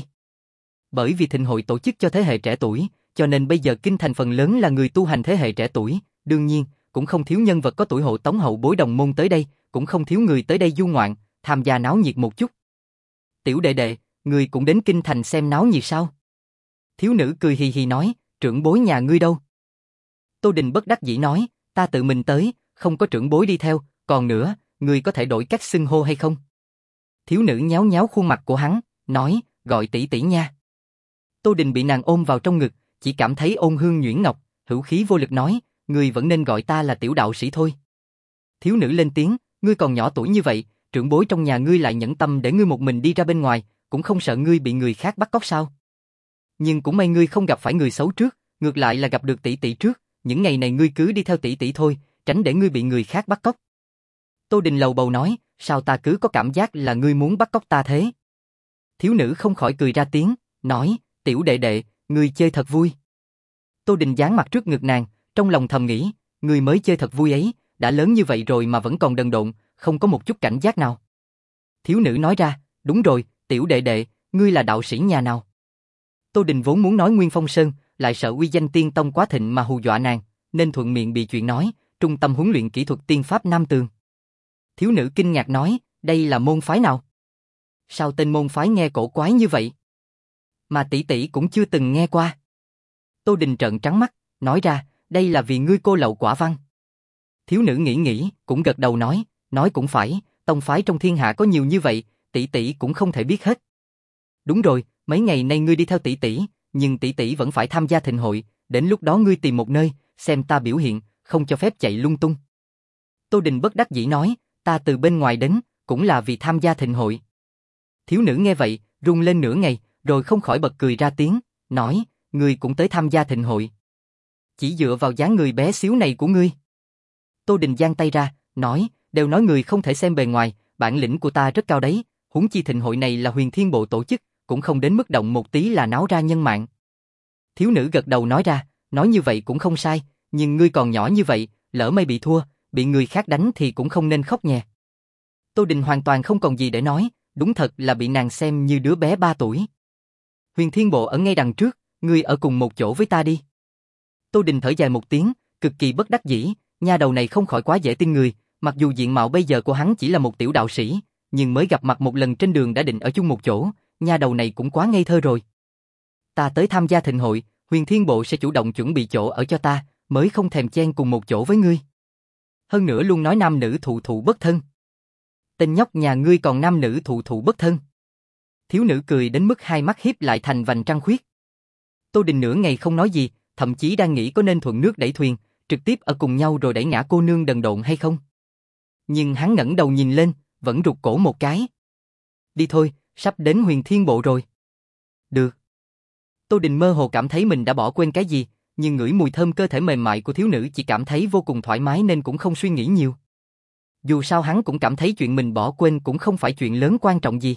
S1: Bởi vì thịnh hội tổ chức cho thế hệ trẻ tuổi, cho nên bây giờ kinh thành phần lớn là người tu hành thế hệ trẻ tuổi, đương nhiên, cũng không thiếu nhân vật có tuổi hộ tống hậu bối đồng môn tới đây, cũng không thiếu người tới đây du ngoạn, tham gia náo nhiệt một chút. Tiểu đệ đệ, người cũng đến kinh thành xem náo nhiệt sao? Thiếu nữ cười hì hì nói, trưởng bối nhà ngươi đâu? Tô Đình bất đắc dĩ nói, ta tự mình tới, không có trưởng bối đi theo, còn nữa, ngươi có thể đổi cách xưng hô hay không? Thiếu nữ nhéo nhéo khuôn mặt của hắn, nói, gọi tỷ tỷ nha. Tô Đình bị nàng ôm vào trong ngực, chỉ cảm thấy ôn hương nhuyễn ngọc, hữu khí vô lực nói, ngươi vẫn nên gọi ta là tiểu đạo sĩ thôi. Thiếu nữ lên tiếng, ngươi còn nhỏ tuổi như vậy, trưởng bối trong nhà ngươi lại nhẫn tâm để ngươi một mình đi ra bên ngoài, cũng không sợ ngươi bị người khác bắt cóc sao? Nhưng cũng may ngươi không gặp phải người xấu trước, ngược lại là gặp được tỷ tỷ trước, những ngày này ngươi cứ đi theo tỷ tỷ thôi, tránh để ngươi bị người khác bắt cóc. Tô Đình lầu bầu nói, sao ta cứ có cảm giác là ngươi muốn bắt cóc ta thế? Thiếu nữ không khỏi cười ra tiếng, nói, tiểu đệ đệ, ngươi chơi thật vui. Tô Đình dán mặt trước ngực nàng, trong lòng thầm nghĩ, ngươi mới chơi thật vui ấy, đã lớn như vậy rồi mà vẫn còn đần độn, không có một chút cảnh giác nào. Thiếu nữ nói ra, đúng rồi, tiểu đệ đệ, ngươi là đạo sĩ nhà nào? Tô Đình vốn muốn nói Nguyên Phong Sơn, lại sợ uy danh tiên tông quá thịnh mà hù dọa nàng, nên thuận miệng bị chuyện nói, trung tâm huấn luyện kỹ thuật tiên pháp Nam Tường. Thiếu nữ kinh ngạc nói, đây là môn phái nào? Sao tên môn phái nghe cổ quái như vậy? Mà tỷ tỷ cũng chưa từng nghe qua. Tô Đình trợn trắng mắt, nói ra, đây là vì ngươi cô lậu quả văn. Thiếu nữ nghĩ nghĩ, cũng gật đầu nói, nói cũng phải, tông phái trong thiên hạ có nhiều như vậy, tỷ tỷ cũng không thể biết hết. Đúng rồi, mấy ngày nay ngươi đi theo tỷ tỷ, nhưng tỷ tỷ vẫn phải tham gia thịnh hội, đến lúc đó ngươi tìm một nơi, xem ta biểu hiện, không cho phép chạy lung tung. Tô Đình bất đắc dĩ nói, ta từ bên ngoài đến, cũng là vì tham gia thịnh hội. Thiếu nữ nghe vậy, run lên nửa ngày, rồi không khỏi bật cười ra tiếng, nói, ngươi cũng tới tham gia thịnh hội. Chỉ dựa vào dáng người bé xíu này của ngươi. Tô Đình giang tay ra, nói, đều nói người không thể xem bề ngoài, bản lĩnh của ta rất cao đấy, huống chi thịnh hội này là Huyền Thiên Bộ tổ chức, cũng không đến mức động một tí là náo ra nhân mạng. Thiếu nữ gật đầu nói ra, nói như vậy cũng không sai, nhưng ngươi còn nhỏ như vậy, lỡ may bị thua, bị người khác đánh thì cũng không nên khóc nhè. Tô Đình hoàn toàn không còn gì để nói, đúng thật là bị nàng xem như đứa bé ba tuổi. Huyền Thiên Bộ ở ngay đằng trước, ngươi ở cùng một chỗ với ta đi. Tô Đình thở dài một tiếng, cực kỳ bất đắc dĩ, nha đầu này không khỏi quá dễ tin người, mặc dù diện mạo bây giờ của hắn chỉ là một tiểu đạo sĩ, nhưng mới gặp mặt một lần trên đường đã định ở chung một chỗ, nha đầu này cũng quá ngây thơ rồi. Ta tới tham gia thịnh hội, Huyền Thiên Bộ sẽ chủ động chuẩn bị chỗ ở cho ta, mới không thèm chen cùng một chỗ với ngươi. Hơn nữa luôn nói nam nữ thụ thụ bất thân. Tên nhóc nhà ngươi còn nam nữ thụ thụ bất thân. Thiếu nữ cười đến mức hai mắt híp lại thành vành trăng khuyết. Tô Đình nửa ngày không nói gì, thậm chí đang nghĩ có nên thuận nước đẩy thuyền, trực tiếp ở cùng nhau rồi đẩy ngã cô nương đần độn hay không. Nhưng hắn ngẩng đầu nhìn lên, vẫn rụt cổ một cái. Đi thôi, sắp đến Huyền Thiên Bộ rồi. Được. Tô Đình mơ hồ cảm thấy mình đã bỏ quên cái gì, nhưng ngửi mùi thơm cơ thể mềm mại của thiếu nữ chỉ cảm thấy vô cùng thoải mái nên cũng không suy nghĩ nhiều. Dù sao hắn cũng cảm thấy chuyện mình bỏ quên cũng không phải chuyện lớn quan trọng gì.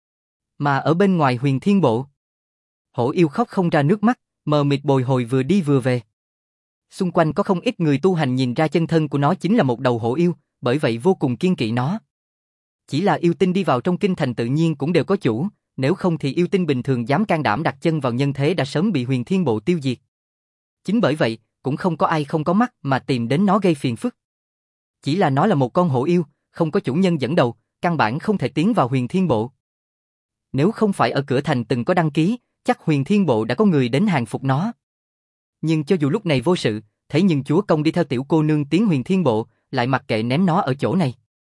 S1: Mà ở bên ngoài Huyền Thiên Bộ, Hổ Yêu khóc không ra nước mắt, mờ mịt bồi hồi vừa đi vừa về. Xung quanh có không ít người tu hành nhìn ra chân thân của nó chính là một đầu hổ yêu, bởi vậy vô cùng kiêng kỵ nó. Chỉ là yêu tinh đi vào trong kinh thành tự nhiên cũng đều có chủ, nếu không thì yêu tinh bình thường dám can đảm đặt chân vào nhân thế đã sớm bị Huyền Thiên Bộ tiêu diệt. Chính bởi vậy, cũng không có ai không có mắt mà tìm đến nó gây phiền phức. Chỉ là nó là một con hổ yêu, không có chủ nhân dẫn đầu, căn bản không thể tiến vào Huyền Thiên Bộ. Nếu không phải ở cửa thành từng có đăng ký, chắc Huyền Thiên Bộ đã có người đến hàng phục nó. Nhưng cho dù lúc này vô sự, thế nhưng chúa công đi theo tiểu cô nương tiến Huyền Thiên Bộ, lại mặc kệ ném nó ở chỗ này.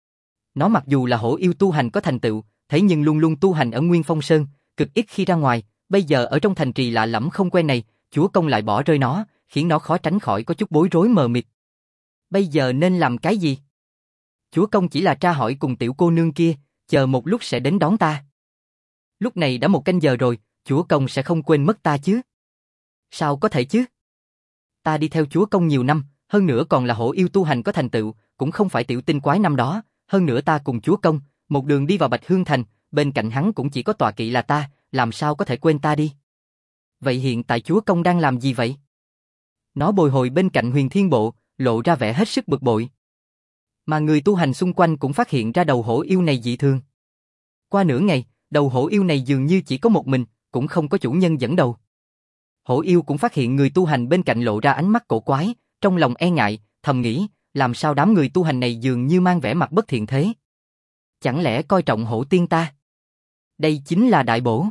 S1: Nó mặc dù là hổ yêu tu hành có thành tựu, thế nhưng luôn luôn tu hành ở Nguyên Phong Sơn, cực ít khi ra ngoài, bây giờ ở trong thành trì lạ lẫm không quen này, chúa công lại bỏ rơi nó, khiến nó khó tránh khỏi có chút bối rối mờ mịt. Bây giờ nên làm cái gì? Chúa công chỉ là tra hỏi cùng tiểu cô nương kia, chờ một lúc sẽ đến đón ta. Lúc này đã một canh giờ rồi, chúa công sẽ không quên mất ta chứ? Sao có thể chứ? Ta đi theo chúa công nhiều năm, hơn nữa còn là hổ yêu tu hành có thành tựu, cũng không phải tiểu tinh quái năm đó, hơn nữa ta cùng chúa công, một đường đi vào Bạch Hương Thành, bên cạnh hắn cũng chỉ có tọa kỵ là ta, làm sao có thể quên ta đi? Vậy hiện tại chúa công đang làm gì vậy? Nó bồi hồi bên cạnh Huyền Thiên Bộ, lộ ra vẻ hết sức bực bội. Mà người tu hành xung quanh cũng phát hiện ra đầu hổ yêu này dị thường. Qua nửa ngày, đầu hổ yêu này dường như chỉ có một mình, cũng không có chủ nhân dẫn đầu. Hổ yêu cũng phát hiện người tu hành bên cạnh lộ ra ánh mắt cổ quái, trong lòng e ngại, thầm nghĩ, làm sao đám người tu hành này dường như mang vẻ mặt bất thiện thế? Chẳng lẽ coi trọng hổ tiên ta? Đây chính là đại bổ.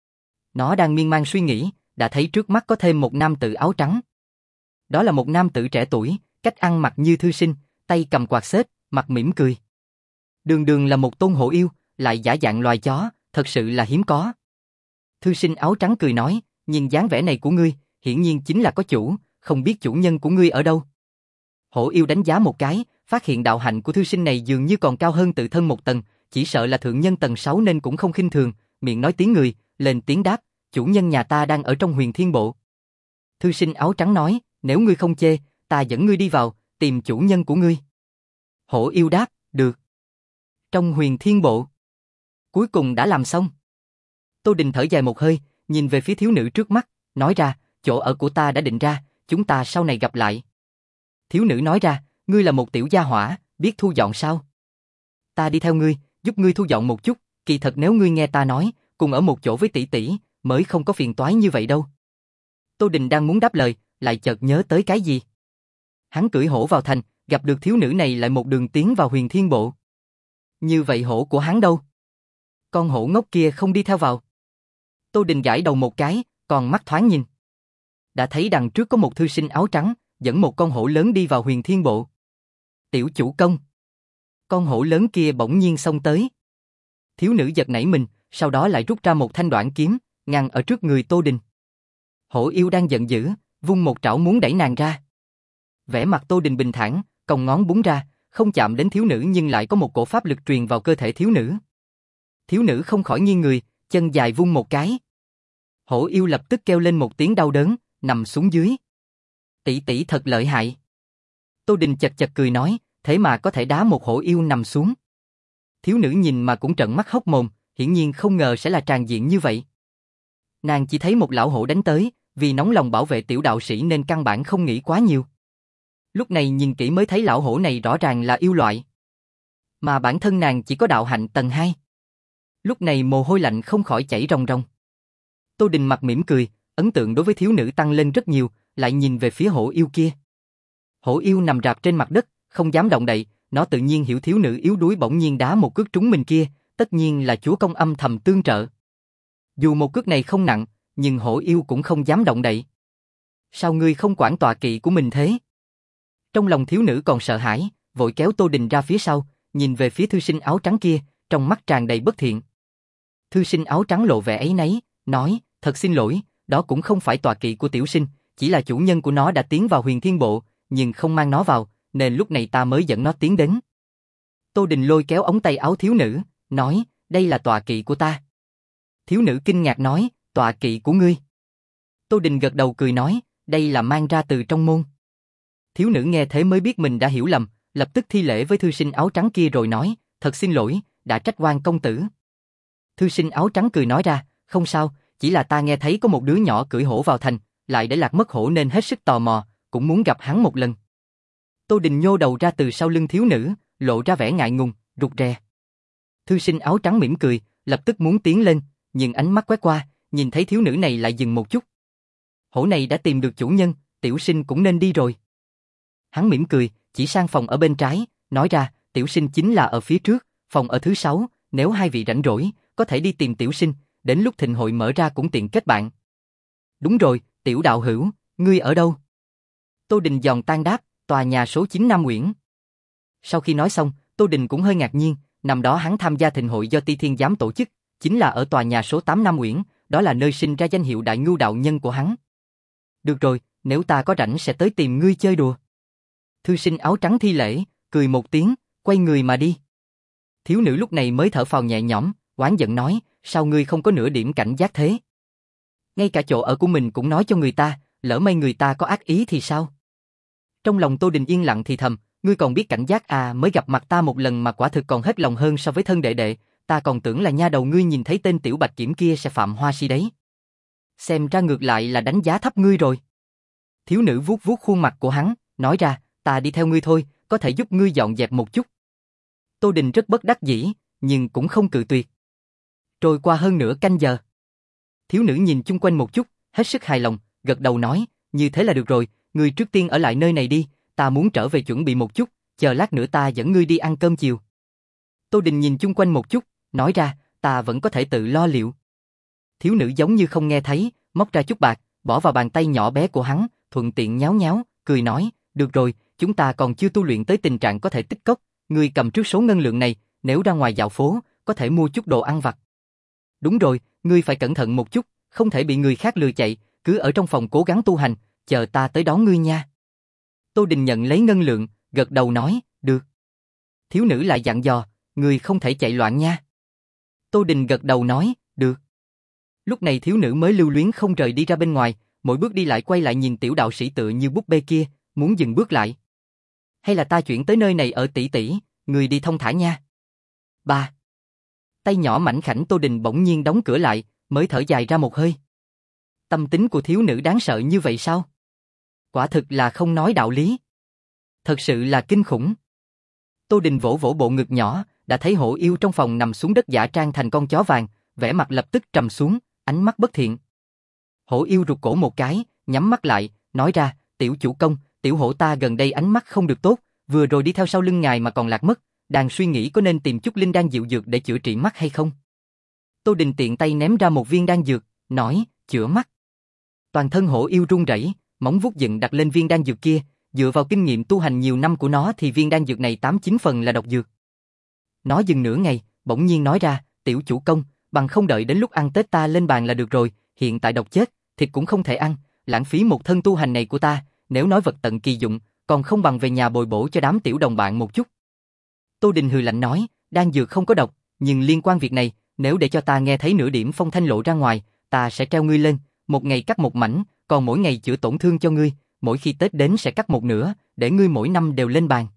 S1: Nó đang miên man suy nghĩ, đã thấy trước mắt có thêm một nam tử áo trắng. Đó là một nam tử trẻ tuổi, cách ăn mặc như thư sinh, tay cầm quạt xếp, mặt mỉm cười. Đường đường là một tôn hổ yêu, lại giả dạng loài chó, thật sự là hiếm có. Thư sinh áo trắng cười nói, nhìn dáng vẻ này của ngươi, hiển nhiên chính là có chủ, không biết chủ nhân của ngươi ở đâu. Hổ yêu đánh giá một cái, phát hiện đạo hạnh của thư sinh này dường như còn cao hơn tự thân một tầng, chỉ sợ là thượng nhân tầng sáu nên cũng không khinh thường, miệng nói tiếng người, lên tiếng đáp, chủ nhân nhà ta đang ở trong Huyền Thiên Bộ. Thư sinh áo trắng nói, nếu ngươi không chê, ta dẫn ngươi đi vào, tìm chủ nhân của ngươi. Hổ yêu đáp, được. Trong huyền thiên bộ, cuối cùng đã làm xong. Tô Đình thở dài một hơi, nhìn về phía thiếu nữ trước mắt, nói ra, chỗ ở của ta đã định ra, chúng ta sau này gặp lại. Thiếu nữ nói ra, ngươi là một tiểu gia hỏa, biết thu dọn sao? Ta đi theo ngươi, giúp ngươi thu dọn một chút, kỳ thật nếu ngươi nghe ta nói, cùng ở một chỗ với tỷ tỷ, mới không có phiền toái như vậy đâu. Tô Đình đang muốn đáp lời, lại chợt nhớ tới cái gì. Hắn cưỡi hổ vào thành, gặp được thiếu nữ này lại một đường tiến vào huyền thiên bộ. Như vậy hổ của hắn đâu? Con hổ ngốc kia không đi theo vào. Tô Đình gãi đầu một cái, còn mắt thoáng nhìn. Đã thấy đằng trước có một thư sinh áo trắng, dẫn một con hổ lớn đi vào huyền thiên bộ. Tiểu chủ công. Con hổ lớn kia bỗng nhiên xông tới. Thiếu nữ giật nảy mình, sau đó lại rút ra một thanh đoạn kiếm, ngăn ở trước người Tô Đình. Hổ yêu đang giận dữ, vung một trảo muốn đẩy nàng ra. Vẻ mặt Tô Đình bình thản, cong ngón búng ra, không chạm đến thiếu nữ nhưng lại có một cổ pháp lực truyền vào cơ thể thiếu nữ. Thiếu nữ không khỏi nghiêng người, chân dài vung một cái. Hổ yêu lập tức kêu lên một tiếng đau đớn, nằm xuống dưới. Tỷ tỷ thật lợi hại. Tô Đình chật chật cười nói, thế mà có thể đá một hổ yêu nằm xuống. Thiếu nữ nhìn mà cũng trợn mắt hốc mồm, hiển nhiên không ngờ sẽ là tràng diện như vậy. Nàng chỉ thấy một lão hổ đánh tới, vì nóng lòng bảo vệ tiểu đạo sĩ nên căn bản không nghĩ quá nhiều. Lúc này nhìn kỹ mới thấy lão hổ này rõ ràng là yêu loại. Mà bản thân nàng chỉ có đạo hạnh tầng hai. Lúc này mồ hôi lạnh không khỏi chảy ròng ròng. Tô Đình mặt mỉm cười, ấn tượng đối với thiếu nữ tăng lên rất nhiều, lại nhìn về phía hổ yêu kia. Hổ yêu nằm rạp trên mặt đất, không dám động đậy, nó tự nhiên hiểu thiếu nữ yếu đuối bỗng nhiên đá một cước trúng mình kia, tất nhiên là chúa công âm thầm tương trợ. Dù một cước này không nặng, nhưng hổ yêu cũng không dám động đậy. Sao ngươi không quản tọa kỵ của mình thế? Trong lòng thiếu nữ còn sợ hãi, vội kéo Tô Đình ra phía sau, nhìn về phía thư sinh áo trắng kia, trong mắt tràn đầy bất thiện. Thư sinh áo trắng lộ vẻ áy náy, nói, thật xin lỗi, đó cũng không phải tọa kỵ của tiểu sinh, chỉ là chủ nhân của nó đã tiến vào huyền thiên bộ, nhưng không mang nó vào, nên lúc này ta mới dẫn nó tiến đến. Tô Đình lôi kéo ống tay áo thiếu nữ, nói, đây là tọa kỵ của ta. Thiếu nữ kinh ngạc nói, tọa kỵ của ngươi. Tô Đình gật đầu cười nói, đây là mang ra từ trong môn. Thiếu nữ nghe thế mới biết mình đã hiểu lầm, lập tức thi lễ với thư sinh áo trắng kia rồi nói, thật xin lỗi, đã trách oan công tử. Thư sinh áo trắng cười nói ra, không sao, chỉ là ta nghe thấy có một đứa nhỏ cưỡi hổ vào thành, lại để lạc mất hổ nên hết sức tò mò, cũng muốn gặp hắn một lần. Tô Đình nhô đầu ra từ sau lưng thiếu nữ, lộ ra vẻ ngại ngùng, rụt rè. Thư sinh áo trắng mỉm cười, lập tức muốn tiến lên, nhưng ánh mắt quét qua, nhìn thấy thiếu nữ này lại dừng một chút. Hổ này đã tìm được chủ nhân, tiểu sinh cũng nên đi rồi. Hắn mỉm cười, chỉ sang phòng ở bên trái, nói ra, tiểu sinh chính là ở phía trước, phòng ở thứ sáu, nếu hai vị rảnh rỗi, có thể đi tìm tiểu sinh, đến lúc thịnh hội mở ra cũng tiện kết bạn. Đúng rồi, tiểu đạo hữu, ngươi ở đâu? Tô Đình giòn tan đáp, tòa nhà số chín Nam Uyển. Sau khi nói xong, Tô Đình cũng hơi ngạc nhiên, năm đó hắn tham gia thịnh hội do Ti Thiên Giám tổ chức, chính là ở tòa nhà số tám Nam Uyển, đó là nơi sinh ra danh hiệu đại ngưu đạo nhân của hắn. Được rồi, nếu ta có rảnh sẽ tới tìm ngươi chơi đùa. Thư sinh áo trắng thi lễ, cười một tiếng, quay người mà đi. Thiếu nữ lúc này mới thở phào nhẹ nhõm, oán giận nói, sao ngươi không có nửa điểm cảnh giác thế? Ngay cả chỗ ở của mình cũng nói cho người ta, lỡ may người ta có ác ý thì sao? Trong lòng Tô Đình yên lặng thì thầm, ngươi còn biết cảnh giác à, mới gặp mặt ta một lần mà quả thực còn hết lòng hơn so với thân đệ đệ, ta còn tưởng là nha đầu ngươi nhìn thấy tên tiểu bạch kiểm kia sẽ phạm hoa si đấy. Xem ra ngược lại là đánh giá thấp ngươi rồi. Thiếu nữ vuốt vuốt khuôn mặt của hắn, nói ra, ta đi theo ngươi thôi, có thể giúp ngươi dọn dẹp một chút. Tô Đình rất bất đắc dĩ, nhưng cũng không cự tuyệt. Trôi qua hơn nửa canh giờ. Thiếu nữ nhìn chung quanh một chút, hết sức hài lòng, gật đầu nói, như thế là được rồi, ngươi trước tiên ở lại nơi này đi, ta muốn trở về chuẩn bị một chút, chờ lát nữa ta dẫn ngươi đi ăn cơm chiều. Tô Đình nhìn chung quanh một chút, nói ra, ta vẫn có thể tự lo liệu. Thiếu nữ giống như không nghe thấy, móc ra chút bạc, bỏ vào bàn tay nhỏ bé của hắn, thuận tiện nháo nháo, cười nói, được rồi, chúng ta còn chưa tu luyện tới tình trạng có thể tích cốc, ngươi cầm trước số ngân lượng này, nếu ra ngoài dạo phố, có thể mua chút đồ ăn vặt. Đúng rồi, ngươi phải cẩn thận một chút, không thể bị người khác lừa chạy, cứ ở trong phòng cố gắng tu hành, chờ ta tới đón ngươi nha. Tô Đình nhận lấy ngân lượng, gật đầu nói, được. Thiếu nữ lại dặn dò, ngươi không thể chạy loạn nha. Tô Đình gật đầu nói, được. Lúc này thiếu nữ mới lưu luyến không rời đi ra bên ngoài, mỗi bước đi lại quay lại nhìn tiểu đạo sĩ tựa như búp bê kia, muốn dừng bước lại. Hay là ta chuyển tới nơi này ở tỷ tỷ, người đi thông thả nha. Ba. Tay nhỏ mảnh khảnh Tô Đình bỗng nhiên đóng cửa lại, mới thở dài ra một hơi. Tâm tính của thiếu nữ đáng sợ như vậy sao? Quả thực là không nói đạo lý. Thật sự là kinh khủng. Tô Đình vỗ vỗ bộ ngực nhỏ, đã thấy Hổ Yêu trong phòng nằm xuống đất giả trang thành con chó vàng, vẻ mặt lập tức trầm xuống, ánh mắt bất thiện. Hổ Yêu rụt cổ một cái, nhắm mắt lại, nói ra, tiểu chủ công, tiểu hổ ta gần đây ánh mắt không được tốt, vừa rồi đi theo sau lưng ngài mà còn lạc mất, đang suy nghĩ có nên tìm chút linh đan dịu dược để chữa trị mắt hay không. Tô Đình tiện tay ném ra một viên đan dược, nói, chữa mắt. Toàn thân Hổ Yêu run rẩy, móng vuốt dựng đặt lên viên đan dược kia, dựa vào kinh nghiệm tu hành nhiều năm của nó thì viên đan dược này tám chín phần là độc dược. Nó dừng nửa ngày, bỗng nhiên nói ra, tiểu chủ công, bằng không đợi đến lúc ăn Tết ta lên bàn là được rồi, hiện tại độc chết, thịt cũng không thể ăn, lãng phí một thân tu hành này của ta, nếu nói vật tận kỳ dụng, còn không bằng về nhà bồi bổ cho đám tiểu đồng bạn một chút. Tô Đình hừ lạnh nói, đan dược không có độc, nhưng liên quan việc này, nếu để cho ta nghe thấy nửa điểm phong thanh lộ ra ngoài, ta sẽ treo ngươi lên, một ngày cắt một mảnh, còn mỗi ngày chữa tổn thương cho ngươi, mỗi khi Tết đến sẽ cắt một nửa, để ngươi mỗi năm đều lên bàn.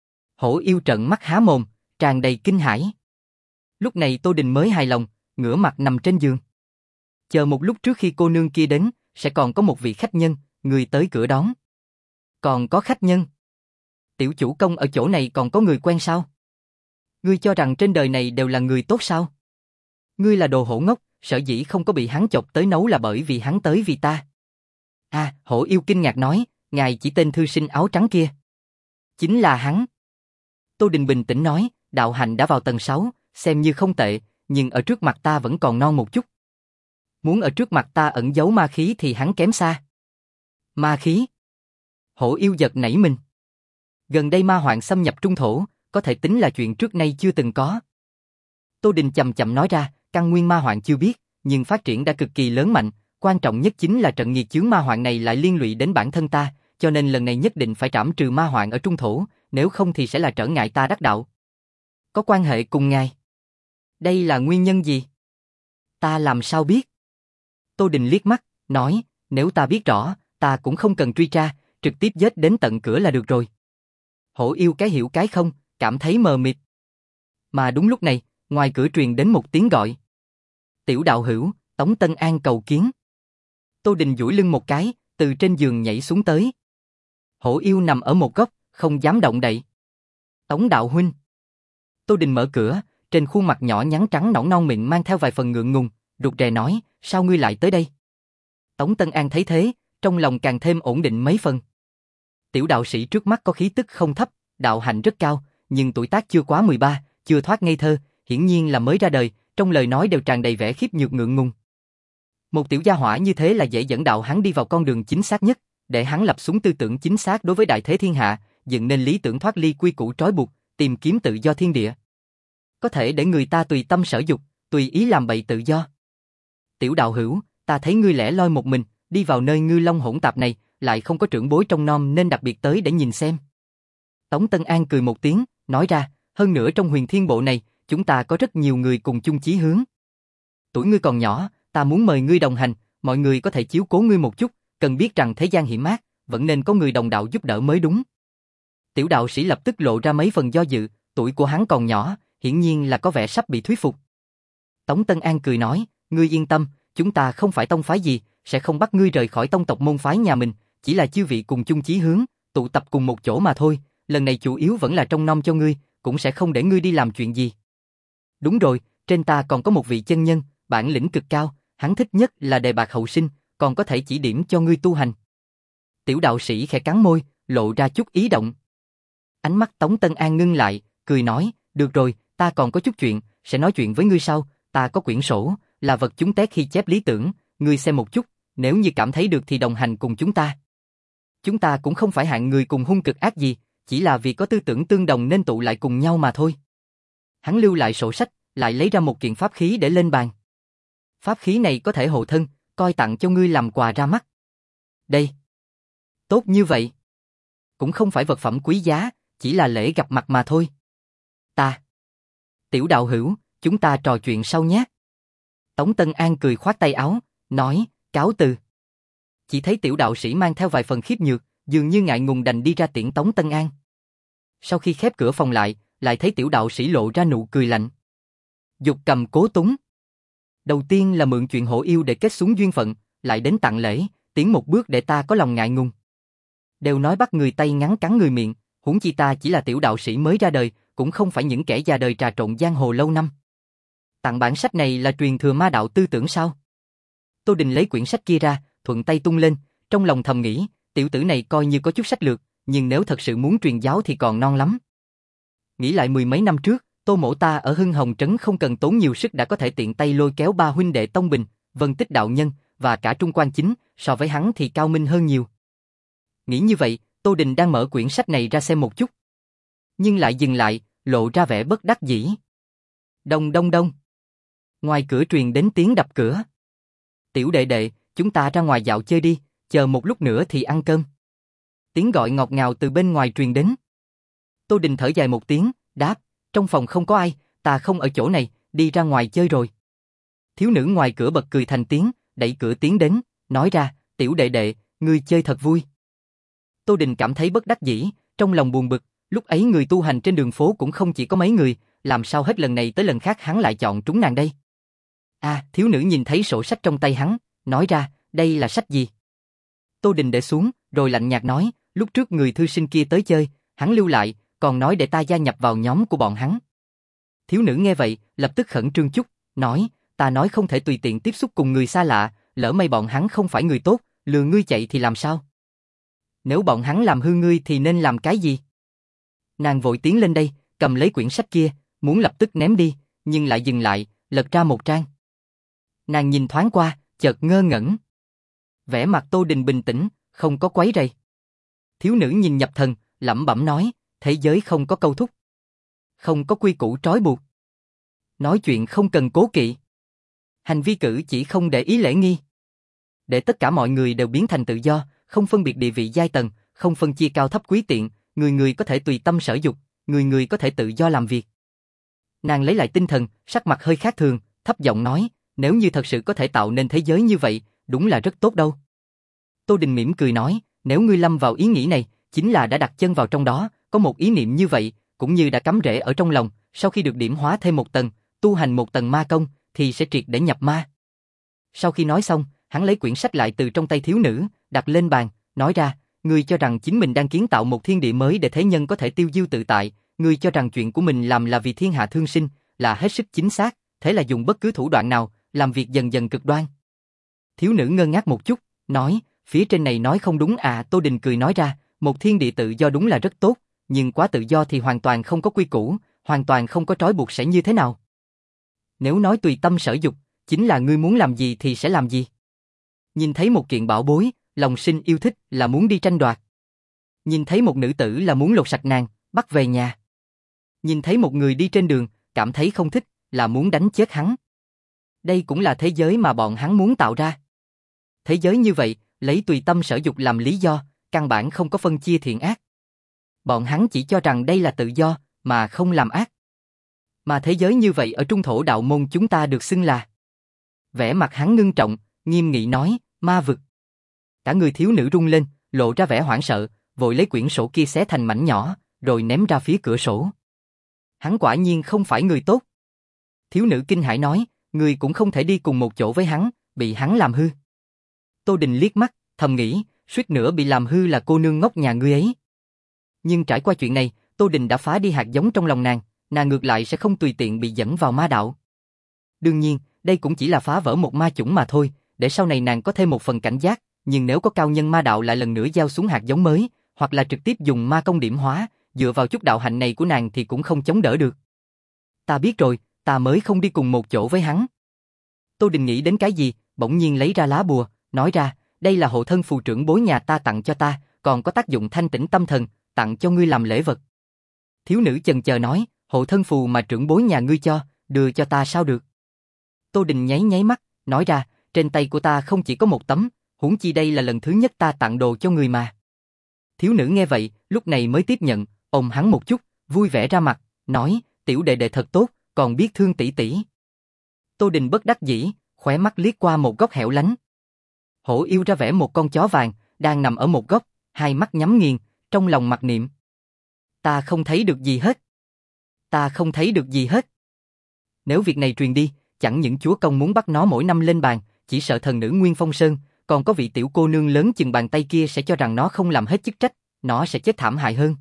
S1: Hổ Yêu trợn mắt há mồm, tràn đầy kinh hãi. Lúc này Tô Đình mới hài lòng, ngửa mặt nằm trên giường. Chờ một lúc trước khi cô nương kia đến, sẽ còn có một vị khách nhân, người tới cửa đón. Còn có khách nhân? Tiểu chủ công ở chỗ này còn có người quen sao? Ngươi cho rằng trên đời này đều là người tốt sao? Ngươi là đồ hổ ngốc, sở dĩ không có bị hắn chọc tới nấu là bởi vì hắn tới vì ta. À, Hổ Yêu kinh ngạc nói, ngài chỉ tên thư sinh áo trắng kia. Chính là hắn. Tô Đình bình tĩnh nói, đạo hạnh đã vào tầng sáu, xem như không tệ, nhưng ở trước mặt ta vẫn còn non một chút. Muốn ở trước mặt ta ẩn giấu ma khí thì hắn kém xa. Ma khí? Hổ Yêu giật nảy mình. Gần đây ma hoạn xâm nhập trung thổ, có thể tính là chuyện trước nay chưa từng có. Tô Đình chậm chậm nói ra, căn nguyên ma hoạn chưa biết, nhưng phát triển đã cực kỳ lớn mạnh, quan trọng nhất chính là trận nghiệt chướng ma hoạn này lại liên lụy đến bản thân ta, cho nên lần này nhất định phải trảm trừ ma hoạn ở trung thổ, nếu không thì sẽ là trở ngại ta đắc đạo. Có quan hệ cùng ngài? Đây là nguyên nhân gì? Ta làm sao biết? Tô Đình liếc mắt, nói, nếu ta biết rõ, ta cũng không cần truy tra, trực tiếp giết đến tận cửa là được rồi. Hổ Yêu cái hiểu cái không, cảm thấy mờ mịt. Mà đúng lúc này, ngoài cửa truyền đến một tiếng gọi. Tiểu đạo hữu, Tống Tân An cầu kiến. Tô Đình duỗi lưng một cái, từ trên giường nhảy xuống tới. Hổ Yêu nằm ở một góc, không dám động đậy. Tống đạo huynh. Tô Đình mở cửa, trên khuôn mặt nhỏ nhắn trắng nõn non mịn mang theo vài phần ngượng ngùng, rụt rè nói, sao ngươi lại tới đây? Tống Tân An thấy thế, trong lòng càng thêm ổn định mấy phần. Tiểu đạo sĩ trước mắt có khí tức không thấp, đạo hạnh rất cao, nhưng tuổi tác chưa quá mười ba, chưa thoát ngây thơ, hiển nhiên là mới ra đời, trong lời nói đều tràn đầy vẻ khiếp nhược ngượng ngùng. Một tiểu gia hỏa như thế là dễ dẫn đạo hắn đi vào con đường chính xác nhất, để hắn lập xuống tư tưởng chính xác đối với đại thế thiên hạ, dựng nên lý tưởng thoát ly quy củ trói buộc, tìm kiếm tự do thiên địa. Có thể để người ta tùy tâm sở dục, tùy ý làm bậy tự do. Tiểu đạo hữu, ta thấy ngươi lẻ loi một mình, đi vào nơi ngư long hỗn tạp này, lại không có trưởng bối trong nom nên đặc biệt tới để nhìn xem. Tống Tân An cười một tiếng, nói ra, hơn nữa trong huyền thiên bộ này, chúng ta có rất nhiều người cùng chung chí hướng. Tuổi ngươi còn nhỏ, ta muốn mời ngươi đồng hành, mọi người có thể chiếu cố ngươi một chút, cần biết rằng thế gian hiểm ác, vẫn nên có người đồng đạo giúp đỡ mới đúng. Tiểu đạo sĩ lập tức lộ ra mấy phần do dự, tuổi của hắn còn nhỏ, hiển nhiên là có vẻ sắp bị thuyết phục. Tống Tân An cười nói, ngươi yên tâm, chúng ta không phải tông phái gì, sẽ không bắt ngươi rời khỏi tông tộc môn phái nhà mình, chỉ là chư vị cùng chung chí hướng, tụ tập cùng một chỗ mà thôi, lần này chủ yếu vẫn là trông nom cho ngươi, cũng sẽ không để ngươi đi làm chuyện gì. Đúng rồi, trên ta còn có một vị chân nhân, bản lĩnh cực cao, hắn thích nhất là đề bạt hậu sinh, còn có thể chỉ điểm cho ngươi tu hành. Tiểu đạo sĩ khẽ cắn môi, lộ ra chút ý động. Ánh mắt Tống Tân An ngưng lại, cười nói, được rồi, ta còn có chút chuyện, sẽ nói chuyện với ngươi sau, ta có quyển sổ, là vật chúng té khi chép lý tưởng, ngươi xem một chút, nếu như cảm thấy được thì đồng hành cùng chúng ta. Chúng ta cũng không phải hạng người cùng hung cực ác gì, chỉ là vì có tư tưởng tương đồng nên tụ lại cùng nhau mà thôi. Hắn lưu lại sổ sách, lại lấy ra một kiện pháp khí để lên bàn. Pháp khí này có thể hộ thân, coi tặng cho ngươi làm quà ra mắt. Đây. Tốt như vậy. Cũng không phải vật phẩm quý giá, chỉ là lễ gặp mặt mà thôi. Ta. Tiểu đạo hữu, chúng ta trò chuyện sau nhé. Tống Tân An cười khoát tay áo, nói, cáo từ. chỉ thấy tiểu đạo sĩ mang theo vài phần khiếp nhược, dường như ngại ngùng đành đi ra tiễn tống Tân An. Sau khi khép cửa phòng lại, lại thấy tiểu đạo sĩ lộ ra nụ cười lạnh. Dục cầm cố túng. Đầu tiên là mượn chuyện hổ yêu để kết xuống duyên phận, lại đến tặng lễ, tiến một bước để ta có lòng ngại ngùng. Đều nói bắt người tay ngắn cắn người miệng, huống chi ta chỉ là tiểu đạo sĩ mới ra đời, cũng không phải những kẻ già đời trà trộn giang hồ lâu năm. Tặng bản sách này là truyền thừa ma đạo tư tưởng sao? Tô Đình lấy quyển sách kia ra, thuận tay tung lên, trong lòng thầm nghĩ, tiểu tử này coi như có chút sách lược, nhưng nếu thật sự muốn truyền giáo thì còn non lắm. Nghĩ lại mười mấy năm trước, Tô Mỗ ta ở Hưng Hồng Trấn không cần tốn nhiều sức đã có thể tiện tay lôi kéo ba huynh đệ Tông Bình, Vân Tích đạo nhân và cả Trung Quan Chính, so với hắn thì cao minh hơn nhiều. Nghĩ như vậy, Tô Đình đang mở quyển sách này ra xem một chút, nhưng lại dừng lại, lộ ra vẻ bất đắc dĩ. Đông đông đông. Ngoài cửa truyền đến tiếng đập cửa. Tiểu đệ đệ, chúng ta ra ngoài dạo chơi đi, chờ một lúc nữa thì ăn cơm. Tiếng gọi ngọt ngào từ bên ngoài truyền đến. Tô Đình thở dài một tiếng, đáp, trong phòng không có ai, ta không ở chỗ này, đi ra ngoài chơi rồi. Thiếu nữ ngoài cửa bật cười thành tiếng, đẩy cửa tiến đến, nói ra, tiểu đệ đệ, ngươi chơi thật vui. Tô Đình cảm thấy bất đắc dĩ, trong lòng buồn bực, lúc ấy người tu hành trên đường phố cũng không chỉ có mấy người, làm sao hết lần này tới lần khác hắn lại chọn trúng nàng đây. À, thiếu nữ nhìn thấy sổ sách trong tay hắn, nói ra, đây là sách gì? Tô Đình để xuống, rồi lạnh nhạt nói, lúc trước người thư sinh kia tới chơi, hắn lưu lại, còn nói để ta gia nhập vào nhóm của bọn hắn. Thiếu nữ nghe vậy, lập tức khẩn trương chút, nói, ta nói không thể tùy tiện tiếp xúc cùng người xa lạ, lỡ may bọn hắn không phải người tốt, lừa ngươi chạy thì làm sao? Nếu bọn hắn làm hư ngươi thì nên làm cái gì? Nàng vội tiến lên đây, cầm lấy quyển sách kia, muốn lập tức ném đi, nhưng lại dừng lại, lật ra một trang. Nàng nhìn thoáng qua, chợt ngơ ngẩn. Vẻ mặt Tô Đình bình tĩnh, không có quấy rầy. Thiếu nữ nhìn nhập thần, lẩm bẩm nói, thế giới không có câu thúc, không có quy củ trói buộc. Nói chuyện không cần cố kỵ. Hành vi cử chỉ không để ý lễ nghi. Để tất cả mọi người đều biến thành tự do, không phân biệt địa vị giai tầng, không phân chia cao thấp quý tiện, người người có thể tùy tâm sở dục, người người có thể tự do làm việc. Nàng lấy lại tinh thần, sắc mặt hơi khác thường, thấp giọng nói, nếu như thật sự có thể tạo nên thế giới như vậy, đúng là rất tốt đâu. Tô Đình mỉm cười nói, nếu ngươi lâm vào ý nghĩ này, chính là đã đặt chân vào trong đó, có một ý niệm như vậy, cũng như đã cắm rễ ở trong lòng, sau khi được điểm hóa thêm một tầng, tu hành một tầng ma công, thì sẽ triệt để nhập ma. Sau khi nói xong, hắn lấy quyển sách lại từ trong tay thiếu nữ, đặt lên bàn, nói ra, ngươi cho rằng chính mình đang kiến tạo một thiên địa mới để thế nhân có thể tiêu diêu tự tại, ngươi cho rằng chuyện của mình làm là vì thiên hạ thương sinh, là hết sức chính xác, thế là dùng bất cứ thủ đoạn nào, làm việc dần dần cực đoan. Thiếu nữ ngơ ngác một chút, nói, phía trên này nói không đúng à. Tô Đình cười nói ra, một thiên địa tự do đúng là rất tốt, nhưng quá tự do thì hoàn toàn không có quy củ, hoàn toàn không có trói buộc sẽ như thế nào? Nếu nói tùy tâm sở dục, chính là ngươi muốn làm gì thì sẽ làm gì. Nhìn thấy một kiện bảo bối, lòng sinh yêu thích là muốn đi tranh đoạt. Nhìn thấy một nữ tử là muốn lột sạch nàng, bắt về nhà. Nhìn thấy một người đi trên đường, cảm thấy không thích, là muốn đánh chết hắn. Đây cũng là thế giới mà bọn hắn muốn tạo ra. Thế giới như vậy, lấy tùy tâm sở dục làm lý do, căn bản không có phân chia thiện ác. Bọn hắn chỉ cho rằng đây là tự do, mà không làm ác. Mà thế giới như vậy ở trung thổ đạo môn chúng ta được xưng là. Vẻ mặt hắn ngưng trọng, nghiêm nghị nói, ma vực. Cả người thiếu nữ rung lên, lộ ra vẻ hoảng sợ, vội lấy quyển sổ kia xé thành mảnh nhỏ, rồi ném ra phía cửa sổ. Hắn quả nhiên không phải người tốt. Thiếu nữ kinh hãi nói, người cũng không thể đi cùng một chỗ với hắn, bị hắn làm hư. Tô Đình liếc mắt, thầm nghĩ, suýt nữa bị làm hư là cô nương ngốc nhà ngươi ấy. Nhưng trải qua chuyện này, Tô Đình đã phá đi hạt giống trong lòng nàng, nàng ngược lại sẽ không tùy tiện bị dẫn vào ma đạo. Đương nhiên, đây cũng chỉ là phá vỡ một ma chủng mà thôi, để sau này nàng có thêm một phần cảnh giác, nhưng nếu có cao nhân ma đạo lại lần nữa gieo xuống hạt giống mới, hoặc là trực tiếp dùng ma công điểm hóa, dựa vào chút đạo hạnh này của nàng thì cũng không chống đỡ được. Ta biết rồi, ta mới không đi cùng một chỗ với hắn. Tô Đình nghĩ đến cái gì, bỗng nhiên lấy ra lá bùa, nói ra, đây là hộ thân phù trưởng bối nhà ta tặng cho ta, còn có tác dụng thanh tĩnh tâm thần, tặng cho ngươi làm lễ vật. Thiếu nữ chần chờ nói, hộ thân phù mà trưởng bối nhà ngươi cho, đưa cho ta sao được? Tô Đình nháy nháy mắt, nói ra, trên tay của ta không chỉ có một tấm, huống chi đây là lần thứ nhất ta tặng đồ cho người mà. Thiếu nữ nghe vậy, lúc này mới tiếp nhận, ôm hắn một chút, vui vẻ ra mặt, nói, tiểu đệ đệ thật tốt, còn biết thương tỷ tỷ. Tô Đình bất đắc dĩ, khóe mắt liếc qua một góc hẻo lánh. Hổ yêu ra vẻ một con chó vàng, đang nằm ở một góc, hai mắt nhắm nghiền, trong lòng mặc niệm. Ta không thấy được gì hết. Ta không thấy được gì hết. Nếu việc này truyền đi, chẳng những chúa công muốn bắt nó mỗi năm lên bàn, chỉ sợ thần nữ Nguyên Phong Sơn, còn có vị tiểu cô nương lớn chừng bàn tay kia sẽ cho rằng nó không làm hết chức trách, nó sẽ chết thảm hại hơn.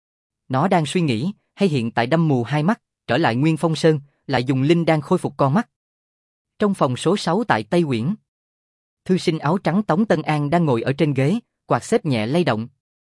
S1: Nó đang suy nghĩ, hay hiện tại đâm mù hai mắt, trở lại Nguyên Phong Sơn, lại dùng linh đang khôi phục con mắt. Trong phòng số sáu tại Tây Uyển, thư sinh áo trắng Tống Tân An đang ngồi ở trên ghế, quạt xếp nhẹ lay động.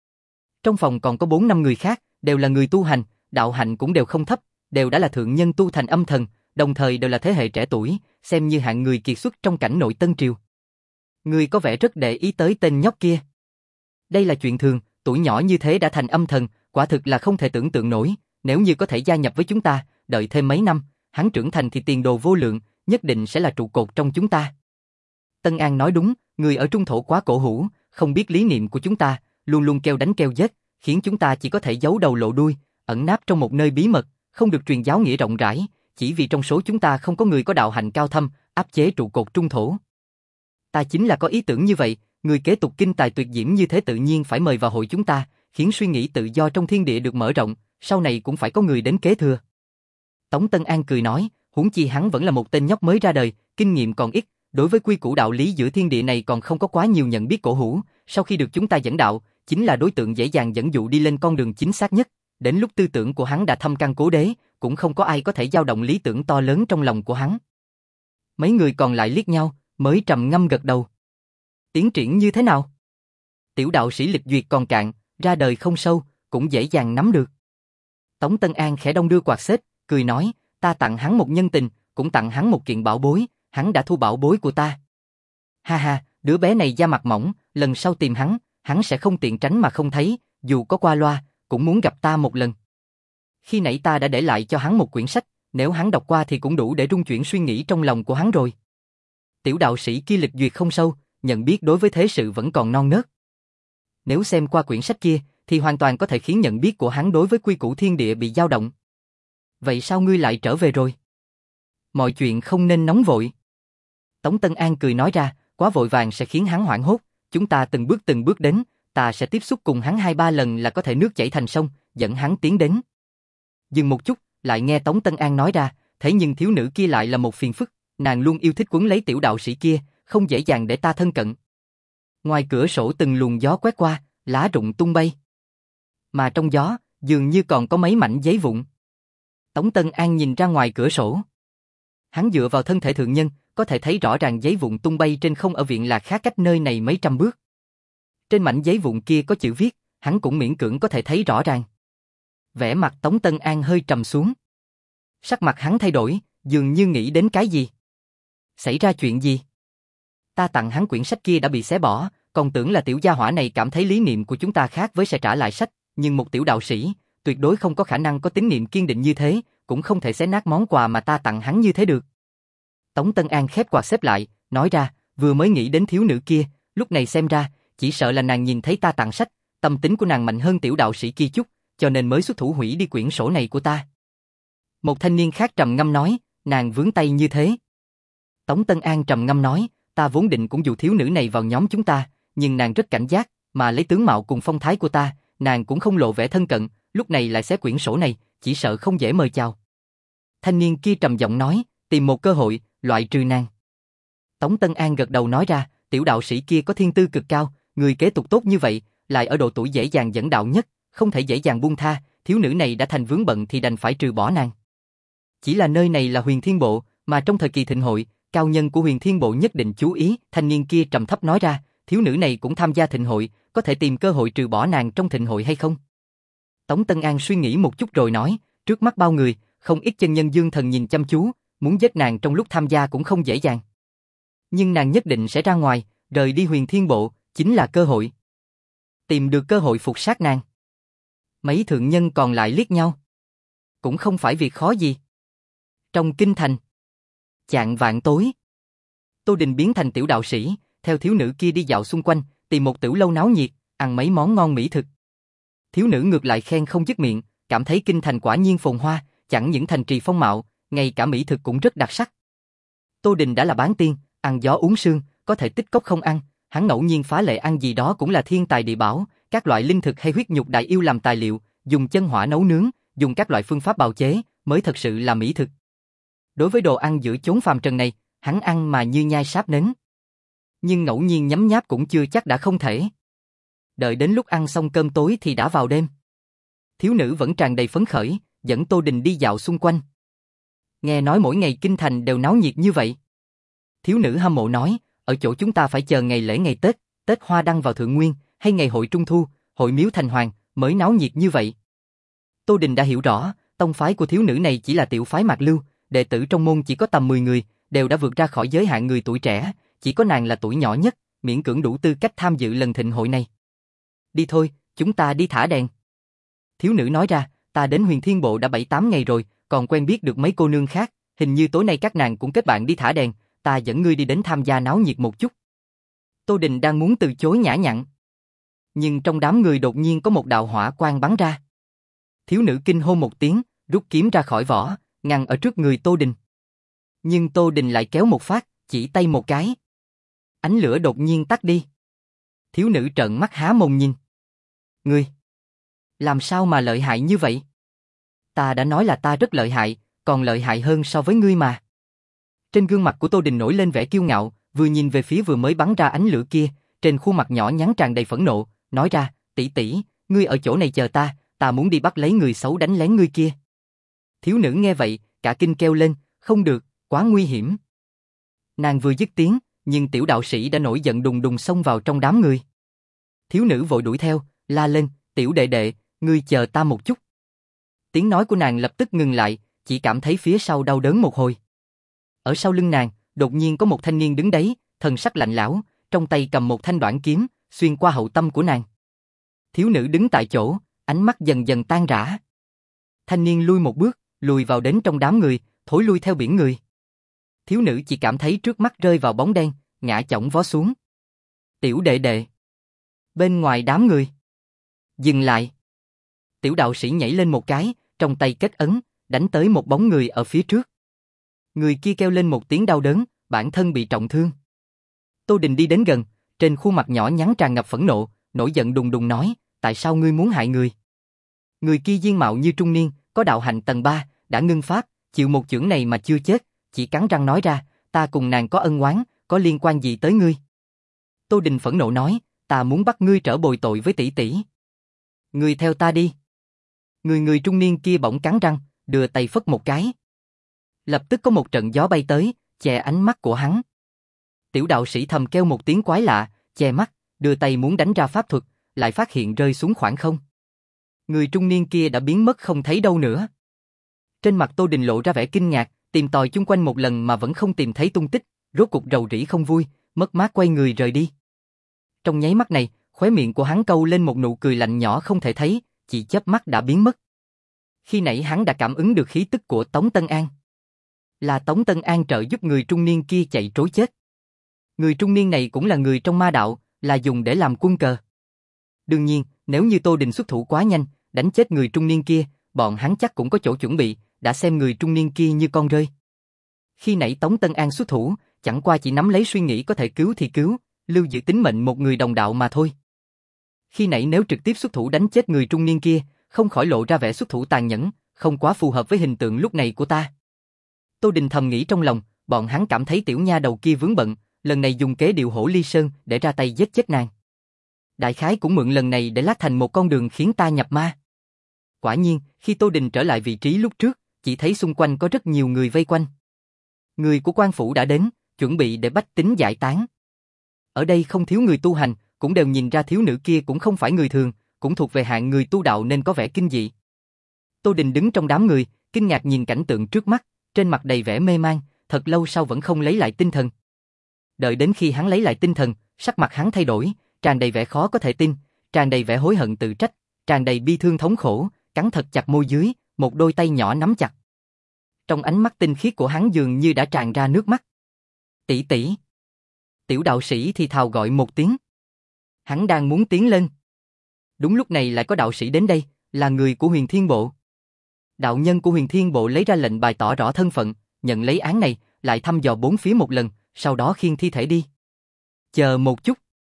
S1: Trong phòng còn có bốn năm người khác, đều là người tu hành, đạo hạnh cũng đều không thấp, đều đã là thượng nhân tu thành âm thần, đồng thời đều là thế hệ trẻ tuổi, xem như hạng người kiệt xuất trong cảnh nội Tân Triều. Người có vẻ rất để ý tới tên nhóc kia. Đây là chuyện thường, tuổi nhỏ như thế đã thành âm thần, quả thực là không thể tưởng tượng nổi, nếu như có thể gia nhập với chúng ta, đợi thêm mấy năm, hắn trưởng thành thì tiền đồ vô lượng, nhất định sẽ là trụ cột trong chúng ta. Tân An nói đúng, người ở trung thổ quá cổ hủ, không biết lý niệm của chúng ta, luôn luôn kêu đánh kêu giết, khiến chúng ta chỉ có thể giấu đầu lộ đuôi, ẩn náp trong một nơi bí mật, không được truyền giáo nghĩa rộng rãi, chỉ vì trong số chúng ta không có người có đạo hạnh cao thâm, áp chế trụ cột trung thổ. Ta chính là có ý tưởng như vậy, người kế tục kinh tài tuyệt diễm như thế tự nhiên phải mời vào hội chúng ta, khiến suy nghĩ tự do trong thiên địa được mở rộng, sau này cũng phải có người đến kế thừa. Tống Tân An cười nói, huống chi hắn vẫn là một tên nhóc mới ra đời, kinh nghiệm còn ít, đối với quy củ đạo lý giữa thiên địa này còn không có quá nhiều nhận biết cổ hủ, sau khi được chúng ta dẫn đạo, chính là đối tượng dễ dàng dẫn dụ đi lên con đường chính xác nhất. Đến lúc tư tưởng của hắn đã thâm căn cố đế, cũng không có ai có thể dao động lý tưởng to lớn trong lòng của hắn. Mấy người còn lại liếc nhau, mới trầm ngâm gật đầu. Tiến triển như thế nào? Tiểu đạo sĩ lịch duyệt còn cạn, ra đời không sâu, cũng dễ dàng nắm được. Tống Tân An khẽ đông đưa quạt xếp, cười nói, ta tặng hắn một nhân tình, cũng tặng hắn một kiện bảo bối, hắn đã thu bảo bối của ta. Ha ha, đứa bé này da mặt mỏng, lần sau tìm hắn, hắn sẽ không tiện tránh mà không thấy, dù có qua loa, cũng muốn gặp ta một lần. Khi nãy ta đã để lại cho hắn một quyển sách, nếu hắn đọc qua thì cũng đủ để rung chuyển suy nghĩ trong lòng của hắn rồi. Tiểu đạo sĩ kia lịch duyệt không sâu, nhận biết đối với thế sự vẫn còn non nớt. Nếu xem qua quyển sách kia, thì hoàn toàn có thể khiến nhận biết của hắn đối với quy củ thiên địa bị dao động. Vậy sao ngươi lại trở về rồi? Mọi chuyện không nên nóng vội. Tống Tân An cười nói ra, quá vội vàng sẽ khiến hắn hoảng hốt, chúng ta từng bước từng bước đến, ta sẽ tiếp xúc cùng hắn hai ba lần là có thể nước chảy thành sông, dẫn hắn tiến đến. Dừng một chút, lại nghe Tống Tân An nói ra, thế nhưng thiếu nữ kia lại là một phiền phức, nàng luôn yêu thích quấn lấy tiểu đạo sĩ kia, không dễ dàng để ta thân cận. Ngoài cửa sổ từng luồng gió quét qua, lá rụng tung bay. Mà trong gió, dường như còn có mấy mảnh giấy vụn. Tống Tân An nhìn ra ngoài cửa sổ. Hắn dựa vào thân thể thượng nhân, có thể thấy rõ ràng giấy vụn tung bay trên không ở viện Lạc khác cách nơi này mấy trăm bước. Trên mảnh giấy vụn kia có chữ viết, hắn cũng miễn cưỡng có thể thấy rõ ràng. Vẻ mặt Tống Tân An hơi trầm xuống. Sắc mặt hắn thay đổi, dường như nghĩ đến cái gì. Xảy ra chuyện gì? Ta tặng hắn quyển sách kia đã bị xé bỏ, còn tưởng là tiểu gia hỏa này cảm thấy lý niệm của chúng ta khác với sẽ trả lại sách, nhưng một tiểu đạo sĩ, tuyệt đối không có khả năng có tín niệm kiên định như thế, cũng không thể xé nát món quà mà ta tặng hắn như thế được. Tống Tân An khép quạt xếp lại, nói ra, vừa mới nghĩ đến thiếu nữ kia, lúc này xem ra, chỉ sợ là nàng nhìn thấy ta tặng sách, tâm tính của nàng mạnh hơn tiểu đạo sĩ kia chút, cho nên mới xuất thủ hủy đi quyển sổ này của ta. Một thanh niên khác trầm ngâm nói, nàng vướng tay như thế. Tống Tân An trầm ngâm nói, ta vốn định cũng dụ thiếu nữ này vào nhóm chúng ta, nhưng nàng rất cảnh giác, mà lấy tướng mạo cùng phong thái của ta, nàng cũng không lộ vẻ thân cận, lúc này lại xé quyển sổ này, chỉ sợ không dễ mời chào. Thanh niên kia trầm giọng nói, tìm một cơ hội, loại trừ nàng. Tống Tân An gật đầu nói ra, tiểu đạo sĩ kia có thiên tư cực cao, người kế tục tốt như vậy, lại ở độ tuổi dễ dàng dẫn đạo nhất, không thể dễ dàng buông tha, thiếu nữ này đã thành vướng bận thì đành phải trừ bỏ nàng. Chỉ là nơi này là Huyền Thiên Bộ, mà trong thời kỳ thịnh hội, cao nhân của Huyền Thiên Bộ nhất định chú ý, thanh niên kia trầm thấp nói ra, thiếu nữ này cũng tham gia thịnh hội, có thể tìm cơ hội trừ bỏ nàng trong thịnh hội hay không? Tống Tân An suy nghĩ một chút rồi nói, trước mắt bao người, không ít chân nhân dương thần nhìn chăm chú, muốn giết nàng trong lúc tham gia cũng không dễ dàng. Nhưng nàng nhất định sẽ ra ngoài, rời đi Huyền Thiên Bộ, chính là cơ hội. Tìm được cơ hội phục sát nàng. Mấy thượng nhân còn lại liếc nhau. Cũng không phải việc khó gì. Trong kinh thành, chạng vạn tối, Tô Đình biến thành tiểu đạo sĩ, theo thiếu nữ kia đi dạo xung quanh, tìm một tiểu lâu náo nhiệt, ăn mấy món ngon mỹ thực. Thiếu nữ ngược lại khen không dứt miệng, cảm thấy kinh thành quả nhiên phồn hoa, chẳng những thành trì phong mạo, ngay cả mỹ thực cũng rất đặc sắc. Tô Đình đã là bán tiên, ăn gió uống sương, có thể tích cốc không ăn, hắn ngẫu nhiên phá lệ ăn gì đó cũng là thiên tài địa bảo, các loại linh thực hay huyết nhục đại yêu làm tài liệu, dùng chân hỏa nấu nướng, dùng các loại phương pháp bào chế, mới thật sự là mỹ thực. Đối với đồ ăn giữa chốn phàm trần này, hắn ăn mà như nhai sáp nến. Nhưng ngẫu nhiên nhấm nháp cũng chưa chắc đã không thể. Đợi đến lúc ăn xong cơm tối thì đã vào đêm. Thiếu nữ vẫn tràn đầy phấn khởi, dẫn Tô Đình đi dạo xung quanh. Nghe nói mỗi ngày kinh thành đều náo nhiệt như vậy. Thiếu nữ hâm mộ nói, ở chỗ chúng ta phải chờ ngày lễ ngày Tết, Tết Hoa Đăng vào Thượng Nguyên, hay ngày hội Trung Thu, hội miếu Thành Hoàng, mới náo nhiệt như vậy. Tô Đình đã hiểu rõ, tông phái của thiếu nữ này chỉ là tiểu phái Mạc Lưu, đệ tử trong môn chỉ có tầm mười người, đều đã vượt ra khỏi giới hạn người tuổi trẻ, chỉ có nàng là tuổi nhỏ nhất, miễn cưỡng đủ tư cách tham dự lần thịnh hội này. Đi thôi, chúng ta đi thả đèn. Thiếu nữ nói ra, ta đến Huyền Thiên Bộ đã bảy tám ngày rồi, còn quen biết được mấy cô nương khác, hình như tối nay các nàng cũng kết bạn đi thả đèn, ta dẫn ngươi đi đến tham gia náo nhiệt một chút. Tô Đình đang muốn từ chối nhã nhặn. Nhưng trong đám người đột nhiên có một đạo hỏa quang bắn ra. Thiếu nữ kinh hô một tiếng, rút kiếm ra khỏi vỏ, ngăn ở trước người Tô Đình. Nhưng Tô Đình lại kéo một phát, chỉ tay một cái. Ánh lửa đột nhiên tắt đi. Thiếu nữ trợn mắt há mồm nhìn. Ngươi, làm sao mà lợi hại như vậy? Ta đã nói là ta rất lợi hại, còn lợi hại hơn so với ngươi mà. Trên gương mặt của Tô Đình nổi lên vẻ kiêu ngạo, vừa nhìn về phía vừa mới bắn ra ánh lửa kia, trên khuôn mặt nhỏ nhắn tràn đầy phẫn nộ, nói ra, tỷ tỷ, ngươi ở chỗ này chờ ta, ta muốn đi bắt lấy người xấu đánh lén ngươi kia. Thiếu nữ nghe vậy, cả kinh kêu lên, không được, quá nguy hiểm. Nàng vừa dứt tiếng, nhưng tiểu đạo sĩ đã nổi giận đùng đùng xông vào trong đám người. Thiếu nữ vội đuổi theo, la lên, tiểu đệ đệ, ngươi chờ ta một chút. Tiếng nói của nàng lập tức ngừng lại, chỉ cảm thấy phía sau đau đớn một hồi. Ở sau lưng nàng, đột nhiên có một thanh niên đứng đấy, thần sắc lạnh lẽo, trong tay cầm một thanh đoạn kiếm, xuyên qua hậu tâm của nàng. Thiếu nữ đứng tại chỗ, ánh mắt dần dần tan rã. Thanh niên lui một bước, lùi vào đến trong đám người, thối lui theo biển người. Thiếu nữ chỉ cảm thấy trước mắt rơi vào bóng đen, ngã chỏng vó xuống. Tiểu đệ đệ. Bên ngoài đám người. Dừng lại. Tiểu đạo sĩ nhảy lên một cái, trong tay kết ấn, đánh tới một bóng người ở phía trước. Người kia kêu lên một tiếng đau đớn, bản thân bị trọng thương. Tô Đình đi đến gần, trên khuôn mặt nhỏ nhắn tràn ngập phẫn nộ, nổi giận đùng đùng nói, tại sao ngươi muốn hại người? Người kia diên mạo như trung niên, có đạo hạnh tầng ba, đã ngưng pháp, chịu một chưởng này mà chưa chết, chỉ cắn răng nói ra, ta cùng nàng có ân oán, có liên quan gì tới ngươi? Tô Đình phẫn nộ nói, ta muốn bắt ngươi trở bồi tội với tỷ tỷ. Ngươi theo ta đi. Người người trung niên kia bỗng cắn răng, đưa tay phất một cái. Lập tức có một trận gió bay tới, che ánh mắt của hắn. Tiểu đạo sĩ thầm kêu một tiếng quái lạ, che mắt, đưa tay muốn đánh ra pháp thuật, lại phát hiện rơi xuống khoảng không. Người trung niên kia đã biến mất không thấy đâu nữa. Trên mặt Tô Đình lộ ra vẻ kinh ngạc, tìm tòi chung quanh một lần mà vẫn không tìm thấy tung tích, rốt cục rầu rĩ không vui, mất mát quay người rời đi. Trong nháy mắt này, khóe miệng của hắn câu lên một nụ cười lạnh nhỏ không thể thấy, chỉ chớp mắt đã biến mất. Khi nãy hắn đã cảm ứng được khí tức của Tống Tân An. Là Tống Tân An trợ giúp người trung niên kia chạy trối chết. Người trung niên này cũng là người trong ma đạo, là dùng để làm quân cờ. Đương nhiên, nếu như Tô Đình xuất thủ quá nhanh, đánh chết người trung niên kia, bọn hắn chắc cũng có chỗ chuẩn bị, đã xem người trung niên kia như con rơi. Khi nãy Tống Tân An xuất thủ, chẳng qua chỉ nắm lấy suy nghĩ có thể cứu thì cứu, lưu giữ tính mệnh một người đồng đạo mà thôi. Khi nãy nếu trực tiếp xuất thủ đánh chết người trung niên kia, không khỏi lộ ra vẻ xuất thủ tàn nhẫn, không quá phù hợp với hình tượng lúc này của ta. Tô Đình thầm nghĩ trong lòng, bọn hắn cảm thấy tiểu nha đầu kia vướng bận, lần này dùng kế điệu hổ ly sơn để ra tay giết chết nàng. Đại khái cũng mượn lần này để lát thành một con đường khiến ta nhập ma. Quả nhiên, khi Tô Đình trở lại vị trí lúc trước, chỉ thấy xung quanh có rất nhiều người vây quanh. Người của quan phủ đã đến, chuẩn bị để bách tính giải tán. Ở đây không thiếu người tu hành, cũng đều nhìn ra thiếu nữ kia cũng không phải người thường, cũng thuộc về hạng người tu đạo nên có vẻ kinh dị. Tô Đình đứng trong đám người, kinh ngạc nhìn cảnh tượng trước mắt, trên mặt đầy vẻ mê man, thật lâu sau vẫn không lấy lại tinh thần. Đợi đến khi hắn lấy lại tinh thần, sắc mặt hắn thay đổi, tràn đầy vẻ khó có thể tin, tràn đầy vẻ hối hận tự trách, tràn đầy bi thương thống khổ, cắn thật chặt môi dưới, một đôi tay nhỏ nắm chặt. Trong ánh mắt tinh khiết của hắn dường như đã tràn ra nước mắt. Tỷ tỷ. Tiểu đạo sĩ thì thào gọi một tiếng. Hắn đang muốn tiến lên. Đúng lúc này lại có đạo sĩ đến đây, là người của Huyền Thiên Bộ. Đạo nhân của Huyền Thiên Bộ lấy ra lệnh bài tỏ rõ thân phận, nhận lấy án này, lại thăm dò bốn phía một lần, sau đó khiêng thi thể đi. Chờ một chút.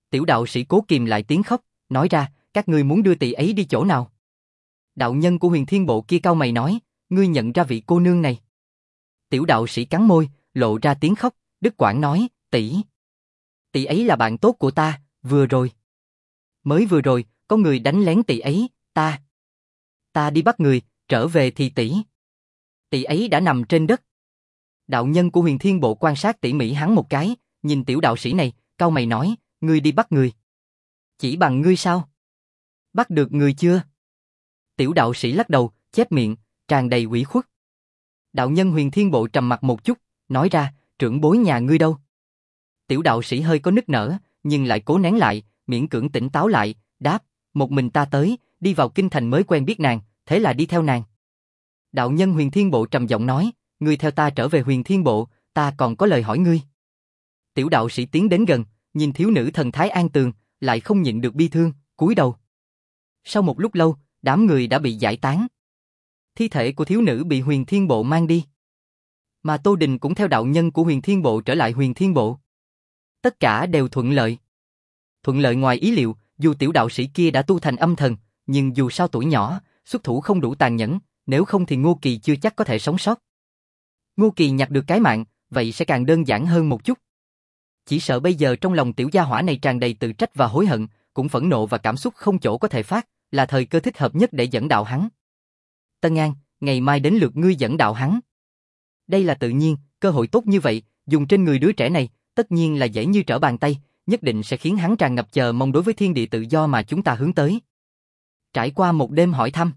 S1: Tiểu đạo sĩ cố kìm lại tiếng khóc, nói ra, các ngươi muốn đưa tỷ ấy đi chỗ nào? Đạo nhân của Huyền Thiên Bộ kia cau mày nói, ngươi nhận ra vị cô nương này. Tiểu đạo sĩ cắn môi, lộ ra tiếng khóc, đứt quãng nói, tỷ. Tỷ ấy là bạn tốt của ta, vừa rồi. Mới vừa rồi, có người đánh lén tỷ ấy, ta. Ta đi bắt người, trở về thì tỷ. Tỷ ấy đã nằm trên đất. Đạo nhân của Huyền Thiên Bộ quan sát tỉ mỉ hắn một cái, nhìn tiểu đạo sĩ này, cau mày nói, ngươi đi bắt người. Chỉ bằng ngươi sao? Bắt được người chưa? Tiểu đạo sĩ lắc đầu, chép miệng, tràn đầy ủy khuất. Đạo nhân Huyền Thiên Bộ trầm mặt một chút, nói ra, trưởng bối nhà ngươi đâu? Tiểu đạo sĩ hơi có nức nở, nhưng lại cố nén lại, miễn cưỡng tỉnh táo lại, đáp, một mình ta tới, đi vào kinh thành mới quen biết nàng, thế là đi theo nàng. Đạo nhân Huyền Thiên Bộ trầm giọng nói, ngươi theo ta trở về Huyền Thiên Bộ, ta còn có lời hỏi ngươi. Tiểu đạo sĩ tiến đến gần, nhìn thiếu nữ thần thái an tường, lại không nhịn được bi thương, cúi đầu. Sau một lúc lâu, đám người đã bị giải tán. Thi thể của thiếu nữ bị Huyền Thiên Bộ mang đi. Mà Tô Đình cũng theo đạo nhân của Huyền Thiên Bộ trở lại Huyền Thiên Bộ. Tất cả đều thuận lợi. Thuận lợi ngoài ý liệu, dù tiểu đạo sĩ kia đã tu thành âm thần, nhưng dù sao tuổi nhỏ, xuất thủ không đủ tàn nhẫn, nếu không thì Ngô Kỳ chưa chắc có thể sống sót. Ngô Kỳ nhặt được cái mạng, vậy sẽ càng đơn giản hơn một chút. Chỉ sợ bây giờ trong lòng tiểu gia hỏa này tràn đầy tự trách và hối hận, cũng phẫn nộ và cảm xúc không chỗ có thể phát, là thời cơ thích hợp nhất để dẫn đạo hắn. Tân An, ngày mai đến lượt ngươi dẫn đạo hắn. Đây là tự nhiên, cơ hội tốt như vậy, dùng trên người đứa trẻ này, tất nhiên là dễ như trở bàn tay, nhất định sẽ khiến hắn tràn ngập chờ mong đối với thiên địa tự do mà chúng ta hướng tới. Trải qua một đêm hỏi thăm,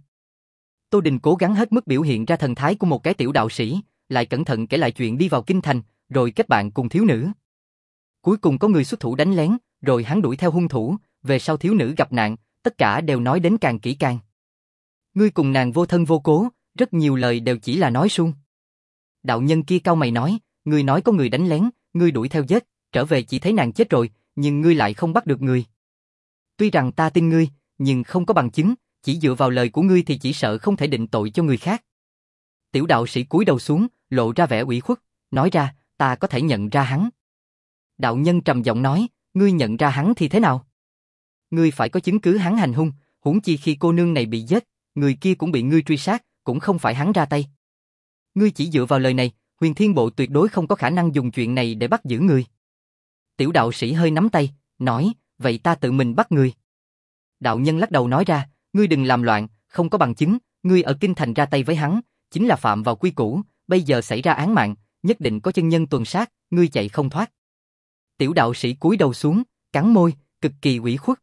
S1: Tô Đình cố gắng hết mức biểu hiện ra thần thái của một cái tiểu đạo sĩ, lại cẩn thận kể lại chuyện đi vào kinh thành, rồi kết bạn cùng thiếu nữ. Cuối cùng có người xuất thủ đánh lén, rồi hắn đuổi theo hung thủ, về sau thiếu nữ gặp nạn, tất cả đều nói đến càng kỹ càng. Ngươi cùng nàng vô thân vô cố, rất nhiều lời đều chỉ là nói suông. Đạo nhân kia cau mày nói, ngươi nói có người đánh lén, ngươi đuổi theo giết, trở về chỉ thấy nàng chết rồi, nhưng ngươi lại không bắt được người. Tuy rằng ta tin ngươi, nhưng không có bằng chứng, chỉ dựa vào lời của ngươi thì chỉ sợ không thể định tội cho người khác. Tiểu đạo sĩ cúi đầu xuống, lộ ra vẻ ủy khuất, nói ra, ta có thể nhận ra hắn. Đạo nhân trầm giọng nói, ngươi nhận ra hắn thì thế nào? Ngươi phải có chứng cứ hắn hành hung, huống chi khi cô nương này bị giết, người kia cũng bị ngươi truy sát, cũng không phải hắn ra tay. Ngươi chỉ dựa vào lời này, Huyền Thiên Bộ tuyệt đối không có khả năng dùng chuyện này để bắt giữ người. Tiểu đạo sĩ hơi nắm tay, nói, vậy ta tự mình bắt người. Đạo nhân lắc đầu nói ra, ngươi đừng làm loạn, không có bằng chứng, ngươi ở kinh thành ra tay với hắn, chính là phạm vào quy củ, bây giờ xảy ra án mạng, nhất định có chân nhân tuần sát, ngươi chạy không thoát. Tiểu đạo sĩ cúi đầu xuống, cắn môi, cực kỳ ủy khuất.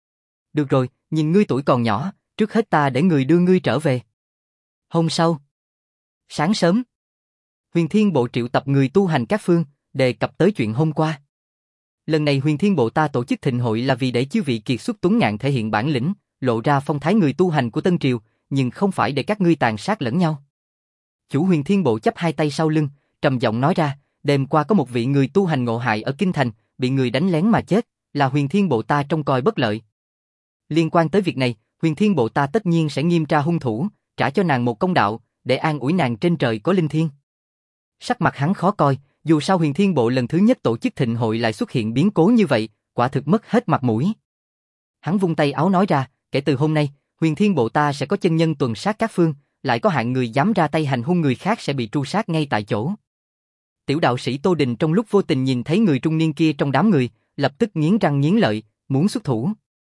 S1: Được rồi, nhìn ngươi tuổi còn nhỏ, trước hết ta để người đưa ngươi trở về. Hôm sau, sáng sớm, Huyền Thiên Bộ triệu tập người tu hành các phương, đề cập tới chuyện hôm qua. Lần này Huyền Thiên Bộ ta tổ chức thịnh hội là vì để chư vị kiệt xuất tuấn ngạn thể hiện bản lĩnh, lộ ra phong thái người tu hành của Tân Triều, nhưng không phải để các ngươi tàn sát lẫn nhau. Chủ Huyền Thiên Bộ chắp hai tay sau lưng, trầm giọng nói ra, đêm qua có một vị người tu hành ngộ hại ở kinh thành, bị người đánh lén mà chết, là Huyền Thiên Bộ ta trông coi bất lợi. Liên quan tới việc này, Huyền Thiên Bộ ta tất nhiên sẽ nghiêm tra hung thủ, trả cho nàng một công đạo, để an ủi nàng trên trời có linh thiêng. Sắc mặt hắn khó coi, dù sao Huyền Thiên Bộ lần thứ nhất tổ chức thịnh hội lại xuất hiện biến cố như vậy, quả thực mất hết mặt mũi. Hắn vung tay áo nói ra, kể từ hôm nay, Huyền Thiên Bộ ta sẽ có chân nhân tuần sát các phương, lại có hạng người dám ra tay hành hung người khác sẽ bị tru sát ngay tại chỗ. Tiểu đạo sĩ Tô Đình trong lúc vô tình nhìn thấy người trung niên kia trong đám người, lập tức nghiến răng nghiến lợi, muốn xuất thủ.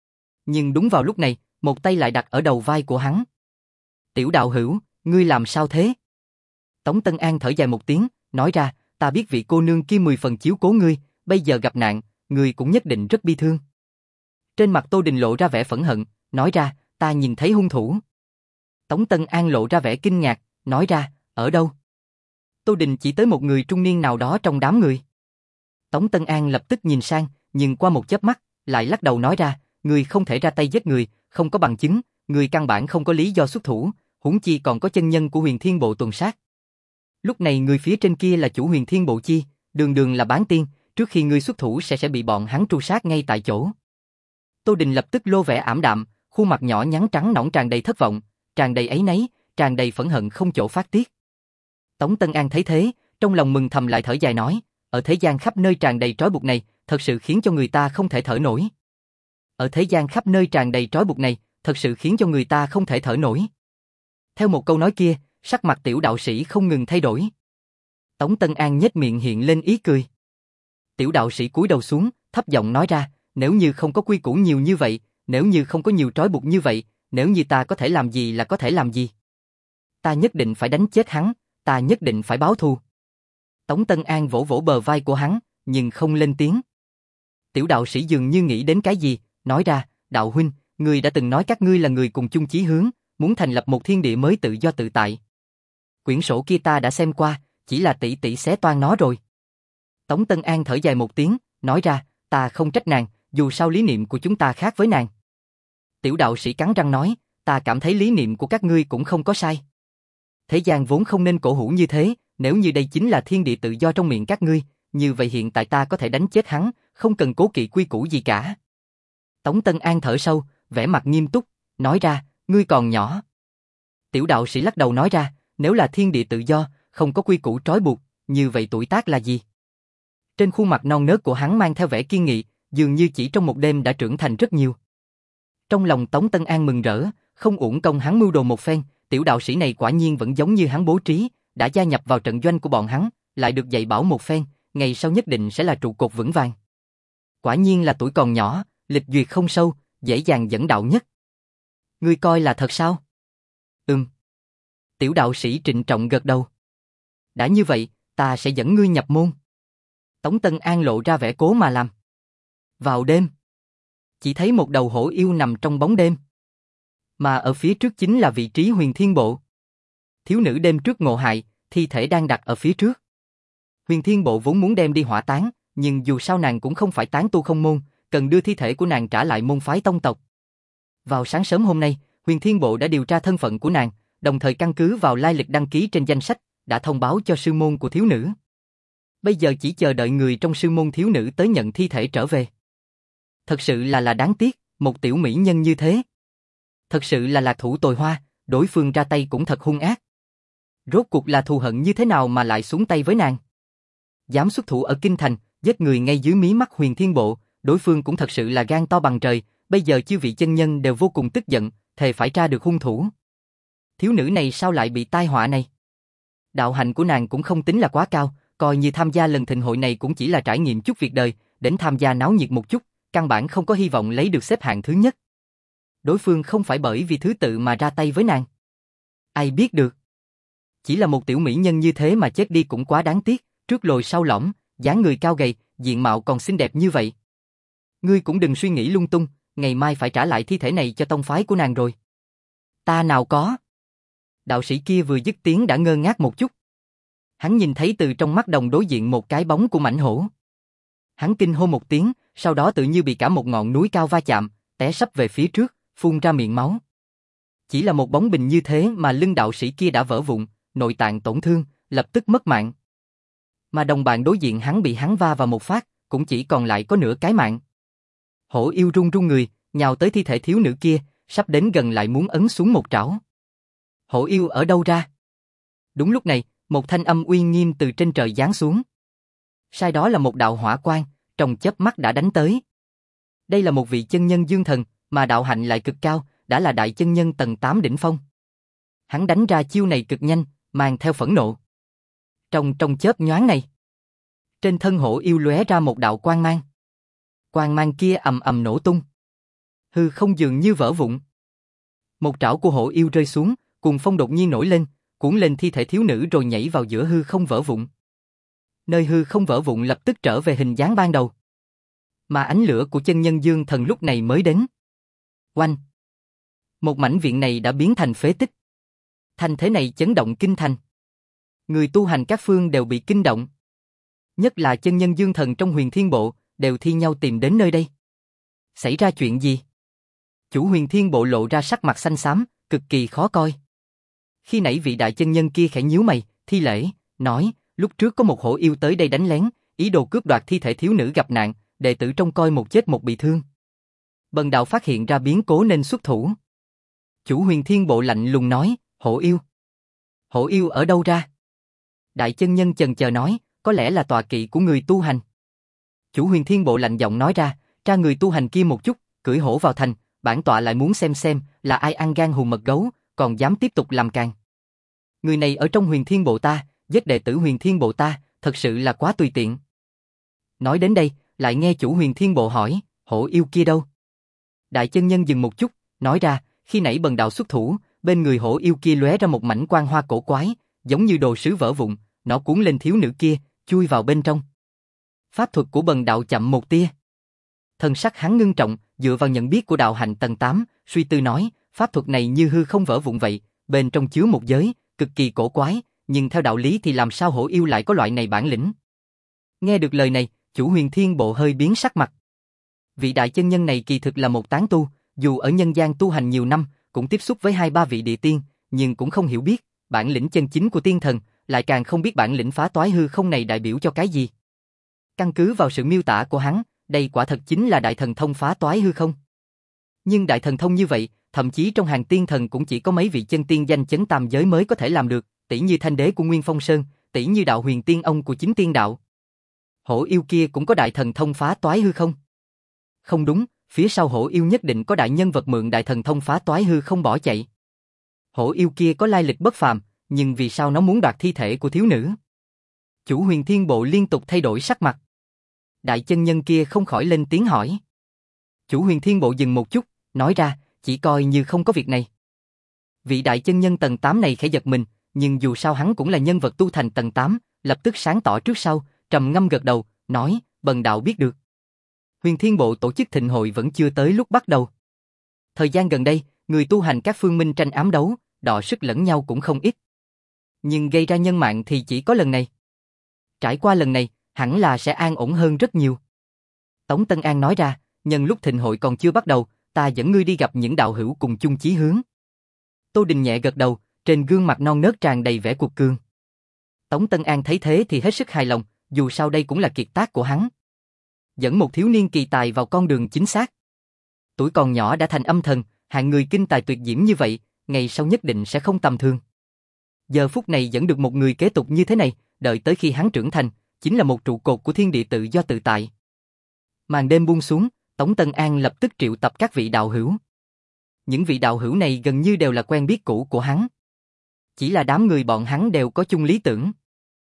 S1: Nhưng đúng vào lúc này, một tay lại đặt ở đầu vai của hắn. Tiểu đạo hữu, ngươi làm sao thế? Tống Tân An thở dài một tiếng, nói ra, ta biết vị cô nương kia mười phần chiếu cố ngươi, bây giờ gặp nạn, ngươi cũng nhất định rất bi thương. Trên mặt Tô Đình lộ ra vẻ phẫn hận, nói ra, ta nhìn thấy hung thủ. Tống Tân An lộ ra vẻ kinh ngạc, nói ra, ở đâu? Tô Đình chỉ tới một người trung niên nào đó trong đám người. Tống Tân An lập tức nhìn sang, nhưng qua một chớp mắt, lại lắc đầu nói ra, người không thể ra tay giết người, không có bằng chứng, người căn bản không có lý do xuất thủ, huống chi còn có chân nhân của Huyền Thiên Bộ tuần sát. Lúc này người phía trên kia là chủ Huyền Thiên Bộ chi, đường đường là bán tiên, trước khi người xuất thủ sẽ sẽ bị bọn hắn tru sát ngay tại chỗ. Tô Đình lập tức lô vẻ ảm đạm, khuôn mặt nhỏ nhắn trắng nõn tràn đầy thất vọng, tràn đầy áy náy, tràn đầy phẫn hận không chỗ phát tiết. Tống Tân An thấy thế, trong lòng mừng thầm lại thở dài nói, ở thế gian khắp nơi tràn đầy trói buộc này, thật sự khiến cho người ta không thể thở nổi. Ở thế gian khắp nơi tràn đầy trói buộc này, thật sự khiến cho người ta không thể thở nổi. Theo một câu nói kia, sắc mặt tiểu đạo sĩ không ngừng thay đổi. Tống Tân An nhếch miệng hiện lên ý cười. Tiểu đạo sĩ cúi đầu xuống, thấp giọng nói ra, nếu như không có quy củ nhiều như vậy, nếu như không có nhiều trói buộc như vậy, nếu như ta có thể làm gì là có thể làm gì. Ta nhất định phải đánh chết hắn, ta nhất định phải báo thù. Tống Tân An vỗ vỗ bờ vai của hắn, nhưng không lên tiếng. Tiểu đạo sĩ dường như nghĩ đến cái gì, nói ra, đạo huynh, ngươi đã từng nói các ngươi là người cùng chung chí hướng, muốn thành lập một thiên địa mới tự do tự tại. Quyển sổ kia ta đã xem qua, chỉ là tỷ tỷ xé toan nó rồi. Tống Tân An thở dài một tiếng, nói ra, ta không trách nàng, dù sao lý niệm của chúng ta khác với nàng. Tiểu đạo sĩ cắn răng nói, ta cảm thấy lý niệm của các ngươi cũng không có sai. Thế gian vốn không nên cổ hủ như thế, nếu như đây chính là thiên địa tự do trong miệng các ngươi, như vậy hiện tại ta có thể đánh chết hắn, không cần cố kỵ quy củ gì cả. Tống Tân An thở sâu, vẻ mặt nghiêm túc, nói ra, ngươi còn nhỏ. Tiểu đạo sĩ lắc đầu nói ra, nếu là thiên địa tự do, không có quy củ trói buộc, như vậy tuổi tác là gì? Trên khuôn mặt non nớt của hắn mang theo vẻ kiên nghị, dường như chỉ trong một đêm đã trưởng thành rất nhiều. Trong lòng Tống Tân An mừng rỡ, không uổng công hắn mưu đồ một phen, tiểu đạo sĩ này quả nhiên vẫn giống như hắn bố trí, đã gia nhập vào trận doanh của bọn hắn, lại được dạy bảo một phen, ngày sau nhất định sẽ là trụ cột vững vàng. Quả nhiên là tuổi còn nhỏ, lịch duyệt không sâu, dễ dàng dẫn đạo nhất. Ngươi coi là thật sao? Ừm. Tiểu đạo sĩ trịnh trọng gật đầu. Đã như vậy, ta sẽ dẫn ngươi nhập môn. Tống Tân An lộ ra vẻ cố mà làm. Vào đêm, chỉ thấy một đầu hổ yêu nằm trong bóng đêm. Mà ở phía trước chính là vị trí Huyền Thiên Bộ. Thiếu nữ đêm trước ngộ hại, thi thể đang đặt ở phía trước. Huyền Thiên Bộ vốn muốn đem đi hỏa táng, nhưng dù sao nàng cũng không phải tán tu không môn, cần đưa thi thể của nàng trả lại môn phái tông tộc. Vào sáng sớm hôm nay, Huyền Thiên Bộ đã điều tra thân phận của nàng, đồng thời căn cứ vào lai lịch đăng ký trên danh sách, đã thông báo cho sư môn của thiếu nữ. Bây giờ chỉ chờ đợi người trong sư môn thiếu nữ tới nhận thi thể trở về. Thật sự là là đáng tiếc, một tiểu mỹ nhân như thế. Thật sự là lạc thủ tồi hoa, đối phương ra tay cũng thật hung ác. Rốt cuộc là thù hận như thế nào mà lại xuống tay với nàng? Dám xuất thủ ở Kinh Thành, giết người ngay dưới mí mắt Huyền Thiên Bộ, đối phương cũng thật sự là gan to bằng trời, bây giờ chư vị chân nhân đều vô cùng tức giận, thề phải tra được hung thủ. Thiếu nữ này sao lại bị tai họa này? Đạo hạnh của nàng cũng không tính là quá cao, coi như tham gia lần thịnh hội này cũng chỉ là trải nghiệm chút việc đời, đến tham gia náo nhiệt một chút, căn bản không có hy vọng lấy được xếp hạng thứ nhất. Đối phương không phải bởi vì thứ tự mà ra tay với nàng. Ai biết được? Chỉ là một tiểu mỹ nhân như thế mà chết đi cũng quá đáng tiếc, trước lồi sau lõm, dáng người cao gầy, diện mạo còn xinh đẹp như vậy. Ngươi cũng đừng suy nghĩ lung tung, ngày mai phải trả lại thi thể này cho tông phái của nàng rồi. Ta nào có. Đạo sĩ kia vừa dứt tiếng đã ngơ ngác một chút. Hắn nhìn thấy từ trong mắt đồng đối diện một cái bóng của mãnh hổ. Hắn kinh hô một tiếng, sau đó tự như bị cả một ngọn núi cao va chạm, té sấp về phía trước, phun ra miệng máu. Chỉ là một bóng bình như thế mà lưng đạo sĩ kia đã vỡ vụn, nội tạng tổn thương, lập tức mất mạng. Mà đồng bạn đối diện hắn bị hắn va vào một phát, cũng chỉ còn lại có nửa cái mạng. Hổ yêu run run người, nhào tới thi thể thiếu nữ kia, sắp đến gần lại muốn ấn xuống một trảo. Hổ yêu ở đâu ra? Đúng lúc này, một thanh âm uy nghiêm từ trên trời giáng xuống. Sai đó là một đạo hỏa quang, trong chớp mắt đã đánh tới. Đây là một vị chân nhân dương thần, mà đạo hạnh lại cực cao, đã là đại chân nhân tầng tám đỉnh phong. Hắn đánh ra chiêu này cực nhanh, mang theo phẫn nộ. Trong trong chớp nhoáng này, trên thân hổ yêu lóe ra một đạo quang mang. Quang mang kia ầm ầm nổ tung. Hư không dường như vỡ vụn. Một trảo của hổ yêu rơi xuống, cuồng phong đột nhiên nổi lên, cuốn lên thi thể thiếu nữ rồi nhảy vào giữa hư không vỡ vụn. Nơi hư không vỡ vụn lập tức trở về hình dáng ban đầu. Mà ánh lửa của chân nhân dương thần lúc này mới đến. Oanh! Một mảnh viện này đã biến thành phế tích. Thành thế này chấn động kinh thành. Người tu hành các phương đều bị kinh động. Nhất là chân nhân dương thần trong Huyền Thiên Bộ, đều thi nhau tìm đến nơi đây. Xảy ra chuyện gì? Chủ Huyền Thiên Bộ lộ ra sắc mặt xanh xám, cực kỳ khó coi. Khi nãy vị đại chân nhân kia khẽ nhíu mày, thi lễ, nói, lúc trước có một hổ yêu tới đây đánh lén, ý đồ cướp đoạt thi thể thiếu nữ gặp nạn, đệ tử trông coi một chết một bị thương. Bần đạo phát hiện ra biến cố nên xuất thủ. Chủ Huyền Thiên Bộ lạnh lùng nói, hổ yêu. Hổ yêu ở đâu ra? Đại chân nhân chần chờ nói, có lẽ là tọa kỵ của người tu hành. Chủ Huyền Thiên Bộ lạnh giọng nói ra, tra người tu hành kia một chút, cưỡi hổ vào thành, bản tọa lại muốn xem xem là ai ăn gan hùm mật gấu, còn dám tiếp tục làm càn. Người này ở trong Huyền Thiên Bộ ta, giết đệ tử Huyền Thiên Bộ ta, thật sự là quá tùy tiện. Nói đến đây, lại nghe chủ Huyền Thiên Bộ hỏi, hổ yêu kia đâu? Đại chân nhân dừng một chút, nói ra, khi nãy bần đạo xuất thủ, bên người hổ yêu kia lóe ra một mảnh quang hoa cổ quái, giống như đồ sứ vỡ vụn, nó cuốn lên thiếu nữ kia, chui vào bên trong. Pháp thuật của bần đạo chậm một tia. Thần sắc hắn ngưng trọng, dựa vào nhận biết của đạo hạnh tầng tám, suy tư nói, pháp thuật này như hư không vỡ vụn vậy, bên trong chứa một giới, cực kỳ cổ quái, nhưng theo đạo lý thì làm sao hổ yêu lại có loại này bản lĩnh? Nghe được lời này, chủ Huyền Thiên Bộ hơi biến sắc mặt. Vị đại chân nhân này kỳ thực là một tán tu, dù ở nhân gian tu hành nhiều năm, cũng tiếp xúc với hai ba vị địa tiên, nhưng cũng không hiểu biết bản lĩnh chân chính của tiên thần, lại càng không biết bản lĩnh phá toái hư không này đại biểu cho cái gì. Căn cứ vào sự miêu tả của hắn, đây quả thật chính là đại thần thông phá toái hư không. Nhưng đại thần thông như vậy, thậm chí trong hàng tiên thần cũng chỉ có mấy vị chân tiên danh chấn tam giới mới có thể làm được, tỷ như Thanh Đế của Nguyên Phong Sơn, tỷ như Đạo Huyền Tiên Ông của Chính Tiên Đạo. Hổ yêu kia cũng có đại thần thông phá toái hư không? Không đúng, phía sau hổ yêu nhất định có đại nhân vật mượn đại thần thông phá toái hư không bỏ chạy. Hổ yêu kia có lai lịch bất phàm, nhưng vì sao nó muốn đoạt thi thể của thiếu nữ? Chủ Huyền Thiên Bộ liên tục thay đổi sắc mặt. Đại chân nhân kia không khỏi lên tiếng hỏi. Chủ Huyền Thiên Bộ dừng một chút, nói ra, chỉ coi như không có việc này. Vị đại chân nhân tầng tám này khẽ giật mình, nhưng dù sao hắn cũng là nhân vật tu thành tầng tám, lập tức sáng tỏ trước sau, trầm ngâm gật đầu, nói, bần đạo biết được. Huyền Thiên Bộ tổ chức thịnh hội vẫn chưa tới lúc bắt đầu. Thời gian gần đây, người tu hành các phương minh tranh ám đấu, đọ sức lẫn nhau cũng không ít. Nhưng gây ra nhân mạng thì chỉ có lần này. Trải qua lần này, hẳn là sẽ an ổn hơn rất nhiều. Tống Tân An nói ra, nhân lúc thịnh hội còn chưa bắt đầu, ta dẫn ngươi đi gặp những đạo hữu cùng chung chí hướng. Tô Đình nhẹ gật đầu, trên gương mặt non nớt tràn đầy vẻ cuộc cương. Tống Tân An thấy thế thì hết sức hài lòng, dù sao đây cũng là kiệt tác của hắn. Dẫn một thiếu niên kỳ tài vào con đường chính xác. Tuổi còn nhỏ đã thành âm thần, hạng người kinh tài tuyệt diễm như vậy, ngày sau nhất định sẽ không tầm thường. Giờ phút này dẫn được một người kế tục như thế này, đợi tới khi hắn trưởng thành, chính là một trụ cột của thiên địa tự do tự tại. Màn đêm buông xuống, Tống Tân An lập tức triệu tập các vị đạo hữu. Những vị đạo hữu này gần như đều là quen biết cũ của hắn. Chỉ là đám người bọn hắn đều có chung lý tưởng.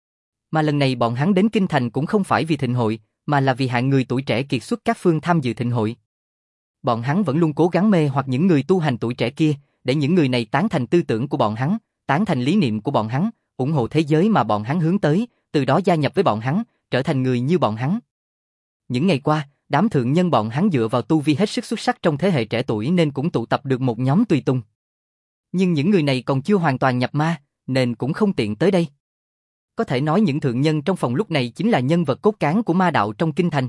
S1: Mà lần này bọn hắn đến Kinh Thành cũng không phải vì thịnh hội, mà là vì hạng người tuổi trẻ kiệt xuất các phương tham dự thịnh hội. Bọn hắn vẫn luôn cố gắng mê hoặc những người tu hành tuổi trẻ kia, để những người này tán thành tư tưởng của bọn hắn, tán thành lý niệm của bọn hắn, ủng hộ thế giới mà bọn hắn hướng tới, từ đó gia nhập với bọn hắn, trở thành người như bọn hắn. Những ngày qua, đám thượng nhân bọn hắn dựa vào tu vi hết sức xuất sắc trong thế hệ trẻ tuổi nên cũng tụ tập được một nhóm tùy tùng. Nhưng những người này còn chưa hoàn toàn nhập ma, nên cũng không tiện tới đây. Có thể nói những thượng nhân trong phòng lúc này chính là nhân vật cốt cán của ma đạo trong kinh thành.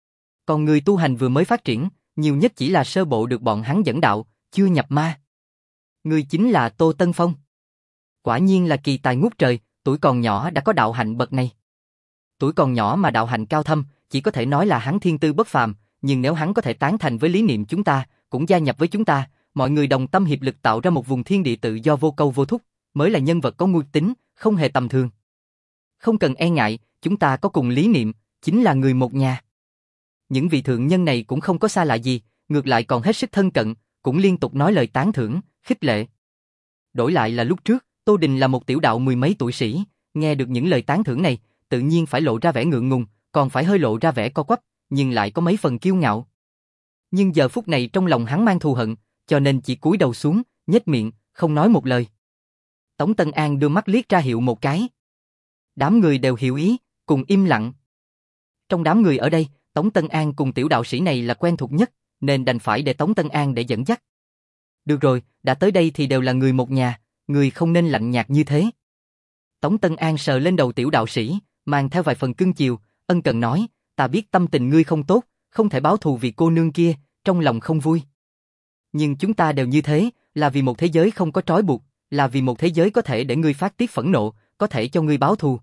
S1: Còn người tu hành vừa mới phát triển, nhiều nhất chỉ là sơ bộ được bọn hắn dẫn đạo, chưa nhập ma. Người chính là Tô Tân Phong. Quả nhiên là kỳ tài ngút trời, tuổi còn nhỏ đã có đạo hạnh bậc này. Tuổi còn nhỏ mà đạo hạnh cao thâm, chỉ có thể nói là hắn thiên tư bất phàm, nhưng nếu hắn có thể tán thành với lý niệm chúng ta, cũng gia nhập với chúng ta, mọi người đồng tâm hiệp lực tạo ra một vùng thiên địa tự do vô câu vô thúc, mới là nhân vật có nguy tính, không hề tầm thường. Không cần e ngại, chúng ta có cùng lý niệm, chính là người một nhà. Những vị thượng nhân này cũng không có xa lạ gì, ngược lại còn hết sức thân cận, cũng liên tục nói lời tán thưởng, khích lệ. Đổi lại là lúc trước, Tô Đình là một tiểu đạo mười mấy tuổi sĩ, nghe được những lời tán thưởng này, tự nhiên phải lộ ra vẻ ngượng ngùng, còn phải hơi lộ ra vẻ co quắp, nhưng lại có mấy phần kiêu ngạo. Nhưng giờ phút này trong lòng hắn mang thù hận, cho nên chỉ cúi đầu xuống, nhếch miệng, không nói một lời. Tống Tân An đưa mắt liếc ra hiệu một cái. Đám người đều hiểu ý, cùng im lặng. Trong đám người ở đây, Tống Tân An cùng tiểu đạo sĩ này là quen thuộc nhất, nên đành phải để Tống Tân An để dẫn dắt. Được rồi, đã tới đây thì đều là người một nhà, người không nên lạnh nhạt như thế. Tống Tân An sờ lên đầu tiểu đạo sĩ, mang theo vài phần cưng chiều, ân cần nói, ta biết tâm tình ngươi không tốt, không thể báo thù vì cô nương kia, trong lòng không vui. Nhưng chúng ta đều như thế, là vì một thế giới không có trói buộc, là vì một thế giới có thể để ngươi phát tiết phẫn nộ, có thể cho ngươi báo thù.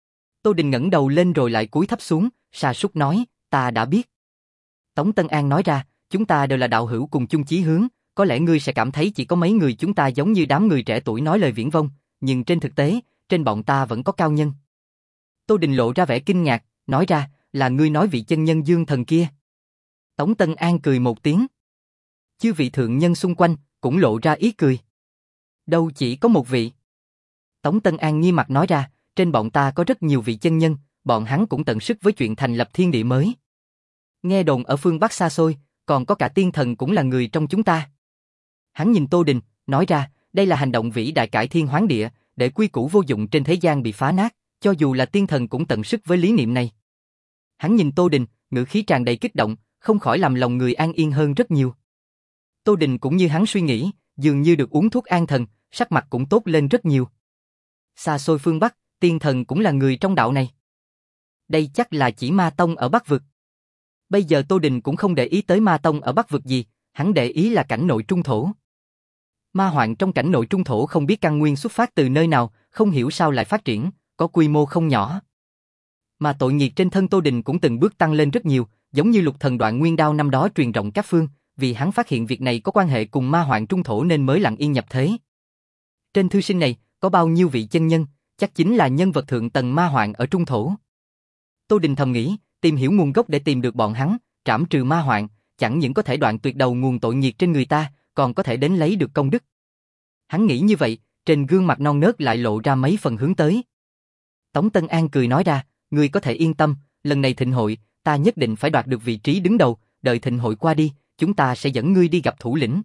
S1: Tô Đình ngẩng đầu lên rồi lại cúi thấp xuống, sa sút nói, ta đã biết. Tống Tân An nói ra, chúng ta đều là đạo hữu cùng chung chí hướng, có lẽ ngươi sẽ cảm thấy chỉ có mấy người chúng ta giống như đám người trẻ tuổi nói lời viển vông, nhưng trên thực tế, trên bọn ta vẫn có cao nhân. Tô Đình lộ ra vẻ kinh ngạc, nói ra, là ngươi nói vị chân nhân dương thần kia. Tống Tân An cười một tiếng. Chư vị thượng nhân xung quanh cũng lộ ra ý cười. Đâu chỉ có một vị. Tống Tân An nghiêm mặt nói ra, trên bọn ta có rất nhiều vị chân nhân, bọn hắn cũng tận sức với chuyện thành lập thiên địa mới. Nghe đồn ở phương Bắc xa xôi, còn có cả tiên thần cũng là người trong chúng ta. Hắn nhìn Tô Đình, nói ra, đây là hành động vĩ đại cải thiên hoán địa, để quy củ vô dụng trên thế gian bị phá nát, cho dù là tiên thần cũng tận sức với lý niệm này. Hắn nhìn Tô Đình, ngữ khí tràn đầy kích động, không khỏi làm lòng người an yên hơn rất nhiều. Tô Đình cũng như hắn suy nghĩ, dường như được uống thuốc an thần, sắc mặt cũng tốt lên rất nhiều. Xa xôi phương Bắc, tiên thần cũng là người trong đạo này. Đây chắc là chỉ ma tông ở Bắc vực. Bây giờ Tô Đình cũng không để ý tới ma tông ở Bắc vực gì, hắn để ý là cảnh nội trung thổ. Ma hoạn trong cảnh nội trung thổ không biết căn nguyên xuất phát từ nơi nào, không hiểu sao lại phát triển, có quy mô không nhỏ. Mà tội nghiệp trên thân Tô Đình cũng từng bước tăng lên rất nhiều, giống như Lục Thần Đoạn Nguyên Đao năm đó truyền rộng các phương, vì hắn phát hiện việc này có quan hệ cùng ma hoạn trung thổ nên mới lặng yên nhập thế. Trên thư sinh này, có bao nhiêu vị chân nhân, chắc chính là nhân vật thượng tầng ma hoạn ở trung thổ. Tô Đình thầm nghĩ, tìm hiểu nguồn gốc để tìm được bọn hắn, trảm trừ ma hoạn, chẳng những có thể đoạn tuyệt đầu nguồn tội nghiệp trên người ta, còn có thể đến lấy được công đức. Hắn nghĩ như vậy, trên gương mặt non nớt lại lộ ra mấy phần hướng tới. Tống Tân An cười nói ra, ngươi có thể yên tâm, lần này thịnh hội, ta nhất định phải đoạt được vị trí đứng đầu, đợi thịnh hội qua đi, chúng ta sẽ dẫn ngươi đi gặp thủ lĩnh.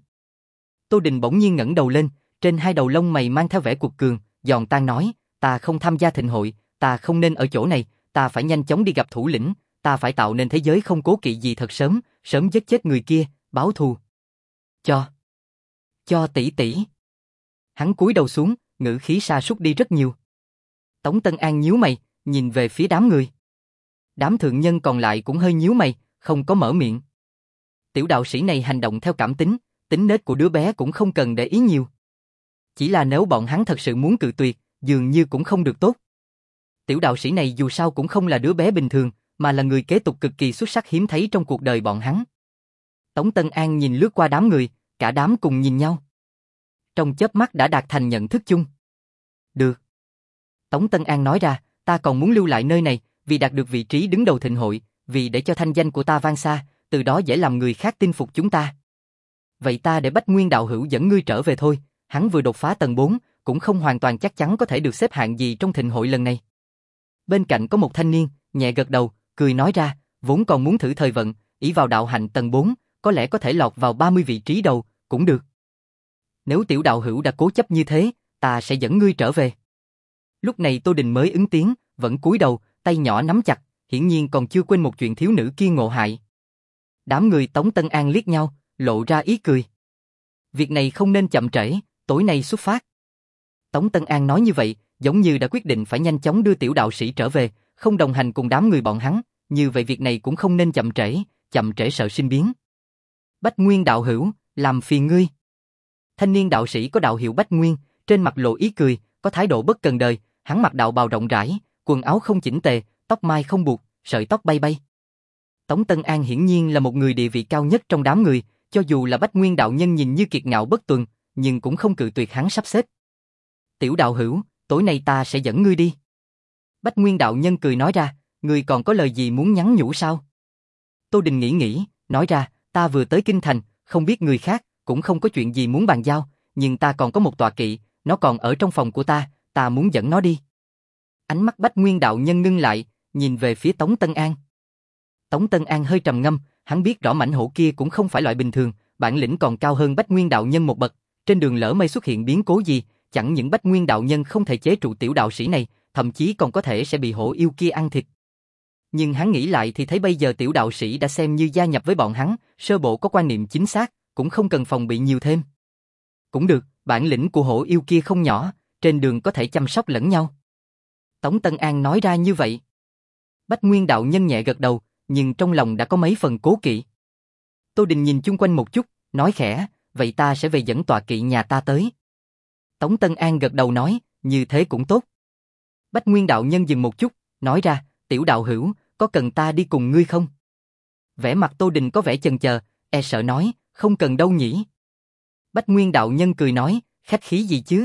S1: Tô Đình bỗng nhiên ngẩng đầu lên, trên hai đầu lông mày mang theo vẻ cuột cường, giòn tan nói, ta không tham gia thịnh hội, ta không nên ở chỗ này, ta phải nhanh chóng đi gặp thủ lĩnh, ta phải tạo nên thế giới không cố kỵ gì thật sớm, sớm giết chết người kia, báo thù. Cho, cho tỷ tỷ. Hắn cúi đầu xuống, ngữ khí sa sút đi rất nhiều. Tống Tân An nhíu mày, nhìn về phía đám người. Đám thượng nhân còn lại cũng hơi nhíu mày, không có mở miệng. Tiểu đạo sĩ này hành động theo cảm tính, tính nết của đứa bé cũng không cần để ý nhiều. Chỉ là nếu bọn hắn thật sự muốn cự tuyệt, dường như cũng không được tốt. Tiểu đạo sĩ này dù sao cũng không là đứa bé bình thường, mà là người kế tục cực kỳ xuất sắc hiếm thấy trong cuộc đời bọn hắn. Tống Tân An nhìn lướt qua đám người, cả đám cùng nhìn nhau. Trong chớp mắt đã đạt thành nhận thức chung. Được. Tống Tân An nói ra, ta còn muốn lưu lại nơi này, vì đạt được vị trí đứng đầu thịnh hội, vì để cho thanh danh của ta vang xa, từ đó dễ làm người khác tin phục chúng ta. Vậy ta để Bách Nguyên đạo hữu dẫn ngươi trở về thôi, hắn vừa đột phá tầng bốn, cũng không hoàn toàn chắc chắn có thể được xếp hạng gì trong thịnh hội lần này. Bên cạnh có một thanh niên, nhẹ gật đầu, cười nói ra, vốn còn muốn thử thời vận, ỷ vào đạo hạnh tầng bốn, có lẽ có thể lọt vào ba mươi vị trí đầu, cũng được. Nếu tiểu đạo hữu đã cố chấp như thế, ta sẽ dẫn ngươi trở về. Lúc này Tô Đình mới ứng tiếng, vẫn cúi đầu, tay nhỏ nắm chặt, hiển nhiên còn chưa quên một chuyện thiếu nữ kia ngộ hại. Đám người Tống Tân An liếc nhau, lộ ra ý cười. Việc này không nên chậm trễ, tối nay xuất phát. Tống Tân An nói như vậy, giống như đã quyết định phải nhanh chóng đưa tiểu đạo sĩ trở về, không đồng hành cùng đám người bọn hắn, như vậy việc này cũng không nên chậm trễ, chậm trễ sợ sinh biến. Bách Nguyên đạo hữu, làm phiền ngươi. Thanh niên đạo sĩ có đạo hiệu Bách Nguyên, trên mặt lộ ý cười, có thái độ bất cần đời, hắn mặc đạo bào rộng rãi, quần áo không chỉnh tề, tóc mai không buộc, sợi tóc bay bay. Tống Tân An hiển nhiên là một người địa vị cao nhất trong đám người, cho dù là Bách Nguyên đạo nhân nhìn như kiệt ngạo bất tuần, nhưng cũng không cự tuyệt hắn sắp xếp. Tiểu đạo hữu, tối nay ta sẽ dẫn ngươi đi. Bách Nguyên đạo nhân cười nói ra, ngươi còn có lời gì muốn nhắn nhủ sao? Tô Đình nghĩ nghĩ, nói ra, ta vừa tới kinh thành, không biết người khác, cũng không có chuyện gì muốn bàn giao, nhưng ta còn có một tọa kỵ, nó còn ở trong phòng của ta, ta muốn dẫn nó đi. Ánh mắt Bách Nguyên đạo nhân ngưng lại, nhìn về phía Tống Tân An. Tống Tân An hơi trầm ngâm, hắn biết rõ mãnh hổ kia cũng không phải loại bình thường, bản lĩnh còn cao hơn Bách Nguyên đạo nhân một bậc, trên đường lỡ may xuất hiện biến cố gì, chẳng những Bách Nguyên đạo nhân không thể chế trụ tiểu đạo sĩ này, thậm chí còn có thể sẽ bị hổ yêu kia ăn thịt. Nhưng hắn nghĩ lại thì thấy bây giờ tiểu đạo sĩ đã xem như gia nhập với bọn hắn, sơ bộ có quan niệm chính xác, cũng không cần phòng bị nhiều thêm. Cũng được, bản lĩnh của hổ yêu kia không nhỏ, trên đường có thể chăm sóc lẫn nhau. Tống Tân An nói ra như vậy. Bách Nguyên đạo nhân nhẹ gật đầu, nhưng trong lòng đã có mấy phần cố kỵ. Tô Đình nhìn chung quanh một chút, nói khẽ, vậy ta sẽ về dẫn tọa kỵ nhà ta tới. Tống Tân An gật đầu nói, như thế cũng tốt. Bách Nguyên đạo nhân dừng một chút, nói ra, tiểu đạo hữu, có cần ta đi cùng ngươi không? Vẻ mặt Tô Đình có vẻ chần chờ, e sợ nói, không cần đâu nhỉ. Bách Nguyên đạo nhân cười nói, khách khí gì chứ?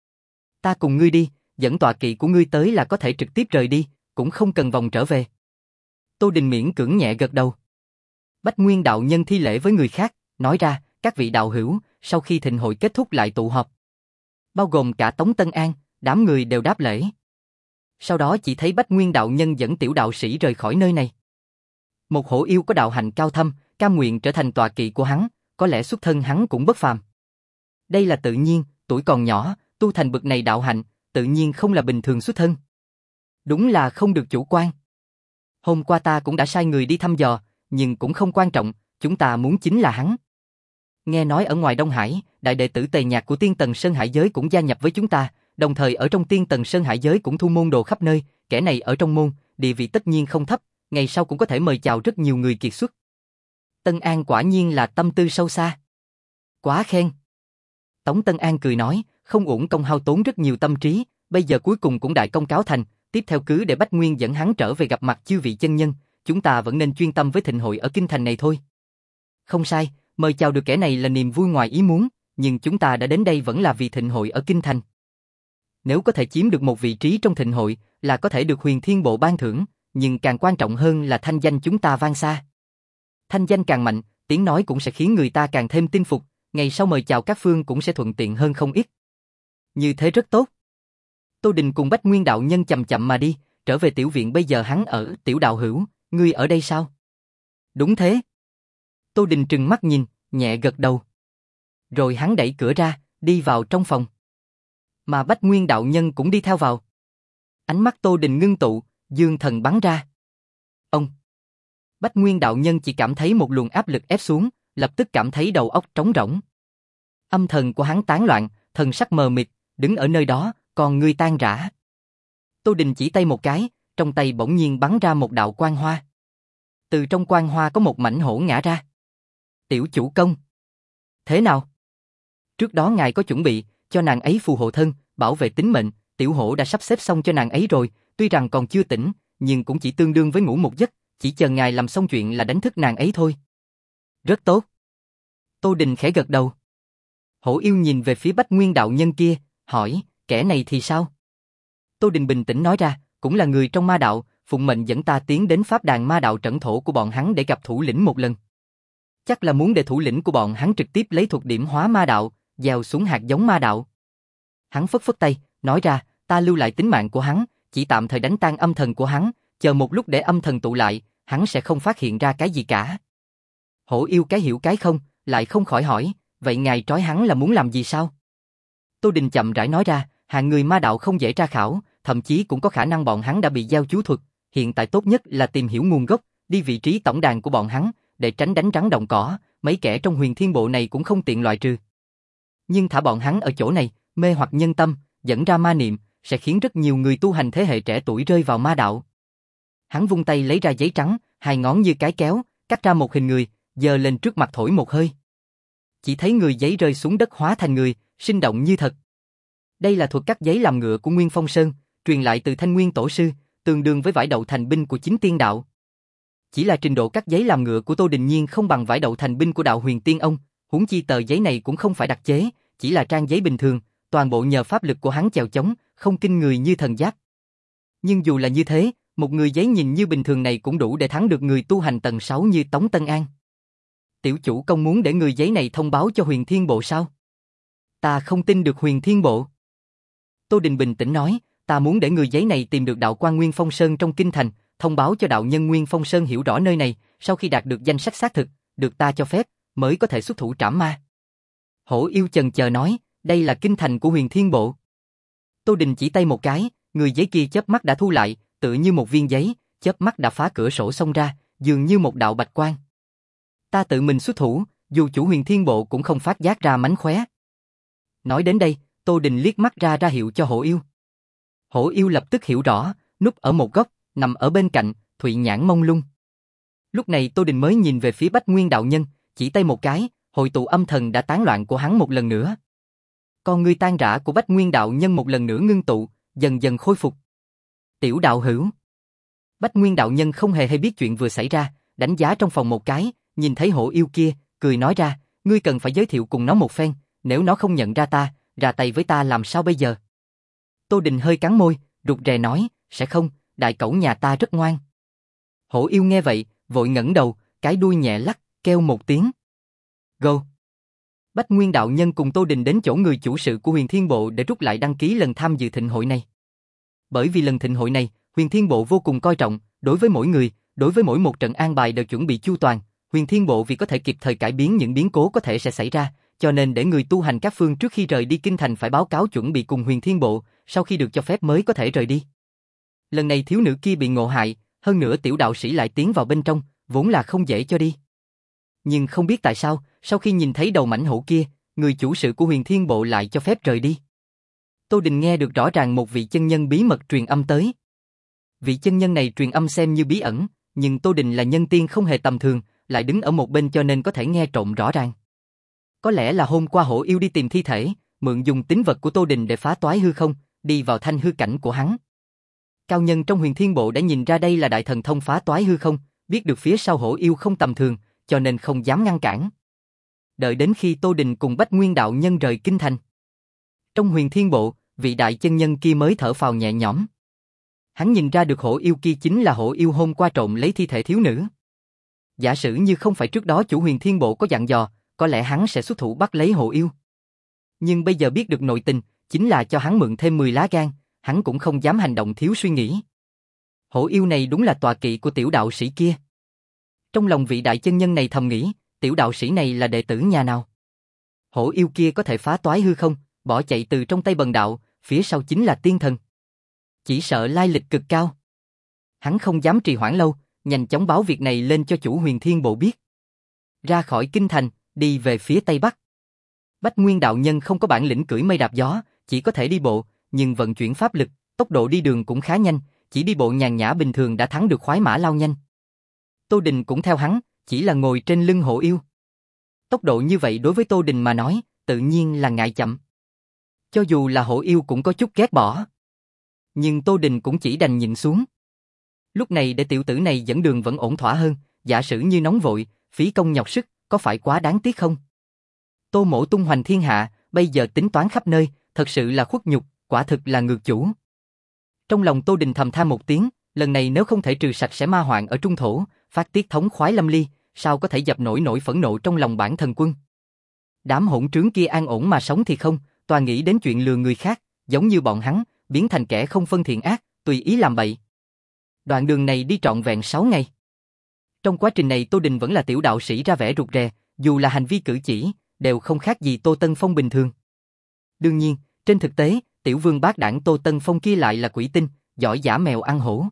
S1: Ta cùng ngươi đi, dẫn tọa kỵ của ngươi tới là có thể trực tiếp rời đi, cũng không cần vòng trở về. Tô Đình miễn cưỡng nhẹ gật đầu. Bách Nguyên đạo nhân thi lễ với người khác, nói ra, các vị đạo hữu, sau khi thịnh hội kết thúc lại tụ họp. Bao gồm cả Tống Tân An, đám người đều đáp lễ. Sau đó chỉ thấy Bách Nguyên đạo nhân dẫn tiểu đạo sĩ rời khỏi nơi này. Một hổ yêu có đạo hành cao thâm, cam nguyện trở thành tọa kỵ của hắn, có lẽ xuất thân hắn cũng bất phàm. Đây là tự nhiên, tuổi còn nhỏ, tu thành bậc này đạo hạnh, tự nhiên không là bình thường xuất thân. Đúng là không được chủ quan. Hôm qua ta cũng đã sai người đi thăm dò, nhưng cũng không quan trọng, chúng ta muốn chính là hắn. Nghe nói ở ngoài Đông Hải, đại đệ tử Tề Nhạc của Tiên Tần Sơn Hải giới cũng gia nhập với chúng ta, đồng thời ở trong Tiên Tần Sơn Hải giới cũng thu môn đồ khắp nơi, kẻ này ở trong môn, địa vị tất nhiên không thấp, ngày sau cũng có thể mời chào rất nhiều người kiệt xuất. Tân An quả nhiên là tâm tư sâu xa. Quá khen. Tống Tân An cười nói, không uổng công hao tốn rất nhiều tâm trí, bây giờ cuối cùng cũng đại công cáo thành, tiếp theo cứ để Bách Nguyên dẫn hắn trở về gặp mặt chư vị chân nhân, chúng ta vẫn nên chuyên tâm với thịnh hội ở kinh thành này thôi. Không sai, mời chào được kẻ này là niềm vui ngoài ý muốn, nhưng chúng ta đã đến đây vẫn là vì thịnh hội ở kinh thành. Nếu có thể chiếm được một vị trí trong thịnh hội, là có thể được Huyền Thiên Bộ ban thưởng, nhưng càng quan trọng hơn là thanh danh chúng ta vang xa. Thanh danh càng mạnh, tiếng nói cũng sẽ khiến người ta càng thêm tin phục, ngày sau mời chào các phương cũng sẽ thuận tiện hơn không ít. Như thế rất tốt. Tô Đình cùng Bách Nguyên đạo nhân chậm chậm mà đi, trở về tiểu viện. Bây giờ hắn ở. Tiểu đạo hữu, ngươi ở đây sao? Đúng thế. Tô Đình trừng mắt nhìn, nhẹ gật đầu. Rồi hắn đẩy cửa ra, đi vào trong phòng. Mà Bách Nguyên đạo nhân cũng đi theo vào. Ánh mắt Tô Đình ngưng tụ, dương thần bắn ra. Ông. Bách Nguyên đạo nhân chỉ cảm thấy một luồng áp lực ép xuống, lập tức cảm thấy đầu óc trống rỗng. Âm thần của hắn tán loạn, thần sắc mờ mịt, đứng ở nơi đó, còn người tan rã. Tô Đình chỉ tay một cái, trong tay bỗng nhiên bắn ra một đạo quang hoa. Từ trong quang hoa có một mảnh hổ ngã ra. Tiểu chủ công. Thế nào? Trước đó ngài có chuẩn bị, cho nàng ấy phù hộ thân, bảo vệ tính mệnh, tiểu hổ đã sắp xếp xong cho nàng ấy rồi, tuy rằng còn chưa tỉnh, nhưng cũng chỉ tương đương với ngủ một giấc, chỉ chờ ngài làm xong chuyện là đánh thức nàng ấy thôi. Rất tốt. Tô Đình khẽ gật đầu. Hổ yêu nhìn về phía Bách Nguyên đạo nhân kia, hỏi, kẻ này thì sao? Tô Đình bình tĩnh nói ra, cũng là người trong ma đạo, phụng mệnh dẫn ta tiến đến pháp đàn ma đạo trấn thổ của bọn hắn để gặp thủ lĩnh một lần. Chắc là muốn để thủ lĩnh của bọn hắn trực tiếp lấy thuộc điểm hóa ma đạo, gieo xuống hạt giống ma đạo. Hắn phất phất tay, nói ra, ta lưu lại tính mạng của hắn, chỉ tạm thời đánh tan âm thần của hắn, chờ một lúc để âm thần tụ lại, hắn sẽ không phát hiện ra cái gì cả. Hổ yêu cái hiểu cái không, lại không khỏi hỏi, vậy ngài trói hắn là muốn làm gì sao? Tô Đình chậm rãi nói ra, hạng người ma đạo không dễ tra khảo, thậm chí cũng có khả năng bọn hắn đã bị gieo chú thuật, hiện tại tốt nhất là tìm hiểu nguồn gốc, đi vị trí tổng đàn của bọn hắn, để tránh đánh rắn động cỏ, mấy kẻ trong Huyền Thiên Bộ này cũng không tiện loại trừ. Nhưng thả bọn hắn ở chỗ này, mê hoặc nhân tâm, dẫn ra ma niệm, sẽ khiến rất nhiều người tu hành thế hệ trẻ tuổi rơi vào ma đạo. Hắn vung tay lấy ra giấy trắng, hai ngón như cái kéo, cắt ra một hình người, giơ lên trước mặt thổi một hơi. Chỉ thấy người giấy rơi xuống đất hóa thành người, sinh động như thật. Đây là thuật cắt giấy làm ngựa của Nguyên Phong Sơn, truyền lại từ Thanh Nguyên Tổ sư, tương đương với vải đậu thành binh của chính tiên đạo. Chỉ là trình độ cắt giấy làm ngựa của Tô Đình Nhiên không bằng vải đậu thành binh của đạo Huyền Tiên ông, huống chi tờ giấy này cũng không phải đặc chế, chỉ là trang giấy bình thường, toàn bộ nhờ pháp lực của hắn chèo chống, không kinh người như thần giáp. Nhưng dù là như thế, một người giấy nhìn như bình thường này cũng đủ để thắng được người tu hành tầng sáu như Tống Tân An. Tiểu chủ công muốn để người giấy này thông báo cho Huyền Thiên Bộ sao? Ta không tin được Huyền Thiên Bộ. Tô Đình bình tĩnh nói, ta muốn để người giấy này tìm được đạo quan Nguyên Phong Sơn trong kinh thành, thông báo cho đạo nhân Nguyên Phong Sơn hiểu rõ nơi này, sau khi đạt được danh sách xác thực, được ta cho phép, mới có thể xuất thủ trảm ma. Hổ yêu chần chờ nói, đây là kinh thành của Huyền Thiên Bộ. Tô Đình chỉ tay một cái, người giấy kia chớp mắt đã thu lại, tựa như một viên giấy, chớp mắt đã phá cửa sổ xông ra, dường như một đạo bạch quang. Ta tự mình xuất thủ, dù chủ Huyền Thiên Bộ cũng không phát giác ra mánh khóe. Nói đến đây, Tô Đình liếc mắt ra ra hiệu cho Hổ yêu. Hổ yêu lập tức hiểu rõ, núp ở một góc, nằm ở bên cạnh, thụy nhãn mông lung. Lúc này Tô Đình mới nhìn về phía Bách Nguyên đạo nhân, chỉ tay một cái, hội tụ âm thần đã tán loạn của hắn một lần nữa. Con ngươi tan rã của Bách Nguyên đạo nhân một lần nữa ngưng tụ, dần dần khôi phục. Tiểu đạo hữu. Bách Nguyên đạo nhân không hề hay biết chuyện vừa xảy ra, đánh giá trong phòng một cái, nhìn thấy hổ yêu kia, cười nói ra, ngươi cần phải giới thiệu cùng nó một phen, nếu nó không nhận ra ta, ra tay với ta làm sao bây giờ? Tô Đình hơi cắn môi, rụt rè nói, sẽ không, đại cẩu nhà ta rất ngoan. Hổ yêu nghe vậy, vội ngẩng đầu, cái đuôi nhẹ lắc, kêu một tiếng. Go! Bách Nguyên đạo nhân cùng Tô Đình đến chỗ người chủ sự của Huyền Thiên Bộ để rút lại đăng ký lần tham dự thịnh hội này. Bởi vì lần thịnh hội này, Huyền Thiên Bộ vô cùng coi trọng, đối với mỗi người, đối với mỗi một trận an bài đều chuẩn bị chu toàn. Huyền Thiên Bộ vì có thể kịp thời cải biến những biến cố có thể sẽ xảy ra, cho nên để người tu hành các phương trước khi rời đi kinh thành phải báo cáo chuẩn bị cùng Huyền Thiên Bộ, sau khi được cho phép mới có thể rời đi. Lần này thiếu nữ kia bị ngộ hại, hơn nữa tiểu đạo sĩ lại tiến vào bên trong, vốn là không dễ cho đi. Nhưng không biết tại sao, sau khi nhìn thấy đầu mãnh hổ kia, người chủ sự của Huyền Thiên Bộ lại cho phép rời đi. Tô Đình nghe được rõ ràng một vị chân nhân bí mật truyền âm tới. Vị chân nhân này truyền âm xem như bí ẩn, nhưng Tô Đình là nhân tiên không hề tầm thường, lại đứng ở một bên cho nên có thể nghe trộm rõ ràng. Có lẽ là hôm qua hổ yêu đi tìm thi thể, mượn dùng tính vật của Tô Đình để phá toái hư không, đi vào thanh hư cảnh của hắn. Cao nhân trong Huyền Thiên Bộ đã nhìn ra đây là đại thần thông phá toái hư không, biết được phía sau hổ yêu không tầm thường, cho nên không dám ngăn cản. Đợi đến khi Tô Đình cùng Bách Nguyên đạo nhân rời kinh thành. Trong Huyền Thiên Bộ, vị đại chân nhân kia mới thở phào nhẹ nhõm. Hắn nhìn ra được hổ yêu kia chính là hổ yêu hôm qua trộm lấy thi thể thiếu nữ. Giả sử như không phải trước đó chủ Huyền Thiên Bộ có dặn dò, có lẽ hắn sẽ xuất thủ bắt lấy hổ yêu. Nhưng bây giờ biết được nội tình, chính là cho hắn mượn thêm mười lá gan, hắn cũng không dám hành động thiếu suy nghĩ. Hổ yêu này đúng là tọa kỵ của tiểu đạo sĩ kia. Trong lòng vị đại chân nhân này thầm nghĩ, tiểu đạo sĩ này là đệ tử nhà nào? Hổ yêu kia có thể phá toái hư không, bỏ chạy từ trong tay bần đạo, phía sau chính là tiên thần. Chỉ sợ lai lịch cực cao. Hắn không dám trì hoãn lâu, nhanh chóng báo việc này lên cho chủ Huyền Thiên Bộ biết. Ra khỏi kinh thành, đi về phía tây bắc. Bách Nguyên đạo nhân không có bản lĩnh cưỡi mây đạp gió, chỉ có thể đi bộ, nhưng vận chuyển pháp lực, tốc độ đi đường cũng khá nhanh, chỉ đi bộ nhàn nhã bình thường đã thắng được khoái mã lao nhanh. Tô Đình cũng theo hắn, chỉ là ngồi trên lưng hổ yêu. Tốc độ như vậy đối với Tô Đình mà nói, tự nhiên là ngại chậm. Cho dù là hổ yêu cũng có chút ghét bỏ. Nhưng Tô Đình cũng chỉ đành nhìn xuống. Lúc này để tiểu tử này dẫn đường vẫn ổn thỏa hơn, giả sử như nóng vội, phí công nhọc sức, có phải quá đáng tiếc không? Tô Mỗ tung hoành thiên hạ, bây giờ tính toán khắp nơi, thật sự là khuất nhục, quả thực là ngược chủ. Trong lòng Tô Đình thầm than một tiếng, lần này nếu không thể trừ sạch sẽ ma hoạn ở trung thổ, phát tiết thống khoái lâm ly, sao có thể dập nổi nỗi phẫn nộ trong lòng bản thần quân. Đám hỗn trướng kia an ổn mà sống thì không, toàn nghĩ đến chuyện lừa người khác, giống như bọn hắn, biến thành kẻ không phân thiện ác, tùy ý làm bậy. Đoạn đường này đi trọn vẹn sáu ngày. Trong quá trình này Tô Đình vẫn là tiểu đạo sĩ ra vẻ rụt rè, dù là hành vi cử chỉ, đều không khác gì Tô Tân Phong bình thường. Đương nhiên, trên thực tế, tiểu vương bát đảng Tô Tân Phong kia lại là quỷ tinh, giỏi giả mèo ăn hổ.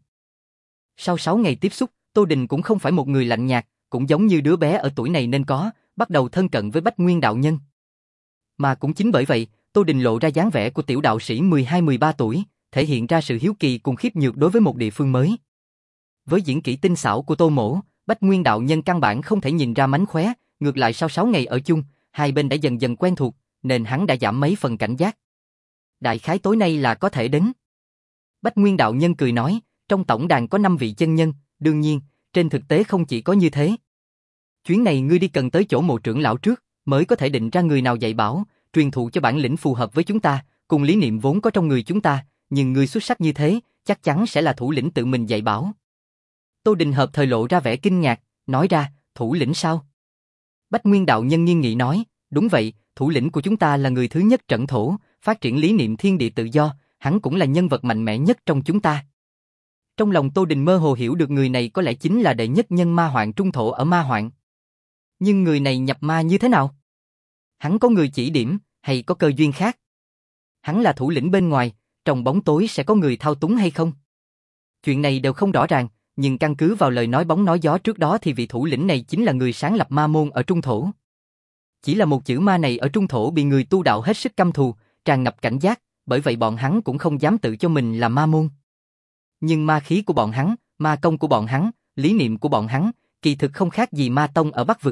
S1: Sau sáu ngày tiếp xúc, Tô Đình cũng không phải một người lạnh nhạt, cũng giống như đứa bé ở tuổi này nên có, bắt đầu thân cận với Bách Nguyên đạo nhân. Mà cũng chính bởi vậy, Tô Đình lộ ra dáng vẻ của tiểu đạo sĩ mười hai mười ba tuổi, thể hiện ra sự hiếu kỳ cùng khiếp nhược đối với một địa phương mới. Với diễn kỹ tinh xảo của Tô Mỗ, Bách Nguyên đạo nhân căn bản không thể nhìn ra mánh khóe, ngược lại sau sáu ngày ở chung, hai bên đã dần dần quen thuộc, nên hắn đã giảm mấy phần cảnh giác. Đại khái tối nay là có thể đến. Bách Nguyên đạo nhân cười nói, trong tổng đàn có năm vị chân nhân, đương nhiên, trên thực tế không chỉ có như thế. Chuyến này ngươi đi cần tới chỗ mộ trưởng lão trước, mới có thể định ra người nào dạy bảo, truyền thụ cho bản lĩnh phù hợp với chúng ta, cùng lý niệm vốn có trong người chúng ta, nhưng ngươi xuất sắc như thế, chắc chắn sẽ là thủ lĩnh tự mình dạy bảo. Tô Đình hợp thời lộ ra vẻ kinh ngạc, nói ra, thủ lĩnh sao? Bách Nguyên đạo nhân nghiêm nghị nói, đúng vậy, thủ lĩnh của chúng ta là người thứ nhất trận thổ, phát triển lý niệm thiên địa tự do, hắn cũng là nhân vật mạnh mẽ nhất trong chúng ta. Trong lòng Tô Đình mơ hồ hiểu được người này có lẽ chính là đệ nhất nhân ma hoạn trung thổ ở ma hoạn. Nhưng người này nhập ma như thế nào? Hắn có người chỉ điểm, hay có cơ duyên khác? Hắn là thủ lĩnh bên ngoài, trong bóng tối sẽ có người thao túng hay không? Chuyện này đều không rõ ràng, nhưng căn cứ vào lời nói bóng nói gió trước đó thì vị thủ lĩnh này chính là người sáng lập ma môn ở trung thổ. Chỉ là một chữ ma này ở trung thổ bị người tu đạo hết sức căm thù, tràn ngập cảnh giác, bởi vậy bọn hắn cũng không dám tự cho mình là ma môn. Nhưng ma khí của bọn hắn, ma công của bọn hắn, lý niệm của bọn hắn, kỳ thực không khác gì ma tông ở Bắc Vực.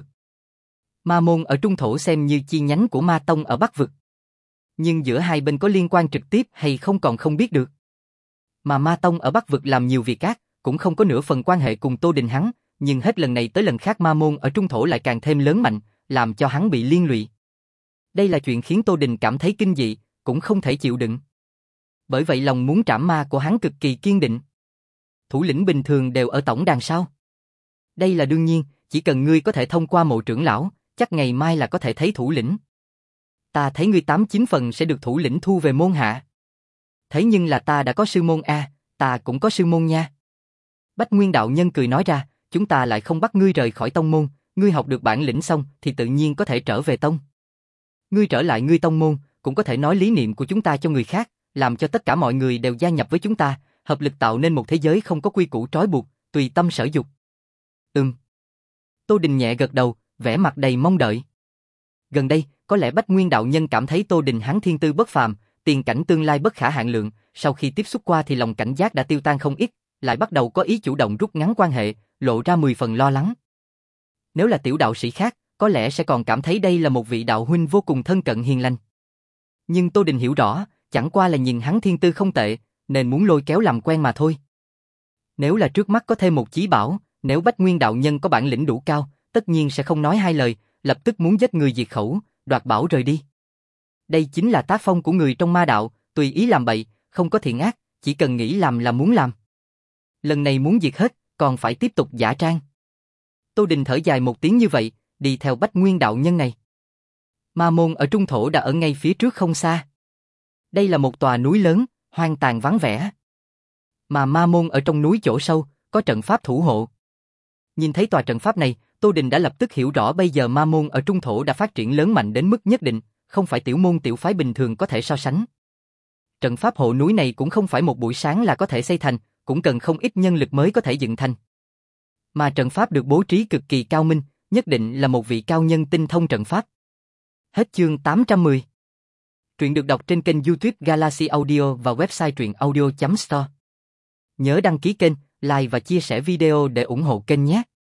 S1: Ma môn ở trung thổ xem như chi nhánh của ma tông ở Bắc Vực. Nhưng giữa hai bên có liên quan trực tiếp hay không còn không biết được. Mà ma tông ở Bắc Vực làm nhiều việc ác, cũng không có nửa phần quan hệ cùng Tô Đình hắn, nhưng hết lần này tới lần khác ma môn ở trung thổ lại càng thêm lớn mạnh, làm cho hắn bị liên lụy. Đây là chuyện khiến Tô Đình cảm thấy kinh dị, cũng không thể chịu đựng. Bởi vậy lòng muốn trảm ma của hắn cực kỳ kiên định. Thủ lĩnh bình thường đều ở tổng đàn sao? Đây là đương nhiên, chỉ cần ngươi có thể thông qua mộ trưởng lão, chắc ngày mai là có thể thấy thủ lĩnh. Ta thấy ngươi tám chín phần sẽ được thủ lĩnh thu về môn hạ. Thế nhưng là ta đã có sư môn a, ta cũng có sư môn nha. Bách Nguyên đạo nhân cười nói ra, chúng ta lại không bắt ngươi rời khỏi tông môn, ngươi học được bản lĩnh xong thì tự nhiên có thể trở về tông. Ngươi trở lại ngươi tông môn, cũng có thể nói lý niệm của chúng ta cho người khác, làm cho tất cả mọi người đều gia nhập với chúng ta, hợp lực tạo nên một thế giới không có quy củ trói buộc, tùy tâm sở dục. Ừm. Tô Đình nhẹ gật đầu, vẻ mặt đầy mong đợi. Gần đây, có lẽ Bách Nguyên đạo nhân cảm thấy Tô Đình hắn thiên tư bất phàm, tiền cảnh tương lai bất khả hạn lượng, sau khi tiếp xúc qua thì lòng cảnh giác đã tiêu tan không ít, lại bắt đầu có ý chủ động rút ngắn quan hệ, lộ ra mười phần lo lắng. Nếu là tiểu đạo sĩ khác, có lẽ sẽ còn cảm thấy đây là một vị đạo huynh vô cùng thân cận hiền lành. Nhưng Tô Đình hiểu rõ, chẳng qua là nhìn hắn thiên tư không tệ, nên muốn lôi kéo làm quen mà thôi. Nếu là trước mắt có thêm một chí bảo, nếu Bách Nguyên đạo nhân có bản lĩnh đủ cao, tất nhiên sẽ không nói hai lời, lập tức muốn giết người diệt khẩu, đoạt bảo rời đi. Đây chính là tác phong của người trong ma đạo, tùy ý làm bậy, không có thiện ác, chỉ cần nghĩ làm là muốn làm. Lần này muốn diệt hết, còn phải tiếp tục giả trang. Tô Đình thở dài một tiếng như vậy, đi theo Bách Nguyên đạo nhân này. Ma môn ở trung thổ đã ở ngay phía trước không xa. Đây là một tòa núi lớn, hoang tàn vắng vẻ. Mà ma môn ở trong núi chỗ sâu, có trận pháp thủ hộ. Nhìn thấy tòa trận pháp này, Tô Đình đã lập tức hiểu rõ bây giờ ma môn ở trung thổ đã phát triển lớn mạnh đến mức nhất định, không phải tiểu môn tiểu phái bình thường có thể so sánh. Trận pháp hộ núi này cũng không phải một buổi sáng là có thể xây thành, cũng cần không ít nhân lực mới có thể dựng thành. Mà trận pháp được bố trí cực kỳ cao minh, nhất định là một vị cao nhân tinh thông trận pháp. Hết chương tám trăm mười. Truyện được đọc trên kênh YouTube Galaxy Audio và website truyện audio chấm store. Nhớ đăng ký kênh, like và chia sẻ video để ủng hộ kênh nhé.